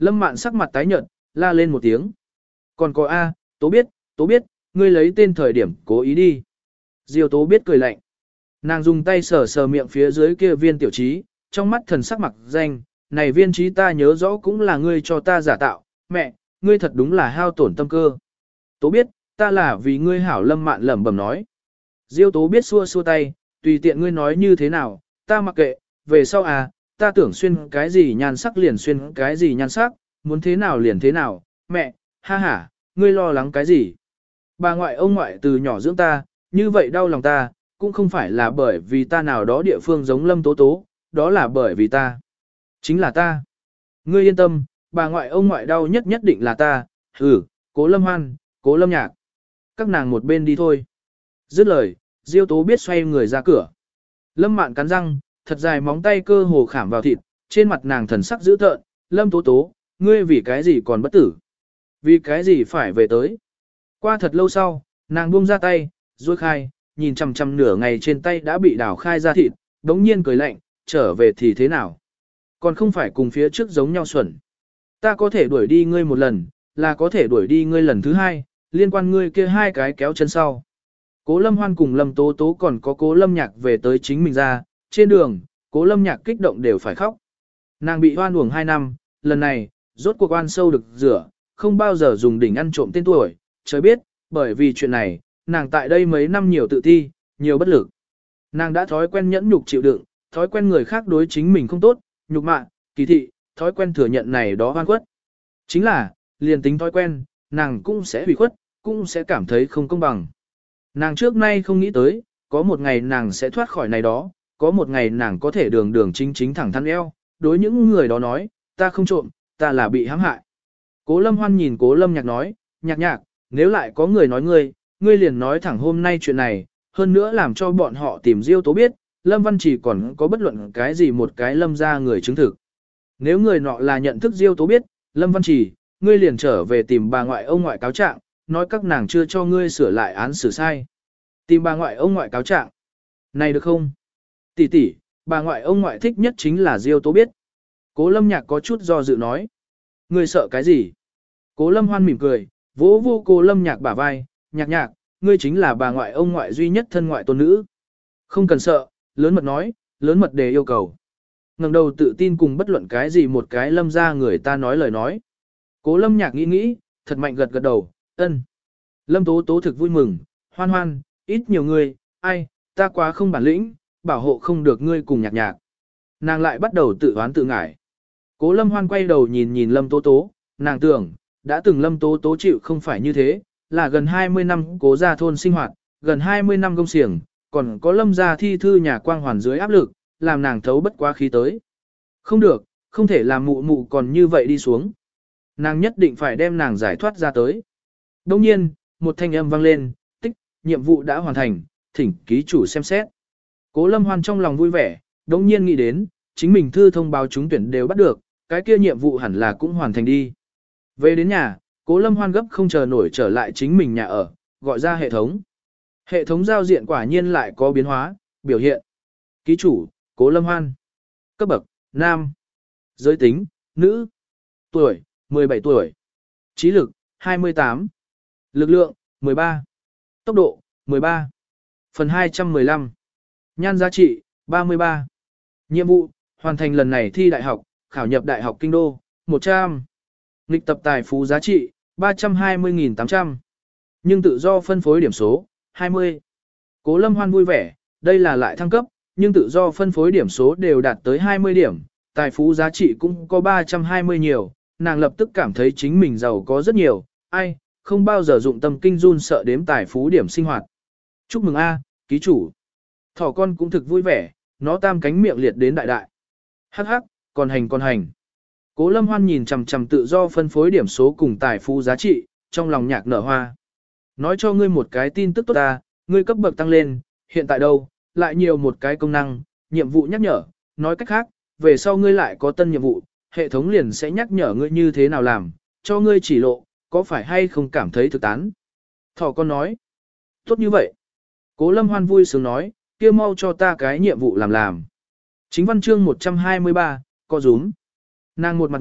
Lâm Mạn sắc mặt tái nhợt, la lên một tiếng. Còn có A, Tố biết, Tố biết, ngươi lấy tên thời điểm cố ý đi. Diêu Tố biết cười lạnh. Nàng dùng tay sờ sờ miệng phía dưới kia viên tiểu trí, trong mắt thần sắc mặc danh, này viên trí ta nhớ rõ cũng là ngươi cho ta giả tạo, mẹ, ngươi thật đúng là hao tổn tâm cơ. Tố biết, ta là vì ngươi hảo. Lâm Mạn lẩm bẩm nói. Diêu Tố biết xua xua tay, tùy tiện ngươi nói như thế nào, ta mặc kệ, về sau à, ta tưởng xuyên cái gì nhan sắc liền xuyên cái gì nhan sắc, muốn thế nào liền thế nào, mẹ, ha ha, ngươi lo lắng cái gì. Bà ngoại ông ngoại từ nhỏ dưỡng ta, như vậy đau lòng ta, cũng không phải là bởi vì ta nào đó địa phương giống Lâm Tố Tố, đó là bởi vì ta. Chính là ta. Ngươi yên tâm, bà ngoại ông ngoại đau nhất nhất định là ta, ừ, Cố Lâm Hoan, Cố Lâm Nhạc. Các nàng một bên đi thôi. Dứt lời, Diêu Tố biết xoay người ra cửa. Lâm Mạn cắn răng, thật dài móng tay cơ hồ khảm vào thịt, trên mặt nàng thần sắc dữ tợn, Lâm Tố Tố, ngươi vì cái gì còn bất tử? Vì cái gì phải về tới? Qua thật lâu sau, nàng buông ra tay, duỗi khai, nhìn chằm chằm nửa ngày trên tay đã bị đào khai ra thịt, đống nhiên cười lạnh, trở về thì thế nào? Còn không phải cùng phía trước giống nhau xuẩn. Ta có thể đuổi đi ngươi một lần, là có thể đuổi đi ngươi lần thứ hai, liên quan ngươi kia hai cái kéo chân sau. Cố Lâm Hoan cùng Lâm Tố Tố còn có Cố Lâm Nhạc về tới chính mình ra, trên đường, Cố Lâm Nhạc kích động đều phải khóc. Nàng bị hoan uổng hai năm, lần này, rốt cuộc oan sâu được rửa, không bao giờ dùng đỉnh ăn trộm tên tuổi, trời biết, bởi vì chuyện này, nàng tại đây mấy năm nhiều tự ti, nhiều bất lực. Nàng đã thói quen nhẫn nhục chịu đựng, thói quen người khác đối chính mình không tốt, nhục mạ, kỳ thị, thói quen thừa nhận này đó oan khuất. Chính là, liền tính thói quen, nàng cũng sẽ hủy khuất, cũng sẽ cảm thấy không công bằng. Nàng trước nay không nghĩ tới, có một ngày nàng sẽ thoát khỏi này đó, có một ngày nàng có thể đường đường chính chính thẳng thắn eo, đối những người đó nói, ta không trộm, ta là bị hãm hại. Cố Lâm Hoan nhìn Cố Lâm Nhạc nói, nhạc nhạc, nếu lại có người nói ngươi, ngươi liền nói thẳng hôm nay chuyện này, hơn nữa làm cho bọn họ tìm Diêu Tố biết, Lâm Văn chỉ còn có bất luận cái gì một cái Lâm ra người chứng thực. Nếu người nọ là nhận thức Diêu Tố biết, Lâm Văn chỉ, ngươi liền trở về tìm bà ngoại ông ngoại cáo trạng, nói các nàng chưa cho ngươi sửa lại án xử sai. Tìm bà ngoại ông ngoại cáo trạng. Này được không? Tỷ tỷ, bà ngoại ông ngoại thích nhất chính là Diêu Tố biết. Cố Lâm Nhạc có chút do dự nói. Ngươi sợ cái gì? Cố Lâm Hoan mỉm cười, vỗ vô Cố Lâm Nhạc bả vai, nhạc nhạc, ngươi chính là bà ngoại ông ngoại duy nhất thân ngoại tôn nữ. Không cần sợ, lớn mật nói, lớn mật đề yêu cầu. Ngẩng đầu tự tin cùng bất luận cái gì một cái Lâm ra người ta nói lời nói. Cố Lâm Nhạc nghĩ nghĩ, thật mạnh gật gật đầu, ân. Lâm Tố Tố thực vui mừng, hoan hoan, ít nhiều người, ai, ta quá không bản lĩnh, bảo hộ không được ngươi cùng nhạc nhạc. Nàng lại bắt đầu tự oán tự ngải. Cố Lâm Hoan quay đầu nhìn nhìn Lâm Tố Tố, nàng tưởng, đã từng Lâm Tố Tố chịu không phải như thế, là gần hai mươi năm cố gia thôn sinh hoạt, gần hai mươi năm công xiềng, còn có Lâm gia thi thư nhà quang hoàn dưới áp lực, làm nàng thấu bất quá khí tới. Không được, không thể làm mụ mụ còn như vậy đi xuống. Nàng nhất định phải đem nàng giải thoát ra tới. Đồng nhiên, một thanh âm vang lên, tích, nhiệm vụ đã hoàn thành, thỉnh ký chủ xem xét. Cố Lâm Hoan trong lòng vui vẻ, đồng nhiên nghĩ đến, chính mình thư thông báo trúng tuyển đều bắt được, cái kia nhiệm vụ hẳn là cũng hoàn thành đi. Về đến nhà, Cố Lâm Hoan gấp không chờ nổi trở lại chính mình nhà ở, gọi ra hệ thống. Hệ thống giao diện quả nhiên lại có biến hóa, biểu hiện. Ký chủ, Cố Lâm Hoan. Cấp bậc, nam. Giới tính, nữ. Tuổi, mười bảy tuổi. Trí lực, hai mươi tám. Lực lượng, mười ba. Tốc độ, mười ba. Phần hai trăm mười lăm. Nhan giá trị, ba mươi ba. Nhiệm vụ, hoàn thành lần này thi đại học, khảo nhập đại học kinh đô, một trăm. Nghịch tập tài phú giá trị, ba trăm hai mươi nghìn tám trăm. Nhưng tự do phân phối điểm số, hai mươi. Cố Lâm Hoan vui vẻ, đây là lại thăng cấp, nhưng tự do phân phối điểm số đều đạt tới hai mươi điểm, tài phú giá trị cũng có ba trăm hai mươi nhiều, nàng lập tức cảm thấy chính mình giàu có rất nhiều, ai, không bao giờ dụng tâm kinh run sợ đếm tài phú điểm sinh hoạt. Chúc mừng A, ký chủ. Thỏ con cũng thực vui vẻ, nó tam cánh miệng liệt đến đại đại. Hắc hắc, còn hành còn hành. Cố Lâm Hoan nhìn chằm chằm tự do phân phối điểm số cùng tài phú giá trị, trong lòng nhạc nở hoa. Nói cho ngươi một cái tin tức tốt ta, ngươi cấp bậc tăng lên, hiện tại đâu, lại nhiều một cái công năng, nhiệm vụ nhắc nhở, nói cách khác, về sau ngươi lại có tân nhiệm vụ, hệ thống liền sẽ nhắc nhở ngươi như thế nào làm, cho ngươi chỉ lộ, có phải hay không cảm thấy thực tán. Thỏ con nói, tốt như vậy. Cố Lâm Hoan vui sướng nói, kia mau cho ta cái nhiệm vụ làm làm. Chính văn chương một trăm hai mươi ba, co rúm. Nàng một mặt nói,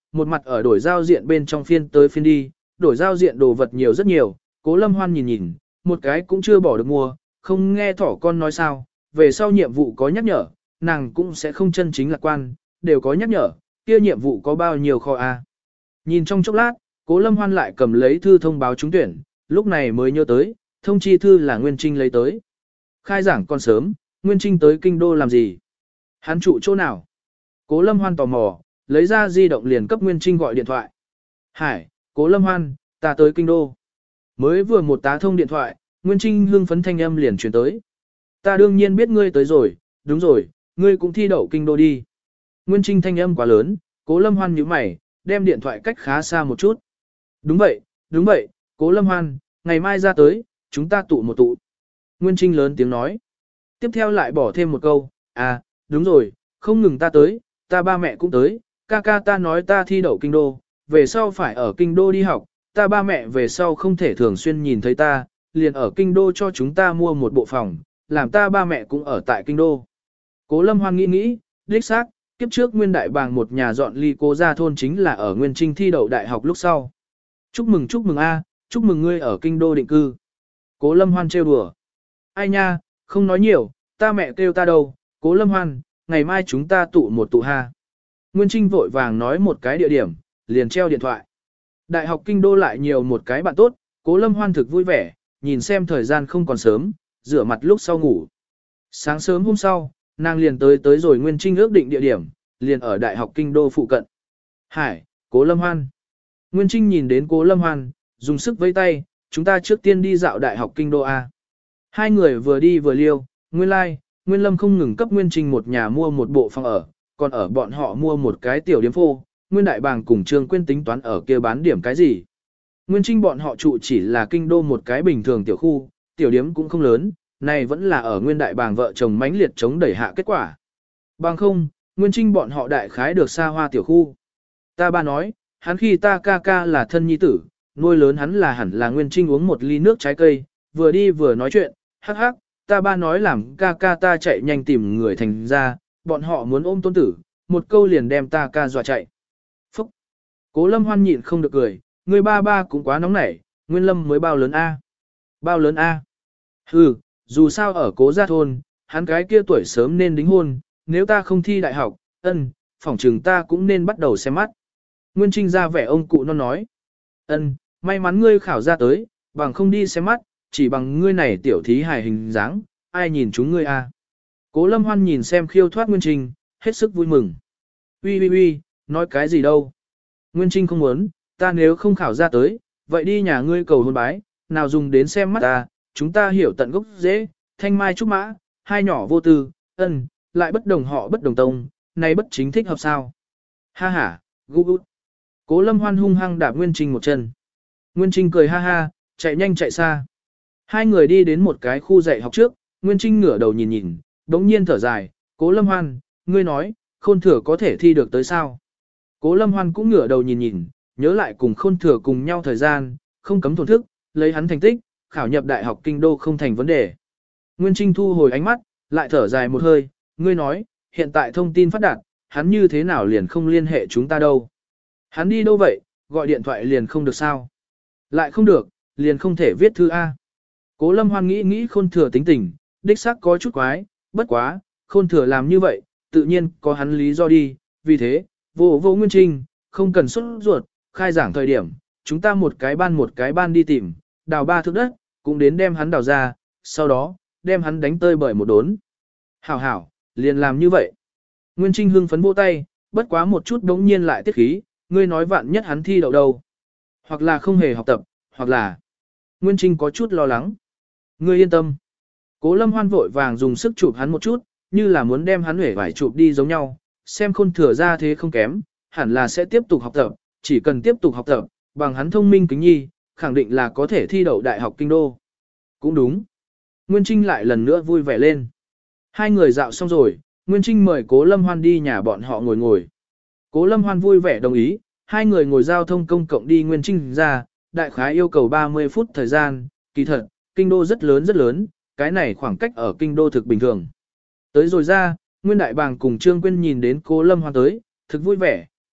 một mặt ở đổi giao diện bên trong phiên tới phiên đi, đổi giao diện đồ vật nhiều rất nhiều, Cố Lâm Hoan nhìn nhìn, một cái cũng chưa bỏ được mua, không nghe thỏ con nói sao, về sau nhiệm vụ có nhắc nhở, nàng cũng sẽ không chân chính lạc quan, đều có nhắc nhở, kia nhiệm vụ có bao nhiêu kho a. Nhìn trong chốc lát, Cố Lâm Hoan lại cầm lấy thư thông báo trúng tuyển, lúc này mới nhớ tới, thông chi thư là Nguyên Trinh lấy tới. Khai giảng còn sớm, Nguyên Trinh tới kinh đô làm gì? Hắn trụ chỗ nào? Cố Lâm Hoan tò mò, lấy ra di động liền cấp Nguyên Trinh gọi điện thoại. Hải, Cố Lâm Hoan, ta tới kinh đô. Mới vừa một tá thông điện thoại, Nguyên Trinh hưng phấn thanh âm liền truyền tới. Ta đương nhiên biết ngươi tới rồi, đúng rồi, ngươi cũng thi đậu kinh đô đi. Nguyên Trinh thanh âm quá lớn, Cố Lâm Hoan nhíu mày, đem điện thoại cách khá xa một chút. Đúng vậy, đúng vậy, Cố Lâm Hoan, ngày mai ra tới, chúng ta tụ một tụ. Nguyên Trinh lớn tiếng nói. Tiếp theo lại bỏ thêm một câu, à, đúng rồi, không ngừng ta tới, ta ba mẹ cũng tới, ca ca ta nói ta thi đậu kinh đô, về sau phải ở kinh đô đi học, ta ba mẹ về sau không thể thường xuyên nhìn thấy ta, liền ở kinh đô cho chúng ta mua một bộ phòng, làm ta ba mẹ cũng ở tại kinh đô. Cố Lâm Hoan nghĩ nghĩ, đích xác, kiếp trước Nguyên Đại Bàng một nhà dọn ly Cố gia thôn chính là ở Nguyên Trinh thi đậu đại học lúc sau. Chúc mừng chúc mừng a, chúc mừng ngươi ở kinh đô định cư. Cố Lâm Hoan trêu đùa. Ai nha, không nói nhiều, ta mẹ kêu ta đâu, Cố Lâm Hoan, ngày mai chúng ta tụ một tụ ha. Nguyên Trinh vội vàng nói một cái địa điểm, liền treo điện thoại. Đại học kinh đô lại nhiều một cái bạn tốt, Cố Lâm Hoan thực vui vẻ, nhìn xem thời gian không còn sớm, rửa mặt lúc sau ngủ. Sáng sớm hôm sau, nàng liền tới tới rồi Nguyên Trinh ước định địa điểm, liền ở Đại học kinh đô phụ cận. Hải, Cố Lâm Hoan. Nguyên Trinh nhìn đến Cố Lâm Hoan, dùng sức vẫy tay, chúng ta trước tiên đi dạo Đại học kinh đô A. Hai người vừa đi vừa liêu, Nguyên Lai, like, Nguyên Lâm không ngừng cấp Nguyên Trinh một nhà mua một bộ phòng ở, còn ở bọn họ mua một cái tiểu điếm phô, Nguyên Đại Bàng cùng Trương Quyên tính toán ở kia bán điểm cái gì. Nguyên Trinh bọn họ trụ chỉ là kinh đô một cái bình thường tiểu khu, tiểu điếm cũng không lớn, này vẫn là ở Nguyên Đại Bàng vợ chồng mãnh liệt chống đẩy hạ kết quả. Bằng không, Nguyên Trinh bọn họ đại khái được xa hoa tiểu khu. Ta ba nói, hắn khi ta ca ca là thân nhi tử, nuôi lớn hắn là hẳn là Nguyên Trinh uống một ly nước trái cây, vừa đi vừa nói chuyện, hắc hắc, ta ba nói làm ca ca ta chạy nhanh tìm người thành ra, bọn họ muốn ôm tôn tử, một câu liền đem ta ca dọa chạy. Phúc! Cố Lâm Hoan nhịn không được cười, người ba ba cũng quá nóng nảy, Nguyên Lâm mới bao lớn A. Bao lớn A. Hừ, dù sao ở Cố gia thôn, hắn cái kia tuổi sớm nên đính hôn, nếu ta không thi đại học, ân, phỏng chừng ta cũng nên bắt đầu xem mắt. Nguyên Trinh ra vẻ ông cụ non nói. Ân, may mắn ngươi khảo ra tới, bằng không đi xem mắt, chỉ bằng ngươi này tiểu thí hài hình dáng, ai nhìn chúng ngươi a? Cố Lâm Hoan nhìn xem khiêu thoát Nguyên Trinh, hết sức vui mừng. Ui ui ui, nói cái gì đâu? Nguyên Trinh không muốn, ta nếu không khảo ra tới, vậy đi nhà ngươi cầu hôn bái, nào dùng đến xem mắt ta, chúng ta hiểu tận gốc dễ, thanh mai trúc mã, hai nhỏ vô tư, ân, lại bất đồng họ bất đồng tông, này bất chính thích hợp sao? Ha ha, gu gu. Cố Lâm Hoan hung hăng đạp Nguyên Trinh một chân. Nguyên Trinh cười ha ha, chạy nhanh chạy xa. Hai người đi đến một cái khu dạy học trước, Nguyên Trinh ngửa đầu nhìn nhìn, đống nhiên thở dài, Cố Lâm Hoan, ngươi nói, Khôn Thừa có thể thi được tới sao? Cố Lâm Hoan cũng ngửa đầu nhìn nhìn, nhớ lại cùng Khôn Thừa cùng nhau thời gian, không cấm thổn thức, lấy hắn thành tích, khảo nhập đại học kinh đô không thành vấn đề. Nguyên Trinh thu hồi ánh mắt, lại thở dài một hơi, ngươi nói, hiện tại thông tin phát đạt, hắn như thế nào liền không liên hệ chúng ta đâu? Hắn đi đâu vậy, gọi điện thoại liền không được sao? Lại không được, liền không thể viết thư A. Cố Lâm Hoan nghĩ nghĩ Khôn Thừa tính tình, đích xác có chút quái, bất quá, Khôn Thừa làm như vậy, tự nhiên có hắn lý do đi, vì thế, vô vô Nguyên Trinh, không cần xuất ruột, khai giảng thời điểm, chúng ta một cái ban một cái ban đi tìm, đào ba thước đất, cũng đến đem hắn đào ra, sau đó, đem hắn đánh tơi bởi một đốn. Hảo hảo, liền làm như vậy. Nguyên Trinh hưng phấn vỗ tay, bất quá một chút đống nhiên lại tiết khí, ngươi nói vạn nhất hắn thi đậu đâu. Hoặc là không hề học tập, hoặc là... Nguyên Trinh có chút lo lắng. Ngươi yên tâm. Cố Lâm Hoan vội vàng dùng sức chụp hắn một chút, như là muốn đem hắn hể vải chụp đi giống nhau, xem Khôn Thừa ra thế không kém, hẳn là sẽ tiếp tục học tập, chỉ cần tiếp tục học tập, bằng hắn thông minh kính nhi, khẳng định là có thể thi đậu đại học kinh đô. Cũng đúng. Nguyên Trinh lại lần nữa vui vẻ lên. Hai người dạo xong rồi, Nguyên Trinh mời Cố Lâm Hoan đi nhà bọn họ ngồi ngồi. Cố Lâm Hoan vui vẻ đồng ý, hai người ngồi giao thông công cộng đi Nguyên Trinh ra, đại khái yêu cầu ba mươi phút thời gian, kỳ thật, kinh đô rất lớn rất lớn, cái này khoảng cách ở kinh đô thực bình thường. Tới rồi ra, Nguyên Đại Bàng cùng Trương Quyên nhìn đến Cố Lâm Hoan tới, thực vui vẻ,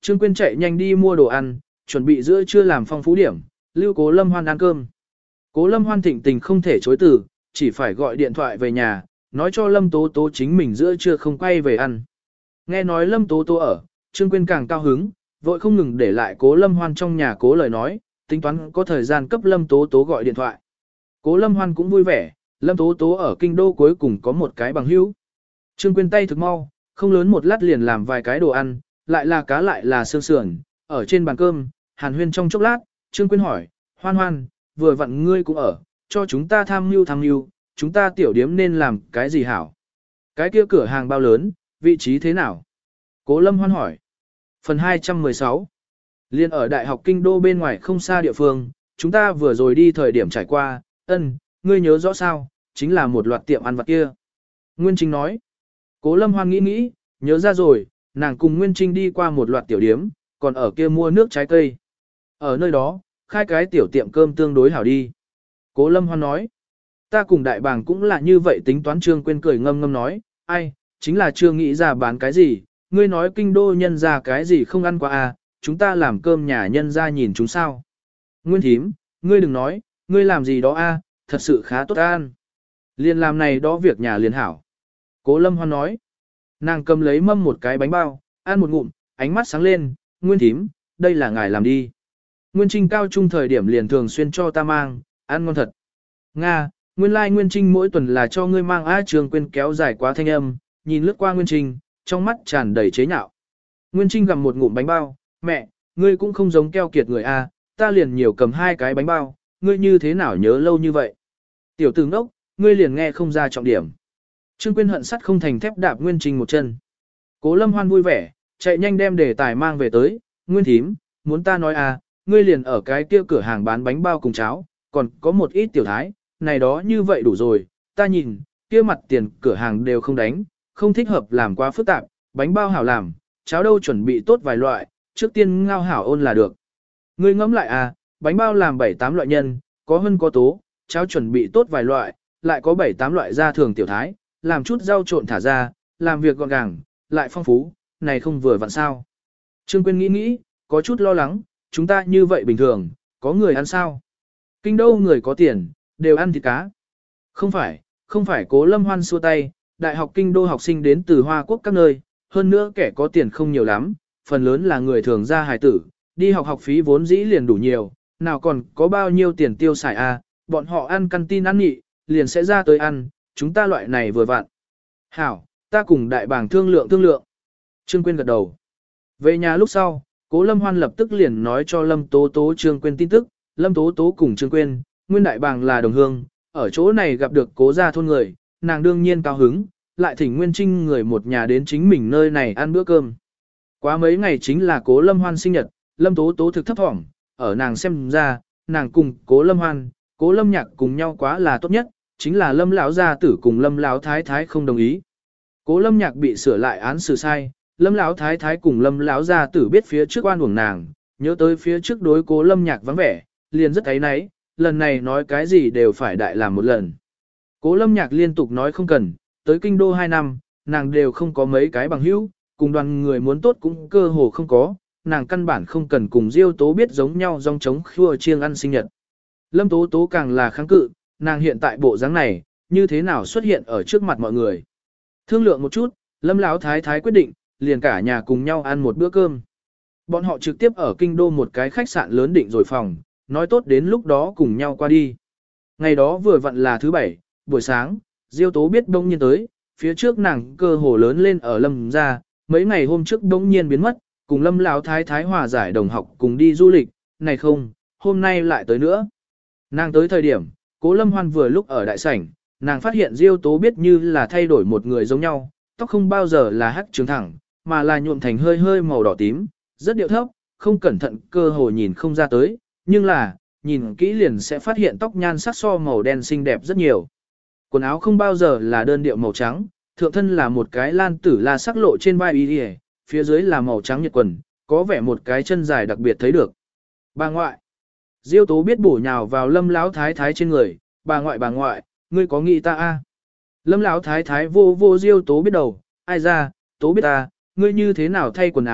Trương Quyên chạy nhanh đi mua đồ ăn, chuẩn bị giữa trưa làm phong phú điểm, lưu Cố Lâm Hoan ăn cơm. Cố Lâm Hoan thịnh tình không thể chối từ, chỉ phải gọi điện thoại về nhà, nói cho Lâm Tố Tố chính mình giữa trưa không quay về ăn. Nghe nói Lâm Tố Tố ở, Trương Quyên càng cao hứng, vội không ngừng để lại Cố Lâm Hoan trong nhà cố lời nói, tính toán có thời gian cấp Lâm Tố Tố gọi điện thoại. Cố Lâm Hoan cũng vui vẻ, Lâm Tố Tố ở kinh đô cuối cùng có một cái bằng hữu. Trương Quyên tay thực mau, không lớn một lát liền làm vài cái đồ ăn, lại là cá lại là xương sườn, ở trên bàn cơm, hàn huyên trong chốc lát, Trương Quyên hỏi, Hoan Hoan, vừa vặn ngươi cũng ở, cho chúng ta tham mưu tham mưu, chúng ta tiểu điếm nên làm cái gì hảo? Cái kia cửa hàng bao lớn, vị trí thế nào? Cố Lâm Hoan hỏi. Phần hai trăm mười sáu. Liên ở Đại học Kinh Đô bên ngoài không xa địa phương, chúng ta vừa rồi đi thời điểm trải qua, ân, ngươi nhớ rõ sao, chính là một loạt tiệm ăn vặt kia. Nguyên Trinh nói. Cố Lâm Hoan nghĩ nghĩ, nhớ ra rồi, nàng cùng Nguyên Trinh đi qua một loạt tiểu điếm, còn ở kia mua nước trái cây. Ở nơi đó, khai cái tiểu tiệm cơm tương đối hảo đi. Cố Lâm Hoan nói. Ta cùng đại bàng cũng là như vậy tính toán. Trương Quyên cười ngâm ngâm nói, ai, chính là chưa nghĩ ra bán cái gì, ngươi nói kinh đô nhân ra cái gì không ăn qua à, chúng ta làm cơm nhà nhân ra nhìn chúng sao. Nguyên thím, ngươi đừng nói, ngươi làm gì đó a, à, thật sự khá tốt ăn. Liền làm này đó việc nhà liền hảo. Cố Lâm Hoan nói, nàng cầm lấy mâm một cái bánh bao, ăn một ngụm, ánh mắt sáng lên, Nguyên thím, đây là ngài làm đi. Nguyên Trinh cao trung thời điểm liền thường xuyên cho ta mang, ăn ngon thật. Nga, nguyên lai like Nguyên Trinh mỗi tuần là cho ngươi mang. A Trương Quyên kéo dài quá thanh âm, nhìn lướt qua Nguyên Trinh, trong mắt tràn đầy chế nhạo. Nguyên Trinh gặm một ngụm bánh bao, mẹ, ngươi cũng không giống keo kiệt người A, ta liền nhiều cầm hai cái bánh bao, ngươi như thế nào nhớ lâu như vậy? Tiểu tử ngốc, ngươi liền nghe không ra trọng điểm. Trương Quyên hận sắt không thành thép đạp Nguyên Trinh một chân. Cố Lâm Hoan vui vẻ, chạy nhanh đem đề tài mang về tới, Nguyên thím, muốn ta nói à, ngươi liền ở cái kia cửa hàng bán bánh bao cùng cháo, còn có một ít tiểu thái, này đó như vậy đủ rồi, ta nhìn, kia mặt tiền cửa hàng đều không đánh, không thích hợp làm quá phức tạp, bánh bao hảo làm, cháo đâu chuẩn bị tốt vài loại, trước tiên ngao hảo ôn là được. Ngươi ngẫm lại à, bánh bao làm bảy tám loại nhân, có hơn có tố, cháo chuẩn bị tốt vài loại, lại có bảy tám loại gia thường tiểu thái, làm chút rau trộn thả ra, làm việc gọn gàng, lại phong phú, này không vừa vặn sao. Trương Quyên nghĩ nghĩ, có chút lo lắng, chúng ta như vậy bình thường, có người ăn sao? Kinh đô người có tiền, đều ăn thịt cá. Không phải, không phải. Cố Lâm Hoan xua tay, đại học kinh đô học sinh đến từ Hoa Quốc các nơi, hơn nữa kẻ có tiền không nhiều lắm, phần lớn là người thường gia hài tử, đi học học phí vốn dĩ liền đủ nhiều, nào còn có bao nhiêu tiền tiêu xài à, bọn họ ăn canteen ăn nhị, liền sẽ ra tới ăn, chúng ta loại này vừa vặn. Hảo, ta cùng đại bàng thương lượng thương lượng. Trương Quyên gật đầu. Về nhà lúc sau, Cố Lâm Hoan lập tức liền nói cho Lâm Tố Tố Trương Quyên tin tức, Lâm Tố Tố cùng Trương Quyên, nguyên đại bàng là đồng hương, ở chỗ này gặp được Cố gia thôn người, nàng đương nhiên cao hứng, lại thỉnh Nguyên Trinh người một nhà đến chính mình nơi này ăn bữa cơm. Quá mấy ngày chính là Cố Lâm Hoan sinh nhật, Lâm Tố Tố thực thấp thỏm, ở nàng xem ra, nàng cùng Cố Lâm Hoan, Cố Lâm Nhạc cùng nhau quá là tốt nhất, chính là Lâm lão gia tử cùng Lâm lão thái thái không đồng ý. Cố Lâm Nhạc bị sửa lại án xử sai, Lâm lão thái thái cùng Lâm lão gia tử biết phía trước oan uổng nàng, nhớ tới phía trước đối Cố Lâm Nhạc vắng vẻ, liền rất áy náy, lần này nói cái gì đều phải đại làm một lần. Cố Lâm Nhạc liên tục nói không cần, tới kinh đô hai năm, nàng đều không có mấy cái bằng hữu, cùng đoàn người muốn tốt cũng cơ hồ không có, nàng căn bản không cần cùng Diêu Tố biết giống nhau dòng chống khua chiêng ăn sinh nhật. Lâm Tố Tố càng là kháng cự, nàng hiện tại bộ dáng này, như thế nào xuất hiện ở trước mặt mọi người. Thương lượng một chút, Lâm lão thái thái quyết định, liền cả nhà cùng nhau ăn một bữa cơm. Bọn họ trực tiếp ở kinh đô một cái khách sạn lớn định rồi phòng, nói tốt đến lúc đó cùng nhau qua đi. Ngày đó vừa vặn là thứ bảy, buổi sáng, Diêu Tố biết đông nhiên tới, phía trước nàng cơ hồ lớn lên ở Lâm gia, mấy ngày hôm trước đông nhiên biến mất, cùng Lâm lão thái thái hòa giải đồng học cùng đi du lịch, này không, hôm nay lại tới nữa. Nàng tới thời điểm, Cố Lâm Hoan vừa lúc ở đại sảnh, nàng phát hiện Diêu Tố biết như là thay đổi một người giống nhau, tóc không bao giờ là hắc trường thẳng, mà là nhuộm thành hơi hơi màu đỏ tím, rất điệu thấp, không cẩn thận cơ hồ nhìn không ra tới, nhưng là, nhìn kỹ liền sẽ phát hiện tóc nhan sắc so màu đen xinh đẹp rất nhiều. Quần áo không bao giờ là đơn điệu màu trắng, thượng thân là một cái lan tử la sắc lộ trên vai y đi, phía dưới là màu trắng nhật quần, có vẻ một cái chân dài đặc biệt thấy được. Bà ngoại. Diêu Tố biết bổ nhào vào Lâm lão thái thái trên người, bà ngoại bà ngoại, ngươi có nghĩ ta a? Lâm lão thái thái vô vô Diêu Tố biết đầu, ai ra, Tố biết ta, ngươi như thế nào thay quần áo,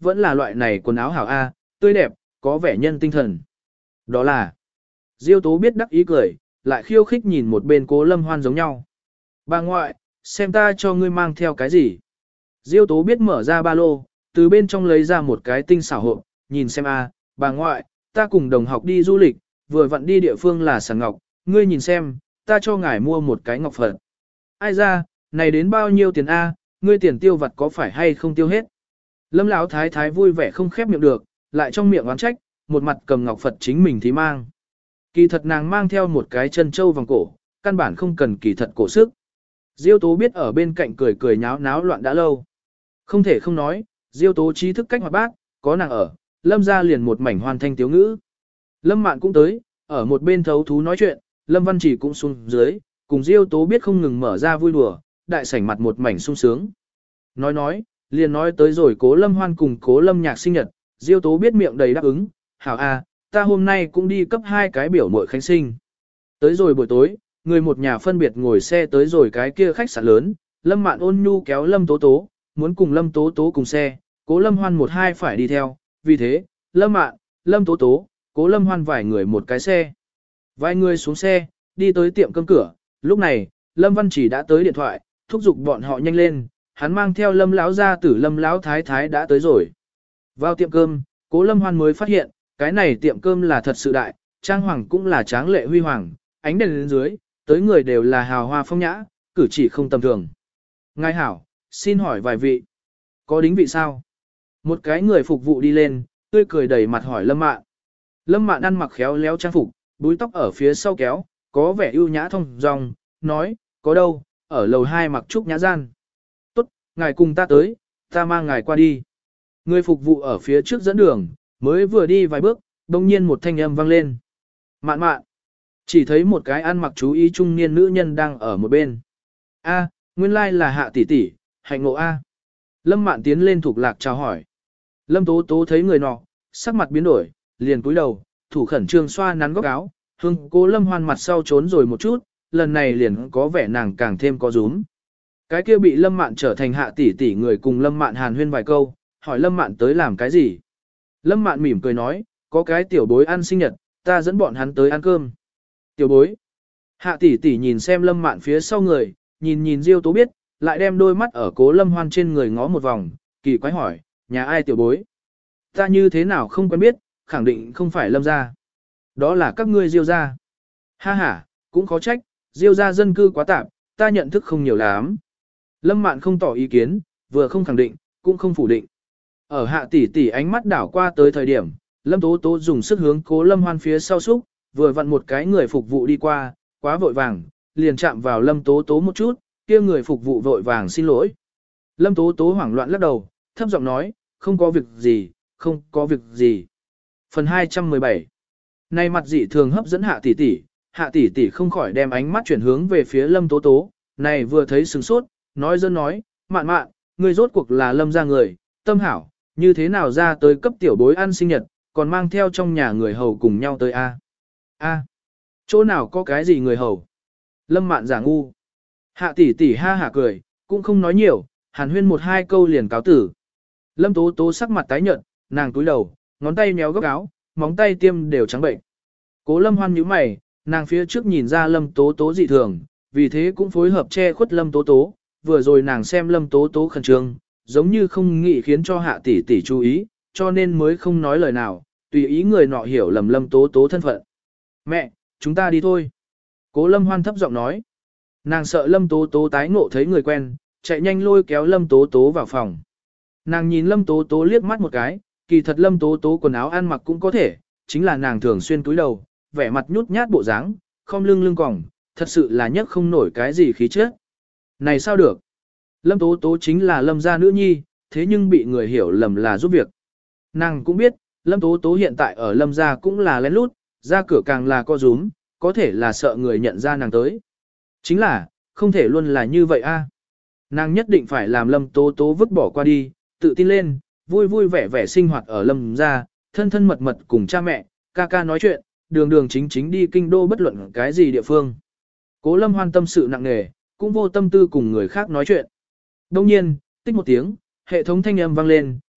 vẫn là loại này quần áo hảo A, tươi đẹp, có vẻ nhân tinh thần. Đó là, Diêu Tố biết đắc ý cười, lại khiêu khích nhìn một bên Cố Lâm Hoan giống nhau. Bà ngoại, xem ta cho ngươi mang theo cái gì. Diêu Tố biết mở ra ba lô, từ bên trong lấy ra một cái tinh xảo hộp, nhìn xem a, bà ngoại, ta cùng đồng học đi du lịch, vừa vặn đi địa phương là Sàn Ngọc, ngươi nhìn xem, ta cho ngài mua một cái ngọc phật. Ai ra, này đến bao nhiêu tiền a, ngươi tiền tiêu vặt có phải hay không tiêu hết. Lâm Lão thái thái vui vẻ không khép miệng được, lại trong miệng oán trách, một mặt cầm ngọc Phật chính mình thì mang. Kỳ thật nàng mang theo một cái chân châu vòng cổ, căn bản không cần kỳ thật cổ sức. Diêu Tố biết ở bên cạnh cười cười nháo náo loạn đã lâu. Không thể không nói, Diêu Tố trí thức cách hoạt bát, có nàng ở, Lâm ra liền một mảnh hoàn thanh tiếu ngữ. Lâm Mạn cũng tới, ở một bên thấu thú nói chuyện, Lâm Văn Chỉ cũng xuống dưới, cùng Diêu Tố biết không ngừng mở ra vui đùa, đại sảnh mặt một mảnh sung sướng. Nói nói, liền nói tới rồi Cố Lâm Hoan cùng Cố Lâm Nhạc sinh nhật, Diêu Tố biết miệng đầy đáp ứng, hảo a, ta hôm nay cũng đi cấp hai cái biểu muội khánh sinh. Tới rồi buổi tối, người một nhà phân biệt ngồi xe tới rồi cái kia khách sạn lớn, Lâm Mạn ôn nhu kéo Lâm Tố Tố, muốn cùng Lâm Tố Tố cùng xe, Cố Lâm Hoan một hai phải đi theo, vì thế, Lâm Mạn, Lâm Tố Tố, Cố Lâm Hoan vài người một cái xe. Vài người xuống xe, đi tới tiệm cơm cửa, lúc này, Lâm Văn Chỉ đã tới điện thoại, thúc giục bọn họ nhanh lên, hắn mang theo Lâm lão gia tử Lâm lão thái thái đã tới rồi. Vào tiệm cơm, Cố Lâm Hoan mới phát hiện, cái này tiệm cơm là thật sự đại, trang hoàng cũng là tráng lệ huy hoàng, ánh đèn lên dưới, tới người đều là hào hoa phong nhã, cử chỉ không tầm thường. Ngài hảo, xin hỏi vài vị, có đính vị sao? Một cái người phục vụ đi lên, tươi cười đầy mặt hỏi Lâm Mạn. Lâm Mạn ăn mặc khéo léo trang phục, búi tóc ở phía sau kéo, có vẻ ưu nhã thông dong, nói, có đâu, ở lầu hai mặc trúc nhã gian. Tốt, ngài cùng ta tới, ta mang ngài qua đi. Người phục vụ ở phía trước dẫn đường, mới vừa đi vài bước, đông nhiên một thanh âm vang lên. Mạn mạn. Chỉ thấy một cái ăn mặc chú ý trung niên nữ nhân đang ở một bên. A, nguyên lai là Hạ tỷ tỷ, hạnh ngộ A. Lâm Mạn tiến lên thuộc lạc chào hỏi. Lâm Tố Tố thấy người nọ, sắc mặt biến đổi, liền cúi đầu, thủ khẩn trương xoa nắn góc áo, hương Cố Lâm Hoan mặt sau trốn rồi một chút, lần này liền có vẻ nàng càng thêm có rúm. Cái kia bị Lâm Mạn trở thành Hạ tỷ tỷ người cùng Lâm Mạn hàn huyên vài câu, hỏi Lâm Mạn tới làm cái gì. Lâm Mạn mỉm cười nói, có cái tiểu bối ăn sinh nhật, ta dẫn bọn hắn tới ăn cơm. Tiểu bối. Hạ tỷ tỷ nhìn xem Lâm Mạn phía sau người, nhìn nhìn Diêu Tố biết, lại đem đôi mắt ở Cố Lâm Hoan trên người ngó một vòng, kỳ quái hỏi, nhà ai tiểu bối? Ta như thế nào không quen biết, khẳng định không phải Lâm gia. Đó là các ngươi Diêu gia. Ha ha, cũng khó trách, Diêu gia dân cư quá tạp, ta nhận thức không nhiều lắm. Lâm Mạn không tỏ ý kiến, vừa không khẳng định, cũng không phủ định. Ở Hạ tỷ tỷ ánh mắt đảo qua tới thời điểm, Lâm Tố Tố dùng sức hướng Cố Lâm Hoan phía sau xúc, vừa vặn một cái người phục vụ đi qua, quá vội vàng, liền chạm vào Lâm Tố Tố một chút, kia người phục vụ vội vàng xin lỗi. Lâm Tố Tố hoảng loạn lắc đầu, thấp giọng nói, không có việc gì, không có việc gì. Phần hai trăm mười bảy. Này mặt dị thường hấp dẫn Hạ tỷ tỷ, Hạ tỷ tỷ không khỏi đem ánh mắt chuyển hướng về phía Lâm Tố Tố, này vừa thấy sửng sốt, nói dân nói, mạn mạn, người rốt cuộc là Lâm gia người, tâm hảo, như thế nào ra tới cấp tiểu bối ăn sinh nhật, còn mang theo trong nhà người hầu cùng nhau tới a? A, chỗ nào có cái gì người hầu? Lâm Mạn giả ngu. Hạ tỷ tỷ ha hả cười, cũng không nói nhiều, hàn huyên một hai câu liền cáo tử. Lâm Tố Tố sắc mặt tái nhợt, nàng túi đầu, ngón tay méo góc áo, móng tay tiêm đều trắng bệnh. Cố Lâm Hoan nhíu mày, nàng phía trước nhìn ra Lâm Tố Tố dị thường, vì thế cũng phối hợp che khuất Lâm Tố Tố, vừa rồi nàng xem Lâm Tố Tố khẩn trương, giống như không nghĩ khiến cho Hạ tỷ tỷ chú ý, cho nên mới không nói lời nào, tùy ý người nọ hiểu lầm Lâm Tố Tố thân phận. Mẹ, chúng ta đi thôi. Cố Lâm Hoan thấp giọng nói. Nàng sợ Lâm Tố Tố tái ngộ thấy người quen, chạy nhanh lôi kéo Lâm Tố Tố vào phòng. Nàng nhìn Lâm Tố Tố liếc mắt một cái, kỳ thật Lâm Tố Tố quần áo ăn mặc cũng có thể, chính là nàng thường xuyên cúi đầu, vẻ mặt nhút nhát bộ dáng, không lưng lưng còng, thật sự là nhấc không nổi cái gì khí chất. Này sao được? Lâm Tố Tố chính là Lâm gia nữ nhi, thế nhưng bị người hiểu lầm là giúp việc. Nàng cũng biết, Lâm Tố Tố hiện tại ở Lâm gia cũng là lén lút, ra cửa càng là co rúm, có thể là sợ người nhận ra nàng tới. Chính là, không thể luôn là như vậy a. Nàng nhất định phải làm Lâm Tố Tố vứt bỏ qua đi, tự tin lên, vui vui vẻ vẻ sinh hoạt ở Lâm gia, thân thân mật mật cùng cha mẹ, ca ca nói chuyện, đường đường chính chính đi kinh đô bất luận cái gì địa phương. Cố Lâm Hoan tâm sự nặng nề, cũng vô tâm tư cùng người khác nói chuyện. Đông nhiên, tích một tiếng, hệ thống thanh âm vang lên,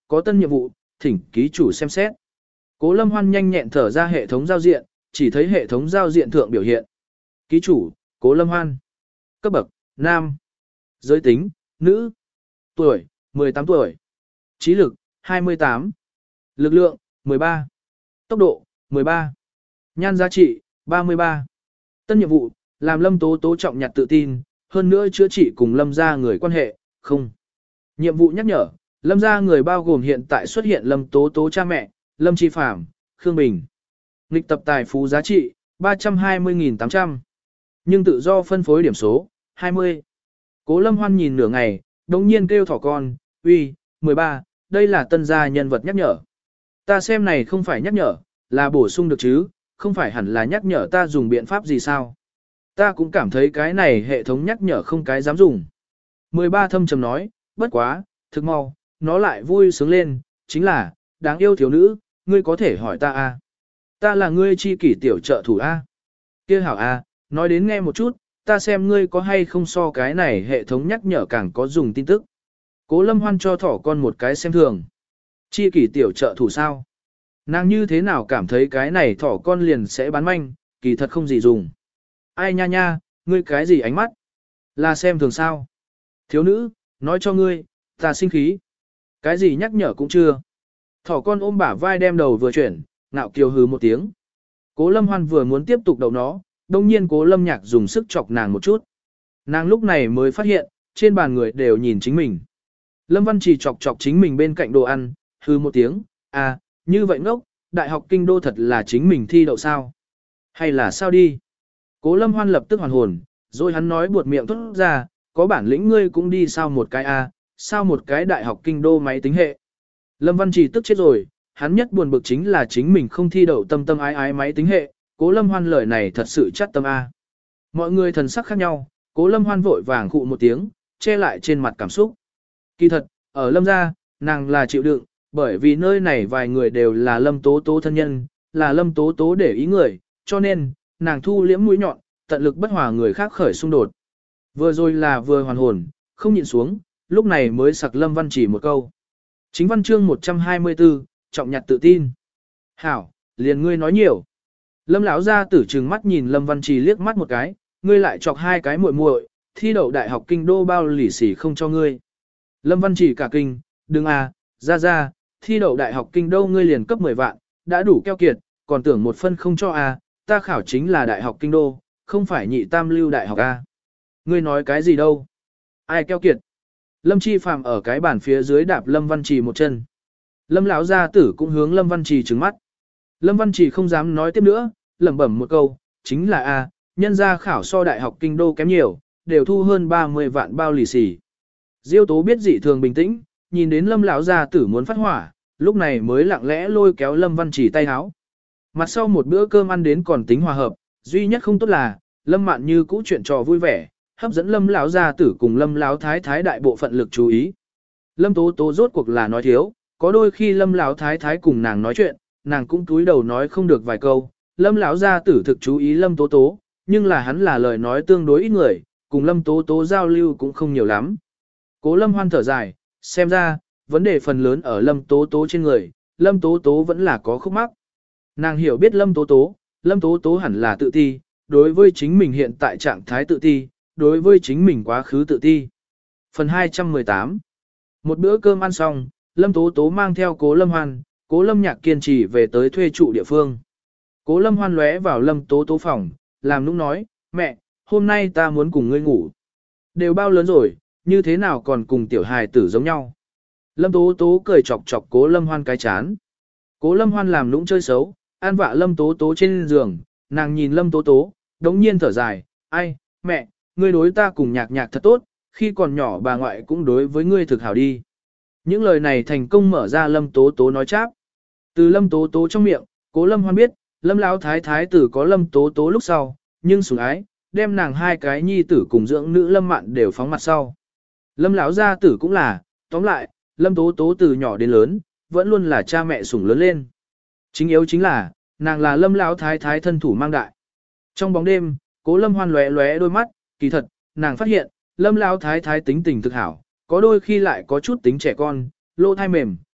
có tân nhiệm vụ, thỉnh ký chủ xem xét. Cố Lâm Hoan nhanh nhẹn thở ra hệ thống giao diện, chỉ thấy hệ thống giao diện thượng biểu hiện. Ký chủ, Cố Lâm Hoan. Cấp bậc, nam. Giới tính, nữ. Tuổi, mười tám tuổi. Trí lực, hai mươi tám. Lực lượng, mười ba. Tốc độ, mười ba. Nhan giá trị, ba mươi ba. Tân nhiệm vụ, làm Lâm Tố Tố trọng nhặt tự tin, hơn nữa chữa trị cùng Lâm gia người quan hệ, không. Nhiệm vụ nhắc nhở, Lâm gia người bao gồm hiện tại xuất hiện Lâm Tố Tố cha mẹ, Lâm Chi Phàm, Khương Bình. Nghịch tập tài phú giá trị, ba trăm hai mươi nghìn tám trăm. Nhưng tự do phân phối điểm số, hai mươi. Cố Lâm Hoan nhìn nửa ngày, đồng nhiên kêu thỏ con, uy, mười ba, đây là tân gia nhân vật nhắc nhở. Ta xem này không phải nhắc nhở, là bổ sung được chứ, không phải hẳn là nhắc nhở ta dùng biện pháp gì sao. Ta cũng cảm thấy cái này hệ thống nhắc nhở không cái dám dùng. mười ba thâm trầm nói, bất quá, thực mau, nó lại vui sướng lên, chính là, đáng yêu thiếu nữ, ngươi có thể hỏi ta a? Ta là ngươi chi kỷ tiểu trợ thủ a. Kia hảo a, nói đến nghe một chút, ta xem ngươi có hay không so cái này hệ thống nhắc nhở càng có dùng tin tức. Cố Lâm Hoan cho thỏ con một cái xem thường. Chi kỷ tiểu trợ thủ sao? Nàng như thế nào cảm thấy cái này thỏ con liền sẽ bán manh, kỳ thật không gì dùng. Ai nha nha, ngươi cái gì ánh mắt? Là xem thường sao? Thiếu nữ, nói cho ngươi, ta sinh khí. Cái gì nhắc nhở cũng chưa. Thỏ con ôm bả vai đem đầu vừa chuyển, ngạo kiều hừ một tiếng. Cố Lâm Hoan vừa muốn tiếp tục đậu nó, đông nhiên Cố Lâm Nhạc dùng sức chọc nàng một chút. Nàng lúc này mới phát hiện, trên bàn người đều nhìn chính mình. Lâm Văn Trì chọc chọc chính mình bên cạnh đồ ăn, hừ một tiếng, à, như vậy ngốc, đại học kinh đô thật là chính mình thi đậu sao? Hay là sao đi? Cố Lâm Hoan lập tức hoàn hồn, rồi hắn nói buột miệng thốt ra, có bản lĩnh ngươi cũng đi sao một cái a, sao một cái đại học kinh đô máy tính hệ. Lâm Văn Trì tức chết rồi, hắn nhất buồn bực chính là chính mình không thi đậu tâm tâm ái ái máy tính hệ, Cố Lâm Hoan lời này thật sự chắc tâm a. Mọi người thần sắc khác nhau, Cố Lâm Hoan vội vàng khụ một tiếng, che lại trên mặt cảm xúc. Kỳ thật, ở Lâm gia, nàng là chịu đựng, bởi vì nơi này vài người đều là Lâm Tố Tố thân nhân, là Lâm Tố Tố để ý người, cho nên, nàng thu liễm mũi nhọn, tận lực bất hòa người khác khởi xung đột. Vừa rồi là vừa hoàn hồn, không nhịn xuống, lúc này mới sặc Lâm Văn Chỉ một câu. Chính văn chương một trăm hai mươi tư, trọng nhặt tự tin. Hảo, liền ngươi nói nhiều. Lâm lão gia tử trừng mắt nhìn Lâm Văn Trì liếc mắt một cái, ngươi lại chọc hai cái muội muội, thi đậu đại học kinh đô bao lì xì không cho ngươi. Lâm Văn Trì cả kinh, đừng à, ra ra, thi đậu đại học kinh đô ngươi liền cấp mười vạn, đã đủ keo kiệt, còn tưởng một phân không cho à, ta khảo chính là đại học kinh đô, không phải nhị tam lưu đại học à. Ngươi nói cái gì đâu? Ai keo kiệt? Lâm Chi Phàm ở cái bàn phía dưới đạp Lâm Văn Trì một chân. Lâm lão gia tử cũng hướng Lâm Văn Trì trừng mắt. Lâm Văn Trì không dám nói tiếp nữa, lẩm bẩm một câu, chính là a, nhân gia khảo so đại học kinh đô kém nhiều, đều thu hơn ba mươi vạn bao lì xì. Diêu Tố biết dị thường bình tĩnh, nhìn đến Lâm lão gia tử muốn phát hỏa, lúc này mới lặng lẽ lôi kéo Lâm Văn Trì tay háo. Mặt sau một bữa cơm ăn đến còn tính hòa hợp, duy nhất không tốt là, Lâm Mạn Như cũ chuyện trò vui vẻ, hấp dẫn Lâm lão gia tử cùng Lâm lão thái thái đại bộ phận lực chú ý. Lâm Tố Tố rốt cuộc là nói thiếu, có đôi khi Lâm lão thái thái cùng nàng nói chuyện, nàng cũng túi đầu nói không được vài câu. Lâm lão gia tử thực chú ý Lâm Tố Tố, nhưng là hắn là lời nói tương đối ít người, cùng Lâm Tố Tố giao lưu cũng không nhiều lắm. Cố Lâm Hoan thở dài, xem ra, vấn đề phần lớn ở Lâm Tố Tố trên người, Lâm Tố Tố vẫn là có khúc mắc. Nàng hiểu biết Lâm Tố Tố, Lâm Tố Tố hẳn là tự ti, đối với chính mình hiện tại trạng thái tự ti, đối với chính mình quá khứ tự ti. Phần hai trăm mười tám. Một bữa cơm ăn xong, Lâm Tố Tố mang theo Cố Lâm Hoan, Cố Lâm Nhạc kiên trì về tới thuê trụ địa phương. Cố Lâm Hoan lóe vào Lâm Tố Tố phòng, làm nũng nói, mẹ, hôm nay ta muốn cùng ngươi ngủ. Đều bao lớn rồi, như thế nào còn cùng tiểu hài tử giống nhau. Lâm Tố Tố cười chọc chọc Cố Lâm Hoan cái chán. Cố Lâm Hoan làm nũng chơi xấu, an vạ Lâm Tố Tố trên giường, nàng nhìn Lâm Tố Tố, đống nhiên thở dài, ai, mẹ, ngươi đối ta cùng nhạc nhạc thật tốt, khi còn nhỏ bà ngoại cũng đối với ngươi thực hảo đi. Những lời này thành công mở ra Lâm Tố Tố nói cháp. Từ Lâm Tố Tố trong miệng, Cố Lâm Hoan biết, Lâm lão thái thái tử có Lâm Tố Tố lúc sau, nhưng sủng ái, đem nàng hai cái nhi tử cùng dưỡng nữ Lâm Mạn đều phóng mặt sau. Lâm lão gia tử cũng là, tóm lại, Lâm Tố Tố từ nhỏ đến lớn, vẫn luôn là cha mẹ sủng lớn lên. Chính yếu chính là, nàng là Lâm lão thái thái thân thủ mang đại. Trong bóng đêm, Cố Lâm Hoan lóe lóe đôi mắt, kỳ thật, nàng phát hiện, Lâm lão thái thái tính tình thực hảo, có đôi khi lại có chút tính trẻ con, lô thai mềm,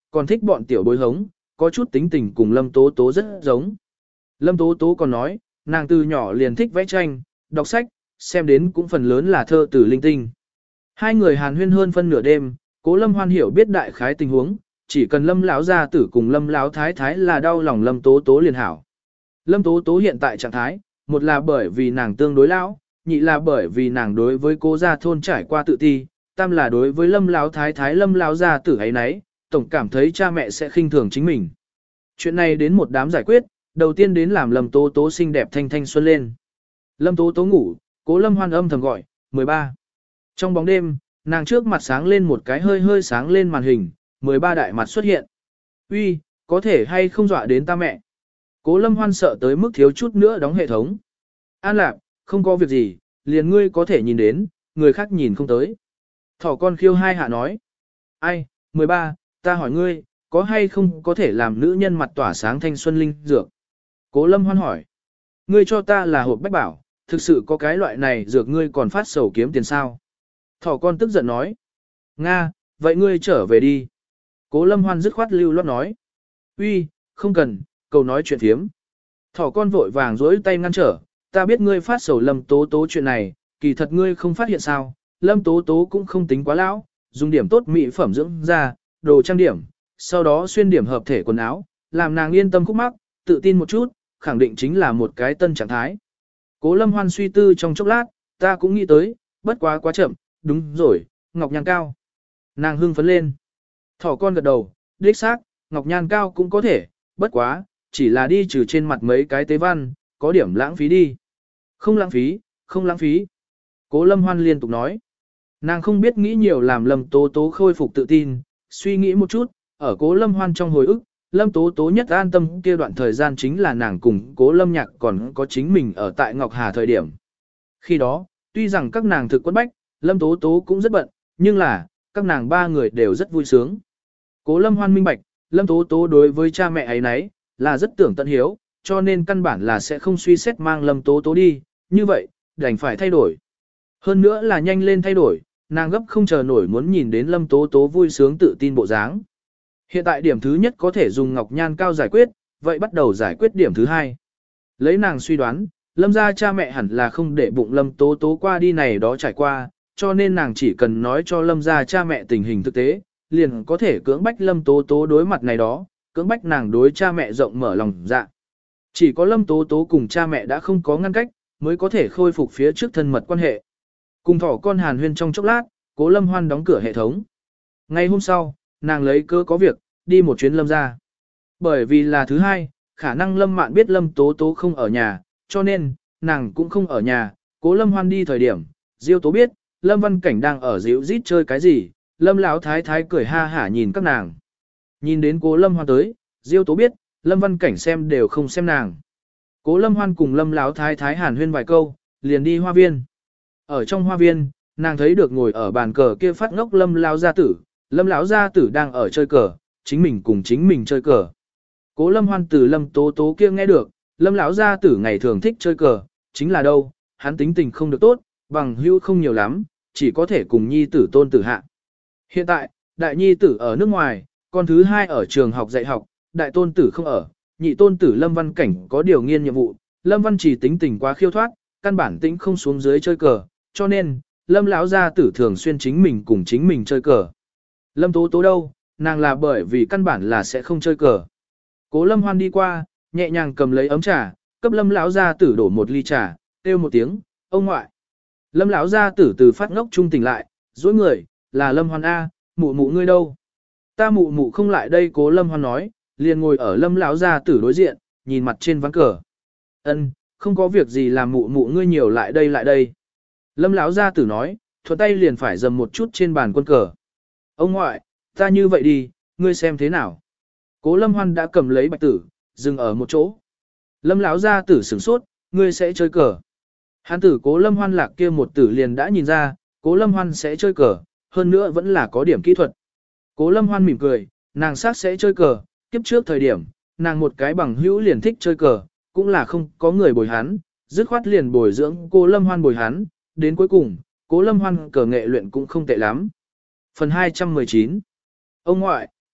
còn thích bọn tiểu bối hống, có chút tính tình cùng Lâm Tố Tố rất giống. Lâm Tố Tố còn nói, nàng từ nhỏ liền thích vẽ tranh, đọc sách, xem đến cũng phần lớn là thơ tử linh tinh. Hai người hàn huyên hơn phân nửa đêm, Cố Lâm Hoan hiểu biết đại khái tình huống, chỉ cần Lâm lão gia tử cùng Lâm lão thái thái là đau lòng Lâm Tố Tố liền hảo. Lâm Tố Tố hiện tại trạng thái, một là bởi vì nàng tương đối lão, nhị là bởi vì nàng đối với Cố gia thôn trải qua tự ti, tam là đối với Lâm lão thái thái Lâm lão gia tử ấy nấy, tổng cảm thấy cha mẹ sẽ khinh thường chính mình. Chuyện này đến một đám giải quyết, đầu tiên đến làm Lâm Tố Tố xinh đẹp thanh thanh xuân lên. Lâm Tố Tố ngủ, Cố Lâm Hoan âm thầm gọi, mười ba. Trong bóng đêm, nàng trước mặt sáng lên một cái hơi hơi sáng lên màn hình, mười ba đại mặt xuất hiện. Uy, có thể hay không dọa đến ta mẹ? Cố Lâm Hoan sợ tới mức thiếu chút nữa đóng hệ thống. An lạc, không có việc gì, liền ngươi có thể nhìn đến, người khác nhìn không tới. Thỏ con khiêu hai hạ nói. Ai, mười ba, ta hỏi ngươi, có hay không có thể làm nữ nhân mặt tỏa sáng thanh xuân linh dược? Cố Lâm Hoan hỏi. Ngươi cho ta là hộp bách bảo, thực sự có cái loại này dược ngươi còn phát sầu kiếm tiền sao? Thỏ con tức giận nói. Nga, vậy ngươi trở về đi. Cố Lâm Hoan dứt khoát lưu loát nói. Uy, không cần, cầu nói chuyện phiếm. Thỏ con vội vàng dối tay ngăn trở, ta biết ngươi phát sầu Lâm Tố Tố chuyện này, kỳ thật ngươi không phát hiện sao, Lâm Tố Tố cũng không tính quá lão, dùng điểm tốt mỹ phẩm dưỡng da, đồ trang điểm, sau đó xuyên điểm hợp thể quần áo, làm nàng yên tâm khúc mắc, tự tin một chút, khẳng định chính là một cái tân trạng thái. Cố Lâm Hoan suy tư trong chốc lát, ta cũng nghĩ tới, bất quá quá chậm, đúng rồi, ngọc nhan cao. Nàng hưng phấn lên. Thỏ con gật đầu, đích xác, ngọc nhan cao cũng có thể, bất quá, chỉ là đi trừ trên mặt mấy cái tế văn, có điểm lãng phí đi. Không lãng phí, không lãng phí. Cố Lâm Hoan liên tục nói. Nàng không biết nghĩ nhiều làm Lâm Tố Tố khôi phục tự tin, suy nghĩ một chút, ở Cố Lâm Hoan trong hồi ức, Lâm Tố Tố nhất an tâm kia đoạn thời gian chính là nàng cùng Cố Lâm Nhạc còn có chính mình ở tại Ngọc Hà thời điểm. Khi đó, tuy rằng các nàng thực quất bách, Lâm Tố Tố cũng rất bận, nhưng là, các nàng ba người đều rất vui sướng. Cố Lâm Hoan minh bạch, Lâm Tố Tố đối với cha mẹ ấy nấy, là rất tưởng tận hiếu, cho nên căn bản là sẽ không suy xét mang Lâm Tố Tố đi, như vậy, đành phải thay đổi. Hơn nữa là nhanh lên thay đổi, nàng gấp không chờ nổi muốn nhìn đến Lâm Tố Tố vui sướng tự tin bộ dáng. Hiện tại điểm thứ nhất có thể dùng ngọc nhan cao giải quyết, vậy bắt đầu giải quyết điểm thứ hai. Lấy nàng suy đoán, Lâm gia cha mẹ hẳn là không để bụng Lâm Tố Tố qua đi này đó trải qua, cho nên nàng chỉ cần nói cho Lâm gia cha mẹ tình hình thực tế, liền có thể cưỡng bách Lâm Tố Tố đối mặt này đó, cưỡng bách nàng đối cha mẹ rộng mở lòng dạ. Chỉ có Lâm Tố Tố cùng cha mẹ đã không có ngăn cách, mới có thể khôi phục phía trước thân mật quan hệ. Cùng thỏ con hàn huyên trong chốc lát, Cố Lâm Hoan đóng cửa hệ thống. Ngày hôm sau, nàng lấy cơ có việc, đi một chuyến Lâm gia. Bởi vì là thứ hai, khả năng Lâm Mạn biết Lâm Tố Tố không ở nhà, cho nên, nàng cũng không ở nhà. Cố Lâm Hoan đi thời điểm, Diêu Tố biết, Lâm Văn Cảnh đang ở dịu rít chơi cái gì, Lâm Lão thái thái cười ha hả nhìn các nàng. Nhìn đến Cố Lâm Hoan tới, Diêu Tố biết, Lâm Văn Cảnh xem đều không xem nàng. Cố Lâm Hoan cùng Lâm Lão thái thái hàn huyên vài câu, liền đi hoa viên. Ở trong hoa viên, nàng thấy được ngồi ở bàn cờ kia phát ngốc Lâm Lão gia tử, Lâm Lão gia tử đang ở chơi cờ, chính mình cùng chính mình chơi cờ. Cố Lâm Hoan từ Lâm Tố Tố kia nghe được, Lâm Lão gia tử ngày thường thích chơi cờ, chính là đâu, hắn tính tình không được tốt, bằng hữu không nhiều lắm, chỉ có thể cùng nhi tử tôn tử hạ. Hiện tại, đại nhi tử ở nước ngoài, con thứ hai ở trường học dạy học, đại tôn tử không ở, nhị tôn tử Lâm Văn Cảnh có điều nghiên nhiệm vụ, Lâm Văn chỉ tính tình quá khiêu thoát, căn bản tĩnh không xuống dưới chơi cờ, cho nên, Lâm lão gia tử thường xuyên chính mình cùng chính mình chơi cờ. Lâm Tố Tố đâu, nàng là bởi vì căn bản là sẽ không chơi cờ. Cố Lâm Hoan đi qua, nhẹ nhàng cầm lấy ấm trà, cấp Lâm lão gia tử đổ một ly trà, kêu một tiếng, ông ngoại. Lâm lão gia tử từ phát ngốc trung tỉnh lại, dối người, là Lâm Hoan A, mụ mụ ngươi đâu? Ta mụ mụ không lại đây. Cố Lâm Hoan nói, liền ngồi ở Lâm lão gia tử đối diện, nhìn mặt trên ván cờ. Ân, không có việc gì làm mụ mụ ngươi nhiều lại đây lại đây. Lâm lão gia tử nói, thuận tay liền phải dầm một chút trên bàn quân cờ. Ông ngoại, ta như vậy đi, ngươi xem thế nào? Cố Lâm Hoan đã cầm lấy bạch tử, dừng ở một chỗ. Lâm lão gia tử sửng sốt, ngươi sẽ chơi cờ. Hán tử Cố Lâm Hoan lạc kia một tử liền đã nhìn ra, Cố Lâm Hoan sẽ chơi cờ, hơn nữa vẫn là có điểm kỹ thuật. Cố Lâm Hoan mỉm cười, nàng sát sẽ chơi cờ, kiếp trước thời điểm, nàng một cái bằng hữu liền thích chơi cờ, cũng là không có người bồi hắn, dứt khoát liền bồi dưỡng Cố Lâm Hoan bồi hắn, đến cuối cùng, Cố Lâm Hoan cờ nghệ luyện cũng không tệ lắm. Phần hai trăm mười chín. Ông ngoại,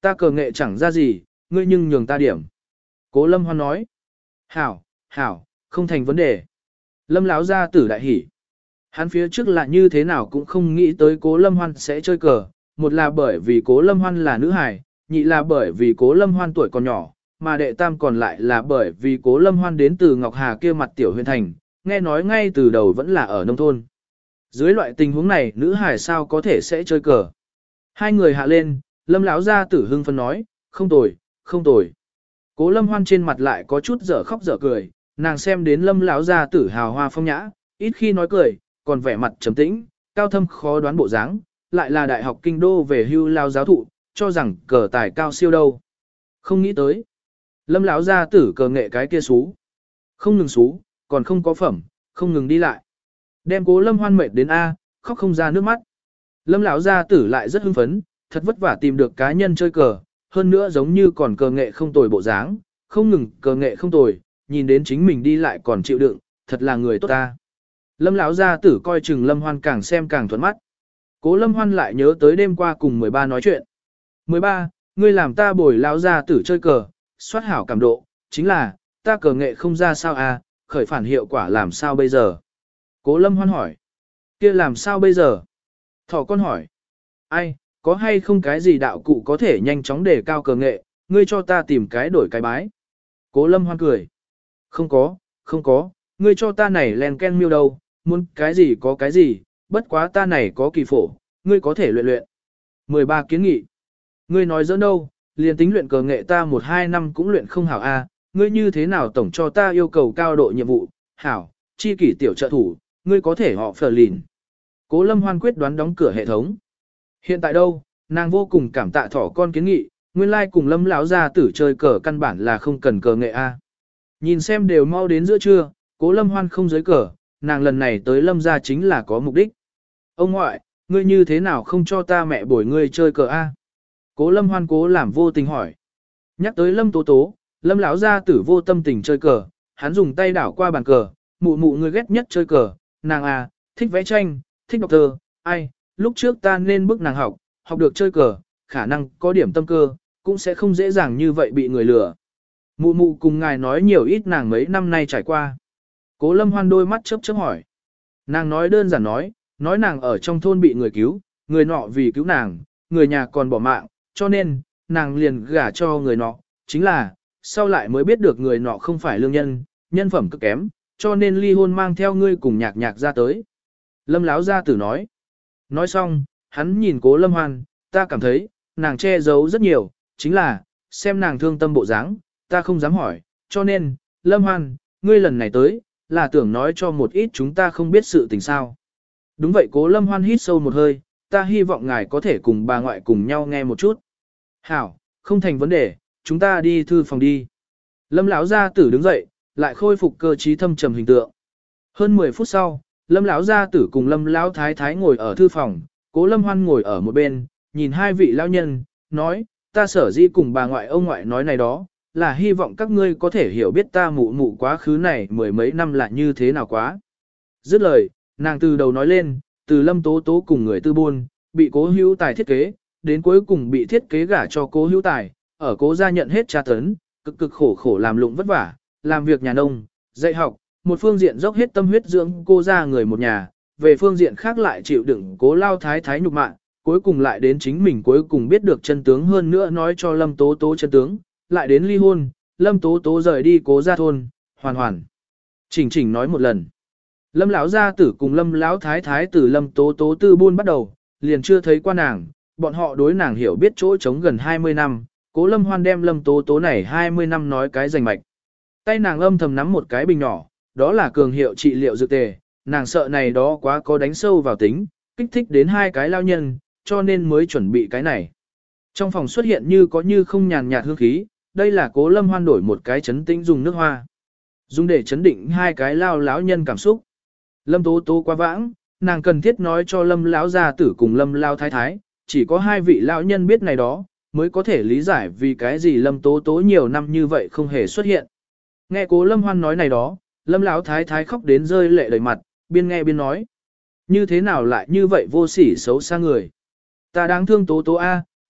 Ta cờ nghệ chẳng ra gì, ngươi nhưng nhường ta điểm. Cố Lâm Hoan nói. Hảo, hảo, không thành vấn đề. Lâm lão gia tử đại hỉ. Hắn phía trước là như thế nào cũng không nghĩ tới Cố Lâm Hoan sẽ chơi cờ, một là bởi vì Cố Lâm Hoan là nữ hài, nhị là bởi vì Cố Lâm Hoan tuổi còn nhỏ, mà đệ tam còn lại là bởi vì Cố Lâm Hoan đến từ Ngọc Hà kia mặt tiểu huyện thành, nghe nói ngay từ đầu vẫn là ở nông thôn. Dưới loại tình huống này, nữ hài sao có thể sẽ chơi cờ? Hai người hạ lên, Lâm lão gia tử hưng phấn nói, không tồi, không tồi. Cố Lâm Hoan trên mặt lại có chút dở khóc dở cười, nàng xem đến Lâm lão gia tử hào hoa phong nhã, ít khi nói cười, còn vẻ mặt trầm tĩnh, cao thâm khó đoán bộ dáng, lại là đại học kinh đô về hưu lao giáo thụ, cho rằng cờ tài cao siêu đâu. Không nghĩ tới. Lâm lão gia tử cờ nghệ cái kia xú. Không ngừng xú, còn không có phẩm, không ngừng đi lại. Đem Cố Lâm Hoan mệt đến A, khóc không ra nước mắt. Lâm lão gia tử lại rất hưng phấn, thật vất vả tìm được cá nhân chơi cờ, hơn nữa giống như còn cờ nghệ không tồi bộ dáng, không ngừng cờ nghệ không tồi, nhìn đến chính mình đi lại còn chịu đựng, thật là người tốt ta. Lâm lão gia tử coi chừng Lâm Hoan càng xem càng thuận mắt. Cố Lâm Hoan lại nhớ tới đêm qua cùng mười ba nói chuyện. mười ba, ngươi làm ta bồi lão gia tử chơi cờ, soát hảo cảm độ, chính là, ta cờ nghệ không ra sao à, khởi phản hiệu quả làm sao bây giờ? Cố Lâm Hoan hỏi. Kia làm sao bây giờ? Thỏ con hỏi. Ai, có hay không cái gì đạo cụ có thể nhanh chóng đề cao cờ nghệ, ngươi cho ta tìm cái đổi cái bái. Cố Lâm Hoan cười. Không có, không có, ngươi cho ta này len ken miêu đâu, muốn cái gì có cái gì, bất quá ta này có kỳ phổ, ngươi có thể luyện luyện. mười ba kiến nghị. Ngươi nói giỡn đâu, liền tính luyện cờ nghệ ta một hai năm cũng luyện không hảo a, ngươi như thế nào tổng cho ta yêu cầu cao độ nhiệm vụ, hảo, chi kỷ tiểu trợ thủ, ngươi có thể họ phờ lìn. Cố Lâm Hoan quyết đoán đóng cửa hệ thống. Hiện tại đâu, nàng vô cùng cảm tạ thỏ con kiến nghị, nguyên lai like cùng Lâm lão gia tử chơi cờ căn bản là không cần cờ nghệ a. Nhìn xem đều mau đến giữa trưa, Cố Lâm Hoan không giới cờ, nàng lần này tới Lâm gia chính là có mục đích. Ông ngoại, ngươi như thế nào không cho ta mẹ bồi ngươi chơi cờ a? Cố Lâm Hoan cố làm vô tình hỏi. Nhắc tới Lâm Tố Tố, Lâm lão gia tử vô tâm tình chơi cờ, hắn dùng tay đảo qua bàn cờ, mụ mụ người ghét nhất chơi cờ, nàng à, thích vẽ tranh, thích đọc thơ, ai, lúc trước ta nên bức nàng học, học được chơi cờ, khả năng có điểm tâm cơ, cũng sẽ không dễ dàng như vậy bị người lừa. Mụ mụ cùng ngài nói nhiều ít nàng mấy năm nay trải qua. Cố Lâm Hoan đôi mắt chớp chớp hỏi. Nàng nói đơn giản nói, nói nàng ở trong thôn bị người cứu, người nọ vì cứu nàng, người nhà còn bỏ mạng, cho nên, nàng liền gả cho người nọ, chính là, sau lại mới biết được người nọ không phải lương nhân, nhân phẩm cực kém, cho nên ly hôn mang theo ngươi cùng nhạc nhạc ra tới. Lâm Láo gia tử nói. Nói xong, hắn nhìn Cố Lâm Hoan, ta cảm thấy, nàng che giấu rất nhiều, chính là, xem nàng thương tâm bộ dáng, ta không dám hỏi, cho nên, Lâm Hoan, ngươi lần này tới, là tưởng nói cho một ít chúng ta không biết sự tình sao. Đúng vậy Cố Lâm Hoan hít sâu một hơi, ta hy vọng ngài có thể cùng bà ngoại cùng nhau nghe một chút. Hảo, không thành vấn đề, chúng ta đi thư phòng đi. Lâm Lão gia tử đứng dậy, lại khôi phục cơ trí thâm trầm hình tượng. Hơn mười phút sau, Lâm Lão gia tử cùng Lâm Lão thái thái ngồi ở thư phòng, Cố Lâm Hoan ngồi ở một bên, nhìn hai vị lão nhân, nói, ta sở dĩ cùng bà ngoại ông ngoại nói này đó, là hy vọng các ngươi có thể hiểu biết ta mụ mụ quá khứ này mười mấy năm là như thế nào quá. Dứt lời, nàng từ đầu nói lên, từ Lâm Tố Tố cùng người tư buôn, bị Cố Hữu Tài thiết kế, đến cuối cùng bị thiết kế gả cho Cố Hữu Tài, ở Cố gia nhận hết tra tấn, cực cực khổ khổ làm lụng vất vả, làm việc nhà nông, dạy học, một phương diện dốc hết tâm huyết dưỡng cô gia người một nhà, về phương diện khác lại chịu đựng Cố lao thái thái nhục mạ, cuối cùng lại đến chính mình cuối cùng biết được chân tướng hơn nữa nói cho Lâm Tố Tố chân tướng, lại đến ly hôn, Lâm Tố Tố rời đi Cố gia thôn, hoàn hoàn. Chỉnh chỉnh nói một lần. Lâm lão gia tử cùng Lâm lão thái thái từ Lâm Tố Tố tư buôn bắt đầu, liền chưa thấy qua nàng, bọn họ đối nàng hiểu biết chỗ trống gần hai mươi năm, Cố Lâm Hoan đem Lâm Tố Tố này hai mươi năm nói cái rành mạch. Tay nàng âm thầm nắm một cái bình nhỏ, đó là cường hiệu trị liệu dược tề, nàng sợ này đó quá có đánh sâu vào tính, kích thích đến hai cái lao nhân, cho nên mới chuẩn bị cái này. Trong phòng xuất hiện như có như không nhàn nhạt hương khí, đây là Cố Lâm Hoan đổi một cái chấn tĩnh dùng nước hoa. Dùng để chấn định hai cái lao lão nhân cảm xúc. Lâm Tố Tố quá vãng, nàng cần thiết nói cho Lâm lão gia tử cùng Lâm lao thái thái, chỉ có hai vị lão nhân biết này đó, mới có thể lý giải vì cái gì Lâm Tố Tố nhiều năm như vậy không hề xuất hiện. Nghe Cố Lâm Hoan nói này đó, Lâm lão thái thái khóc đến rơi lệ đầy mặt, biên nghe biên nói. Như thế nào lại như vậy vô sỉ xấu xa người. Ta đáng thương Tố Tố A,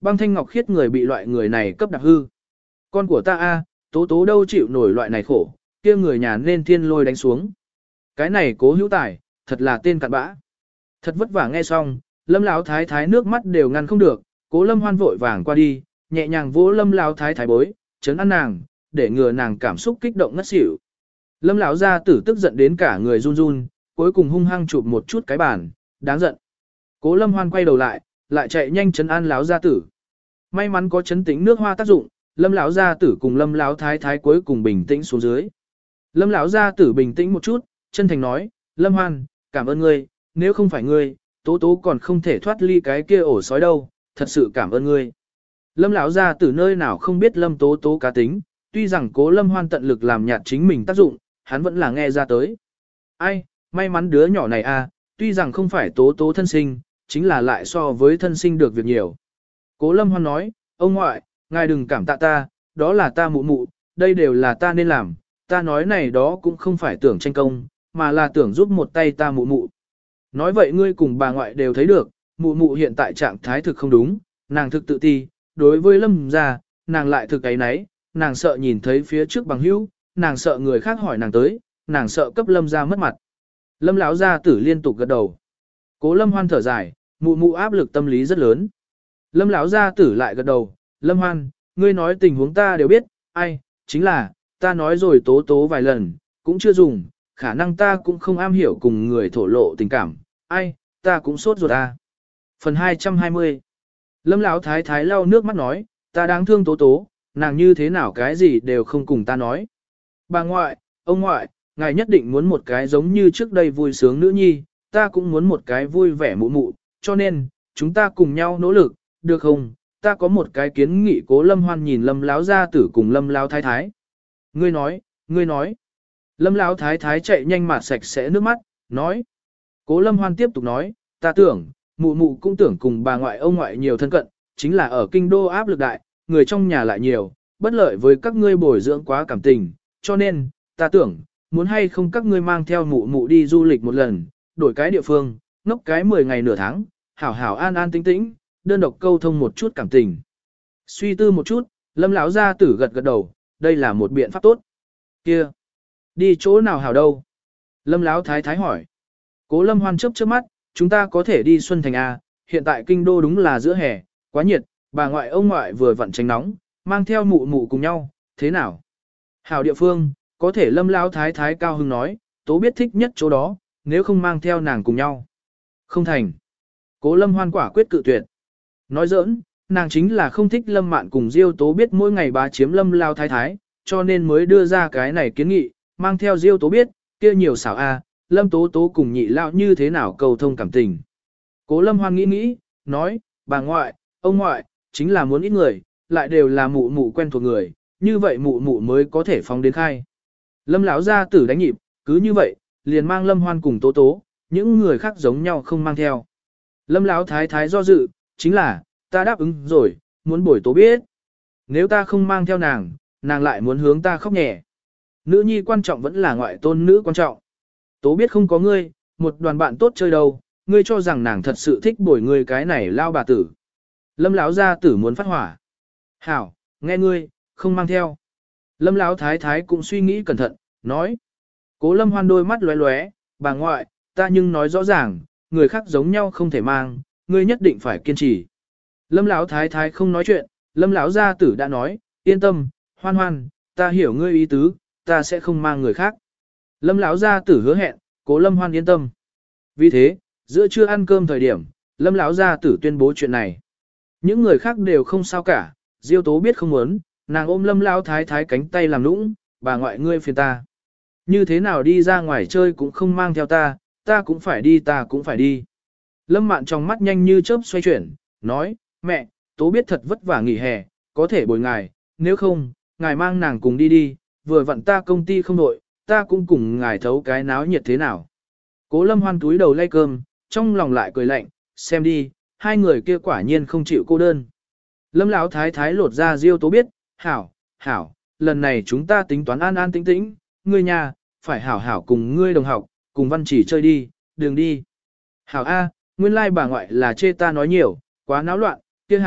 băng thanh ngọc khiết người bị loại người này cấp đạp hư. Con của ta a, tố tố đâu chịu nổi loại này khổ, kia người nhà nên thiên lôi đánh xuống. Cái này cố hữu tài, thật là tên cặn bã. Thật vất vả nghe xong, lâm lão thái thái nước mắt đều ngăn không được, cố lâm hoan vội vàng qua đi, nhẹ nhàng vỗ lâm lão thái thái bối, chấn an nàng, để ngừa nàng cảm xúc kích động ngất xỉu. Lâm lão gia tử tức giận đến cả người run run, cuối cùng hung hăng chụp một chút cái bàn, đáng giận. Cố lâm hoan quay đầu lại, lại chạy nhanh chấn an lão gia tử. May mắn có chấn tĩnh nước hoa tác dụng, lâm lão gia tử cùng lâm lão thái thái cuối cùng bình tĩnh xuống dưới. Lâm lão gia tử bình tĩnh một chút, chân thành nói, lâm hoan, cảm ơn ngươi, nếu không phải ngươi, tố tố còn không thể thoát ly cái kia ổ sói đâu, thật sự cảm ơn ngươi. Lâm lão gia tử nơi nào không biết lâm tố tố cá tính, tuy rằng cố lâm hoan tận lực làm nhạt chính mình tác dụng, hắn vẫn là nghe ra tới. Ai, may mắn đứa nhỏ này à, tuy rằng không phải tố tố thân sinh, chính là lại so với thân sinh được việc nhiều. Cố lâm hoan nói, ông ngoại, ngài đừng cảm tạ ta, đó là ta mụ mụ, đây đều là ta nên làm, ta nói này đó cũng không phải tưởng tranh công, mà là tưởng giúp một tay ta mụ mụ. Nói vậy ngươi cùng bà ngoại đều thấy được, mụ mụ hiện tại trạng thái thực không đúng, nàng thực tự ti, đối với lâm gia, nàng lại thực ấy nấy, nàng sợ nhìn thấy phía trước bằng hữu, nàng sợ người khác hỏi nàng tới, nàng sợ cấp lâm gia mất mặt. Lâm lão gia tử liên tục gật đầu. Cố lâm hoan thở dài, mụ mụ áp lực tâm lý rất lớn. Lâm lão gia tử lại gật đầu, lâm hoan, ngươi nói tình huống ta đều biết, ai, chính là, ta nói rồi tố tố vài lần, cũng chưa dùng, khả năng ta cũng không am hiểu cùng người thổ lộ tình cảm, ai, ta cũng sốt ruột à. Phần hai trăm hai mươi. Lâm lão thái thái lau nước mắt nói, ta đáng thương tố tố, nàng như thế nào cái gì đều không cùng ta nói. Bà ngoại, ông ngoại, ngài nhất định muốn một cái giống như trước đây vui sướng nữ nhi, ta cũng muốn một cái vui vẻ mụ mụ, cho nên, chúng ta cùng nhau nỗ lực, được không? Ta có một cái kiến nghị. Cố lâm hoan nhìn lâm lão gia tử cùng lâm lão thái thái. Ngươi nói, ngươi nói. Lâm lão thái thái chạy nhanh mà sạch sẽ nước mắt, nói. Cố lâm hoan tiếp tục nói, ta tưởng, mụ mụ cũng tưởng cùng bà ngoại ông ngoại nhiều thân cận, chính là ở kinh đô áp lực đại, người trong nhà lại nhiều, bất lợi với các ngươi bồi dưỡng quá cảm tình, cho nên, ta tưởng, muốn hay không các ngươi mang theo mụ mụ đi du lịch một lần, đổi cái địa phương, ngốc cái mười ngày nửa tháng, hảo hảo an an tĩnh tĩnh, đơn độc câu thông một chút cảm tình. Suy tư một chút, lâm lão gia tử gật gật đầu, đây là một biện pháp tốt. Kia, đi chỗ nào hảo đâu? Lâm lão thái thái hỏi. Cố lâm hoan chớp chớp mắt, chúng ta có thể đi Xuân Thành A, hiện tại kinh đô đúng là giữa hè, quá nhiệt, bà ngoại ông ngoại vừa vặn tránh nóng, mang theo mụ mụ cùng nhau, thế nào? Hảo địa phương, có thể lâm lão thái thái cao hưng nói, tố biết thích nhất chỗ đó, nếu không mang theo nàng cùng nhau. Không thành. Cố lâm hoan quả quyết cự tuyệt. Nói giỡn, nàng chính là không thích lâm mạn cùng Diêu tố biết mỗi ngày bá chiếm lâm lao thái thái, cho nên mới đưa ra cái này kiến nghị, mang theo Diêu tố biết, kia nhiều xảo a, lâm tố tố cùng nhị lão như thế nào cầu thông cảm tình. Cố lâm hoan nghĩ nghĩ, nói, bà ngoại, ông ngoại, chính là muốn ít người, lại đều là mụ mụ quen thuộc người, như vậy mụ mụ mới có thể phóng đến khai. Lâm lão gia tử đánh nhịp, cứ như vậy, liền mang lâm hoan cùng tố tố, những người khác giống nhau không mang theo. Lâm lão thái thái do dự, chính là, ta đáp ứng rồi, muốn bồi tố biết. Nếu ta không mang theo nàng, nàng lại muốn hướng ta khóc nhẹ. Nữ nhi quan trọng vẫn là ngoại tôn nữ quan trọng. Tố biết không có ngươi, một đoàn bạn tốt chơi đâu, ngươi cho rằng nàng thật sự thích bồi ngươi cái này lao bà tử. Lâm lão gia tử muốn phát hỏa. Hảo, nghe ngươi, không mang theo. Lâm lão thái thái cũng suy nghĩ cẩn thận, nói. Cố lâm hoan đôi mắt lóe lóe, bà ngoại, ta nhưng nói rõ ràng, người khác giống nhau không thể mang, ngươi nhất định phải kiên trì. Lâm lão thái thái không nói chuyện, lâm lão gia tử đã nói, yên tâm, hoan hoan, ta hiểu ngươi ý tứ, ta sẽ không mang người khác. Lâm lão gia tử hứa hẹn, cố lâm hoan yên tâm. Vì thế, giữa trưa ăn cơm thời điểm, lâm lão gia tử tuyên bố chuyện này. Những người khác đều không sao cả, Diêu tố biết không muốn, nàng ôm lâm lão thái thái cánh tay làm nũng, bà ngoại ngươi phiền ta. Như thế nào đi ra ngoài chơi cũng không mang theo ta, ta cũng phải đi ta cũng phải đi. Lâm mạn trong mắt nhanh như chớp xoay chuyển, nói, mẹ, tố biết thật vất vả nghỉ hè, có thể bồi ngài, nếu không, ngài mang nàng cùng đi đi, vừa vặn ta công ty không đội, ta cũng cùng ngài thấu cái náo nhiệt thế nào. Cố lâm hoan túi đầu lay cơm, trong lòng lại cười lạnh, xem đi, hai người kia quả nhiên không chịu cô đơn. Lâm lão thái thái lột ra Diêu tố biết, hảo, hảo, lần này chúng ta tính toán an an tĩnh tĩnh, ngươi nhà, phải hảo hảo cùng ngươi đồng học, cùng văn chỉ chơi đi, đường đi. Hảo A, nguyên lai bà ngoại là chê ta nói nhiều, quá náo loạn, kia hảo,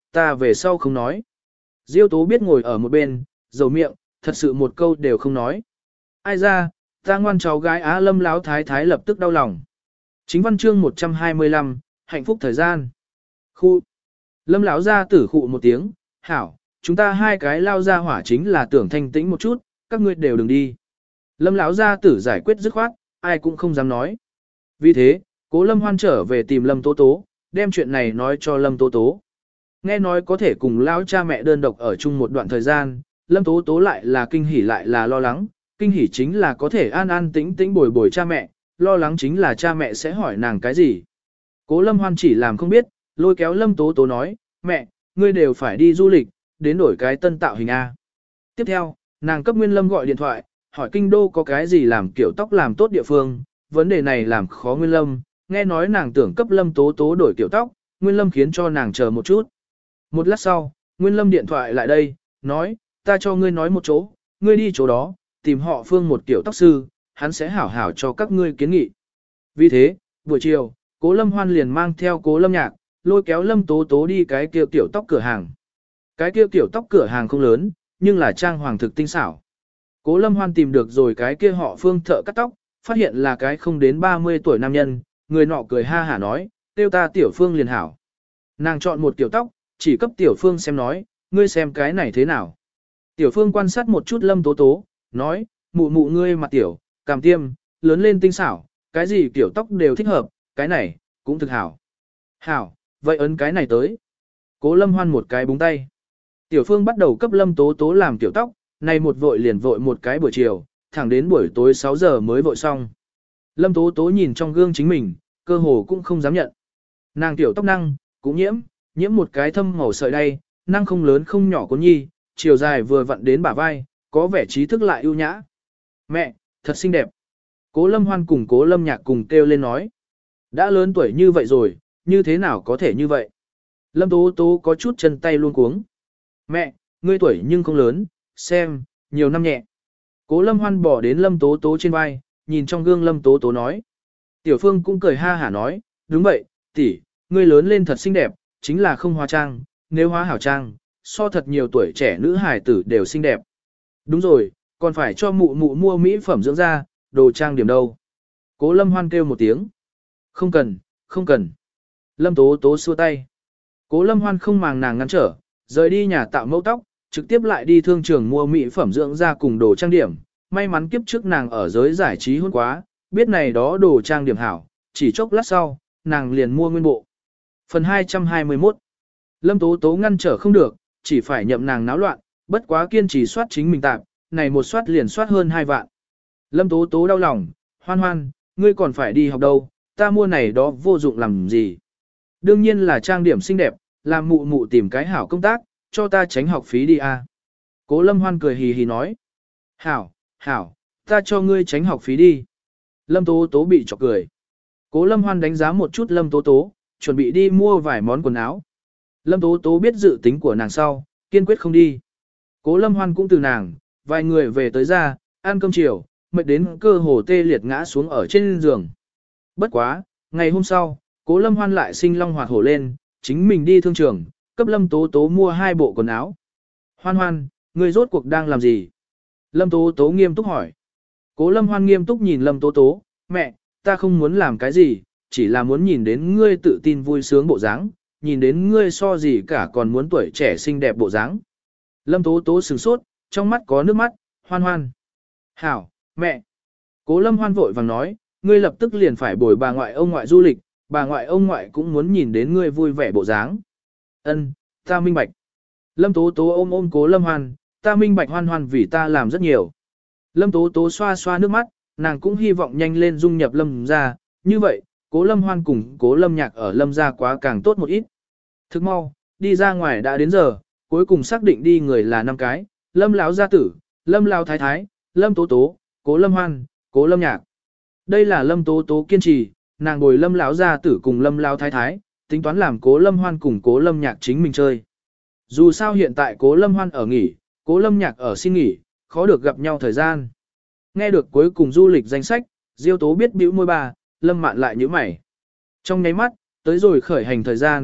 ta về sau không nói. Diêu tố biết ngồi ở một bên, dầu miệng, thật sự một câu đều không nói. Ai ra, ta ngoan cháu gái Á Lâm Láo thái thái lập tức đau lòng. Chính văn chương một trăm hai mươi lăm, hạnh phúc thời gian. Khu. Lâm Láo ra tử khụ một tiếng, hảo, chúng ta hai cái lao ra hỏa chính là tưởng thanh tĩnh một chút, các ngươi đều đừng đi. Lâm Láo ra tử giải quyết dứt khoát, ai cũng không dám nói. Vì thế, Cố Lâm Hoan trở về tìm Lâm Tố Tố, đem chuyện này nói cho Lâm Tố Tố. Nghe nói có thể cùng lão cha mẹ đơn độc ở chung một đoạn thời gian, Lâm Tố Tố lại là kinh hỉ lại là lo lắng, kinh hỉ chính là có thể an an tĩnh tĩnh bồi bồi cha mẹ, lo lắng chính là cha mẹ sẽ hỏi nàng cái gì. Cố Lâm Hoan chỉ làm không biết, lôi kéo Lâm Tố Tố nói, mẹ, ngươi đều phải đi du lịch, đến đổi cái tân tạo hình A. Tiếp theo, nàng cấp Nguyên Lâm gọi điện thoại, hỏi kinh đô có cái gì làm kiểu tóc làm tốt địa phương, vấn đề này làm khó Nguyên Lâm, nghe nói nàng tưởng cấp Lâm Tố Tố đổi kiểu tóc, Nguyên Lâm khiến cho nàng chờ một chút. Một lát sau, Nguyên Lâm điện thoại lại đây, nói, ta cho ngươi nói một chỗ, ngươi đi chỗ đó, tìm họ Phương một kiểu tóc sư, hắn sẽ hảo hảo cho các ngươi kiến nghị. Vì thế, buổi chiều, Cố Lâm Hoan liền mang theo Cố Lâm Nhạc, lôi kéo Lâm Tố Tố đi cái kia kiểu tóc cửa hàng. Cái kia kiểu tóc cửa hàng không lớn, nhưng là trang hoàng thực tinh xảo. Cố Lâm Hoan tìm được rồi cái kia họ Phương thợ cắt tóc, phát hiện là cái không đến ba mươi tuổi nam nhân, người nọ cười ha hả nói, tiêu ta Tiểu Phương liền hảo. Nàng chọn một kiểu tóc, chỉ cấp Tiểu Phương xem nói, ngươi xem cái này thế nào. Tiểu Phương quan sát một chút Lâm Tố Tố, nói, mụ mụ ngươi mặt tiểu, cằm tiêm, lớn lên tinh xảo, cái gì kiểu tóc đều thích hợp, cái này, cũng thực hảo. Hảo, vậy ấn cái này tới. Cố Lâm Hoan một cái búng tay. Tiểu Phương bắt đầu cấp Lâm Tố Tố làm kiểu tóc, này một vội liền vội một cái buổi chiều, thẳng đến buổi tối sáu giờ mới vội xong. Lâm Tố Tố nhìn trong gương chính mình, cơ hồ cũng không dám nhận. Nàng tiểu tóc năng, cũng nhiễm, nhiễm một cái thâm màu sợi đay, năng không lớn không nhỏ con nhi, chiều dài vừa vặn đến bả vai, có vẻ trí thức lại ưu nhã. Mẹ, thật xinh đẹp. Cố Lâm Hoan cùng Cố Lâm Nhạc cùng kêu lên nói. Đã lớn tuổi như vậy rồi, như thế nào có thể như vậy? Lâm Tố Tố có chút chân tay luôn cuống. Mẹ, ngươi tuổi nhưng không lớn, xem, nhiều năm nhẹ. Cố Lâm Hoan bỏ đến Lâm Tố Tố trên vai, nhìn trong gương Lâm Tố Tố nói. Tiểu Phương cũng cười ha hả nói, đúng vậy, tỷ, ngươi lớn lên thật xinh đẹp, chính là không hóa trang, nếu hóa hảo trang, so thật nhiều tuổi trẻ nữ hài tử đều xinh đẹp. Đúng rồi, còn phải cho mụ mụ mua mỹ phẩm dưỡng da, đồ trang điểm đâu. Cố Lâm Hoan kêu một tiếng. Không cần, không cần. Lâm Tố Tố xua tay. Cố Lâm Hoan không màng nàng ngăn trở, rời đi nhà tạo mẫu tóc, trực tiếp lại đi thương trường mua mỹ phẩm dưỡng da cùng đồ trang điểm. May mắn kiếp trước nàng ở giới giải trí hôn quá, biết này đó đồ trang điểm hảo, chỉ chốc lát sau, nàng liền mua nguyên bộ. Phần hai trăm hai mươi mốt. Lâm Tố Tố ngăn trở không được, chỉ phải nhậm nàng náo loạn, bất quá kiên trì soát chính mình tạm, này một soát liền soát hơn hai vạn. Lâm Tố Tố đau lòng, Hoan Hoan, ngươi còn phải đi học đâu, ta mua này đó vô dụng làm gì. Đương nhiên là trang điểm xinh đẹp, làm mụ mụ tìm cái hảo công tác, cho ta tránh học phí đi à. Cố Lâm Hoan cười hì hì nói. Hảo, hảo, ta cho ngươi tránh học phí đi. Lâm Tố Tố bị chọc cười. Cố Lâm Hoan đánh giá một chút Lâm Tố Tố, chuẩn bị đi mua vài món quần áo. Lâm Tố Tố biết dự tính của nàng sau, kiên quyết không đi. Cố Lâm Hoan cũng từ nàng, vài người về tới ra, ăn cơm chiều, mệt đến cơ hồ tê liệt ngã xuống ở trên giường. Bất quá, ngày hôm sau, Cố Lâm Hoan lại sinh long hoạt hổ lên, chính mình đi thương trường, cấp Lâm Tố Tố mua hai bộ quần áo. Hoan Hoan, ngươi rốt cuộc đang làm gì? Lâm Tố Tố nghiêm túc hỏi. Cố Lâm Hoan nghiêm túc nhìn Lâm Tố Tố, mẹ, ta không muốn làm cái gì, chỉ là muốn nhìn đến ngươi tự tin vui sướng bộ dáng, nhìn đến ngươi so gì cả còn muốn tuổi trẻ xinh đẹp bộ dáng. Lâm Tố Tố sửng sốt, trong mắt có nước mắt, Hoan Hoan. Hảo, mẹ. Cố Lâm Hoan vội vàng nói, ngươi lập tức liền phải bồi bà ngoại ông ngoại du lịch, bà ngoại ông ngoại cũng muốn nhìn đến ngươi vui vẻ bộ dáng. Ân, ta minh bạch. Lâm Tố Tố ôm ôm Cố Lâm Hoan, ta minh bạch Hoan Hoan vì ta làm rất nhiều. Lâm Tố Tố xoa xoa nước mắt, nàng cũng hy vọng nhanh lên dung nhập Lâm gia, như vậy, Cố Lâm Hoan cùng Cố Lâm Nhạc ở Lâm gia quá càng tốt một ít. Thức mau, đi ra ngoài đã đến giờ, cuối cùng xác định đi người là năm cái, Lâm lão gia tử, Lâm lão thái thái, Lâm Tố Tố, Cố Lâm Hoan, Cố Lâm Nhạc. Đây là Lâm Tố Tố kiên trì, nàng bồi Lâm lão gia tử cùng Lâm lão thái thái, tính toán làm Cố Lâm Hoan cùng Cố Lâm Nhạc chính mình chơi. Dù sao hiện tại Cố Lâm Hoan ở nghỉ, Cố Lâm Nhạc ở xin nghỉ, khó được gặp nhau thời gian. Nghe được cuối cùng du lịch danh sách, Diêu Tố biết bĩu môi bà, Lâm Mạn lại nhíu mày. Trong nháy mắt, tới rồi khởi hành thời gian,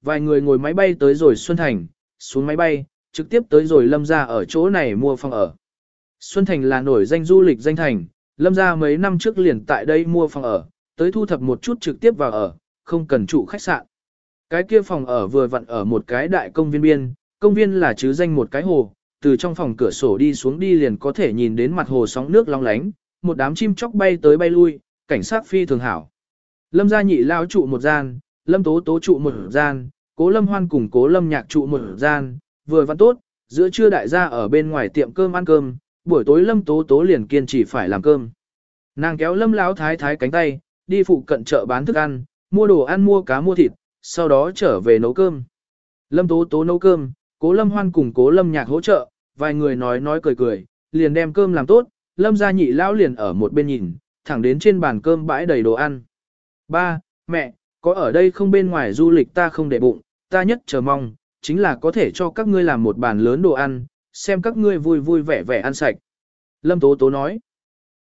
vài người ngồi máy bay tới rồi Xuân Thành, xuống máy bay, trực tiếp tới rồi Lâm gia ở chỗ này mua phòng ở. Xuân Thành là nổi danh du lịch danh thành, Lâm gia mấy năm trước liền tại đây mua phòng ở, tới thu thập một chút trực tiếp vào ở, không cần trụ khách sạn. Cái kia phòng ở vừa vặn ở một cái đại công viên biên, công viên là chứ danh một cái hồ, từ trong phòng cửa sổ đi xuống đi liền có thể nhìn đến mặt hồ sóng nước long lánh, một đám chim chóc bay tới bay lui, cảnh sát phi thường hảo. Lâm gia nhị lao trụ một gian, Lâm Tố Tố trụ một gian, Cố Lâm Hoan cùng Cố Lâm Nhạc trụ một gian, vừa vặn tốt, giữa trưa đại gia ở bên ngoài tiệm cơm ăn cơm, buổi tối Lâm Tố Tố liền kiên trì phải làm cơm. Nàng kéo Lâm Lão thái thái cánh tay, đi phụ cận chợ bán thức ăn, mua đồ ăn mua cá mua thịt, sau đó trở về nấu cơm. Lâm Tố Tố nấu cơm, Cố Lâm Hoan cùng Cố Lâm Nhạc hỗ trợ, vài người nói nói cười cười, liền đem cơm làm tốt, Lâm gia nhị lão liền ở một bên nhìn, thẳng đến trên bàn cơm bãi đầy đồ ăn. Ba, mẹ, có ở đây không bên ngoài du lịch ta không để bụng, ta nhất chờ mong, chính là có thể cho các ngươi làm một bàn lớn đồ ăn, xem các ngươi vui vui vẻ vẻ ăn sạch. Lâm Tố Tố nói,